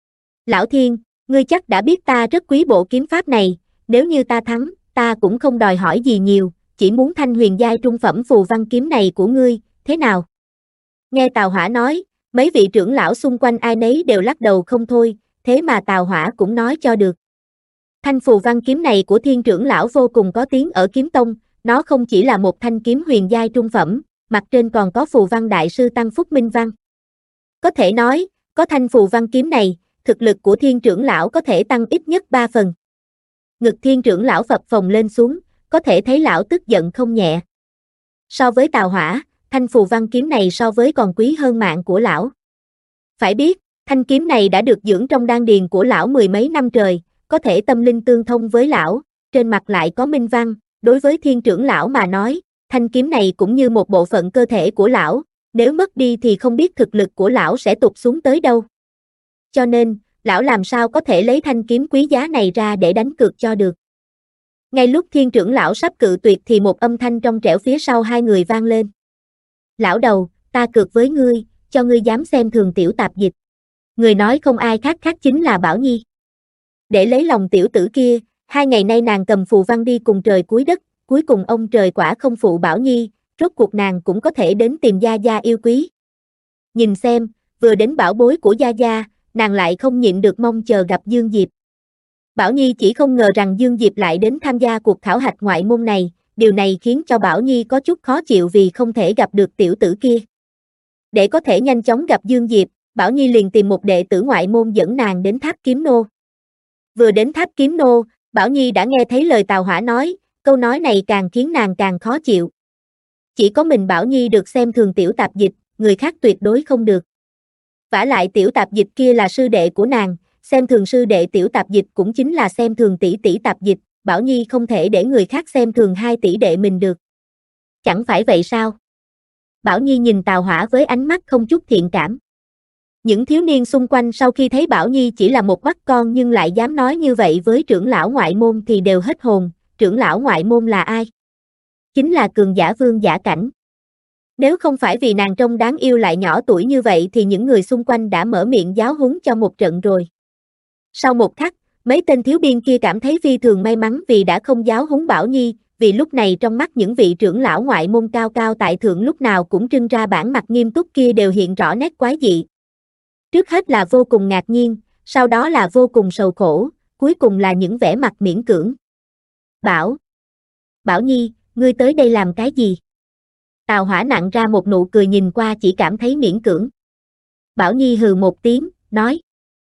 Lão Thiên, ngươi chắc đã biết ta rất quý bộ kiếm pháp này, nếu như ta thắng, ta cũng không đòi hỏi gì nhiều, chỉ muốn thanh huyền giai trung phẩm phù văn kiếm này của ngươi, thế nào? Nghe Tào Hỏa nói, mấy vị trưởng lão xung quanh ai nấy đều lắc đầu không thôi, thế mà Tào Hỏa cũng nói cho được. Thanh phù văn kiếm này của thiên trưởng lão vô cùng có tiếng ở kiếm tông, nó không chỉ là một thanh kiếm huyền giai trung phẩm, mặt trên còn có phù văn đại sư tăng phúc minh văn. Có thể nói, có thanh phù văn kiếm này, thực lực của thiên trưởng lão có thể tăng ít nhất 3 phần. Ngực thiên trưởng lão phập phồng lên xuống, có thể thấy lão tức giận không nhẹ. So với Tào Hỏa, thanh phù văn kiếm này so với còn quý hơn mạng của lão. Phải biết, thanh kiếm này đã được dưỡng trong đan điền của lão mười mấy năm trời, có thể tâm linh tương thông với lão, trên mặt lại có minh văn, đối với thiên trưởng lão mà nói, thanh kiếm này cũng như một bộ phận cơ thể của lão, nếu mất đi thì không biết thực lực của lão sẽ tụt xuống tới đâu. Cho nên, lão làm sao có thể lấy thanh kiếm quý giá này ra để đánh cược cho được. Ngay lúc Thiên trưởng lão sắp cự tuyệt thì một âm thanh trong trẻo phía sau hai người vang lên. Lão đầu, ta cược với ngươi, cho ngươi dám xem thường tiểu tạp dịch. Người nói không ai khác chính là Bảo Nhi. Để lấy lòng tiểu tử kia, 2 ngày nay nàng cầm phù văn đi cùng trời cuối đất, cuối cùng ông trời quả không phụ Bảo Nhi, rốt cuộc nàng cũng có thể đến tìm Gia Gia yêu quý. Nhìn xem, vừa đến bảo bối của Gia Gia, nàng lại không nhịn được mong chờ gặp Dương Diệp. Bảo Nhi chỉ không ngờ rằng Dương Diệp lại đến tham gia cuộc khảo hạch ngoại môn này, điều này khiến cho Bảo Nhi có chút khó chịu vì không thể gặp được tiểu tử kia. Để có thể nhanh chóng gặp Dương Diệp, Bảo Nhi liền tìm một đệ tử ngoại môn dẫn nàng đến Tháp Kiếm Nô. Vừa đến Tháp Kiếm Nô, Bảo Nhi đã nghe thấy lời Tào Hỏa nói, câu nói này càng khiến nàng càng khó chịu. Chỉ có mình Bảo Nhi được xem thường tiểu tạp dịch, người khác tuyệt đối không được. Vả lại tiểu tạp dịch kia là sư đệ của nàng, xem thường sư đệ tiểu tạp dịch cũng chính là xem thường tỷ tỷ tạp dịch, Bảo Nhi không thể để người khác xem thường 2 tỷ đệ mình được. Chẳng phải vậy sao? Bảo Nhi nhìn Tào Hỏa với ánh mắt không chút thiện cảm. Những thiếu niên xung quanh sau khi thấy Bảo Nhi chỉ là một bắt con nhưng lại dám nói như vậy với trưởng lão ngoại môn thì đều hết hồn, trưởng lão ngoại môn là ai? Chính là cường giả vương giả cảnh. Nếu không phải vì nàng trông đáng yêu lại nhỏ tuổi như vậy thì những người xung quanh đã mở miệng giáo huấn cho một trận rồi. Sau một khắc, mấy tên thiếu biên kia cảm thấy phi thường may mắn vì đã không giáo huấn Bảo Nhi, vì lúc này trong mắt những vị trưởng lão ngoại môn cao cao tại thượng lúc nào cũng trưng ra bản mặt nghiêm túc kia đều hiện rõ nét quái dị. Trước hết là vô cùng ngạc nhiên, sau đó là vô cùng sầu khổ, cuối cùng là những vẻ mặt miễn cưỡng. Bảo Nhi, ngươi tới đây làm cái gì? Tào Hỏa nặn ra một nụ cười nhìn qua chỉ cảm thấy miễn cưỡng. Bảo Nhi hừ một tiếng, nói.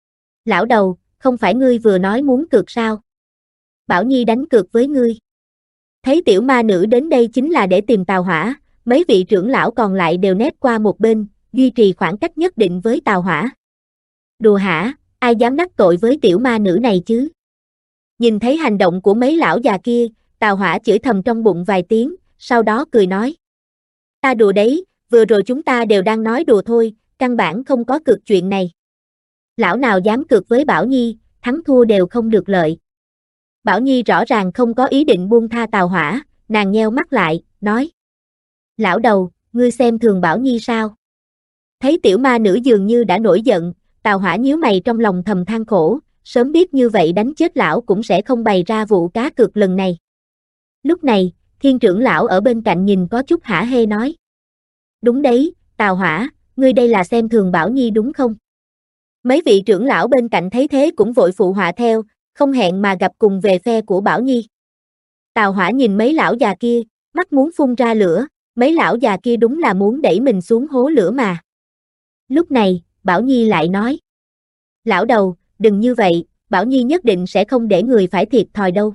Lão đầu, không phải ngươi vừa nói muốn cược sao? Bảo Nhi đánh cược với ngươi. Thấy tiểu ma nữ đến đây chính là để tìm Tào Hỏa, mấy vị trưởng lão còn lại đều nép qua một bên, duy trì khoảng cách nhất định với Tào Hỏa. Đùa hả, ai dám đắc tội với tiểu ma nữ này chứ? Nhìn thấy hành động của mấy lão già kia, Tào Hỏa chửi thầm trong bụng vài tiếng, sau đó cười nói. Ta đùa đấy, vừa rồi chúng ta đều đang nói đùa thôi, căn bản không có cược chuyện này. Lão nào dám cược với Bảo Nhi, thắng thua đều không được lợi. Bảo Nhi rõ ràng không có ý định buông tha Tào Hỏa, nàng nheo mắt lại, nói. Lão đầu, ngươi xem thường Bảo Nhi sao? Thấy tiểu ma nữ dường như đã nổi giận, Tào Hỏa nhíu mày trong lòng thầm than khổ, sớm biết như vậy đánh chết lão cũng sẽ không bày ra vụ cá cược lần này. Lúc này, Thiên trưởng lão ở bên cạnh nhìn có chút hả hê nói. Đúng đấy, Tào Hỏa, ngươi đây là xem thường Bảo Nhi đúng không? Mấy vị trưởng lão bên cạnh thấy thế cũng vội phụ họa theo, không hẹn mà gặp cùng về phe của Bảo Nhi. Tào Hỏa nhìn mấy lão già kia, mắt muốn phun ra lửa, mấy lão già kia đúng là muốn đẩy mình xuống hố lửa mà. Lúc này, Bảo Nhi lại nói. Lão đầu, đừng như vậy, Bảo Nhi nhất định sẽ không để người phải thiệt thòi đâu.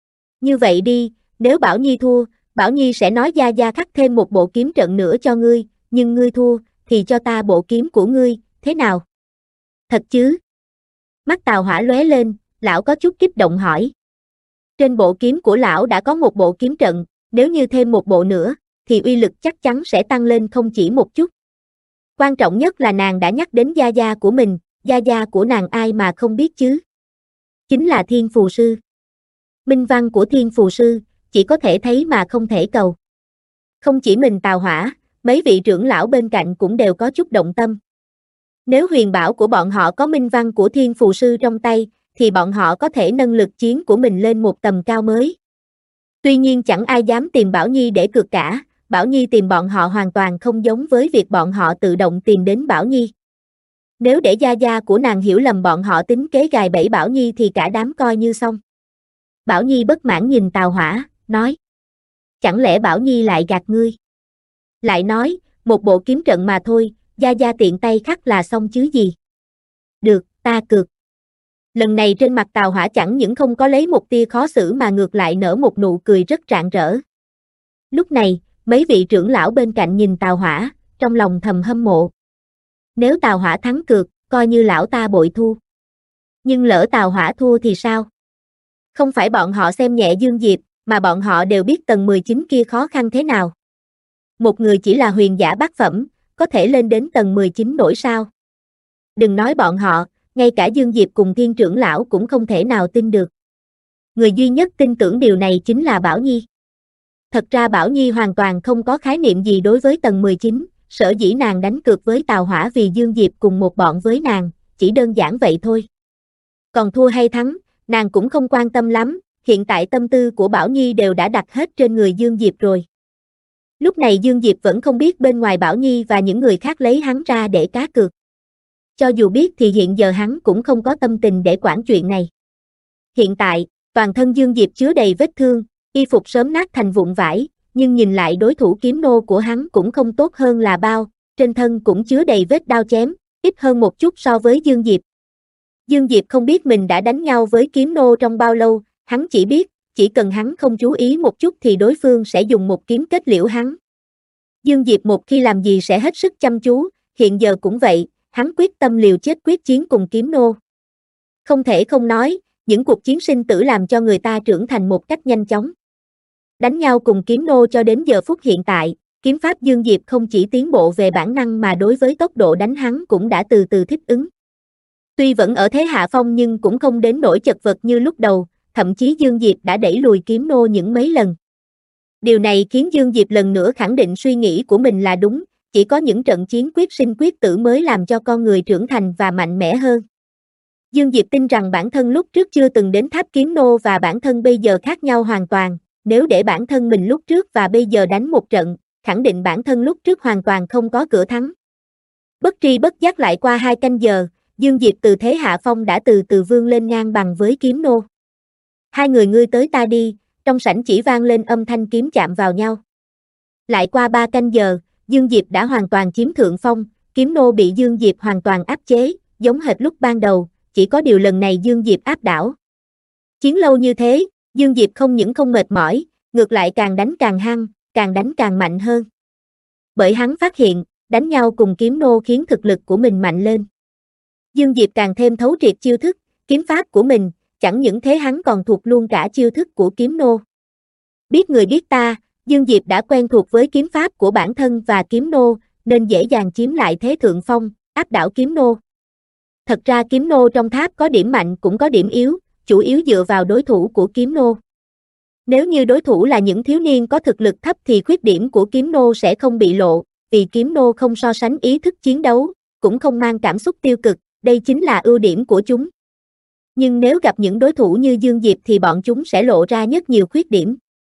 Như vậy đi, nếu Bảo Nhi thua, Bảo Nhi sẽ nói Gia Gia khắc thêm một bộ kiếm trận nữa cho ngươi, nhưng ngươi thua, thì cho ta bộ kiếm của ngươi, thế nào? Thật chứ? Mắt Tào Hỏa lóe lên, lão có chút kích động hỏi. Trên bộ kiếm của lão đã có một bộ kiếm trận, nếu như thêm một bộ nữa, thì uy lực chắc chắn sẽ tăng lên không chỉ một chút. Quan trọng nhất là nàng đã nhắc đến Gia Gia của mình, Gia Gia của nàng ai mà không biết chứ? Chính là Thiên Phù Sư. Minh văn của Thiên Phù Sư, chỉ có thể thấy mà không thể cầu. Không chỉ mình Tào Hỏa, mấy vị trưởng lão bên cạnh cũng đều có chút động tâm. Nếu huyền bảo của bọn họ có minh văn của Thiên Phù Sư trong tay, thì bọn họ có thể nâng lực chiến của mình lên một tầm cao mới. Tuy nhiên chẳng ai dám tìm Bảo Nhi để cược cả, Bảo Nhi tìm bọn họ hoàn toàn không giống với việc bọn họ tự động tìm đến Bảo Nhi. Nếu để Gia Gia của nàng hiểu lầm bọn họ tính kế gài bẫy Bảo Nhi thì cả đám coi như xong. Bảo Nhi bất mãn nhìn Tào Hỏa, nói. Chẳng lẽ Bảo Nhi lại gạt ngươi? Lại nói, một bộ kiếm trận mà thôi, Gia Gia tiện tay khắc là xong chứ gì. Được, ta cược. Lần này trên mặt Tào Hỏa chẳng những không có lấy một tia khó xử mà ngược lại nở một nụ cười rất rạng rỡ. Lúc này, mấy vị trưởng lão bên cạnh nhìn Tào Hỏa, trong lòng thầm hâm mộ. Nếu Tào Hỏa thắng cược, coi như lão ta bội thu. Nhưng lỡ Tào Hỏa thua thì sao? Không phải bọn họ xem nhẹ Dương Diệp, mà bọn họ đều biết tầng 19 kia khó khăn thế nào. Một người chỉ là huyền giả bát phẩm, có thể lên đến tầng 19 nổi sao? Đừng nói bọn họ, ngay cả Dương Diệp cùng Thiên trưởng lão cũng không thể nào tin được. Người duy nhất tin tưởng điều này chính là Bảo Nhi. Thật ra Bảo Nhi hoàn toàn không có khái niệm gì đối với tầng 19, sở dĩ nàng đánh cược với Tào Hỏa vì Dương Diệp cùng một bọn với nàng, chỉ đơn giản vậy thôi. Còn thua hay thắng, nàng cũng không quan tâm lắm, hiện tại tâm tư của Bảo Nhi đều đã đặt hết trên người Dương Diệp rồi. Lúc này Dương Diệp vẫn không biết bên ngoài Bảo Nhi và những người khác lấy hắn ra để cá cược. Cho dù biết thì hiện giờ hắn cũng không có tâm tình để quản chuyện này. Hiện tại, toàn thân Dương Diệp chứa đầy vết thương, y phục sớm nát thành vụn vải, nhưng nhìn lại đối thủ kiếm nô của hắn cũng không tốt hơn là bao, trên thân cũng chứa đầy vết đao chém, ít hơn một chút so với Dương Diệp. Dương Diệp không biết mình đã đánh nhau với kiếm nô trong bao lâu, hắn chỉ biết, chỉ cần hắn không chú ý một chút thì đối phương sẽ dùng một kiếm kết liễu hắn. Dương Diệp một khi làm gì sẽ hết sức chăm chú, hiện giờ cũng vậy, hắn quyết tâm liều chết quyết chiến cùng kiếm nô. Không thể không nói, những cuộc chiến sinh tử làm cho người ta trưởng thành một cách nhanh chóng. Đánh nhau cùng kiếm nô cho đến giờ phút hiện tại, kiếm pháp Dương Diệp không chỉ tiến bộ về bản năng mà đối với tốc độ đánh hắn cũng đã từ từ thích ứng. Tuy vẫn ở thế hạ phong nhưng cũng không đến nỗi chật vật như lúc đầu, thậm chí Dương Diệp đã đẩy lùi kiếm nô những mấy lần. Điều này khiến Dương Diệp lần nữa khẳng định suy nghĩ của mình là đúng, chỉ có những trận chiến quyết sinh quyết tử mới làm cho con người trưởng thành và mạnh mẽ hơn. Dương Diệp tin rằng bản thân lúc trước chưa từng đến tháp kiếm nô và bản thân bây giờ khác nhau hoàn toàn, nếu để bản thân mình lúc trước và bây giờ đánh một trận, khẳng định bản thân lúc trước hoàn toàn không có cửa thắng. Bất tri bất giác lại qua 2 canh giờ, Dương Diệp từ thế hạ phong đã từ từ vươn lên ngang bằng với kiếm nô. Hai người ngươi tới ta đi, trong sảnh chỉ vang lên âm thanh kiếm chạm vào nhau. Lại qua 3 canh giờ, Dương Diệp đã hoàn toàn chiếm thượng phong, kiếm nô bị Dương Diệp hoàn toàn áp chế, giống hệt lúc ban đầu, chỉ có điều lần này Dương Diệp áp đảo. Chiến lâu như thế, Dương Diệp không những không mệt mỏi, ngược lại càng đánh càng hăng, càng đánh càng mạnh hơn. Bởi hắn phát hiện, đánh nhau cùng kiếm nô khiến thực lực của mình mạnh lên. Dương Diệp càng thêm thấu triệt chiêu thức, kiếm pháp của mình, chẳng những thế hắn còn thuộc luôn cả chiêu thức của kiếm nô. Biết người biết ta, Dương Diệp đã quen thuộc với kiếm pháp của bản thân và kiếm nô, nên dễ dàng chiếm lại thế thượng phong, áp đảo kiếm nô. Thật ra kiếm nô trong tháp có điểm mạnh cũng có điểm yếu, chủ yếu dựa vào đối thủ của kiếm nô. Nếu như đối thủ là những thiếu niên có thực lực thấp thì khuyết điểm của kiếm nô sẽ không bị lộ, vì kiếm nô không so sánh ý thức chiến đấu, cũng không mang cảm xúc tiêu cực, đây chính là ưu điểm của chúng. Nhưng nếu gặp những đối thủ như Dương Diệp thì bọn chúng sẽ lộ ra rất nhiều khuyết điểm.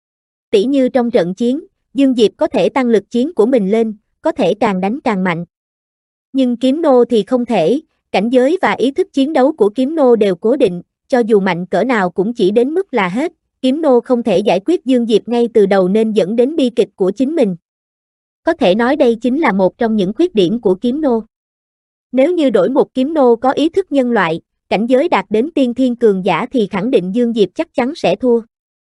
Tỉ như trong trận chiến, Dương Diệp có thể tăng lực chiến của mình lên, có thể càng đánh càng mạnh. Nhưng kiếm nô thì không thể, cảnh giới và ý thức chiến đấu của kiếm nô đều cố định, cho dù mạnh cỡ nào cũng chỉ đến mức là hết, kiếm nô không thể giải quyết Dương Diệp ngay từ đầu nên dẫn đến bi kịch của chính mình. Có thể nói đây chính là một trong những khuyết điểm của kiếm nô. Nếu như đổi một kiếm nô có ý thức nhân loại, cảnh giới đạt đến tiên thiên cường giả thì khẳng định Dương Diệp chắc chắn sẽ thua.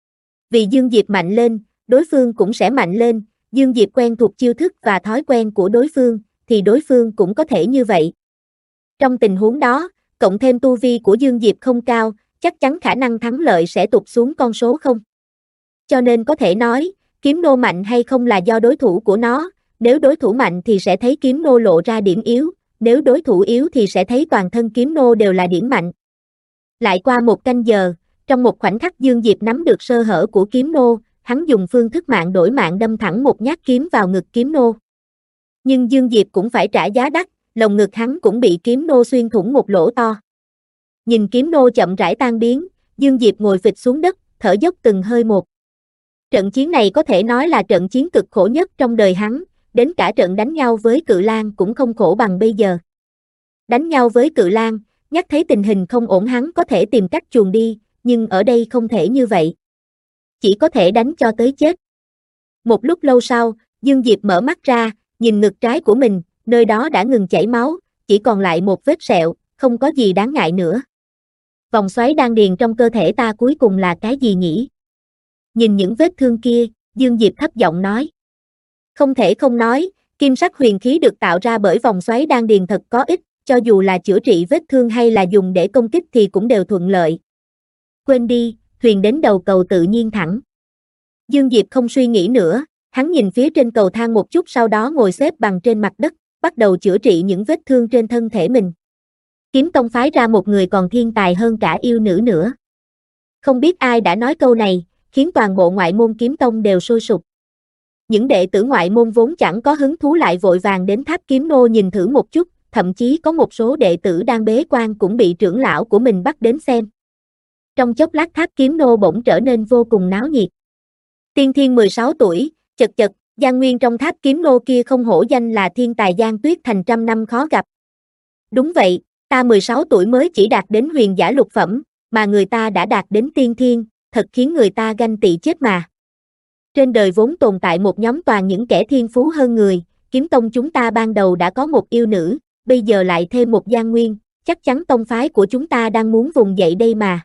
Vì Dương Diệp mạnh lên, đối phương cũng sẽ mạnh lên, Dương Diệp quen thuộc chiêu thức và thói quen của đối phương, thì đối phương cũng có thể như vậy. Trong tình huống đó, cộng thêm tu vi của Dương Diệp không cao, chắc chắn khả năng thắng lợi sẽ tụt xuống con số 0. Cho nên có thể nói, kiếm nô mạnh hay không là do đối thủ của nó, nếu đối thủ mạnh thì sẽ thấy kiếm nô lộ ra điểm yếu, nếu đối thủ yếu thì sẽ thấy toàn thân kiếm nô đều là điểm mạnh. Lại qua 1 canh giờ, trong một khoảnh khắc Dương Diệp nắm được sơ hở của kiếm nô, hắn dùng phương thức mạng đổi mạng đâm thẳng một nhát kiếm vào ngực kiếm nô. Nhưng Dương Diệp cũng phải trả giá đắt, lồng ngực hắn cũng bị kiếm nô xuyên thủng một lỗ to. Nhìn kiếm nô chậm rãi tan biến, Dương Diệp ngồi phịch xuống đất, thở dốc từng hơi một. Trận chiến này có thể nói là trận chiến cực khổ nhất trong đời hắn, đến cả trận đánh nhau với Cự Lang cũng không khổ bằng bây giờ. Đánh nhau với Cự Lang, nhắc thấy tình hình không ổn hắn có thể tìm cách chuồn đi, nhưng ở đây không thể như vậy. Chỉ có thể đánh cho tới chết. Một lúc lâu sau, Dương Diệp mở mắt ra, nhìn ngực trái của mình, nơi đó đã ngừng chảy máu, chỉ còn lại một vết sẹo, không có gì đáng ngại nữa. Vòng xoáy đan điền trong cơ thể ta cuối cùng là cái gì nhỉ? Nhìn những vết thương kia, Dương Diệp thấp giọng nói. Không thể không nói, kim sắc huyền khí được tạo ra bởi vòng xoáy đan điền thật có ích, cho dù là chữa trị vết thương hay là dùng để công kích thì cũng đều thuận lợi. Quên đi, thuyền đến đầu cầu tự nhiên thẳng. Dương Diệp không suy nghĩ nữa, hắn nhìn phía trên cầu thang một chút sau đó ngồi xếp bằng trên mặt đất, bắt đầu chữa trị những vết thương trên thân thể mình. Kiếm tông phái ra một người còn thiên tài hơn cả yêu nữ nữa. Không biết ai đã nói câu này, khiến toàn bộ ngoại môn kiếm tông đều sôi sục. Những đệ tử ngoại môn vốn chẳng có hứng thú lại vội vàng đến tháp kiếm nô nhìn thử một chút, thậm chí có một số đệ tử đang bế quan cũng bị trưởng lão của mình bắt đến xem. Trong chốc lát tháp kiếm nô bỗng trở nên vô cùng náo nhiệt. Tiên Thiên 16 tuổi, chật chật, Giang Nguyên trong tháp kiếm nô kia không hổ danh là thiên tài Giang Tuyết Thành trăm năm khó gặp. Đúng vậy, ta 16 tuổi mới chỉ đạt đến huyền giả lục phẩm, mà người ta đã đạt đến tiên thiên, thật khiến người ta ganh tị chết mà. Trên đời vốn tồn tại một nhóm toàn những kẻ thiên phú hơn người, kiếm tông chúng ta ban đầu đã có một yêu nữ, bây giờ lại thêm một Giang Nguyên, chắc chắn tông phái của chúng ta đang muốn vùng dậy đây mà.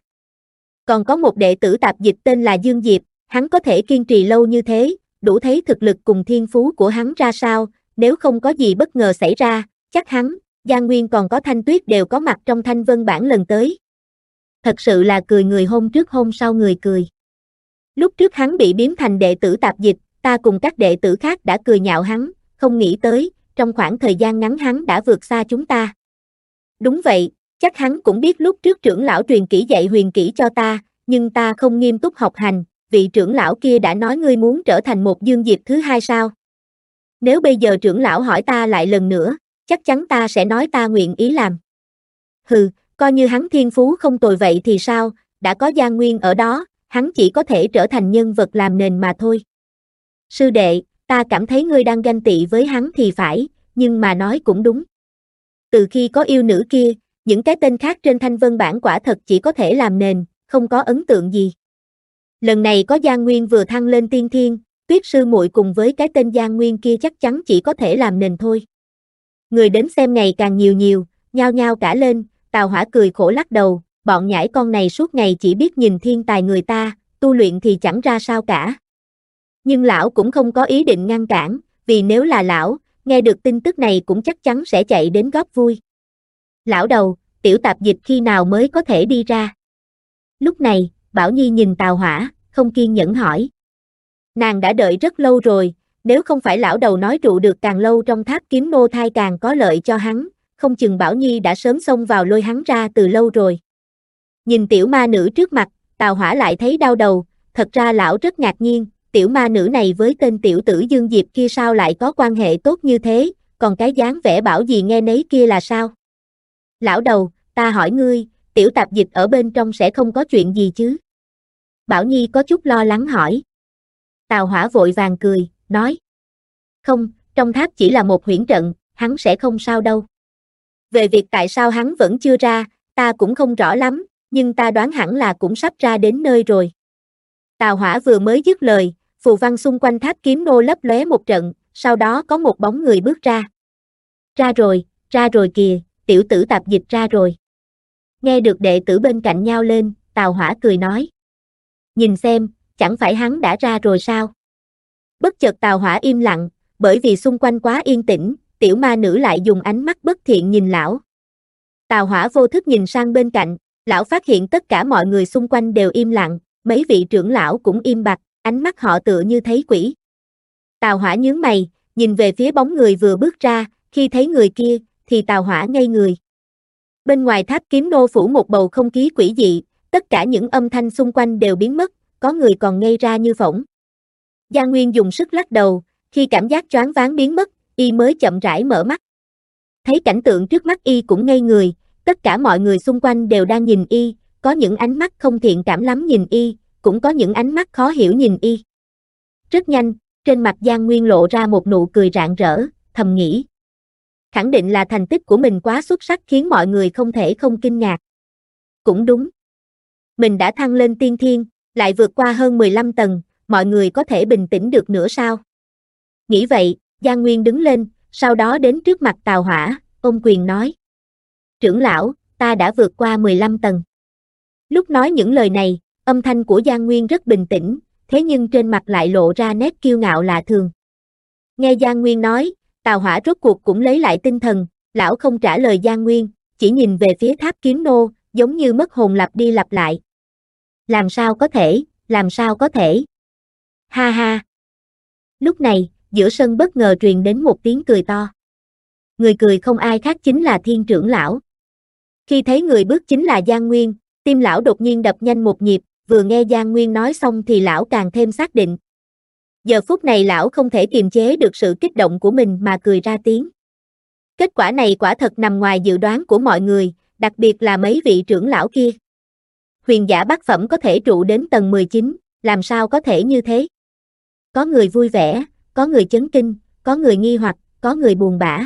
Còn có một đệ tử tạp dịch tên là Dương Diệp, hắn có thể kiên trì lâu như thế, đủ thấy thực lực cùng thiên phú của hắn ra sao, nếu không có gì bất ngờ xảy ra, chắc hắn, Giang Nguyên còn có Thanh Tuyết đều có mặt trong Thanh Vân bản lần tới. Thật sự là cười người hôm trước hôm sau người cười. Lúc trước hắn bị biếm thành đệ tử tạp dịch, ta cùng các đệ tử khác đã cười nhạo hắn, không nghĩ tới, trong khoảng thời gian ngắn hắn đã vượt xa chúng ta. Đúng vậy, chắc hắn cũng biết lúc trước trưởng lão truyền kỹ dạy huyền kỹ cho ta, nhưng ta không nghiêm túc học hành, vị trưởng lão kia đã nói ngươi muốn trở thành một Dương Diệp thứ hai sao? Nếu bây giờ trưởng lão hỏi ta lại lần nữa, chắc chắn ta sẽ nói ta nguyện ý làm. Hừ, coi như hắn thiên phú không tồi vậy thì sao, đã có Giang Nguyên ở đó, hắn chỉ có thể trở thành nhân vật làm nền mà thôi. Sư đệ, ta cảm thấy ngươi đang ganh tị với hắn thì phải, nhưng mà nói cũng đúng. Từ khi có yêu nữ kia, những cái tên khác trên Thanh Vân bản quả thật chỉ có thể làm nền, không có ấn tượng gì. Lần này có Giang Nguyên vừa thăng lên tiên thiên, Tuyết sư muội cùng với cái tên Giang Nguyên kia chắc chắn chỉ có thể làm nền thôi. Người đến xem ngày càng nhiều, nhao nhao cả lên, Tào Hỏa cười khổ lắc đầu, bọn nhãi con này suốt ngày chỉ biết nhìn thiên tài người ta, tu luyện thì chẳng ra sao cả. Nhưng lão cũng không có ý định ngăn cản, vì nếu là lão, nghe được tin tức này cũng chắc chắn sẽ chạy đến góp vui. Lão đầu, tiểu tạp dịch khi nào mới có thể đi ra? Lúc này, Bảo Nhi nhìn Tào Hỏa, không kiên nhẫn hỏi. Nàng đã đợi rất lâu rồi, nếu không phải lão đầu nói trụ được càng lâu trong tháp kiếm nô thai càng có lợi cho hắn, không chừng Bảo Nhi đã sớm xông vào lôi hắn ra từ lâu rồi. Nhìn tiểu ma nữ trước mặt, Tào Hỏa lại thấy đau đầu, thật ra lão rất ngạc nhiên, tiểu ma nữ này với tên tiểu tử Dương Diệp kia sao lại có quan hệ tốt như thế, còn cái dáng vẻ bảo gì nghe nấy kia là sao? Lão đầu, ta hỏi ngươi, tiểu tạp dịch ở bên trong sẽ không có chuyện gì chứ? Bảo Nhi có chút lo lắng hỏi. Tào Hỏa vội vàng cười, nói. Không, trong tháp chỉ là một huyễn trận, hắn sẽ không sao đâu. Về việc tại sao hắn vẫn chưa ra, ta cũng không rõ lắm, nhưng ta đoán hẳn là cũng sắp ra đến nơi rồi. Tào Hỏa vừa mới dứt lời, phù văn xung quanh tháp kiếm nô lấp lóe một trận, sau đó có một bóng người bước ra. Ra rồi kìa, tiểu tử tạp dịch ra rồi. Nghe được đệ tử bên cạnh nhao lên, Tào Hỏa cười nói. Nhìn xem, chẳng phải hắn đã ra rồi sao? Bất chợt Tào Hỏa im lặng, bởi vì xung quanh quá yên tĩnh, tiểu ma nữ lại dùng ánh mắt bất thiện nhìn lão. Tào Hỏa vô thức nhìn sang bên cạnh, lão phát hiện tất cả mọi người xung quanh đều im lặng, mấy vị trưởng lão cũng im bặt, ánh mắt họ tựa như thấy quỷ. Tào Hỏa nhướng mày, nhìn về phía bóng người vừa bước ra, khi thấy người kia, thì Tào Hỏa ngây người. Bên ngoài tháp kiếm nô phủ một bầu không khí quỷ dị, tất cả những âm thanh xung quanh đều biến mất, có người còn ngây ra như phỗng. Giang Nguyên dùng sức lắc đầu, khi cảm giác choáng váng biến mất, y mới chậm rãi mở mắt. Thấy cảnh tượng trước mắt y cũng ngây người, tất cả mọi người xung quanh đều đang nhìn y, có những ánh mắt không thiện cảm lắm nhìn y, cũng có những ánh mắt khó hiểu nhìn y. Rất nhanh, trên mặt Giang Nguyên lộ ra một nụ cười rạng rỡ, thầm nghĩ. Khẳng định là thành tích của mình quá xuất sắc khiến mọi người không thể không kinh ngạc. Cũng đúng. Mình đã thăng lên tiên thiên, lại vượt qua hơn 15 tầng, mọi người có thể bình tĩnh được nữa sao? Nghĩ vậy, Giang Nguyên đứng lên, sau đó đến trước mặt Tào Hỏa, ôm quyền nói. Trưởng lão, ta đã vượt qua 15 tầng. Lúc nói những lời này, âm thanh của Giang Nguyên rất bình tĩnh, thế nhưng trên mặt lại lộ ra nét kiêu ngạo lạ thường. Nghe Giang Nguyên nói, Tào Hỏa rốt cuộc cũng lấy lại tinh thần, lão không trả lời Giang Nguyên, chỉ nhìn về phía tháp kiếm nô, giống như mất hồn lặp đi lặp lại. Làm sao có thể? Ha ha. Lúc này, giữa sân bất ngờ truyền đến một tiếng cười to. Người cười không ai khác chính là Thiên trưởng lão. Khi thấy người bước chính là Giang Nguyên, tim lão đột nhiên đập nhanh một nhịp, vừa nghe Giang Nguyên nói xong thì lão càng thêm xác định. Giờ phút này lão không thể kiềm chế được sự kích động của mình mà cười ra tiếng. Kết quả này quả thật nằm ngoài dự đoán của mọi người, đặc biệt là mấy vị trưởng lão kia. Huyền giả bát phẩm có thể trụ đến tầng 19, làm sao có thể như thế? Có người vui vẻ, có người chấn kinh, có người nghi hoặc, có người buồn bã.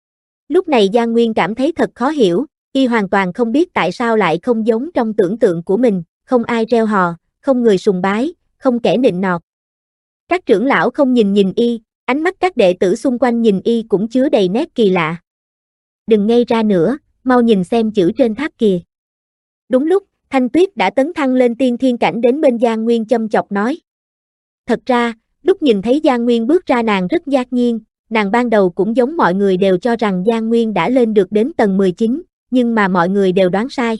Lúc này Giang Nguyên cảm thấy thật khó hiểu, y hoàn toàn không biết tại sao lại không giống trong tưởng tượng của mình, không ai reo hò, không người sùng bái, không kẻ nịnh nọt. Các trưởng lão không nhìn y, ánh mắt các đệ tử xung quanh nhìn y cũng chứa đầy nét kỳ lạ. Đừng ngây ra nữa, mau nhìn xem chữ trên tháp kìa. Đúng lúc, Thanh Tuyết đã tấn thăng lên tiên thiên cảnh đến bên Giang Nguyên châm chọc nói. Thật ra, lúc nhìn thấy Giang Nguyên bước ra nàng rất ngạc nhiên, nàng ban đầu cũng giống mọi người đều cho rằng Giang Nguyên đã lên được đến tầng 19, nhưng mà mọi người đều đoán sai.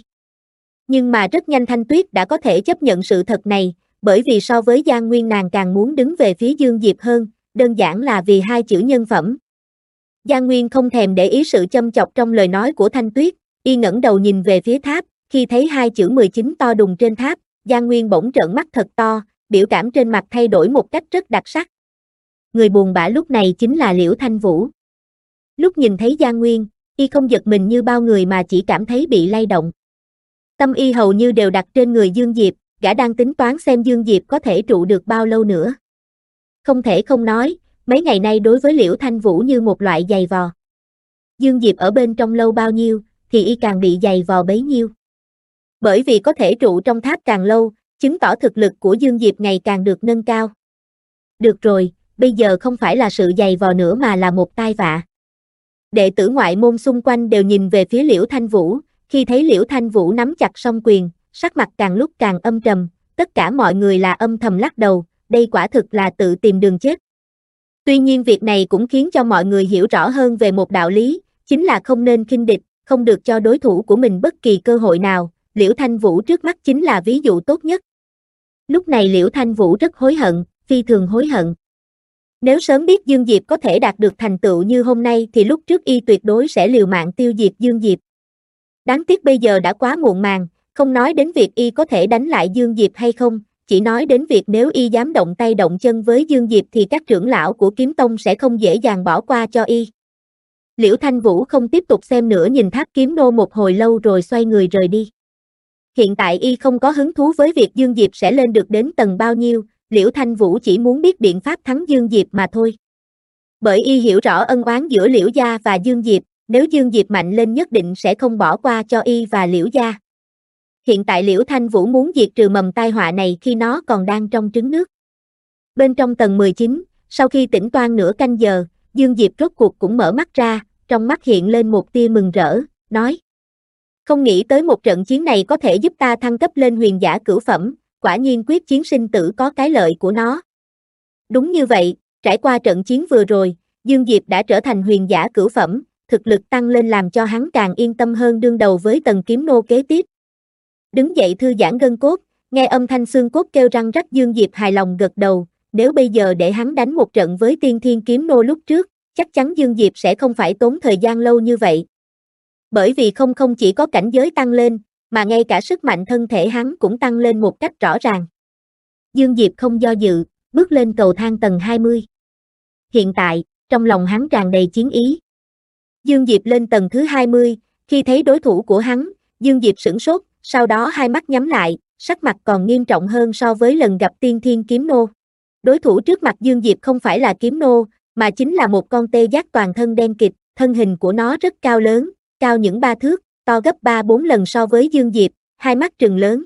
Nhưng mà rất nhanh Thanh Tuyết đã có thể chấp nhận sự thật này, bởi vì so với Giang Nguyên nàng càng muốn đứng về phía Dương Diệp hơn, đơn giản là vì hai chữ nhân phẩm. Giang Nguyên không thèm để ý sự châm chọc trong lời nói của Thanh Tuyết, y ngẩng đầu nhìn về phía tháp, khi thấy hai chữ 19 to đùng trên tháp, Giang Nguyên bỗng trợn mắt thật to, biểu cảm trên mặt thay đổi một cách rất đặc sắc. Người buồn bã lúc này chính là Liễu Thanh Vũ. Lúc nhìn thấy Giang Nguyên, y không giật mình như bao người mà chỉ cảm thấy bị lay động. Tâm y hầu như đều đặt trên người Dương Diệp, gã đang tính toán xem Dương Diệp có thể trụ được bao lâu nữa. Không thể không nói, mấy ngày nay đối với Liễu Thanh Vũ như một loại giày vò. Dương Diệp ở bên trong lâu bao nhiêu, thì y càng bị giày vò bấy nhiêu. Bởi vì có thể trụ trong tháp càng lâu, chứng tỏ thực lực của Dương Diệp ngày càng được nâng cao. Được rồi, bây giờ không phải là sự giày vò nữa mà là một tai vạ. Đệ tử ngoại môn xung quanh đều nhìn về phía Liễu Thanh Vũ, khi thấy Liễu Thanh Vũ nắm chặt song quyền, sắc mặt càng lúc càng âm trầm, tất cả mọi người là âm thầm lắc đầu, đây quả thực là tự tìm đường chết. Tuy nhiên việc này cũng khiến cho mọi người hiểu rõ hơn về một đạo lý, chính là không nên khinh địch, không được cho đối thủ của mình bất kỳ cơ hội nào, Liễu Thanh Vũ trước mắt chính là ví dụ tốt nhất. Lúc này Liễu Thanh Vũ rất hối hận, phi thường hối hận. Nếu sớm biết Dương Diệp có thể đạt được thành tựu như hôm nay thì lúc trước y tuyệt đối sẽ liều mạng tiêu diệt Dương Diệp. Đáng tiếc bây giờ đã quá muộn màng, không nói đến việc y có thể đánh lại Dương Diệp hay không, chỉ nói đến việc nếu y dám động tay động chân với Dương Diệp thì các trưởng lão của Kiếm Tông sẽ không dễ dàng bỏ qua cho y. Liễu Thanh Vũ không tiếp tục xem nữa, nhìn tháp kiếm nô một hồi lâu rồi xoay người rời đi. Hiện tại y không có hứng thú với việc Dương Diệp sẽ lên được đến tầng bao nhiêu, Liễu Thanh Vũ chỉ muốn biết biện pháp thắng Dương Diệp mà thôi. Bởi y hiểu rõ ân oán giữa Liễu gia và Dương Diệp, nếu Dương Diệp mạnh lên nhất định sẽ không bỏ qua cho y và Liễu gia. Hiện tại Liễu Thanh Vũ muốn diệt trừ mầm tai họa này khi nó còn đang trong trứng nước. Bên trong tầng 19, sau khi tĩnh toan nửa canh giờ, Dương Diệp rốt cuộc cũng mở mắt ra, trong mắt hiện lên một tia mừng rỡ, nói. Không nghĩ tới một trận chiến này có thể giúp ta thăng cấp lên huyền giả cửu phẩm, quả nhiên quyết chiến sinh tử có cái lợi của nó. Đúng như vậy, trải qua trận chiến vừa rồi, Dương Diệp đã trở thành huyền giả cửu phẩm, thực lực tăng lên làm cho hắn càng yên tâm hơn đương đầu với tầng kiếm nô kế tiếp. Đứng dậy thư giãn gân cốt, nghe âm thanh xương cốt kêu răng rắc, Dương Diệp hài lòng gật đầu, nếu bây giờ để hắn đánh một trận với tiên thiên kiếm nô lúc trước, chắc chắn Dương Diệp sẽ không phải tốn thời gian lâu như vậy. Bởi vì không chỉ có cảnh giới tăng lên, mà ngay cả sức mạnh thân thể hắn cũng tăng lên một cách rõ ràng. Dương Diệp không do dự, bước lên cầu thang tầng 20. Hiện tại, trong lòng hắn tràn đầy chiến ý. Dương Diệp lên tầng thứ 20, khi thấy đối thủ của hắn, Dương Diệp sửng sốt, sau đó hai mắt nhắm lại, sắc mặt còn nghiêm trọng hơn so với lần gặp tiên thiên kiếm nô. Đối thủ trước mặt Dương Diệp không phải là kiếm nô, mà chính là một con tê giác toàn thân đen kịt, thân hình của nó rất cao lớn, cao những 3 thước, to gấp 3-4 lần so với Dương Diệp, hai mắt trừng lớn.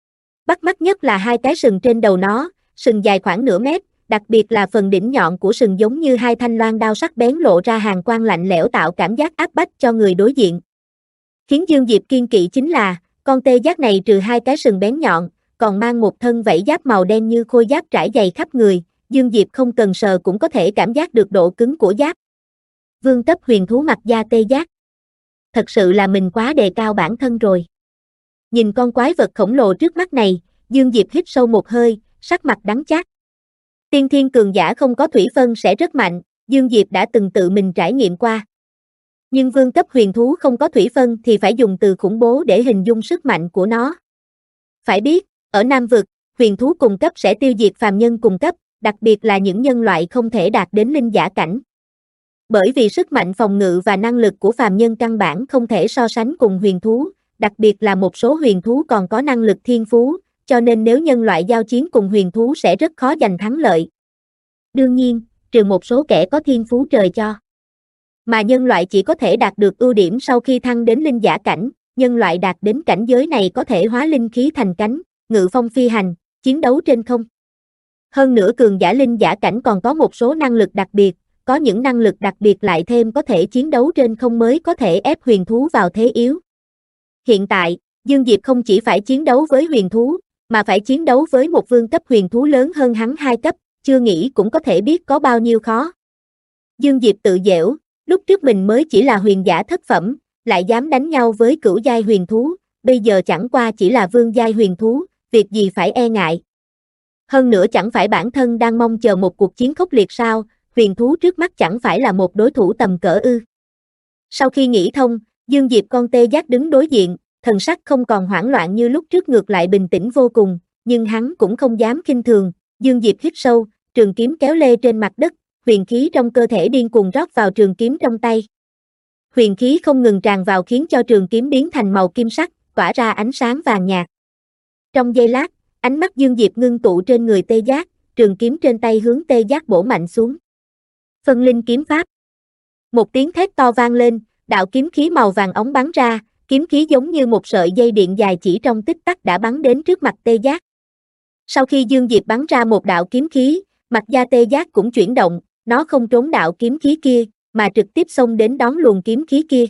Bắt mắt nhất là hai cái sừng trên đầu nó, sừng dài khoảng nửa mét, đặc biệt là phần đỉnh nhọn của sừng giống như hai thanh loan đao sắc bén lộ ra hàn quang lạnh lẽo tạo cảm giác áp bách cho người đối diện. Khiến Dương Diệp kiêng kỵ chính là, con tê giác này trừ hai cái sừng bén nhọn, còn mang một thân vảy giáp màu đen như khôi giáp trải dày khắp người, Dương Diệp không cần sờ cũng có thể cảm giác được độ cứng của giáp. Vương cấp huyền thú mặt da tê giác. Thật sự là mình quá đề cao bản thân rồi. Nhìn con quái vật khổng lồ trước mắt này, Dương Diệp hít sâu một hơi, sắc mặt đắng chát. Tiên thiên cường giả không có thủy phân sẽ rất mạnh, Dương Diệp đã từng tự mình trải nghiệm qua. Nhưng vương cấp huyền thú không có thủy phân thì phải dùng từ khủng bố để hình dung sức mạnh của nó. Phải biết, ở Nam Vực, huyền thú cùng cấp sẽ tiêu diệt phàm nhân cùng cấp, đặc biệt là những nhân loại không thể đạt đến linh giả cảnh. Bởi vì sức mạnh phòng ngự và năng lực của phàm nhân căn bản không thể so sánh cùng huyền thú, đặc biệt là một số huyền thú còn có năng lực thiên phú, cho nên nếu nhân loại giao chiến cùng huyền thú sẽ rất khó giành thắng lợi. Đương nhiên, trừ một số kẻ có thiên phú trời cho. Mà nhân loại chỉ có thể đạt được ưu điểm sau khi thăng đến linh giả cảnh, nhân loại đạt đến cảnh giới này có thể hóa linh khí thành cánh, ngự phong phi hành, chiến đấu trên không. Hơn nữa cường giả linh giả cảnh còn có một số năng lực đặc biệt, có những năng lực đặc biệt lại thêm có thể chiến đấu trên không mới có thể ép huyền thú vào thế yếu. Hiện tại, Dương Diệp không chỉ phải chiến đấu với huyền thú, mà phải chiến đấu với một vương cấp huyền thú lớn hơn hắn 2 cấp, chưa nghĩ cũng có thể biết có bao nhiêu khó. Dương Diệp tự giễu, lúc trước mình mới chỉ là huyền giả thất phẩm, lại dám đánh nhau với cửu giai huyền thú, bây giờ chẳng qua chỉ là vương giai huyền thú, việc gì phải e ngại. Hơn nữa chẳng phải bản thân đang mong chờ một cuộc chiến khốc liệt sao, huyền thú trước mắt chẳng phải là một đối thủ tầm cỡ ư. Sau khi nghĩ thông, Dương Diệp con tê giác đứng đối diện, thần sắc không còn hoảng loạn như lúc trước, ngược lại bình tĩnh vô cùng, nhưng hắn cũng không dám khinh thường. Dương Diệp hít sâu, trường kiếm kéo lê trên mặt đất, huyền khí trong cơ thể điên cuồng rót vào trường kiếm trong tay. Huyền khí không ngừng tràn vào khiến cho trường kiếm biến thành màu kim sắc, tỏa ra ánh sáng vàng nhạt. Trong giây lát, ánh mắt Dương Diệp ngưng tụ trên người tê giác, trường kiếm trên tay hướng tê giác bổ mạnh xuống. Phân linh kiếm pháp. Một tiếng thét to vang lên, đạo kiếm khí màu vàng óng bắn ra, kiếm khí giống như một sợi dây điện dài chỉ trong tích tắc đã bắn đến trước mặt tê giác. Sau khi Dương Diệp bắn ra một đạo kiếm khí, mặt da tê giác cũng chuyển động, nó không trốn đạo kiếm khí kia, mà trực tiếp xông đến đón luồng kiếm khí kia.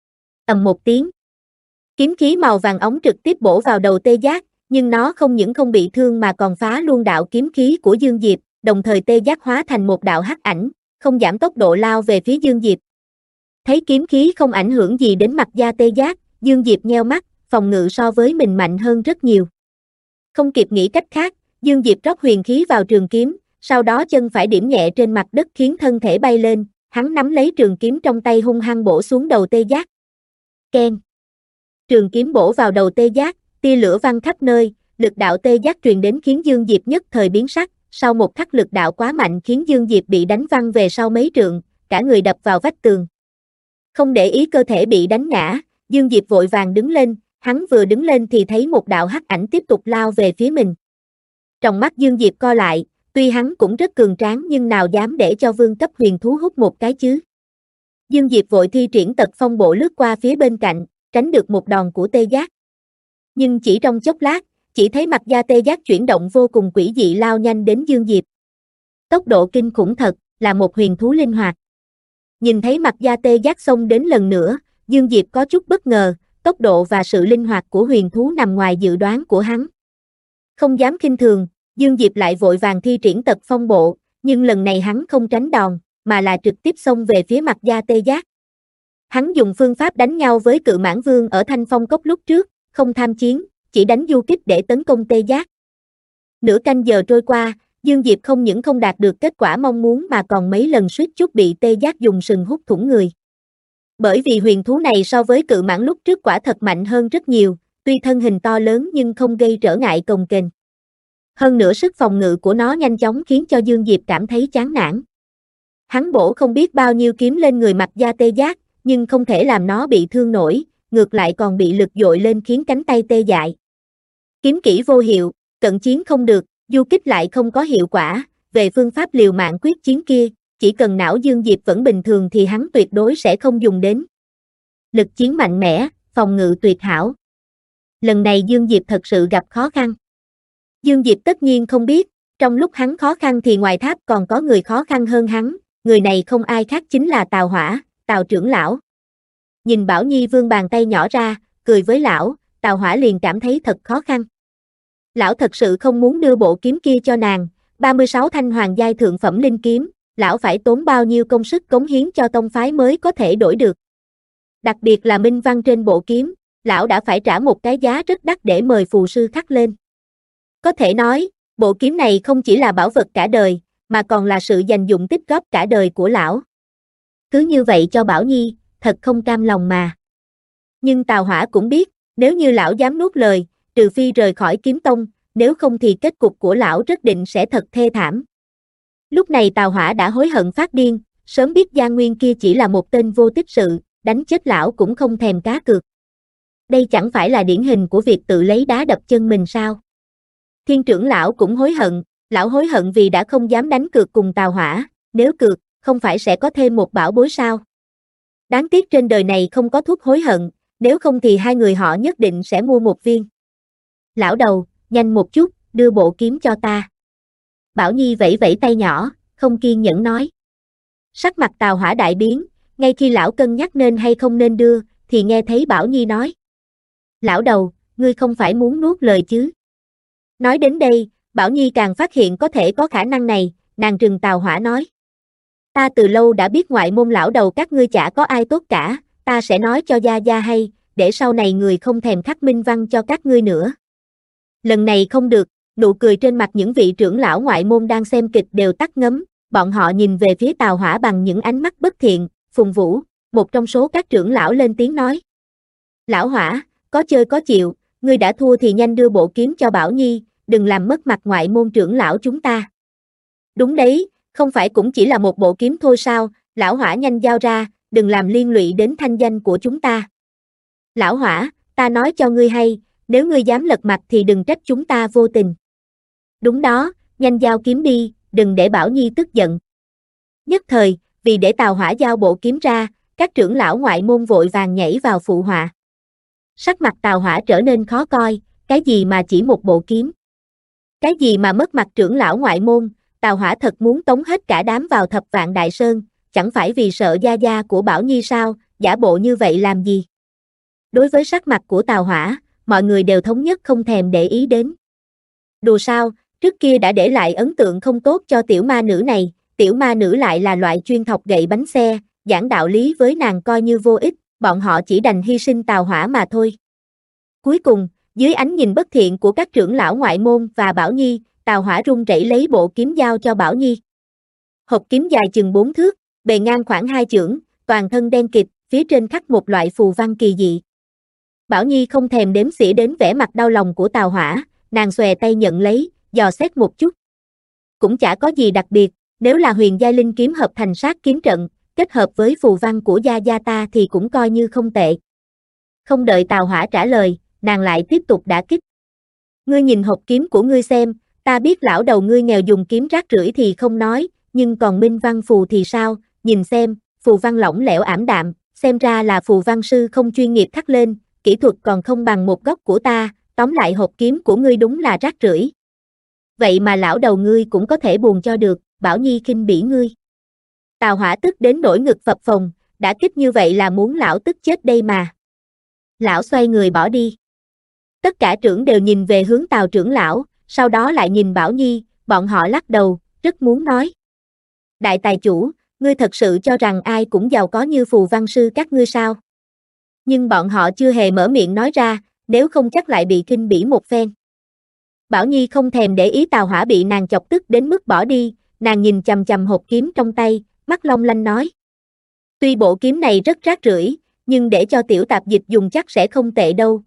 Ầm một tiếng. Kiếm khí màu vàng óng trực tiếp bổ vào đầu tê giác, nhưng nó không những không bị thương mà còn phá luôn đạo kiếm khí của Dương Diệp, đồng thời tê giác hóa thành một đạo hắc ảnh, không giảm tốc độ lao về phía Dương Diệp. Thấy kiếm khí không ảnh hưởng gì đến mặt da tê giác, Dương Diệp nheo mắt, phòng ngự so với mình mạnh hơn rất nhiều. Không kịp nghĩ cách khác, Dương Diệp rót huyền khí vào trường kiếm, sau đó chân phải điểm nhẹ trên mặt đất khiến thân thể bay lên, hắn nắm lấy trường kiếm trong tay hung hăng bổ xuống đầu tê giác. Keng. Trường kiếm bổ vào đầu tê giác, tia lửa văng khắp nơi, lực đạo tê giác truyền đến khiến Dương Diệp nhất thời biến sắc, sau một khắc lực đạo quá mạnh khiến Dương Diệp bị đánh văng về sau mấy trượng, cả người đập vào vách tường. Không để ý cơ thể bị đánh ngã, Dương Diệp vội vàng đứng lên, hắn vừa đứng lên thì thấy một đạo hắc ảnh tiếp tục lao về phía mình. Trong mắt Dương Diệp co lại, tuy hắn cũng rất cường tráng nhưng nào dám để cho vương cấp huyền thú hút một cái chứ. Dương Diệp vội thi triển tật phong bộ lướt qua phía bên cạnh, tránh được một đòn của tê giác. Nhưng chỉ trong chốc lát, chỉ thấy mặt da tê giác chuyển động vô cùng quỷ dị lao nhanh đến Dương Diệp. Tốc độ kinh khủng thật, là một huyền thú linh hoạt. Nhìn thấy mặt da tê giác xông đến lần nữa, Dương Diệp có chút bất ngờ, tốc độ và sự linh hoạt của huyền thú nằm ngoài dự đoán của hắn. Không dám khinh thường, Dương Diệp lại vội vàng thi triển tật phong bộ, nhưng lần này hắn không tránh đòn, mà là trực tiếp xông về phía mặt da tê giác. Hắn dùng phương pháp đánh nhau với cự mãn vương ở Thanh Phong Cốc lúc trước, không tham chiến, chỉ đánh du kích để tấn công tê giác. Nửa canh giờ trôi qua, Dương Diệp không những không đạt được kết quả mong muốn mà còn mấy lần suýt chút bị tê giác dùng sừng hút thủng người. Bởi vì huyền thú này so với cự mãn lúc trước quả thật mạnh hơn rất nhiều, tuy thân hình to lớn nhưng không gây trở ngại cồng kềnh. Hơn nữa sức phòng ngự của nó nhanh chóng khiến cho Dương Diệp cảm thấy chán nản. Hắn bổ không biết bao nhiêu kiếm lên người mặt da tê giác, nhưng không thể làm nó bị thương nổi, ngược lại còn bị lực dội lên khiến cánh tay tê dại. Kiếm kỹ vô hiệu, cận chiến không được, du kích lại không có hiệu quả, về phương pháp liều mạng quyết chiến kia, chỉ cần não Dương Diệp vẫn bình thường thì hắn tuyệt đối sẽ không dùng đến. Lực chiến mạnh mẽ, phòng ngự tuyệt hảo. Lần này Dương Diệp thật sự gặp khó khăn. Dương Diệp tất nhiên không biết, trong lúc hắn khó khăn thì ngoài tháp còn có người khó khăn hơn hắn, người này không ai khác chính là Tào Hỏa, Tào trưởng lão. Nhìn Bảo Nhi vươn bàn tay nhỏ ra, cười với lão, Tào Hỏa liền cảm thấy thật khó khăn. Lão thật sự không muốn đưa bộ kiếm kia cho nàng, 36 thanh hoàng giai thượng phẩm linh kiếm, lão phải tốn bao nhiêu công sức cống hiến cho tông phái mới có thể đổi được. Đặc biệt là minh văn trên bộ kiếm, lão đã phải trả một cái giá rất đắt để mời phù sư khắc lên. Có thể nói, bộ kiếm này không chỉ là bảo vật cả đời, mà còn là sự dành dụm tích góp cả đời của lão. Cứ như vậy cho Bảo Nhi, thật không cam lòng mà. Nhưng Tào Hỏa cũng biết, nếu như lão dám nuốt lời, trừ phi rời khỏi kiếm tông, nếu không thì kết cục của lão rất định sẽ thật thê thảm. Lúc này Tào Hỏa đã hối hận phát điên, sớm biết Giang Nguyên kia chỉ là một tên vô tích sự, đánh chết lão cũng không thèm cá cược. Đây chẳng phải là điển hình của việc tự lấy đá đập chân mình sao? Thiên trưởng lão cũng hối hận, lão hối hận vì đã không dám đánh cược cùng Tào Hỏa, nếu cược, không phải sẽ có thêm một bảo bối sao? Đáng tiếc trên đời này không có thuốc hối hận, nếu không thì hai người họ nhất định sẽ mua một viên. Lão đầu, nhanh một chút, đưa bộ kiếm cho ta. Bảo Nhi vẫy vẫy tay nhỏ, không kiên nhẫn nói. Sắc mặt Tào Hỏa đại biến, ngay khi lão cân nhắc nên hay không nên đưa, thì nghe thấy Bảo Nhi nói. Lão đầu, ngươi không phải muốn nuốt lời chứ? Nói đến đây, Bảo Nhi càng phát hiện có thể có khả năng này, nàng trừng Tào Hỏa nói. Ta từ lâu đã biết ngoại môn lão đầu các ngươi chả có ai tốt cả, ta sẽ nói cho Gia Gia hay, để sau này người không thèm khắc minh văn cho các ngươi nữa. Lần này không được, nụ cười trên mặt những vị trưởng lão ngoại môn đang xem kịch đều tắt ngấm, bọn họ nhìn về phía Tào Hỏa bằng những ánh mắt bất thiện. Phùng Vũ, một trong số các trưởng lão lên tiếng nói. Lão Hỏa, có chơi có chịu, ngươi đã thua thì nhanh đưa bộ kiếm cho Bảo Nhi, đừng làm mất mặt ngoại môn trưởng lão chúng ta. Đúng đấy, không phải cũng chỉ là một bộ kiếm thôi sao, Lão Hỏa nhanh giao ra, đừng làm liên lụy đến thanh danh của chúng ta. Lão Hỏa, ta nói cho ngươi hay, nếu ngươi dám lật mặt thì đừng trách chúng ta vô tình. Đúng đó, nhanh giao kiếm đi, đừng để Bảo Nhi tức giận. Nhất thời, vì để Tào Hỏa giao bộ kiếm ra, các trưởng lão ngoại môn vội vàng nhảy vào phụ họa. Sắc mặt Tào Hỏa trở nên khó coi, cái gì mà chỉ một bộ kiếm? Cái gì mà mất mặt trưởng lão ngoại môn, Tào Hỏa thật muốn tống hết cả đám vào Thập Vạn Đại Sơn, chẳng phải vì sợ Gia Gia của Bảo Nhi sao, giả bộ như vậy làm gì? Đối với sắc mặt của Tào Hỏa, mọi người đều thống nhất không thèm để ý đến. Đùa sao, trước kia đã để lại ấn tượng không tốt cho tiểu ma nữ này, tiểu ma nữ lại là loại chuyên thọc gậy bánh xe, giảng đạo lý với nàng coi như vô ích, bọn họ chỉ đành hy sinh Tào Hỏa mà thôi. Cuối cùng, dưới ánh nhìn bất thiện của các trưởng lão ngoại môn và Bảo Nhi, Tào Hỏa run rẩy lấy bộ kiếm giao cho Bảo Nhi. Hộp kiếm dài chừng 4 thước, bề ngang khoảng 2 chưởng, toàn thân đen kịt, phía trên khắc một loại phù văn kỳ dị. Bảo Nhi không thèm đếm xỉa đến vẻ mặt đau lòng của Tào Hỏa, nàng xòe tay nhận lấy, dò xét một chút. Cũng chả có gì đặc biệt, nếu là huyền giai linh kiếm hợp thành sát kiếm trận, kết hợp với phù văn của Gia Gia ta thì cũng coi như không tệ. Không đợi Tào Hỏa trả lời, nàng lại tiếp tục đả kích. Ngươi nhìn hộp kiếm của ngươi xem, ta biết lão đầu ngươi nghèo dùng kiếm rác rưởi thì không nói, nhưng còn minh văn phù thì sao, nhìn xem, phù văn lỏng lẻo ảm đạm, xem ra là phù văn sư không chuyên nghiệp khắc lên, kỹ thuật còn không bằng một góc của ta, tóm lại hộp kiếm của ngươi đúng là rác rưởi. Vậy mà lão đầu ngươi cũng có thể buồn cho được, Bảo Nhi khinh bỉ ngươi. Tào Hỏa tức đến nỗi ngực phập phồng, đã kích như vậy là muốn lão tức chết đây mà. Lão xoay người bỏ đi. Tất cả trưởng đều nhìn về hướng Tào trưởng lão, sau đó lại nhìn Bảo Nhi, bọn họ lắc đầu, rất muốn nói. Đại tài chủ, ngươi thật sự cho rằng ai cũng giàu có như phù văn sư các ngươi sao? Nhưng bọn họ chưa hề mở miệng nói ra, nếu không chắc lại bị khinh bỉ một phen. Bảo Nhi không thèm để ý Tào Hỏa bị nàng chọc tức đến mức bỏ đi, nàng nhìn chằm chằm hộp kiếm trong tay, mắt long lanh nói. Tuy bộ kiếm này rất rác rưởi, nhưng để cho tiểu tạp dịch dùng chắc sẽ không tệ đâu,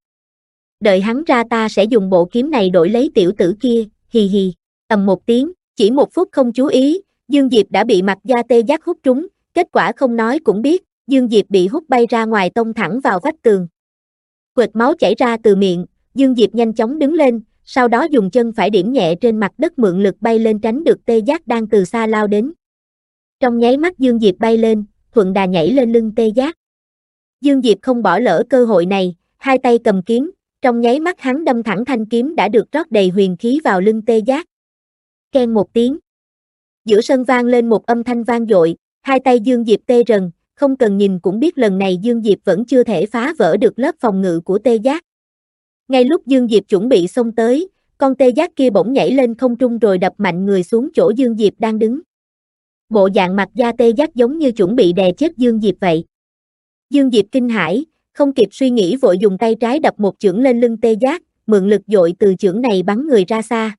Đợi hắn ra ta sẽ dùng bộ kiếm này đổi lấy tiểu tử kia, hì hì, ầm một tiếng, chỉ một phút không chú ý, Dương Diệp đã bị mặt Gia Tê Giác hút trúng, kết quả không nói cũng biết, Dương Diệp bị hút bay ra ngoài tông thẳng vào vách tường. Quệt máu chảy ra từ miệng, Dương Diệp nhanh chóng đứng lên, sau đó dùng chân phải điểm nhẹ trên mặt đất mượn lực bay lên tránh được Tê Giác đang từ xa lao đến. Trong nháy mắt Dương Diệp bay lên, thuận đà nhảy lên lưng Tê Giác. Dương Diệp không bỏ lỡ cơ hội này, hai tay cầm kiếm, trong nháy mắt hắn đâm thẳng thanh kiếm đã được rót đầy huyền khí vào lưng Tê Giác. Keng một tiếng. Giữa sân vang lên một âm thanh vang dội, hai tay Dương Diệp tê rần, không cần nhìn cũng biết lần này Dương Diệp vẫn chưa thể phá vỡ được lớp phòng ngự của Tê Giác. Ngay lúc Dương Diệp chuẩn bị xông tới, con Tê Giác kia bỗng nhảy lên không trung rồi đập mạnh người xuống chỗ Dương Diệp đang đứng. Bộ dạng mặt da Tê Giác giống như chuẩn bị đè chết Dương Diệp vậy. Dương Diệp kinh hãi, không kịp suy nghĩ vội dùng tay trái đập một chưởng lên lưng Tê Giác, mượn lực dội từ chưởng này bắn người ra xa.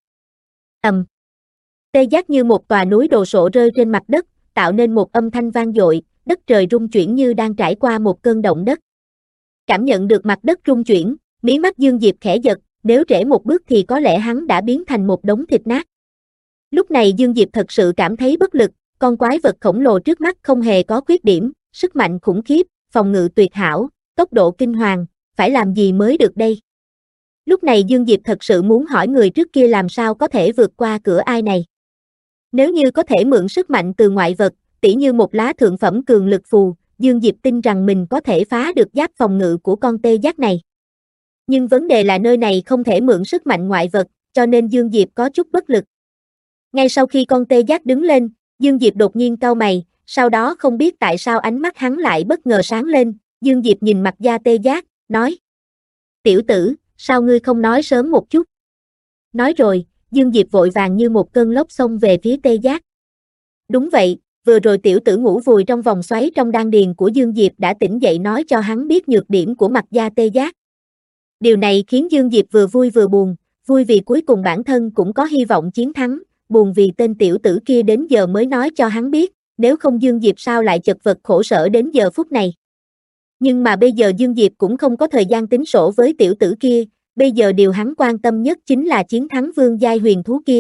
Tê Giác như một tòa núi đồ sộ rơi trên mặt đất, tạo nên một âm thanh vang dội, đất trời rung chuyển như đang trải qua một cơn động đất. Cảm nhận được mặt đất rung chuyển, mí mắt Dương Diệp khẽ giật, nếu trễ một bước thì có lẽ hắn đã biến thành một đống thịt nát. Lúc này Dương Diệp thật sự cảm thấy bất lực, con quái vật khổng lồ trước mắt không hề có khuyết điểm, sức mạnh khủng khiếp, phòng ngự tuyệt hảo, tốc độ kinh hoàng, phải làm gì mới được đây? Lúc này Dương Diệp thật sự muốn hỏi người trước kia làm sao có thể vượt qua cửa ải này. Nếu như có thể mượn sức mạnh từ ngoại vật, tỉ như một lá thượng phẩm cường lực phù, Dương Diệp tin rằng mình có thể phá được giáp phòng ngự của con tê giác này. Nhưng vấn đề là nơi này không thể mượn sức mạnh ngoại vật, cho nên Dương Diệp có chút bất lực. Ngay sau khi con tê giác đứng lên, Dương Diệp đột nhiên cau mày, sau đó không biết tại sao ánh mắt hắn lại bất ngờ sáng lên, Dương Diệp nhìn mặt da tê giác, nói: "Tiểu tử, sao ngươi không nói sớm một chút?" Nói rồi, Dương Diệp vội vàng như một cơn lốc xông về phía tê giác. Đúng vậy, vừa rồi tiểu tử ngủ vùi trong vòng xoáy trong đan điền của Dương Diệp đã tỉnh dậy nói cho hắn biết nhược điểm của mặt da tê giác. Điều này khiến Dương Diệp vừa vui vừa buồn, vui vì cuối cùng bản thân cũng có hy vọng chiến thắng, buồn vì tên tiểu tử kia đến giờ mới nói cho hắn biết, nếu không Dương Diệp sao lại chật vật khổ sở đến giờ phút này. Nhưng mà bây giờ Dương Diệp cũng không có thời gian tính sổ với tiểu tử kia, bây giờ điều hắn quan tâm nhất chính là chiến thắng vương giai huyền thú kia.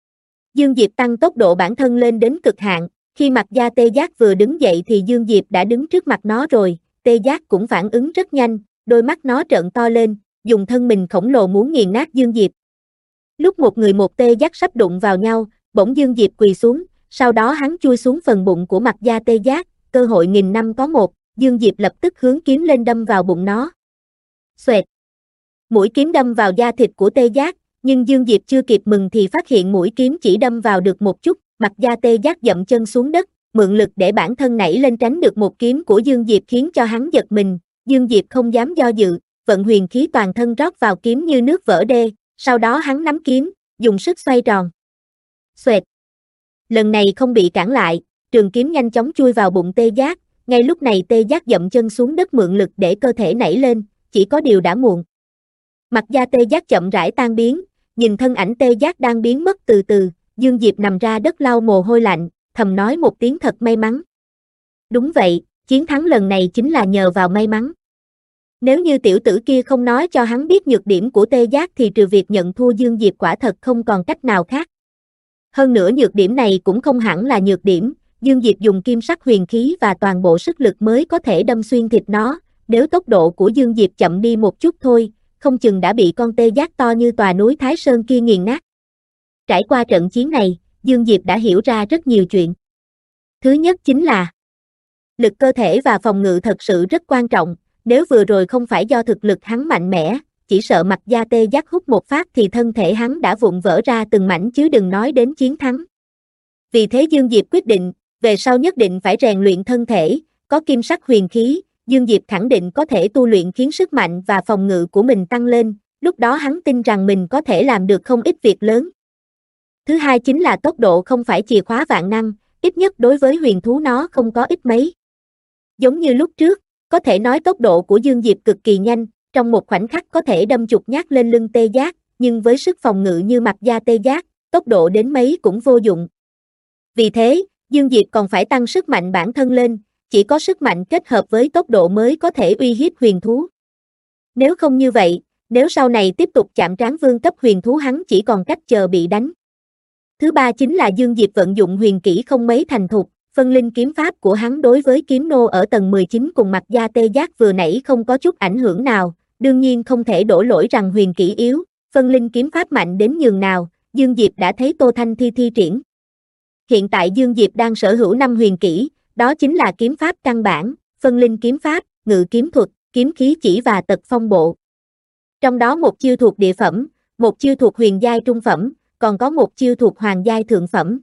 Dương Diệp tăng tốc độ bản thân lên đến cực hạn, khi mặt da tê giác vừa đứng dậy thì Dương Diệp đã đứng trước mặt nó rồi, tê giác cũng phản ứng rất nhanh, đôi mắt nó trợn to lên, dùng thân mình khổng lồ muốn nghiền nát Dương Diệp. Lúc một người một tê giác sắp đụng vào nhau, bỗng Dương Diệp quỳ xuống, sau đó hắn chui xuống phần bụng của mặt da tê giác, cơ hội nghìn năm có một, Dương Diệp lập tức hướng kiếm lên đâm vào bụng nó. Xoẹt! Mũi kiếm đâm vào da thịt của tê giác, nhưng Dương Diệp chưa kịp mừng thì phát hiện mũi kiếm chỉ đâm vào được một chút, mặt da tê giác dậm chân xuống đất, mượn lực để bản thân nảy lên tránh được một kiếm của Dương Diệp khiến cho hắn giật mình, Dương Diệp không dám do dự, vận huyền khí toàn thân rót vào kiếm như nước vỡ đê, sau đó hắn nắm kiếm, dùng sức xoay tròn. Xoẹt! Lần này không bị cản lại, trường kiếm nhanh chóng chui vào bụng tê giác, ngay lúc này tê giác dậm chân xuống đất mượn lực để cơ thể nảy lên, chỉ có điều đã muộn. Mặt da tê giác chậm rãi tan biến, nhìn thân ảnh tê giác đang biến mất từ từ, Dương Diệp nằm ra đất lau mồ hôi lạnh, thầm nói một tiếng thật may mắn. Đúng vậy, chiến thắng lần này chính là nhờ vào may mắn. Nếu như tiểu tử kia không nói cho hắn biết nhược điểm của tê giác thì trừ việc nhận thua Dương Diệp quả thật không còn cách nào khác. Hơn nữa nhược điểm này cũng không hẳn là nhược điểm, Dương Diệp dùng kim sắc huyền khí và toàn bộ sức lực mới có thể đâm xuyên thịt nó, nếu tốc độ của Dương Diệp chậm đi một chút thôi, không chừng đã bị con tê giác to như tòa núi Thái Sơn kia nghiền nát. Trải qua trận chiến này, Dương Diệp đã hiểu ra rất nhiều chuyện. Thứ nhất chính là lực cơ thể và phòng ngự thật sự rất quan trọng, nếu vừa rồi không phải do thực lực hắn mạnh mẽ, chỉ sợ mặt da tê giác hút một phát thì thân thể hắn đã vụn vỡ ra từng mảnh chứ đừng nói đến chiến thắng. Vì thế Dương Diệp quyết định, về sau nhất định phải rèn luyện thân thể, có kim sắc huyền khí, Dương Diệp khẳng định có thể tu luyện khiến sức mạnh và phòng ngự của mình tăng lên, lúc đó hắn tin rằng mình có thể làm được không ít việc lớn. Thứ hai chính là tốc độ không phải chìa khóa vạn năng, ít nhất đối với huyền thú nó không có ít mấy. Giống như lúc trước, có thể nói tốc độ của Dương Diệp cực kỳ nhanh, trong một khoảnh khắc có thể đâm chục nhát lên lưng tê giác, nhưng với sức phòng ngự như mặt da tê giác, tốc độ đến mấy cũng vô dụng. Vì thế, Dương Diệp còn phải tăng sức mạnh bản thân lên, chỉ có sức mạnh kết hợp với tốc độ mới có thể uy hiếp huyền thú. Nếu không như vậy, nếu sau này tiếp tục chạm trán vương cấp huyền thú hắn chỉ còn cách chờ bị đánh. Thứ ba chính là Dương Diệp vận dụng huyền kỹ không mấy thành thục, phân linh kiếm pháp của hắn đối với kiếm nô ở tầng 19 cùng mặt da tê giác vừa nãy không có chút ảnh hưởng nào, đương nhiên không thể đổ lỗi rằng huyền kỹ yếu, phân linh kiếm pháp mạnh đến nhường nào, Dương Diệp đã thấy Tô Thanh thi triển. Hiện tại Dương Diệp đang sở hữu 5 huyền kỹ, đó chính là kiếm pháp căn bản, phân linh kiếm pháp, ngự kiếm thuật, kiếm khí chỉ và tật phong bộ. Trong đó một chiêu thuộc địa phẩm, một chiêu thuộc huyền giai trung phẩm, còn có một chiêu thuộc hoàng giai thượng phẩm.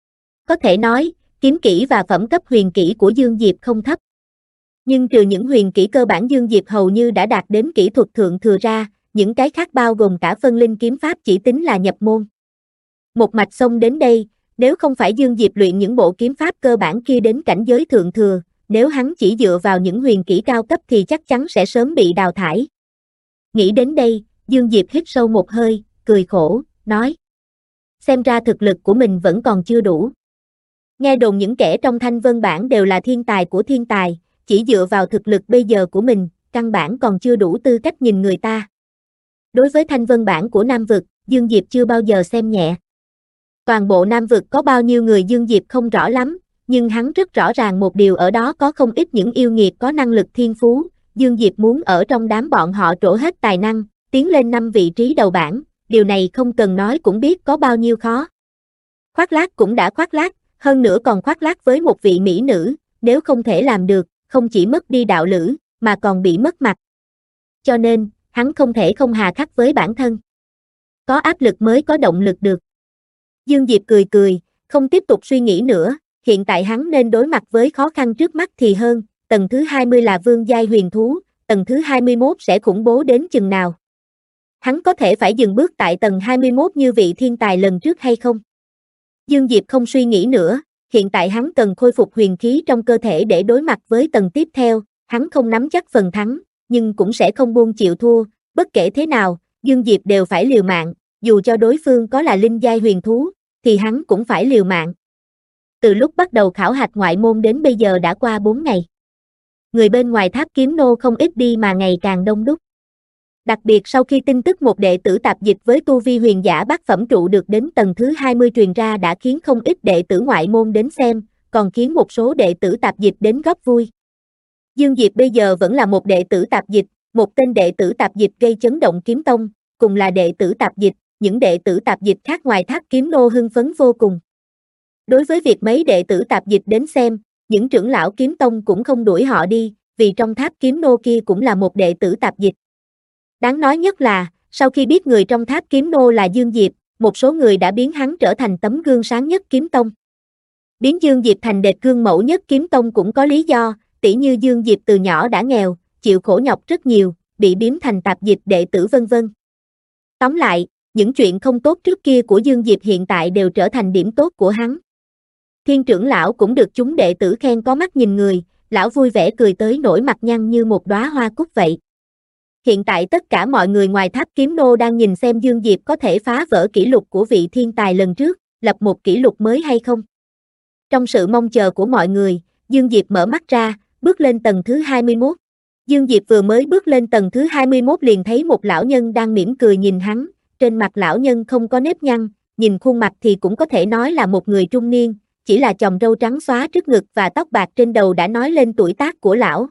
Có thể nói, kiếm kỹ và phẩm cấp huyền kỹ của Dương Diệp không thấp. Nhưng trừ những huyền kỹ cơ bản Dương Diệp hầu như đã đạt đến kỹ thuật thượng thừa ra, những cái khác bao gồm cả phân linh kiếm pháp chỉ tính là nhập môn. Một mạch xông đến đây, nếu không phải Dương Diệp luyện những bộ kiếm pháp cơ bản kia đến cảnh giới thượng thừa, nếu hắn chỉ dựa vào những huyền kỹ cao cấp thì chắc chắn sẽ sớm bị đào thải. Nghĩ đến đây, Dương Diệp hít sâu một hơi, cười khổ, nói: xem ra thực lực của mình vẫn còn chưa đủ. Nghe đồn những kẻ trong Thanh Vân Bảng đều là thiên tài của thiên tài, chỉ dựa vào thực lực bây giờ của mình, căn bản còn chưa đủ tư cách nhìn người ta. Đối với Thanh Vân Bảng của Nam Vực, Dương Diệp chưa bao giờ xem nhẹ. Toàn bộ Nam Vực có bao nhiêu người Dương Diệp không rõ lắm, nhưng hắn rất rõ ràng một điều, ở đó có không ít những yêu nghiệt có năng lực thiên phú. Dương Diệp muốn ở trong đám bọn họ trổ hết tài năng, tiến lên 5 vị trí đầu bảng, điều này không cần nói cũng biết có bao nhiêu khó. Khoác lác cũng đã khoác lác, hơn nữa còn khoác lác với một vị mỹ nữ, nếu không thể làm được, không chỉ mất đi đạo lữ, mà còn bị mất mặt. Cho nên, hắn không thể không hà khắc với bản thân. Có áp lực mới có động lực được. Dương Diệp cười cười, không tiếp tục suy nghĩ nữa, hiện tại hắn nên đối mặt với khó khăn trước mắt thì hơn, tầng thứ 20 là vương giai huyền thú, tầng thứ 21 sẽ khủng bố đến chừng nào. Hắn có thể phải dừng bước tại tầng 21 như vị thiên tài lần trước hay không? Dương Diệp không suy nghĩ nữa, hiện tại hắn cần khôi phục huyền khí trong cơ thể để đối mặt với tầng tiếp theo, hắn không nắm chắc phần thắng, nhưng cũng sẽ không buông chịu thua, bất kể thế nào, Dương Diệp đều phải liều mạng, dù cho đối phương có là linh giai huyền thú, thì hắn cũng phải liều mạng. Từ lúc bắt đầu khảo hạch ngoại môn đến bây giờ đã qua 4 ngày. Người bên ngoài tháp kiếm nô không ít đi mà ngày càng đông đúc. Đặc biệt sau khi tin tức một đệ tử tạp dịch với tu vi huyền giả bát phẩm trụ được đến tầng thứ 20 truyền ra đã khiến không ít đệ tử ngoại môn đến xem, còn khiến một số đệ tử tạp dịch đến góp vui. Dương Diệp bây giờ vẫn là một đệ tử tạp dịch, một tên đệ tử tạp dịch gây chấn động kiếm tông, cùng là đệ tử tạp dịch, những đệ tử tạp dịch khác ngoài tháp kiếm nô hưng phấn vô cùng. Đối với việc mấy đệ tử tạp dịch đến xem, những trưởng lão kiếm tông cũng không đuổi họ đi, vì trong tháp kiếm nô kia cũng là một đệ tử tạp dịch. Đáng nói nhất là, sau khi biết người trong tháp kiếm nô là Dương Diệp, một số người đã biến hắn trở thành tấm gương sáng nhất kiếm tông. Biến Dương Diệp thành đệt gương mẫu nhất kiếm tông cũng có lý do, tỉ như Dương Diệp từ nhỏ đã nghèo, chịu khổ nhọc rất nhiều, bị biếm thành tạp dịch đệ tử vân vân. Tóm lại, những chuyện không tốt trước kia của Dương Diệp hiện tại đều trở thành điểm tốt của hắn. Thiên trưởng lão cũng được chúng đệ tử khen có mắt nhìn người, lão vui vẻ cười tới nỗi mặt nhăn như một đóa hoa cúc vậy. Hiện tại tất cả mọi người ngoài tháp kiếm nô đang nhìn xem Dương Diệp có thể phá vỡ kỷ lục của vị thiên tài lần trước, lập một kỷ lục mới hay không. Trong sự mong chờ của mọi người, Dương Diệp mở mắt ra, bước lên tầng thứ 21. Dương Diệp vừa mới bước lên tầng thứ 21 liền thấy một lão nhân đang mỉm cười nhìn hắn, trên mặt lão nhân không có nếp nhăn, nhìn khuôn mặt thì cũng có thể nói là một người trung niên, chỉ là chòm râu trắng xóa trước ngực và tóc bạc trên đầu đã nói lên tuổi tác của lão.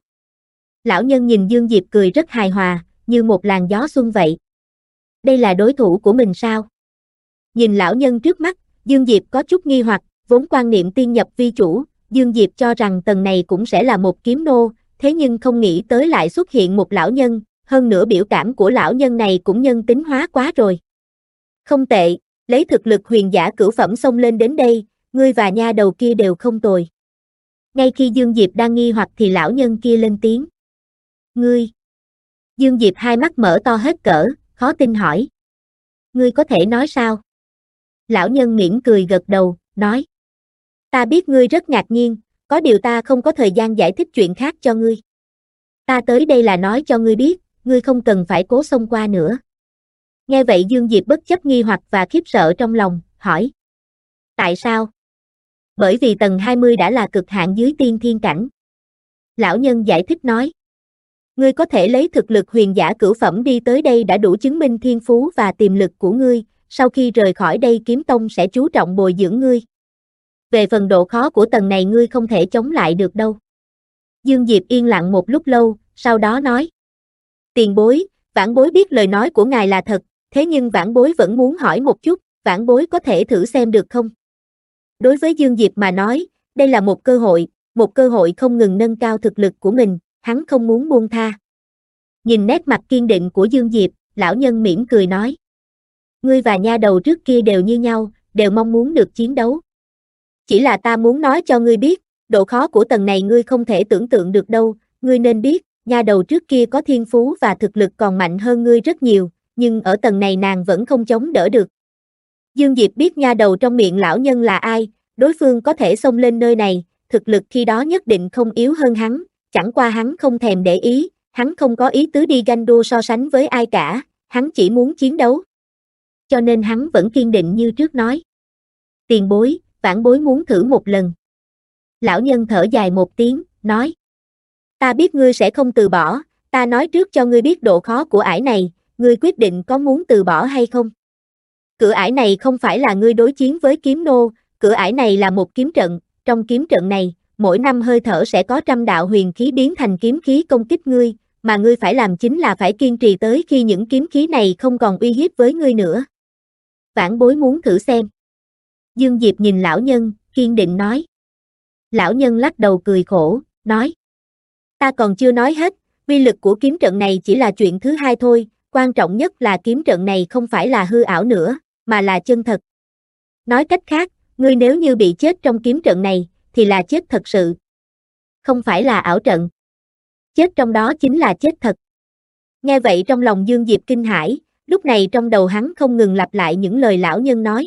Lão nhân nhìn Dương Diệp cười rất hài hòa, như một làn gió xuân vậy. Đây là đối thủ của mình sao? Nhìn lão nhân trước mắt, Dương Diệp có chút nghi hoặc, vốn quan niệm tiên nhập vi chủ, Dương Diệp cho rằng tầng này cũng sẽ là một kiếm nô, thế nhưng không nghĩ tới lại xuất hiện một lão nhân, hơn nữa biểu cảm của lão nhân này cũng nhân tính hóa quá rồi. Không tệ, lấy thực lực huyền giả cửu phẩm xông lên đến đây, ngươi và nha đầu kia đều không tồi. Ngay khi Dương Diệp đang nghi hoặc thì lão nhân kia lên tiếng. Ngươi. Dương Diệp hai mắt mở to hết cỡ, khó tin hỏi. Ngươi có thể nói sao? Lão nhân mỉm cười gật đầu, nói. Ta biết ngươi rất ngạc nhiên, có điều ta không có thời gian giải thích chuyện khác cho ngươi. Ta tới đây là nói cho ngươi biết, ngươi không cần phải cố xông qua nữa. Nghe vậy Dương Diệp bất chấp nghi hoặc và khiếp sợ trong lòng, hỏi. Tại sao? Bởi vì tầng 20 đã là cực hạn dưới tiên thiên cảnh. Lão nhân giải thích nói. Ngươi có thể lấy thực lực huyền giả cửu phẩm đi tới đây đã đủ chứng minh thiên phú và tiềm lực của ngươi, sau khi rời khỏi đây kiếm tông sẽ chú trọng bồi dưỡng ngươi. Về phần độ khó của tầng này ngươi không thể chống lại được đâu. Dương Diệp yên lặng một lúc lâu, sau đó nói. Tiền bối, vãn bối biết lời nói của ngài là thật, thế nhưng vãn bối vẫn muốn hỏi một chút, vãn bối có thể thử xem được không? Đối với Dương Diệp mà nói, đây là một cơ hội không ngừng nâng cao thực lực của mình, hắn không muốn buông tha. Nhìn nét mặt kiên định của Dương Diệp, lão nhân mỉm cười nói. Ngươi và nha đầu trước kia đều như nhau, đều mong muốn được chiến đấu. Chỉ là ta muốn nói cho ngươi biết, độ khó của tầng này ngươi không thể tưởng tượng được đâu, ngươi nên biết, nha đầu trước kia có thiên phú và thực lực còn mạnh hơn ngươi rất nhiều, nhưng ở tầng này nàng vẫn không chống đỡ được. Dương Diệp biết nha đầu trong miệng lão nhân là ai, đối phương có thể xông lên nơi này, thực lực khi đó nhất định không yếu hơn hắn, chẳng qua hắn không thèm để ý, hắn không có ý tứ đi ganh đua so sánh với ai cả, hắn chỉ muốn chiến đấu. Cho nên hắn vẫn kiên định như trước nói. Tiền bối, vãn bối muốn thử một lần. Lão nhân thở dài một tiếng, nói. Ta biết ngươi sẽ không từ bỏ, ta nói trước cho ngươi biết độ khó của ải này, ngươi quyết định có muốn từ bỏ hay không. Cửa ải này không phải là ngươi đối chiến với kiếm nô, cửa ải này là một kiếm trận, trong kiếm trận này, mỗi 5 hơi thở sẽ có 100 đạo huyền khí biến thành kiếm khí công kích ngươi, mà ngươi phải làm chính là phải kiên trì tới khi những kiếm khí này không còn uy hiếp với ngươi nữa. Vãn bối muốn thử xem. Dương Diệp nhìn lão nhân, kiên định nói. Lão nhân lắc đầu cười khổ, nói. Ta còn chưa nói hết, uy lực của kiếm trận này chỉ là chuyện thứ hai thôi, quan trọng nhất là kiếm trận này không phải là hư ảo nữa, mà là chân thật. Nói cách khác, ngươi nếu như bị chết trong kiếm trận này, thì là chết thật sự. Không phải là ảo trận. Chết trong đó chính là chết thật. Nghe vậy trong lòng Dương Diệp kinh hãi, lúc này trong đầu hắn không ngừng lặp lại những lời lão nhân nói.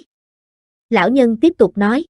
Lão nhân tiếp tục nói.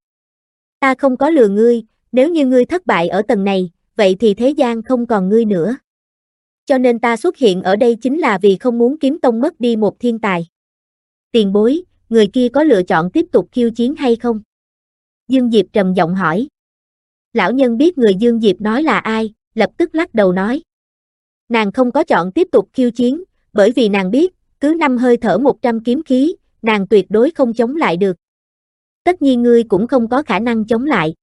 Ta không có lừa ngươi, nếu như ngươi thất bại ở tầng này, vậy thì thế gian không còn ngươi nữa. Cho nên ta xuất hiện ở đây chính là vì không muốn kiếm tông mất đi một thiên tài. Tiền bối, người kia có lựa chọn tiếp tục khiêu chiến hay không? Dương Diệp trầm giọng hỏi. Lão nhân biết người Dương Diệp nói là ai, lập tức lắc đầu nói. Nàng không có chọn tiếp tục khiêu chiến, bởi vì nàng biết, cứ 5 hơi thở 100 kiếm khí, nàng tuyệt đối không chống lại được. Tất nhiên ngươi cũng không có khả năng chống lại.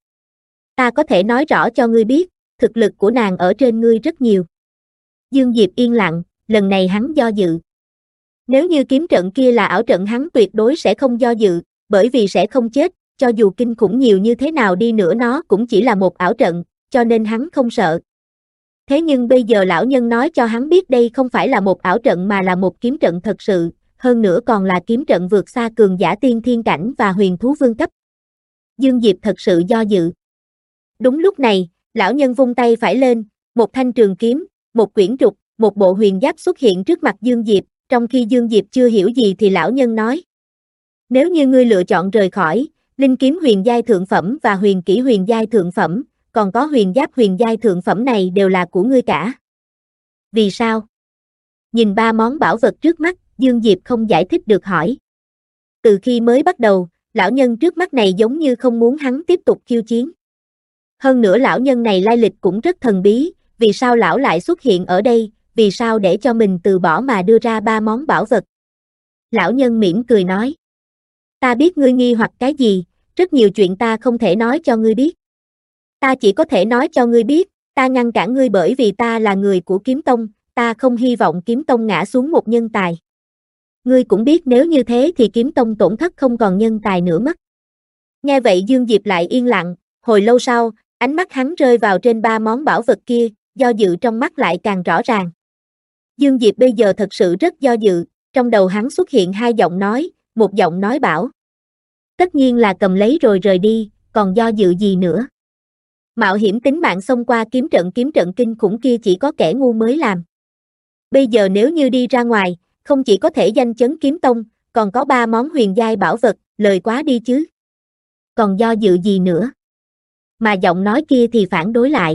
Ta có thể nói rõ cho ngươi biết, thực lực của nàng ở trên ngươi rất nhiều. Dương Diệp yên lặng, lần này hắn do dự. Nếu như kiếm trận kia là ảo trận hắn tuyệt đối sẽ không do dự, bởi vì sẽ không chết, cho dù kinh khủng nhiều như thế nào đi nữa nó cũng chỉ là một ảo trận, cho nên hắn không sợ. Thế nhưng bây giờ lão nhân nói cho hắn biết đây không phải là một ảo trận mà là một kiếm trận thật sự, hơn nữa còn là kiếm trận vượt xa cường giả tiên thiên cảnh và huyền thú vương cấp. Dương Diệp thật sự do dự. Đúng lúc này, lão nhân vung tay phải lên, một thanh trường kiếm, một quyển trục, một bộ huyền giáp xuất hiện trước mặt Dương Diệp, trong khi Dương Diệp chưa hiểu gì thì lão nhân nói. Nếu như ngươi lựa chọn rời khỏi, linh kiếm huyền giai thượng phẩm và huyền kỹ huyền giai thượng phẩm, còn có huyền giáp huyền giai thượng phẩm này đều là của ngươi cả. Vì sao? Nhìn 3 món bảo vật trước mắt, Dương Diệp không giải thích được hỏi. Từ khi mới bắt đầu, lão nhân trước mắt này giống như không muốn hắn tiếp tục khiêu chiến. Hơn nữa lão nhân này lai lịch cũng rất thần bí, vì sao lão lại xuất hiện ở đây, vì sao để cho mình từ bỏ mà đưa ra 3 món bảo vật. Lão nhân mỉm cười nói. Ta biết ngươi nghi hoặc cái gì, rất nhiều chuyện ta không thể nói cho ngươi biết. Ta chỉ có thể nói cho ngươi biết, ta ngăn cản ngươi bởi vì ta là người của kiếm tông, ta không hy vọng kiếm tông ngã xuống một nhân tài. Ngươi cũng biết nếu như thế thì kiếm tông tổn thất không còn nhân tài nữa mất. Nghe vậy Dương Diệp lại yên lặng, hồi lâu sau, ánh mắt hắn rơi vào trên 3 món bảo vật kia, do dự trong mắt lại càng rõ ràng. Dương Diệp bây giờ thật sự rất do dự, trong đầu hắn xuất hiện 2 giọng nói, một giọng nói bảo. Tất nhiên là cầm lấy rồi rời đi, còn do dự gì nữa. Mạo hiểm tính mạng xông qua kiếm trận kinh khủng kia chỉ có kẻ ngu mới làm. Bây giờ nếu như đi ra ngoài, không chỉ có thể danh chấn kiếm tông, còn có 3 món huyền giai bảo vật, lời quá đi chứ. Còn do dự gì nữa. Mà giọng nói kia thì phản đối lại.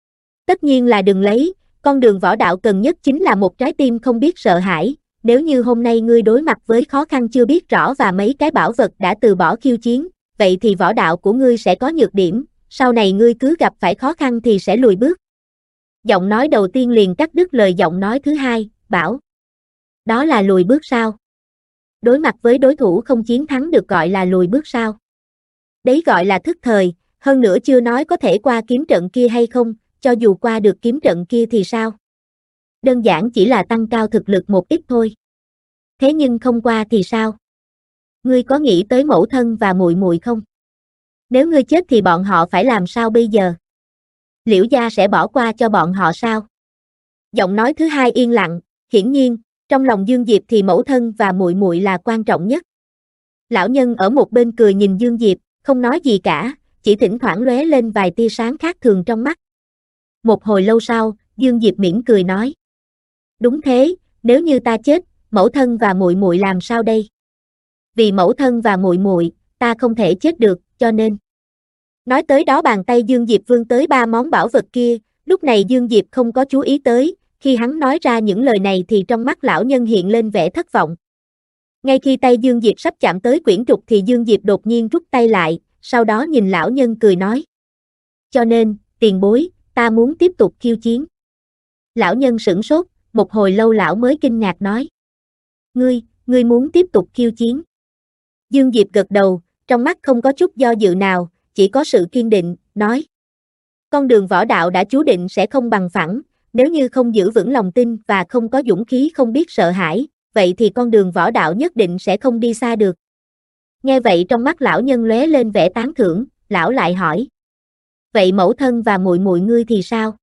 Tất nhiên là đừng lấy, con đường võ đạo cần nhất chính là một trái tim không biết sợ hãi. Nếu như hôm nay ngươi đối mặt với khó khăn chưa biết rõ và mấy cái bảo vật đã từ bỏ khiêu chiến, vậy thì võ đạo của ngươi sẽ có nhược điểm, sau này ngươi cứ gặp phải khó khăn thì sẽ lùi bước. Giọng nói đầu tiên liền cắt đứt lời giọng nói thứ hai, bảo. Đó là lùi bước sao? Đối mặt với đối thủ không chiến thắng được gọi là lùi bước sao? Đấy gọi là thức thời, hơn nữa chưa nói có thể qua kiếm trận kia hay không, cho dù qua được kiếm trận kia thì sao? Đơn giản chỉ là tăng cao thực lực một ít thôi. Thế nhưng không qua thì sao? Ngươi có nghĩ tới mẫu thân và muội muội không? Nếu ngươi chết thì bọn họ phải làm sao bây giờ? Liễu gia sẽ bỏ qua cho bọn họ sao? Giọng nói thứ hai yên lặng, hiển nhiên, trong lòng Dương Diệp thì mẫu thân và muội muội là quan trọng nhất. Lão nhân ở một bên cười nhìn Dương Diệp, không nói gì cả, chỉ thỉnh thoảng lóe lên vài tia sáng khác thường trong mắt. Một hồi lâu sau, Dương Diệp mỉm cười nói. Đúng thế, nếu như ta chết, mẫu thân và muội muội làm sao đây? Vì mẫu thân và muội muội, ta không thể chết được, cho nên. Nói tới đó bàn tay Dương Diệp vươn tới 3 món bảo vật kia, lúc này Dương Diệp không có chú ý tới, khi hắn nói ra những lời này thì trong mắt lão nhân hiện lên vẻ thất vọng. Ngay khi tay Dương Diệp sắp chạm tới quyển trục thì Dương Diệp đột nhiên rút tay lại, sau đó nhìn lão nhân cười nói. Cho nên, tiền bối, ta muốn tiếp tục khiêu chiến. Lão nhân sửng sốt, một hồi lâu lão mới kinh ngạc nói. Ngươi muốn tiếp tục khiêu chiến. Dương Diệp gật đầu, trong mắt không có chút do dự nào, chỉ có sự kiên định, nói. Con đường võ đạo đã chú định sẽ không bằng phẳng, nếu như không giữ vững lòng tin và không có dũng khí không biết sợ hãi, vậy thì con đường võ đạo nhất định sẽ không đi xa được. Nghe vậy trong mắt lão nhân lóe lên vẻ tán thưởng, lão lại hỏi. Vậy mẫu thân và muội muội ngươi thì sao?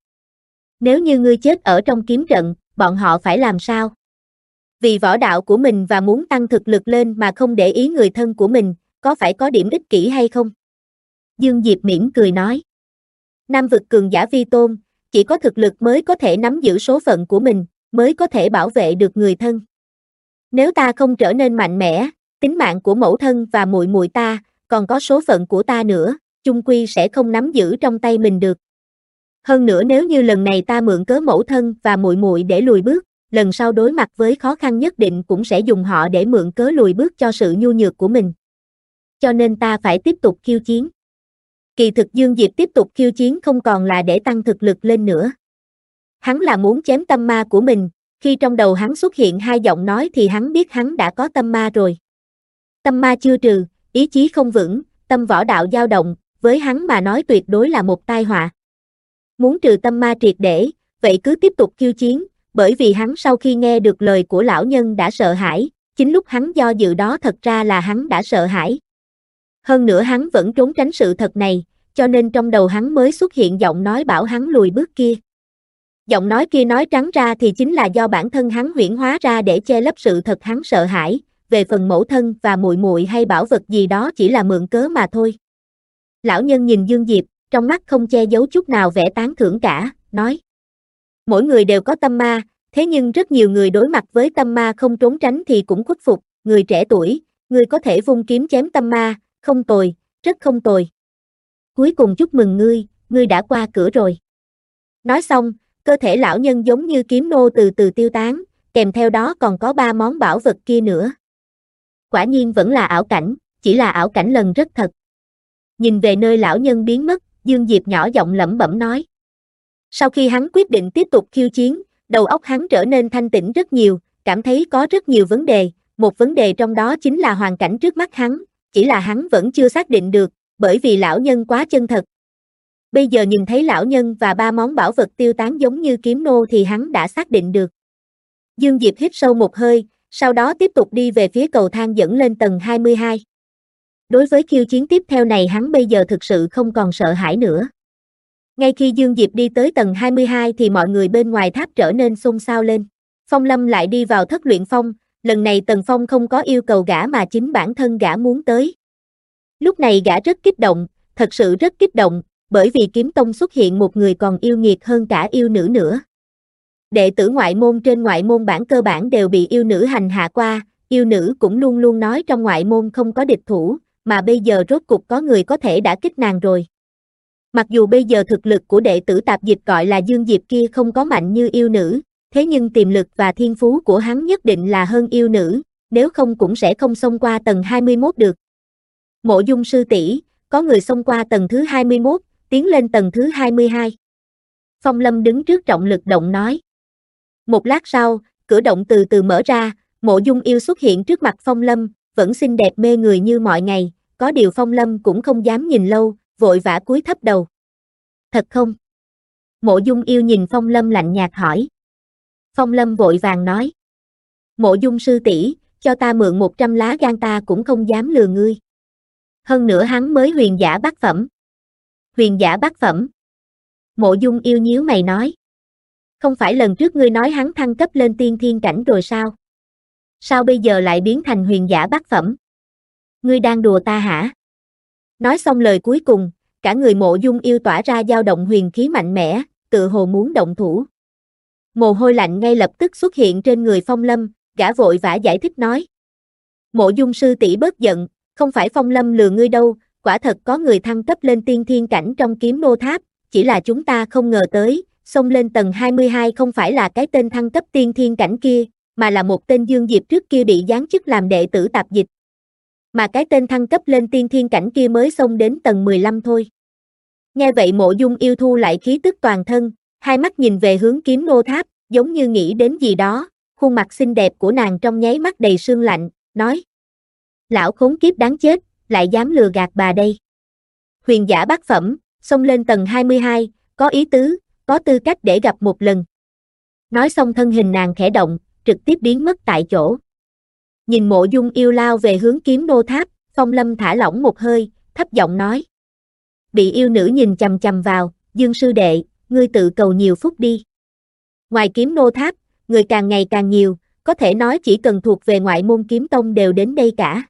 Nếu như ngươi chết ở trong kiếm trận, bọn họ phải làm sao? Vì võ đạo của mình và muốn tăng thực lực lên mà không để ý người thân của mình, có phải có điểm ích kỷ hay không? Dương Diệp mỉm cười nói. Nam vực cường giả vi tôn, chỉ có thực lực mới có thể nắm giữ số phận của mình, mới có thể bảo vệ được người thân. Nếu ta không trở nên mạnh mẽ, tính mạng của mẫu thân và muội muội ta, còn có số phận của ta nữa, chung quy sẽ không nắm giữ trong tay mình được. Hơn nữa nếu như lần này ta mượn cớ mẫu thân và muội muội để lùi bước, lần sau đối mặt với khó khăn nhất định cũng sẽ dùng họ để mượn cớ lùi bước cho sự nhu nhược của mình. Cho nên ta phải tiếp tục khiêu chiến. Kỳ thực Dương Diệp tiếp tục khiêu chiến không còn là để tăng thực lực lên nữa. Hắn là muốn chém tâm ma của mình, khi trong đầu hắn xuất hiện hai giọng nói thì hắn biết hắn đã có tâm ma rồi. Tâm ma chưa trừ, ý chí không vững, tâm võ đạo dao động, với hắn mà nói tuyệt đối là một tai họa. Muốn trừ tâm ma triệt để, vậy cứ tiếp tục khiêu chiến, bởi vì hắn sau khi nghe được lời của lão nhân đã sợ hãi, chính lúc hắn do dự đó thật ra là hắn đã sợ hãi. Hơn nữa hắn vẫn trốn tránh sự thật này, cho nên trong đầu hắn mới xuất hiện giọng nói bảo hắn lùi bước kia. Giọng nói kia nói trắng ra thì chính là do bản thân hắn huyễn hóa ra để che lấp sự thật hắn sợ hãi, về phần mẫu thân và muội muội hay bảo vật gì đó chỉ là mượn cớ mà thôi. Lão nhân nhìn Dương Diệp, trong mắt không che giấu chút nào vẻ tán thưởng cả, nói. Mỗi người đều có tâm ma, thế nhưng rất nhiều người đối mặt với tâm ma không trốn tránh thì cũng khuất phục, người trẻ tuổi, người có thể vung kiếm chém tâm ma, không tồi, rất không tồi. Cuối cùng chúc mừng ngươi đã qua cửa rồi. Nói xong, cơ thể lão nhân giống như kiếm nô từ từ tiêu tán, kèm theo đó còn có 3 món bảo vật kia nữa. Quả nhiên vẫn là ảo cảnh, chỉ là ảo cảnh lần rất thật. Nhìn về nơi lão nhân biến mất, Dương Diệp nhỏ giọng lẩm bẩm nói. Sau khi hắn quyết định tiếp tục khiêu chiến, đầu óc hắn trở nên thanh tĩnh rất nhiều, cảm thấy có rất nhiều vấn đề, một vấn đề trong đó chính là hoàn cảnh trước mắt hắn, chỉ là hắn vẫn chưa xác định được, bởi vì lão nhân quá chân thật. Bây giờ nhìn thấy lão nhân và 3 món bảo vật tiêu tán giống như kiếm nô thì hắn đã xác định được. Dương Diệp hít sâu một hơi, sau đó tiếp tục đi về phía cầu thang dẫn lên tầng 22. Đối với khiêu chiến tiếp theo này hắn bây giờ thực sự không còn sợ hãi nữa. Ngay khi Dương Diệp đi tới tầng 22 thì mọi người bên ngoài tháp trở nên xôn xao lên. Phong Lâm lại đi vào thất luyện phong, lần này Tần Phong không có yêu cầu gã mà chính bản thân gã muốn tới. Lúc này gã rất kích động, thật sự rất kích động, bởi vì kiếm tông xuất hiện một người còn yêu nghiệt hơn cả yêu nữ nữa. Đệ tử ngoại môn trên ngoại môn bản cơ bản đều bị yêu nữ hành hạ qua, yêu nữ cũng luôn luôn nói trong ngoại môn không có địch thủ, mà bây giờ rốt cục có người có thể đả kích nàng rồi. Mặc dù bây giờ thực lực của đệ tử tạp dịch gọi là Dương Diệp kia không có mạnh như yêu nữ, thế nhưng tiềm lực và thiên phú của hắn nhất định là hơn yêu nữ, nếu không cũng sẽ không xông qua tầng 21 được. Mộ Dung sư tỷ, có người xông qua tầng thứ 21, tiến lên tầng thứ 22. Phong Lâm đứng trước trọng lực động nói. Một lát sau, cửa động từ từ mở ra, Mộ Dung yêu xuất hiện trước mặt Phong Lâm, vẫn xinh đẹp mê người như mọi ngày, có điều Phong Lâm cũng không dám nhìn lâu, vội vã cúi thấp đầu. Thật không? Mộ Dung yêu nhìn Phong Lâm lạnh nhạt hỏi. Phong Lâm vội vàng nói. Mộ Dung sư tỷ, cho ta mượn 100 lá gan ta cũng không dám lừa ngươi. Hơn nữa hắn mới huyền giả bát phẩm. Huyền giả bát phẩm. Mộ Dung yêu nhíu mày nói. Không phải lần trước ngươi nói hắn thăng cấp lên tiên thiên cảnh rồi sao? Sao bây giờ lại biến thành huyền giả bát phẩm? Ngươi đang đùa ta hả? Nói xong lời cuối cùng, cả người Mộ Dung yêu tỏa ra dao động huyền khí mạnh mẽ, tự hồ muốn động thủ. Mồ hôi lạnh ngay lập tức xuất hiện trên người Phong Lâm, gã vội vã giải thích nói. Mộ Dung sư tỷ bớt giận, không phải Phong Lâm lừa ngươi đâu, quả thật có người thăng cấp lên tiên thiên cảnh trong kiếm nô tháp, chỉ là chúng ta không ngờ tới, xông lên tầng 22 không phải là cái tên thăng cấp tiên thiên cảnh kia, mà là một tên Dương Diệp trước kia bị giáng chức làm đệ tử tạp dịch. Mà cái tên thăng cấp lên tiên thiên cảnh kia mới xông đến tầng 15 thôi. Nghe vậy Mộ Dung Yêu thu lại khí tức toàn thân, hai mắt nhìn về hướng Kiếm Nô Tháp, giống như nghĩ đến gì đó, khuôn mặt xinh đẹp của nàng trong nháy mắt đầy sương lạnh, nói: Lão khốn kiếp đáng chết, lại dám lừa gạt bà đây. Huyền giả bát phẩm, xông lên tầng 22, có ý tứ, có tư cách để gặp một lần. Nói xong thân hình nàng khẽ động, trực tiếp biến mất tại chỗ. Nhìn Mộ Dung Yêu lao về hướng Kiếm Nô Tháp, Phong Lâm thả lỏng một hơi, thấp giọng nói: Bị yêu nữ nhìn chằm chằm vào, Dương sư đệ, ngươi tự cầu nhiều phúc đi. Ngoài Kiếm Nô Tháp, người càng ngày càng nhiều, có thể nói chỉ cần thuộc về ngoại môn kiếm tông đều đến đây cả.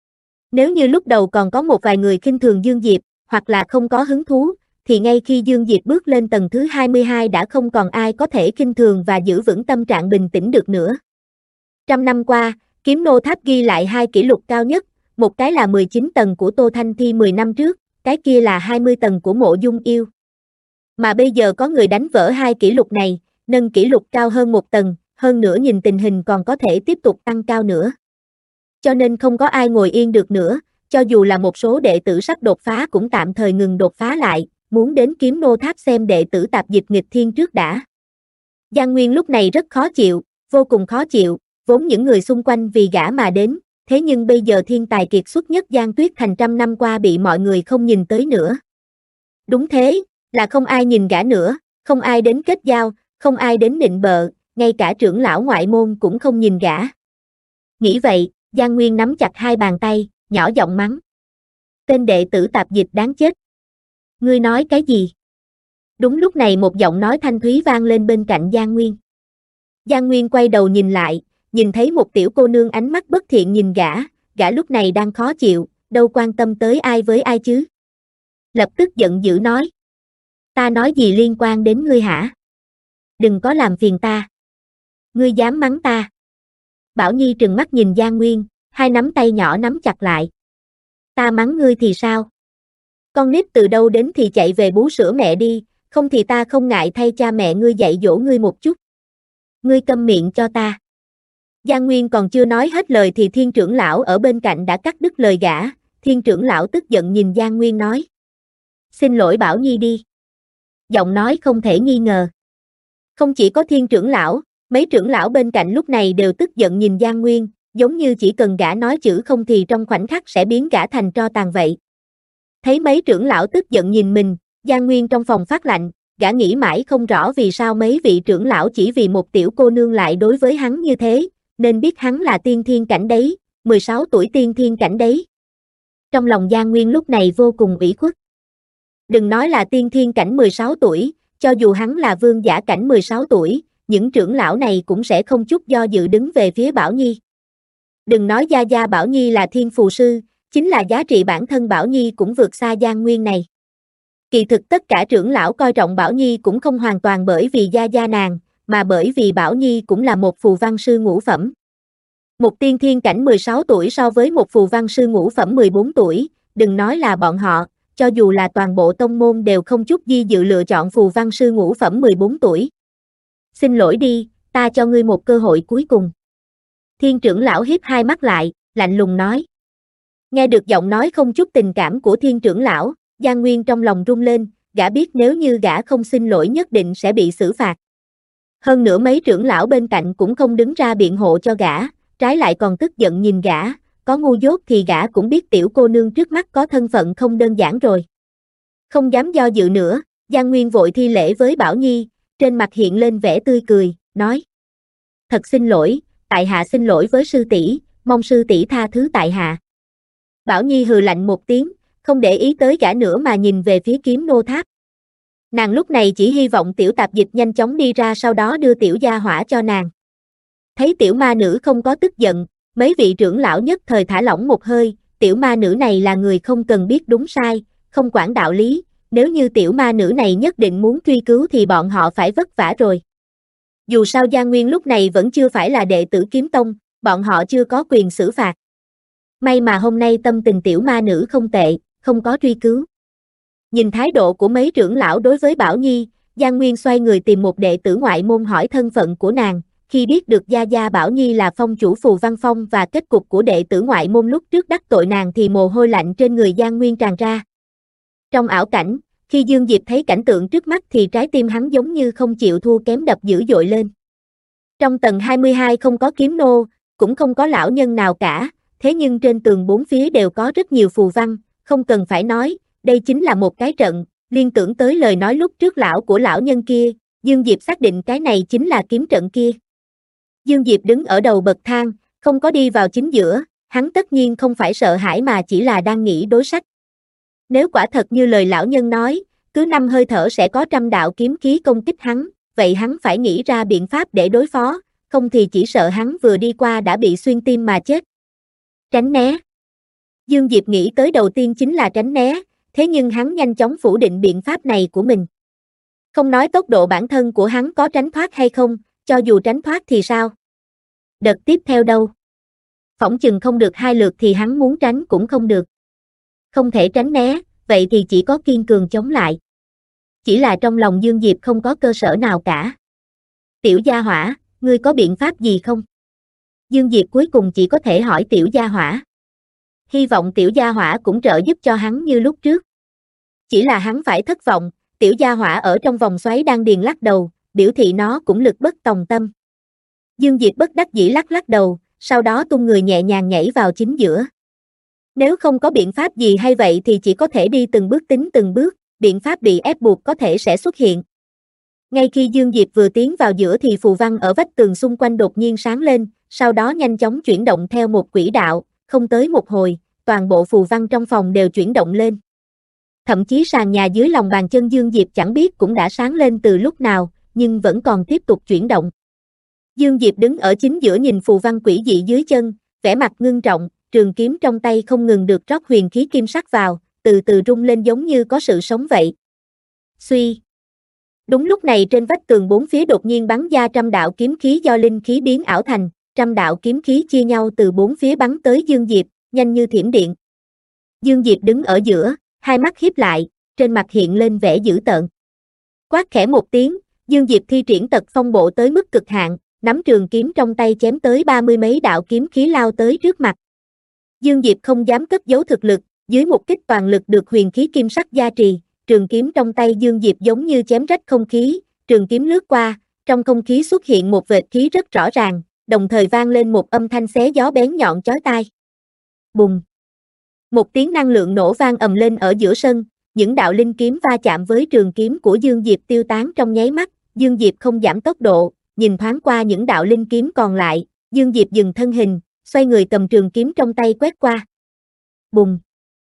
Nếu như lúc đầu còn có một vài người khinh thường Dương Diệp, hoặc là không có hứng thú, thì ngay khi Dương Diệp bước lên tầng thứ 22 đã không còn ai có thể khinh thường và giữ vững tâm trạng bình tĩnh được nữa. Trăm năm qua, Kiếm Nô Tháp ghi lại hai kỷ lục cao nhất, một cái là 19 tầng của Tô Thanh Thi 10 năm trước, cái kia là 20 tầng của Mộ Dung Yêu. Mà bây giờ có người đánh vỡ hai kỷ lục này, nâng kỷ lục cao hơn một tầng, hơn nữa nhìn tình hình còn có thể tiếp tục tăng cao nữa. Cho nên không có ai ngồi yên được nữa, cho dù là một số đệ tử sắp đột phá cũng tạm thời ngừng đột phá lại, muốn đến Kiếm Nô Tháp xem đệ tử tạp dịch nghịch thiên trước đã. Giang Nguyên lúc này rất khó chịu, vô cùng khó chịu, vốn những người xung quanh vì gã mà đến, thế nhưng bây giờ thiên tài kiệt xuất nhất Giang Tuyết Thành trăm năm qua bị mọi người không nhìn tới nữa. Đúng thế, là không ai nhìn gã nữa, không ai đến kết giao, không ai đến nịnh bợ, ngay cả trưởng lão ngoại môn cũng không nhìn gã. Nghĩ vậy, Giang Nguyên nắm chặt hai bàn tay, nhỏ giọng mắng: Tên đệ tử tạp dịch đáng chết. Ngươi nói cái gì? Đúng lúc này một giọng nói thanh thúy vang lên bên cạnh Giang Nguyên. Giang Nguyên quay đầu nhìn lại, nhìn thấy một tiểu cô nương ánh mắt bất thiện nhìn gã lúc này đang khó chịu, đâu quan tâm tới ai với ai chứ. Lập tức giận dữ nói: Ta nói gì liên quan đến ngươi hả? Đừng có làm phiền ta. Ngươi dám mắng ta? Bảo Nhi trừng mắt nhìn Giang Nguyên, hai nắm tay nhỏ nắm chặt lại. Ta mắng ngươi thì sao? Con nít từ đâu đến thì chạy về bú sữa mẹ đi, không thì ta không ngại thay cha mẹ ngươi dạy dỗ ngươi một chút. Ngươi câm miệng cho ta. Giang Nguyên còn chưa nói hết lời thì Thiên trưởng lão ở bên cạnh đã cắt đứt lời gã. Thiên trưởng lão tức giận nhìn Giang Nguyên nói: Xin lỗi Bảo Nhi đi. Giọng nói không thể nghi ngờ. Không chỉ có Thiên trưởng lão, mấy trưởng lão bên cạnh lúc này đều tức giận nhìn Giang Nguyên, giống như chỉ cần gã nói chữ không thì trong khoảnh khắc sẽ biến gã thành tro tàn vậy. Thấy mấy trưởng lão tức giận nhìn mình, Giang Nguyên trong phòng phát lạnh, gã nghĩ mãi không rõ vì sao mấy vị trưởng lão chỉ vì một tiểu cô nương lại đối với hắn như thế, nên biết hắn là tiên thiên cảnh đấy, 16 tuổi tiên thiên cảnh đấy. Trong lòng Giang Nguyên lúc này vô cùng ủy khuất. Đừng nói là tiên thiên cảnh 16 tuổi, cho dù hắn là vương giả cảnh 16 tuổi, những trưởng lão này cũng sẽ không chút do dự đứng về phía Bảo Nhi. Đừng nói Gia Gia Bảo Nhi là thiên phù sư, chính là giá trị bản thân Bảo Nhi cũng vượt xa Giang Nguyên này. Kỳ thực tất cả trưởng lão coi trọng Bảo Nhi cũng không hoàn toàn bởi vì Gia Gia nàng, mà bởi vì Bảo Nhi cũng là một phù văn sư ngũ phẩm. Một tiên thiên cảnh 16 tuổi so với một phù văn sư ngũ phẩm 14 tuổi, đừng nói là bọn họ, cho dù là toàn bộ tông môn đều không chút di dự lựa chọn phù văn sư ngũ phẩm 14 tuổi. Xin lỗi đi, ta cho ngươi một cơ hội cuối cùng. Thiên trưởng lão hiếp hai mắt lại, lạnh lùng nói. Nghe được giọng nói không chút tình cảm của thiên trưởng lão, Giang Nguyên trong lòng rung lên, gã biết nếu như gã không xin lỗi nhất định sẽ bị xử phạt. Hơn nữa mấy trưởng lão bên cạnh cũng không đứng ra biện hộ cho gã, trái lại còn tức giận nhìn gã, có ngu dốt thì gã cũng biết tiểu cô nương trước mắt có thân phận không đơn giản rồi. Không dám do dự nữa, Giang Nguyên vội thi lễ với Bảo Nhi, trên mặt hiện lên vẻ tươi cười, nói. Thật xin lỗi, tại hạ xin lỗi với sư tỷ, mong sư tỷ tha thứ tại hạ. Bảo Nhi hừ lạnh một tiếng, không để ý tới gã nữa mà nhìn về phía Kiếm Nô Tháp. Nàng lúc này chỉ hy vọng tiểu tạp dịch nhanh chóng đi ra sau đó đưa tiểu gia hỏa cho nàng. Thấy tiểu ma nữ không có tức giận, mấy vị trưởng lão nhất thời thả lỏng một hơi, tiểu ma nữ này là người không cần biết đúng sai, không quản đạo lý, nếu như tiểu ma nữ này nhất định muốn truy cứu thì bọn họ phải vất vả rồi. Dù sao Giang Nguyên lúc này vẫn chưa phải là đệ tử Kiếm Tông, bọn họ chưa có quyền xử phạt. May mà hôm nay tâm tình tiểu ma nữ không tệ, không có truy cứu. Nhìn thái độ của mấy trưởng lão đối với Bảo Nhi, Giang Nguyên xoay người tìm một đệ tử ngoại môn hỏi thân phận của nàng, khi biết được Gia Gia Bảo Nhi là phong chủ Phù Văn Phong và kết cục của đệ tử ngoại môn lúc trước đắc tội nàng thì mồ hôi lạnh trên người Giang Nguyên tràn ra. Trong ảo cảnh, Khi Dương Diệp thấy cảnh tượng trước mắt thì trái tim hắn giống như không chịu thua kém đập dữ dội lên. Trong tầng 22 không có kiếm nô, cũng không có lão nhân nào cả, thế nhưng trên tường bốn phía đều có rất nhiều phù văn, không cần phải nói, đây chính là một cái trận, liên tưởng tới lời nói lúc trước lão của lão nhân kia, Dương Diệp xác định cái này chính là kiếm trận kia. Dương Diệp đứng ở đầu bậc thang, không có đi vào chính giữa, hắn tất nhiên không phải sợ hãi mà chỉ là đang nghĩ đối sách. Nếu quả thật như lời lão nhân nói, cứ 5 hơi thở sẽ có 100 đạo kiếm khí công kích hắn, vậy hắn phải nghĩ ra biện pháp để đối phó, không thì chỉ sợ hắn vừa đi qua đã bị xuyên tim mà chết. Tránh né. Dương Diệp nghĩ tới đầu tiên chính là tránh né, thế nhưng hắn nhanh chóng phủ định biện pháp này của mình. Không nói tốc độ bản thân của hắn có tránh thoát hay không, cho dù tránh thoát thì sao? Đợt tiếp theo đâu? Phỏng chừng không được 2 lượt thì hắn muốn tránh cũng không được. Không thể tránh né, vậy thì chỉ có kiên cường chống lại. Chỉ là trong lòng Dương Diệp không có cơ sở nào cả. Tiểu gia hỏa, ngươi có biện pháp gì không? Dương Diệp cuối cùng chỉ có thể hỏi tiểu gia hỏa. Hy vọng tiểu gia hỏa cũng trợ giúp cho hắn như lúc trước. Chỉ là hắn phải thất vọng, tiểu gia hỏa ở trong vòng xoáy đang điền lắc đầu, biểu thị nó cũng lực bất tòng tâm. Dương Diệp bất đắc dĩ lắc lắc đầu, sau đó tung người nhẹ nhàng nhảy vào chính giữa. Nếu không có biện pháp gì hay vậy thì chỉ có thể đi từng bước tính từng bước, biện pháp bị ép buộc có thể sẽ xuất hiện. Ngay khi Dương Diệp vừa tiến vào giữa thì phù văn ở vách tường xung quanh đột nhiên sáng lên, sau đó nhanh chóng chuyển động theo một quỹ đạo, không tới một hồi, toàn bộ phù văn trong phòng đều chuyển động lên. Thậm chí sàn nhà dưới lòng bàn chân Dương Diệp chẳng biết cũng đã sáng lên từ lúc nào, nhưng vẫn còn tiếp tục chuyển động. Dương Diệp đứng ở chính giữa nhìn phù văn quỷ dị dưới chân, vẻ mặt ngưng trọng, trường kiếm trong tay không ngừng được rót huyền khí kim sắc vào, từ từ rung lên giống như có sự sống vậy. Suy. Đúng lúc này trên vách tường bốn phía đột nhiên bắn ra 100 đạo kiếm khí do linh khí biến ảo thành, 100 đạo kiếm khí chia nhau từ bốn phía bắn tới Dương Diệp, nhanh như thiểm điện. Dương Diệp đứng ở giữa, hai mắt híp lại, trên mặt hiện lên vẻ dữ tợn. Quát khẽ một tiếng, Dương Diệp thi triển tật phong bộ tới mức cực hạn, nắm trường kiếm trong tay chém tới 30 mấy đạo kiếm khí lao tới trước mặt. Dương Diệp không dám cất giấu thực lực, dưới một kích toàn lực được huyền khí kim sắc gia trì, trường kiếm trong tay Dương Diệp giống như chém rách không khí, trường kiếm lướt qua, trong không khí xuất hiện một vệt khí rất rõ ràng, đồng thời vang lên một âm thanh xé gió bén nhọn chói tai. Bùng! Một tiếng năng lượng nổ vang ầm lên ở giữa sân, những đạo linh kiếm va chạm với trường kiếm của Dương Diệp tiêu tán trong nháy mắt, Dương Diệp không giảm tốc độ, nhìn thoáng qua những đạo linh kiếm còn lại, Dương Diệp dừng thân hình, xoay người cầm trường kiếm trong tay quét qua. Bùng!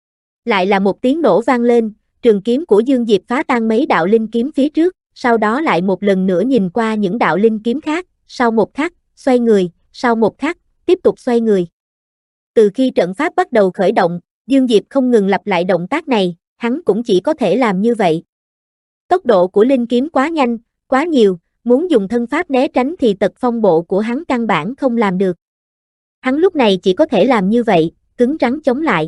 Lại là một tiếng nổ vang lên, trường kiếm của Dương Diệp phá tan mấy đạo linh kiếm phía trước, sau đó lại một lần nữa nhìn qua những đạo linh kiếm khác, sau một khắc, xoay người, sau một khắc, tiếp tục xoay người. Từ khi trận pháp bắt đầu khởi động, Dương Diệp không ngừng lặp lại động tác này, hắn cũng chỉ có thể làm như vậy. Tốc độ của linh kiếm quá nhanh, quá nhiều, muốn dùng thân pháp né tránh thì tật phong bộ của hắn căn bản không làm được. Hắn lúc này chỉ có thể làm như vậy, cứng rắn chống lại.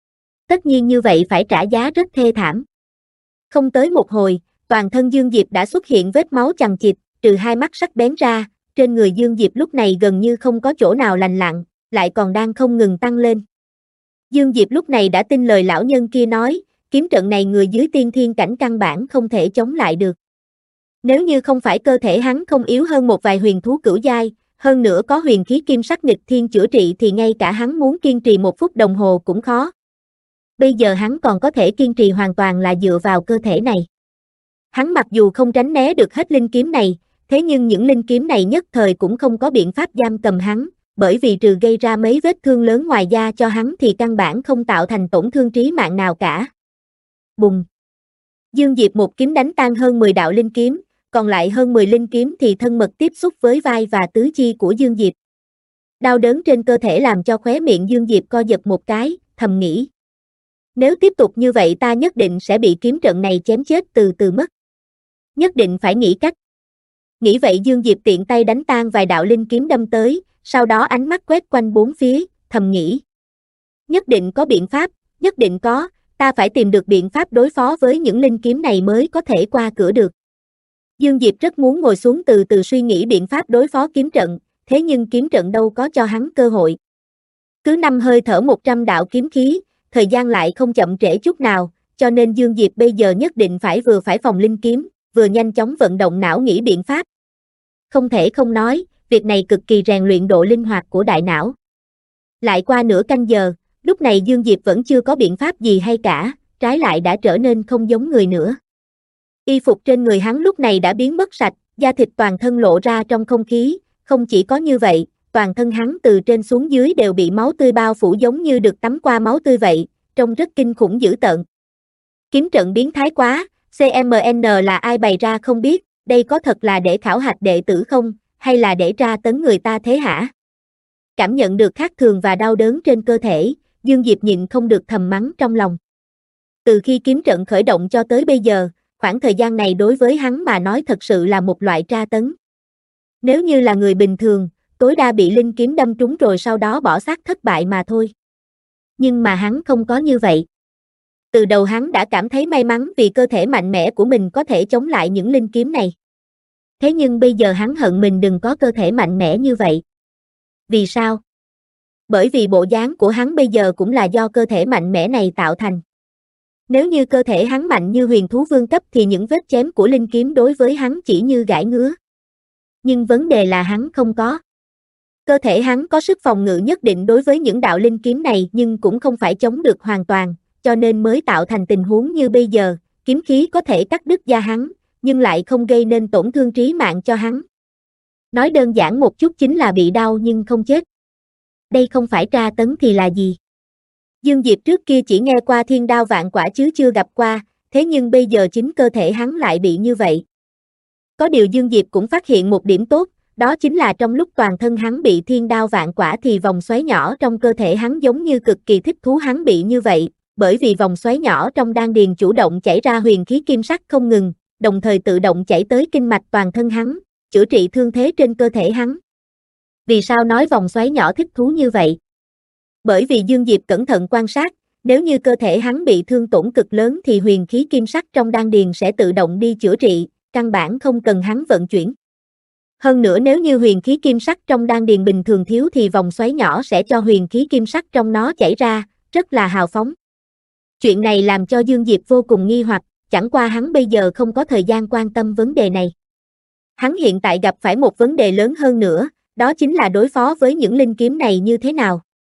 Tất nhiên như vậy phải trả giá rất thê thảm. Không tới một hồi, toàn thân Dương Diệp đã xuất hiện vết máu chằng chịt, trừ hai mắt sắc bén ra, trên người Dương Diệp lúc này gần như không có chỗ nào lành lặn, lại còn đang không ngừng tăng lên. Dương Diệp lúc này đã tin lời lão nhân kia nói, kiếm trận này người dưới tiên thiên cảnh căn bản không thể chống lại được. Nếu như không phải cơ thể hắn không yếu hơn một vài huyền thú cửu giai, hơn nữa có huyền khí kim sắc nghịch thiên chữa trị thì ngay cả hắn muốn kiên trì 1 phút đồng hồ cũng khó. Bây giờ hắn còn có thể kiên trì hoàn toàn là dựa vào cơ thể này. Hắn mặc dù không tránh né được hết linh kiếm này, thế nhưng những linh kiếm này nhất thời cũng không có biện pháp giam cầm hắn, bởi vì trừ gây ra mấy vết thương lớn ngoài da cho hắn thì căn bản không tạo thành tổn thương trí mạng nào cả. Bùng! Dương Diệp một kiếm đánh tan hơn 10 đạo linh kiếm, còn lại hơn 10 linh kiếm thì thân mật tiếp xúc với vai và tứ chi của Dương Diệp. Đau đớn trên cơ thể làm cho khóe miệng Dương Diệp co giật một cái, thầm nghĩ. Nếu tiếp tục như vậy ta nhất định sẽ bị kiếm trận này chém chết từ từ mất. Nhất định phải nghĩ cách. Nghĩ vậy Dương Diệp tiện tay đánh tan vài đạo linh kiếm đâm tới, sau đó ánh mắt quét quanh bốn phía, thầm nghĩ. Nhất định có biện pháp, nhất định có, ta phải tìm được biện pháp đối phó với những linh kiếm này mới có thể qua cửa được. Dương Diệp rất muốn ngồi xuống từ từ suy nghĩ biện pháp đối phó kiếm trận, thế nhưng kiếm trận đâu có cho hắn cơ hội. Cứ 5 hơi thở 100 đạo kiếm khí, thời gian lại không chậm trễ chút nào, cho nên Dương Diệp bây giờ nhất định phải vừa phải phòng linh kiếm, vừa nhanh chóng vận động não nghĩ biện pháp. Không thể không nói, việc này cực kỳ rèn luyện độ linh hoạt của đại não. Lại qua nửa canh giờ, lúc này Dương Diệp vẫn chưa có biện pháp gì hay cả, trái lại đã trở nên không giống người nữa. Y phục trên người hắn lúc này đã biến mất sạch, da thịt toàn thân lộ ra trong không khí, không chỉ có như vậy, toàn thân hắn từ trên xuống dưới đều bị máu tươi bao phủ giống như được tắm qua máu tươi vậy, trông rất kinh khủng dữ tợn. Kiếm trận biến thái quá, CMN là ai bày ra không biết, đây có thật là để khảo hạch đệ tử không, hay là để tra tấn người ta thế hả? Cảm nhận được khác thường và đau đớn trên cơ thể, Dương Diệp nhịn không được thầm mắng trong lòng. Từ khi kiếm trận khởi động cho tới bây giờ, khoảng thời gian này đối với hắn mà nói thật sự là một loại tra tấn. Nếu như là người bình thường, tối đa bị linh kiếm đâm trúng rồi sau đó bỏ xác thất bại mà thôi. Nhưng mà hắn không có như vậy. Từ đầu hắn đã cảm thấy may mắn vì cơ thể mạnh mẽ của mình có thể chống lại những linh kiếm này. Thế nhưng bây giờ hắn hận mình đừng có cơ thể mạnh mẽ như vậy. Vì sao? Bởi vì bộ dáng của hắn bây giờ cũng là do cơ thể mạnh mẽ này tạo thành. Nếu như cơ thể hắn mạnh như huyền thú vương cấp thì những vết chém của linh kiếm đối với hắn chỉ như gãi ngứa. Nhưng vấn đề là hắn không có. Cơ thể hắn có sức phòng ngự nhất định đối với những đạo linh kiếm này nhưng cũng không phải chống được hoàn toàn, cho nên mới tạo thành tình huống như bây giờ, kiếm khí có thể cắt đứt da hắn, nhưng lại không gây nên tổn thương trí mạng cho hắn. Nói đơn giản một chút chính là bị đau nhưng không chết. Đây không phải tra tấn thì là gì? Dương Diệp trước kia chỉ nghe qua thiên đao vạn quả chứ chưa gặp qua, thế nhưng bây giờ chính cơ thể hắn lại bị như vậy. Có điều Dương Diệp cũng phát hiện một điểm tốt, đó chính là trong lúc toàn thân hắn bị thiên đao vạn quả thì vòng xoáy nhỏ trong cơ thể hắn giống như cực kỳ thích thú hắn bị như vậy, bởi vì vòng xoáy nhỏ trong đan điền chủ động chảy ra huyền khí kim sắc không ngừng, đồng thời tự động chảy tới kinh mạch toàn thân hắn, chữa trị thương thế trên cơ thể hắn. Vì sao nói vòng xoáy nhỏ thích thú như vậy? Bởi vì Dương Diệp cẩn thận quan sát, nếu như cơ thể hắn bị thương tổn cực lớn thì huyền khí kim sắc trong đan điền sẽ tự động đi chữa trị, căn bản không cần hắn vận chuyển. Hơn nữa nếu như huyền khí kim sắc trong đan điền bình thường thiếu thì vòng xoáy nhỏ sẽ cho huyền khí kim sắc trong nó chảy ra, rất là hào phóng. Chuyện này làm cho Dương Diệp vô cùng nghi hoặc, chẳng qua hắn bây giờ không có thời gian quan tâm vấn đề này. Hắn hiện tại gặp phải một vấn đề lớn hơn nữa, đó chính là đối phó với những linh kiếm này như thế nào.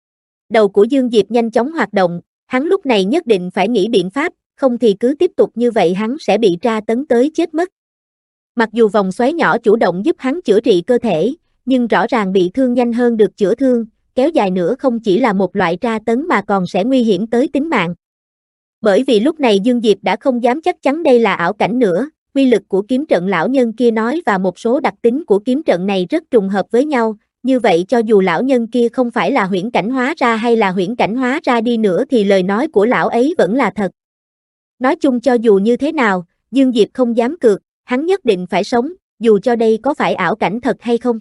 Đầu của Dương Diệp nhanh chóng hoạt động, hắn lúc này nhất định phải nghĩ biện pháp, không thì cứ tiếp tục như vậy hắn sẽ bị tra tấn tới chết mất. Mặc dù vòng xoáy nhỏ chủ động giúp hắn chữa trị cơ thể, nhưng rõ ràng bị thương nhanh hơn được chữa thương, kéo dài nữa không chỉ là một loại tra tấn mà còn sẽ nguy hiểm tới tính mạng. Bởi vì lúc này Dương Diệp đã không dám chắc chắn đây là ảo cảnh nữa, quy lực của kiếm trận lão nhân kia nói và một số đặc tính của kiếm trận này rất trùng hợp với nhau, như vậy cho dù lão nhân kia không phải là huyễn cảnh hóa ra hay là huyễn cảnh hóa ra đi nữa thì lời nói của lão ấy vẫn là thật. Nói chung cho dù như thế nào, Dương Diệp không dám cược, hắn nhất định phải sống, dù cho đây có phải ảo cảnh thật hay không.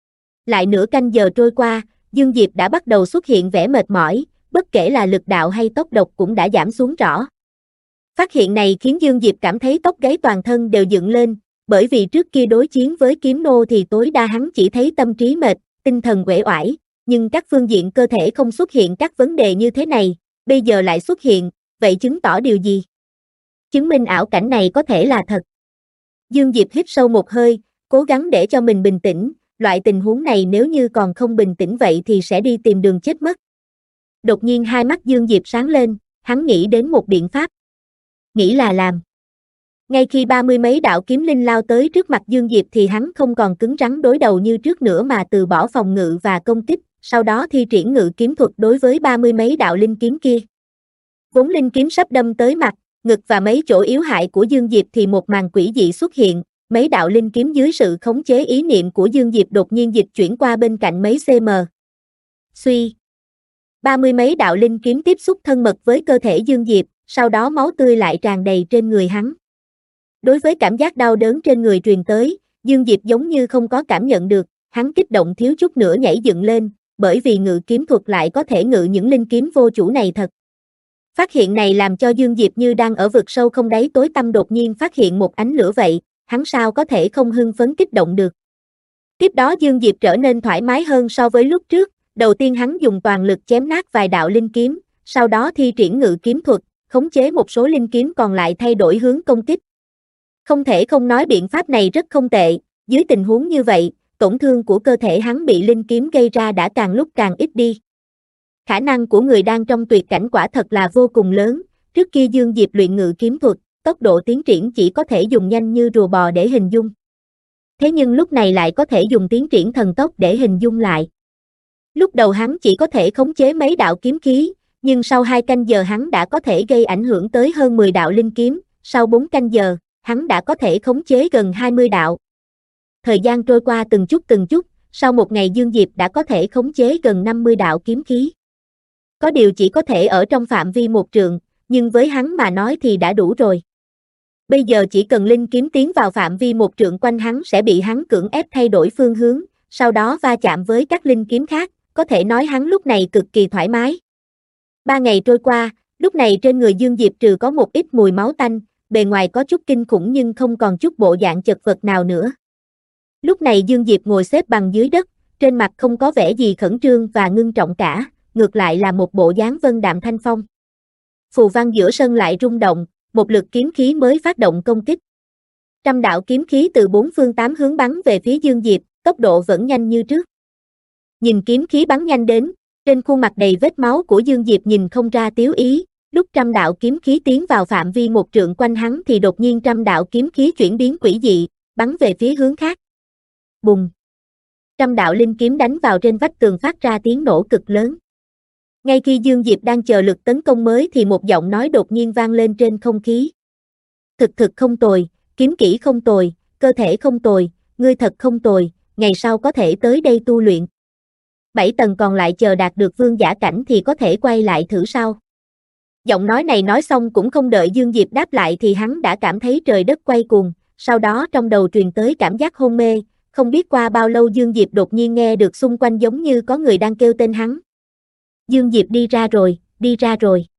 Lại nửa canh giờ trôi qua, Dương Diệp đã bắt đầu xuất hiện vẻ mệt mỏi, bất kể là lực đạo hay tốc độc cũng đã giảm xuống rõ. Phát hiện này khiến Dương Diệp cảm thấy tóc gáy toàn thân đều dựng lên, bởi vì trước kia đối chiến với kiếm nô thì tối đa hắn chỉ thấy tâm trí mệt, tinh thần uể oải, nhưng các phương diện cơ thể không xuất hiện các vấn đề như thế này, bây giờ lại xuất hiện, vậy chứng tỏ điều gì? Chứng minh ảo cảnh này có thể là thật. Dương Diệp hít sâu một hơi, cố gắng để cho mình bình tĩnh, loại tình huống này nếu như còn không bình tĩnh vậy thì sẽ đi tìm đường chết mất. Đột nhiên hai mắt Dương Diệp sáng lên, hắn nghĩ đến một biện pháp. Nghĩ là làm. Ngay khi 30 mấy đạo kiếm linh lao tới trước mặt Dương Diệp thì hắn không còn cứng rắn đối đầu như trước nữa mà từ bỏ phòng ngự và công kích, sau đó thi triển ngự kiếm thuật đối với 30 mấy đạo linh kiếm kia. Vốn linh kiếm sắp đâm tới mặt, ngực và mấy chỗ yếu hại của Dương Diệp thì một màn quỷ dị xuất hiện, mấy đạo linh kiếm dưới sự khống chế ý niệm của Dương Diệp đột nhiên dịch chuyển qua bên cạnh mấy cm. Suy. 30 mấy đạo linh kiếm tiếp xúc thân mật với cơ thể Dương Diệp, sau đó máu tươi lại tràn đầy trên người hắn. Đối với cảm giác đau đớn trên người truyền tới, Dương Diệp giống như không có cảm nhận được, hắn kích động thiếu chút nữa nhảy dựng lên, bởi vì ngự kiếm thuật lại có thể ngự những linh kiếm vô chủ này thật. Phát hiện này làm cho Dương Diệp như đang ở vực sâu không đáy tối tăm đột nhiên phát hiện một ánh lửa vậy, hắn sao có thể không hưng phấn kích động được. Tiếp đó Dương Diệp trở nên thoải mái hơn so với lúc trước, đầu tiên hắn dùng toàn lực chém nát vài đạo linh kiếm, sau đó thi triển ngự kiếm thuật, khống chế một số linh kiếm còn lại thay đổi hướng công kích. Không thể không nói biện pháp này rất không tệ, dưới tình huống như vậy, tổn thương của cơ thể hắn bị linh kiếm gây ra đã càng lúc càng ít đi. Khả năng của người đang trong tuyệt cảnh quả thật là vô cùng lớn, trước kia Dương Diệp luyện ngự kiếm thuật, tốc độ tiến triển chỉ có thể dùng nhanh như rùa bò để hình dung. Thế nhưng lúc này lại có thể dùng tiến triển thần tốc để hình dung lại. Lúc đầu hắn chỉ có thể khống chế mấy đạo kiếm khí, nhưng sau 2 canh giờ hắn đã có thể gây ảnh hưởng tới hơn 10 đạo linh kiếm, sau 4 canh giờ, hắn đã có thể khống chế gần 20 đạo. Thời gian trôi qua từng chút, sau một ngày Dương Diệp đã có thể khống chế gần 50 đạo kiếm khí. Có điều chỉ có thể ở trong phạm vi 1 trượng, nhưng với hắn mà nói thì đã đủ rồi. Bây giờ chỉ cần linh kiếm tiến vào phạm vi 1 trượng quanh hắn sẽ bị hắn cưỡng ép thay đổi phương hướng, sau đó va chạm với các linh kiếm khác, có thể nói hắn lúc này cực kỳ thoải mái. 3 ngày trôi qua, lúc này trên người Dương Diệp trừ có một ít mùi máu tanh, bề ngoài có chút kinh khủng nhưng không còn chút bộ dạng chật vật nào nữa. Lúc này Dương Diệp ngồi xếp bằng dưới đất, trên mặt không có vẻ gì khẩn trương và ngưng trọng cả, ngược lại là một bộ dáng vân đạm thanh phong. Phù văn giữa sân lại rung động, một lực kiếm khí mới phát động công kích. 100 đạo kiếm khí từ 4 phương 8 hướng bắn về phía Dương Diệp, tốc độ vẫn nhanh như trước. Nhìn kiếm khí bắn nhanh đến, trên khuôn mặt đầy vết máu của Dương Diệp nhìn không ra tiếu ý, lúc 100 đạo kiếm khí tiến vào phạm vi 1 trượng quanh hắn thì đột nhiên 100 đạo kiếm khí chuyển biến quỷ dị, bắn về phía hướng khác. Bùng! 100 đạo linh kiếm đánh vào trên vách tường phát ra tiếng nổ cực lớn. Ngay khi Dương Diệp đang chờ lực tấn công mới thì một giọng nói đột nhiên vang lên trên không khí. Thực không tồi, kiếm kỹ không tồi, cơ thể không tồi, ngươi thật không tồi, ngày sau có thể tới đây tu luyện. 7 tầng còn lại chờ đạt được vương giả cảnh thì có thể quay lại thử sau. Giọng nói này nói xong cũng không đợi Dương Diệp đáp lại thì hắn đã cảm thấy trời đất quay cuồng, sau đó trong đầu truyền tới cảm giác hôn mê, không biết qua bao lâu Dương Diệp đột nhiên nghe được xung quanh giống như có người đang kêu tên hắn. Dương Diệp đi ra rồi, đi ra rồi.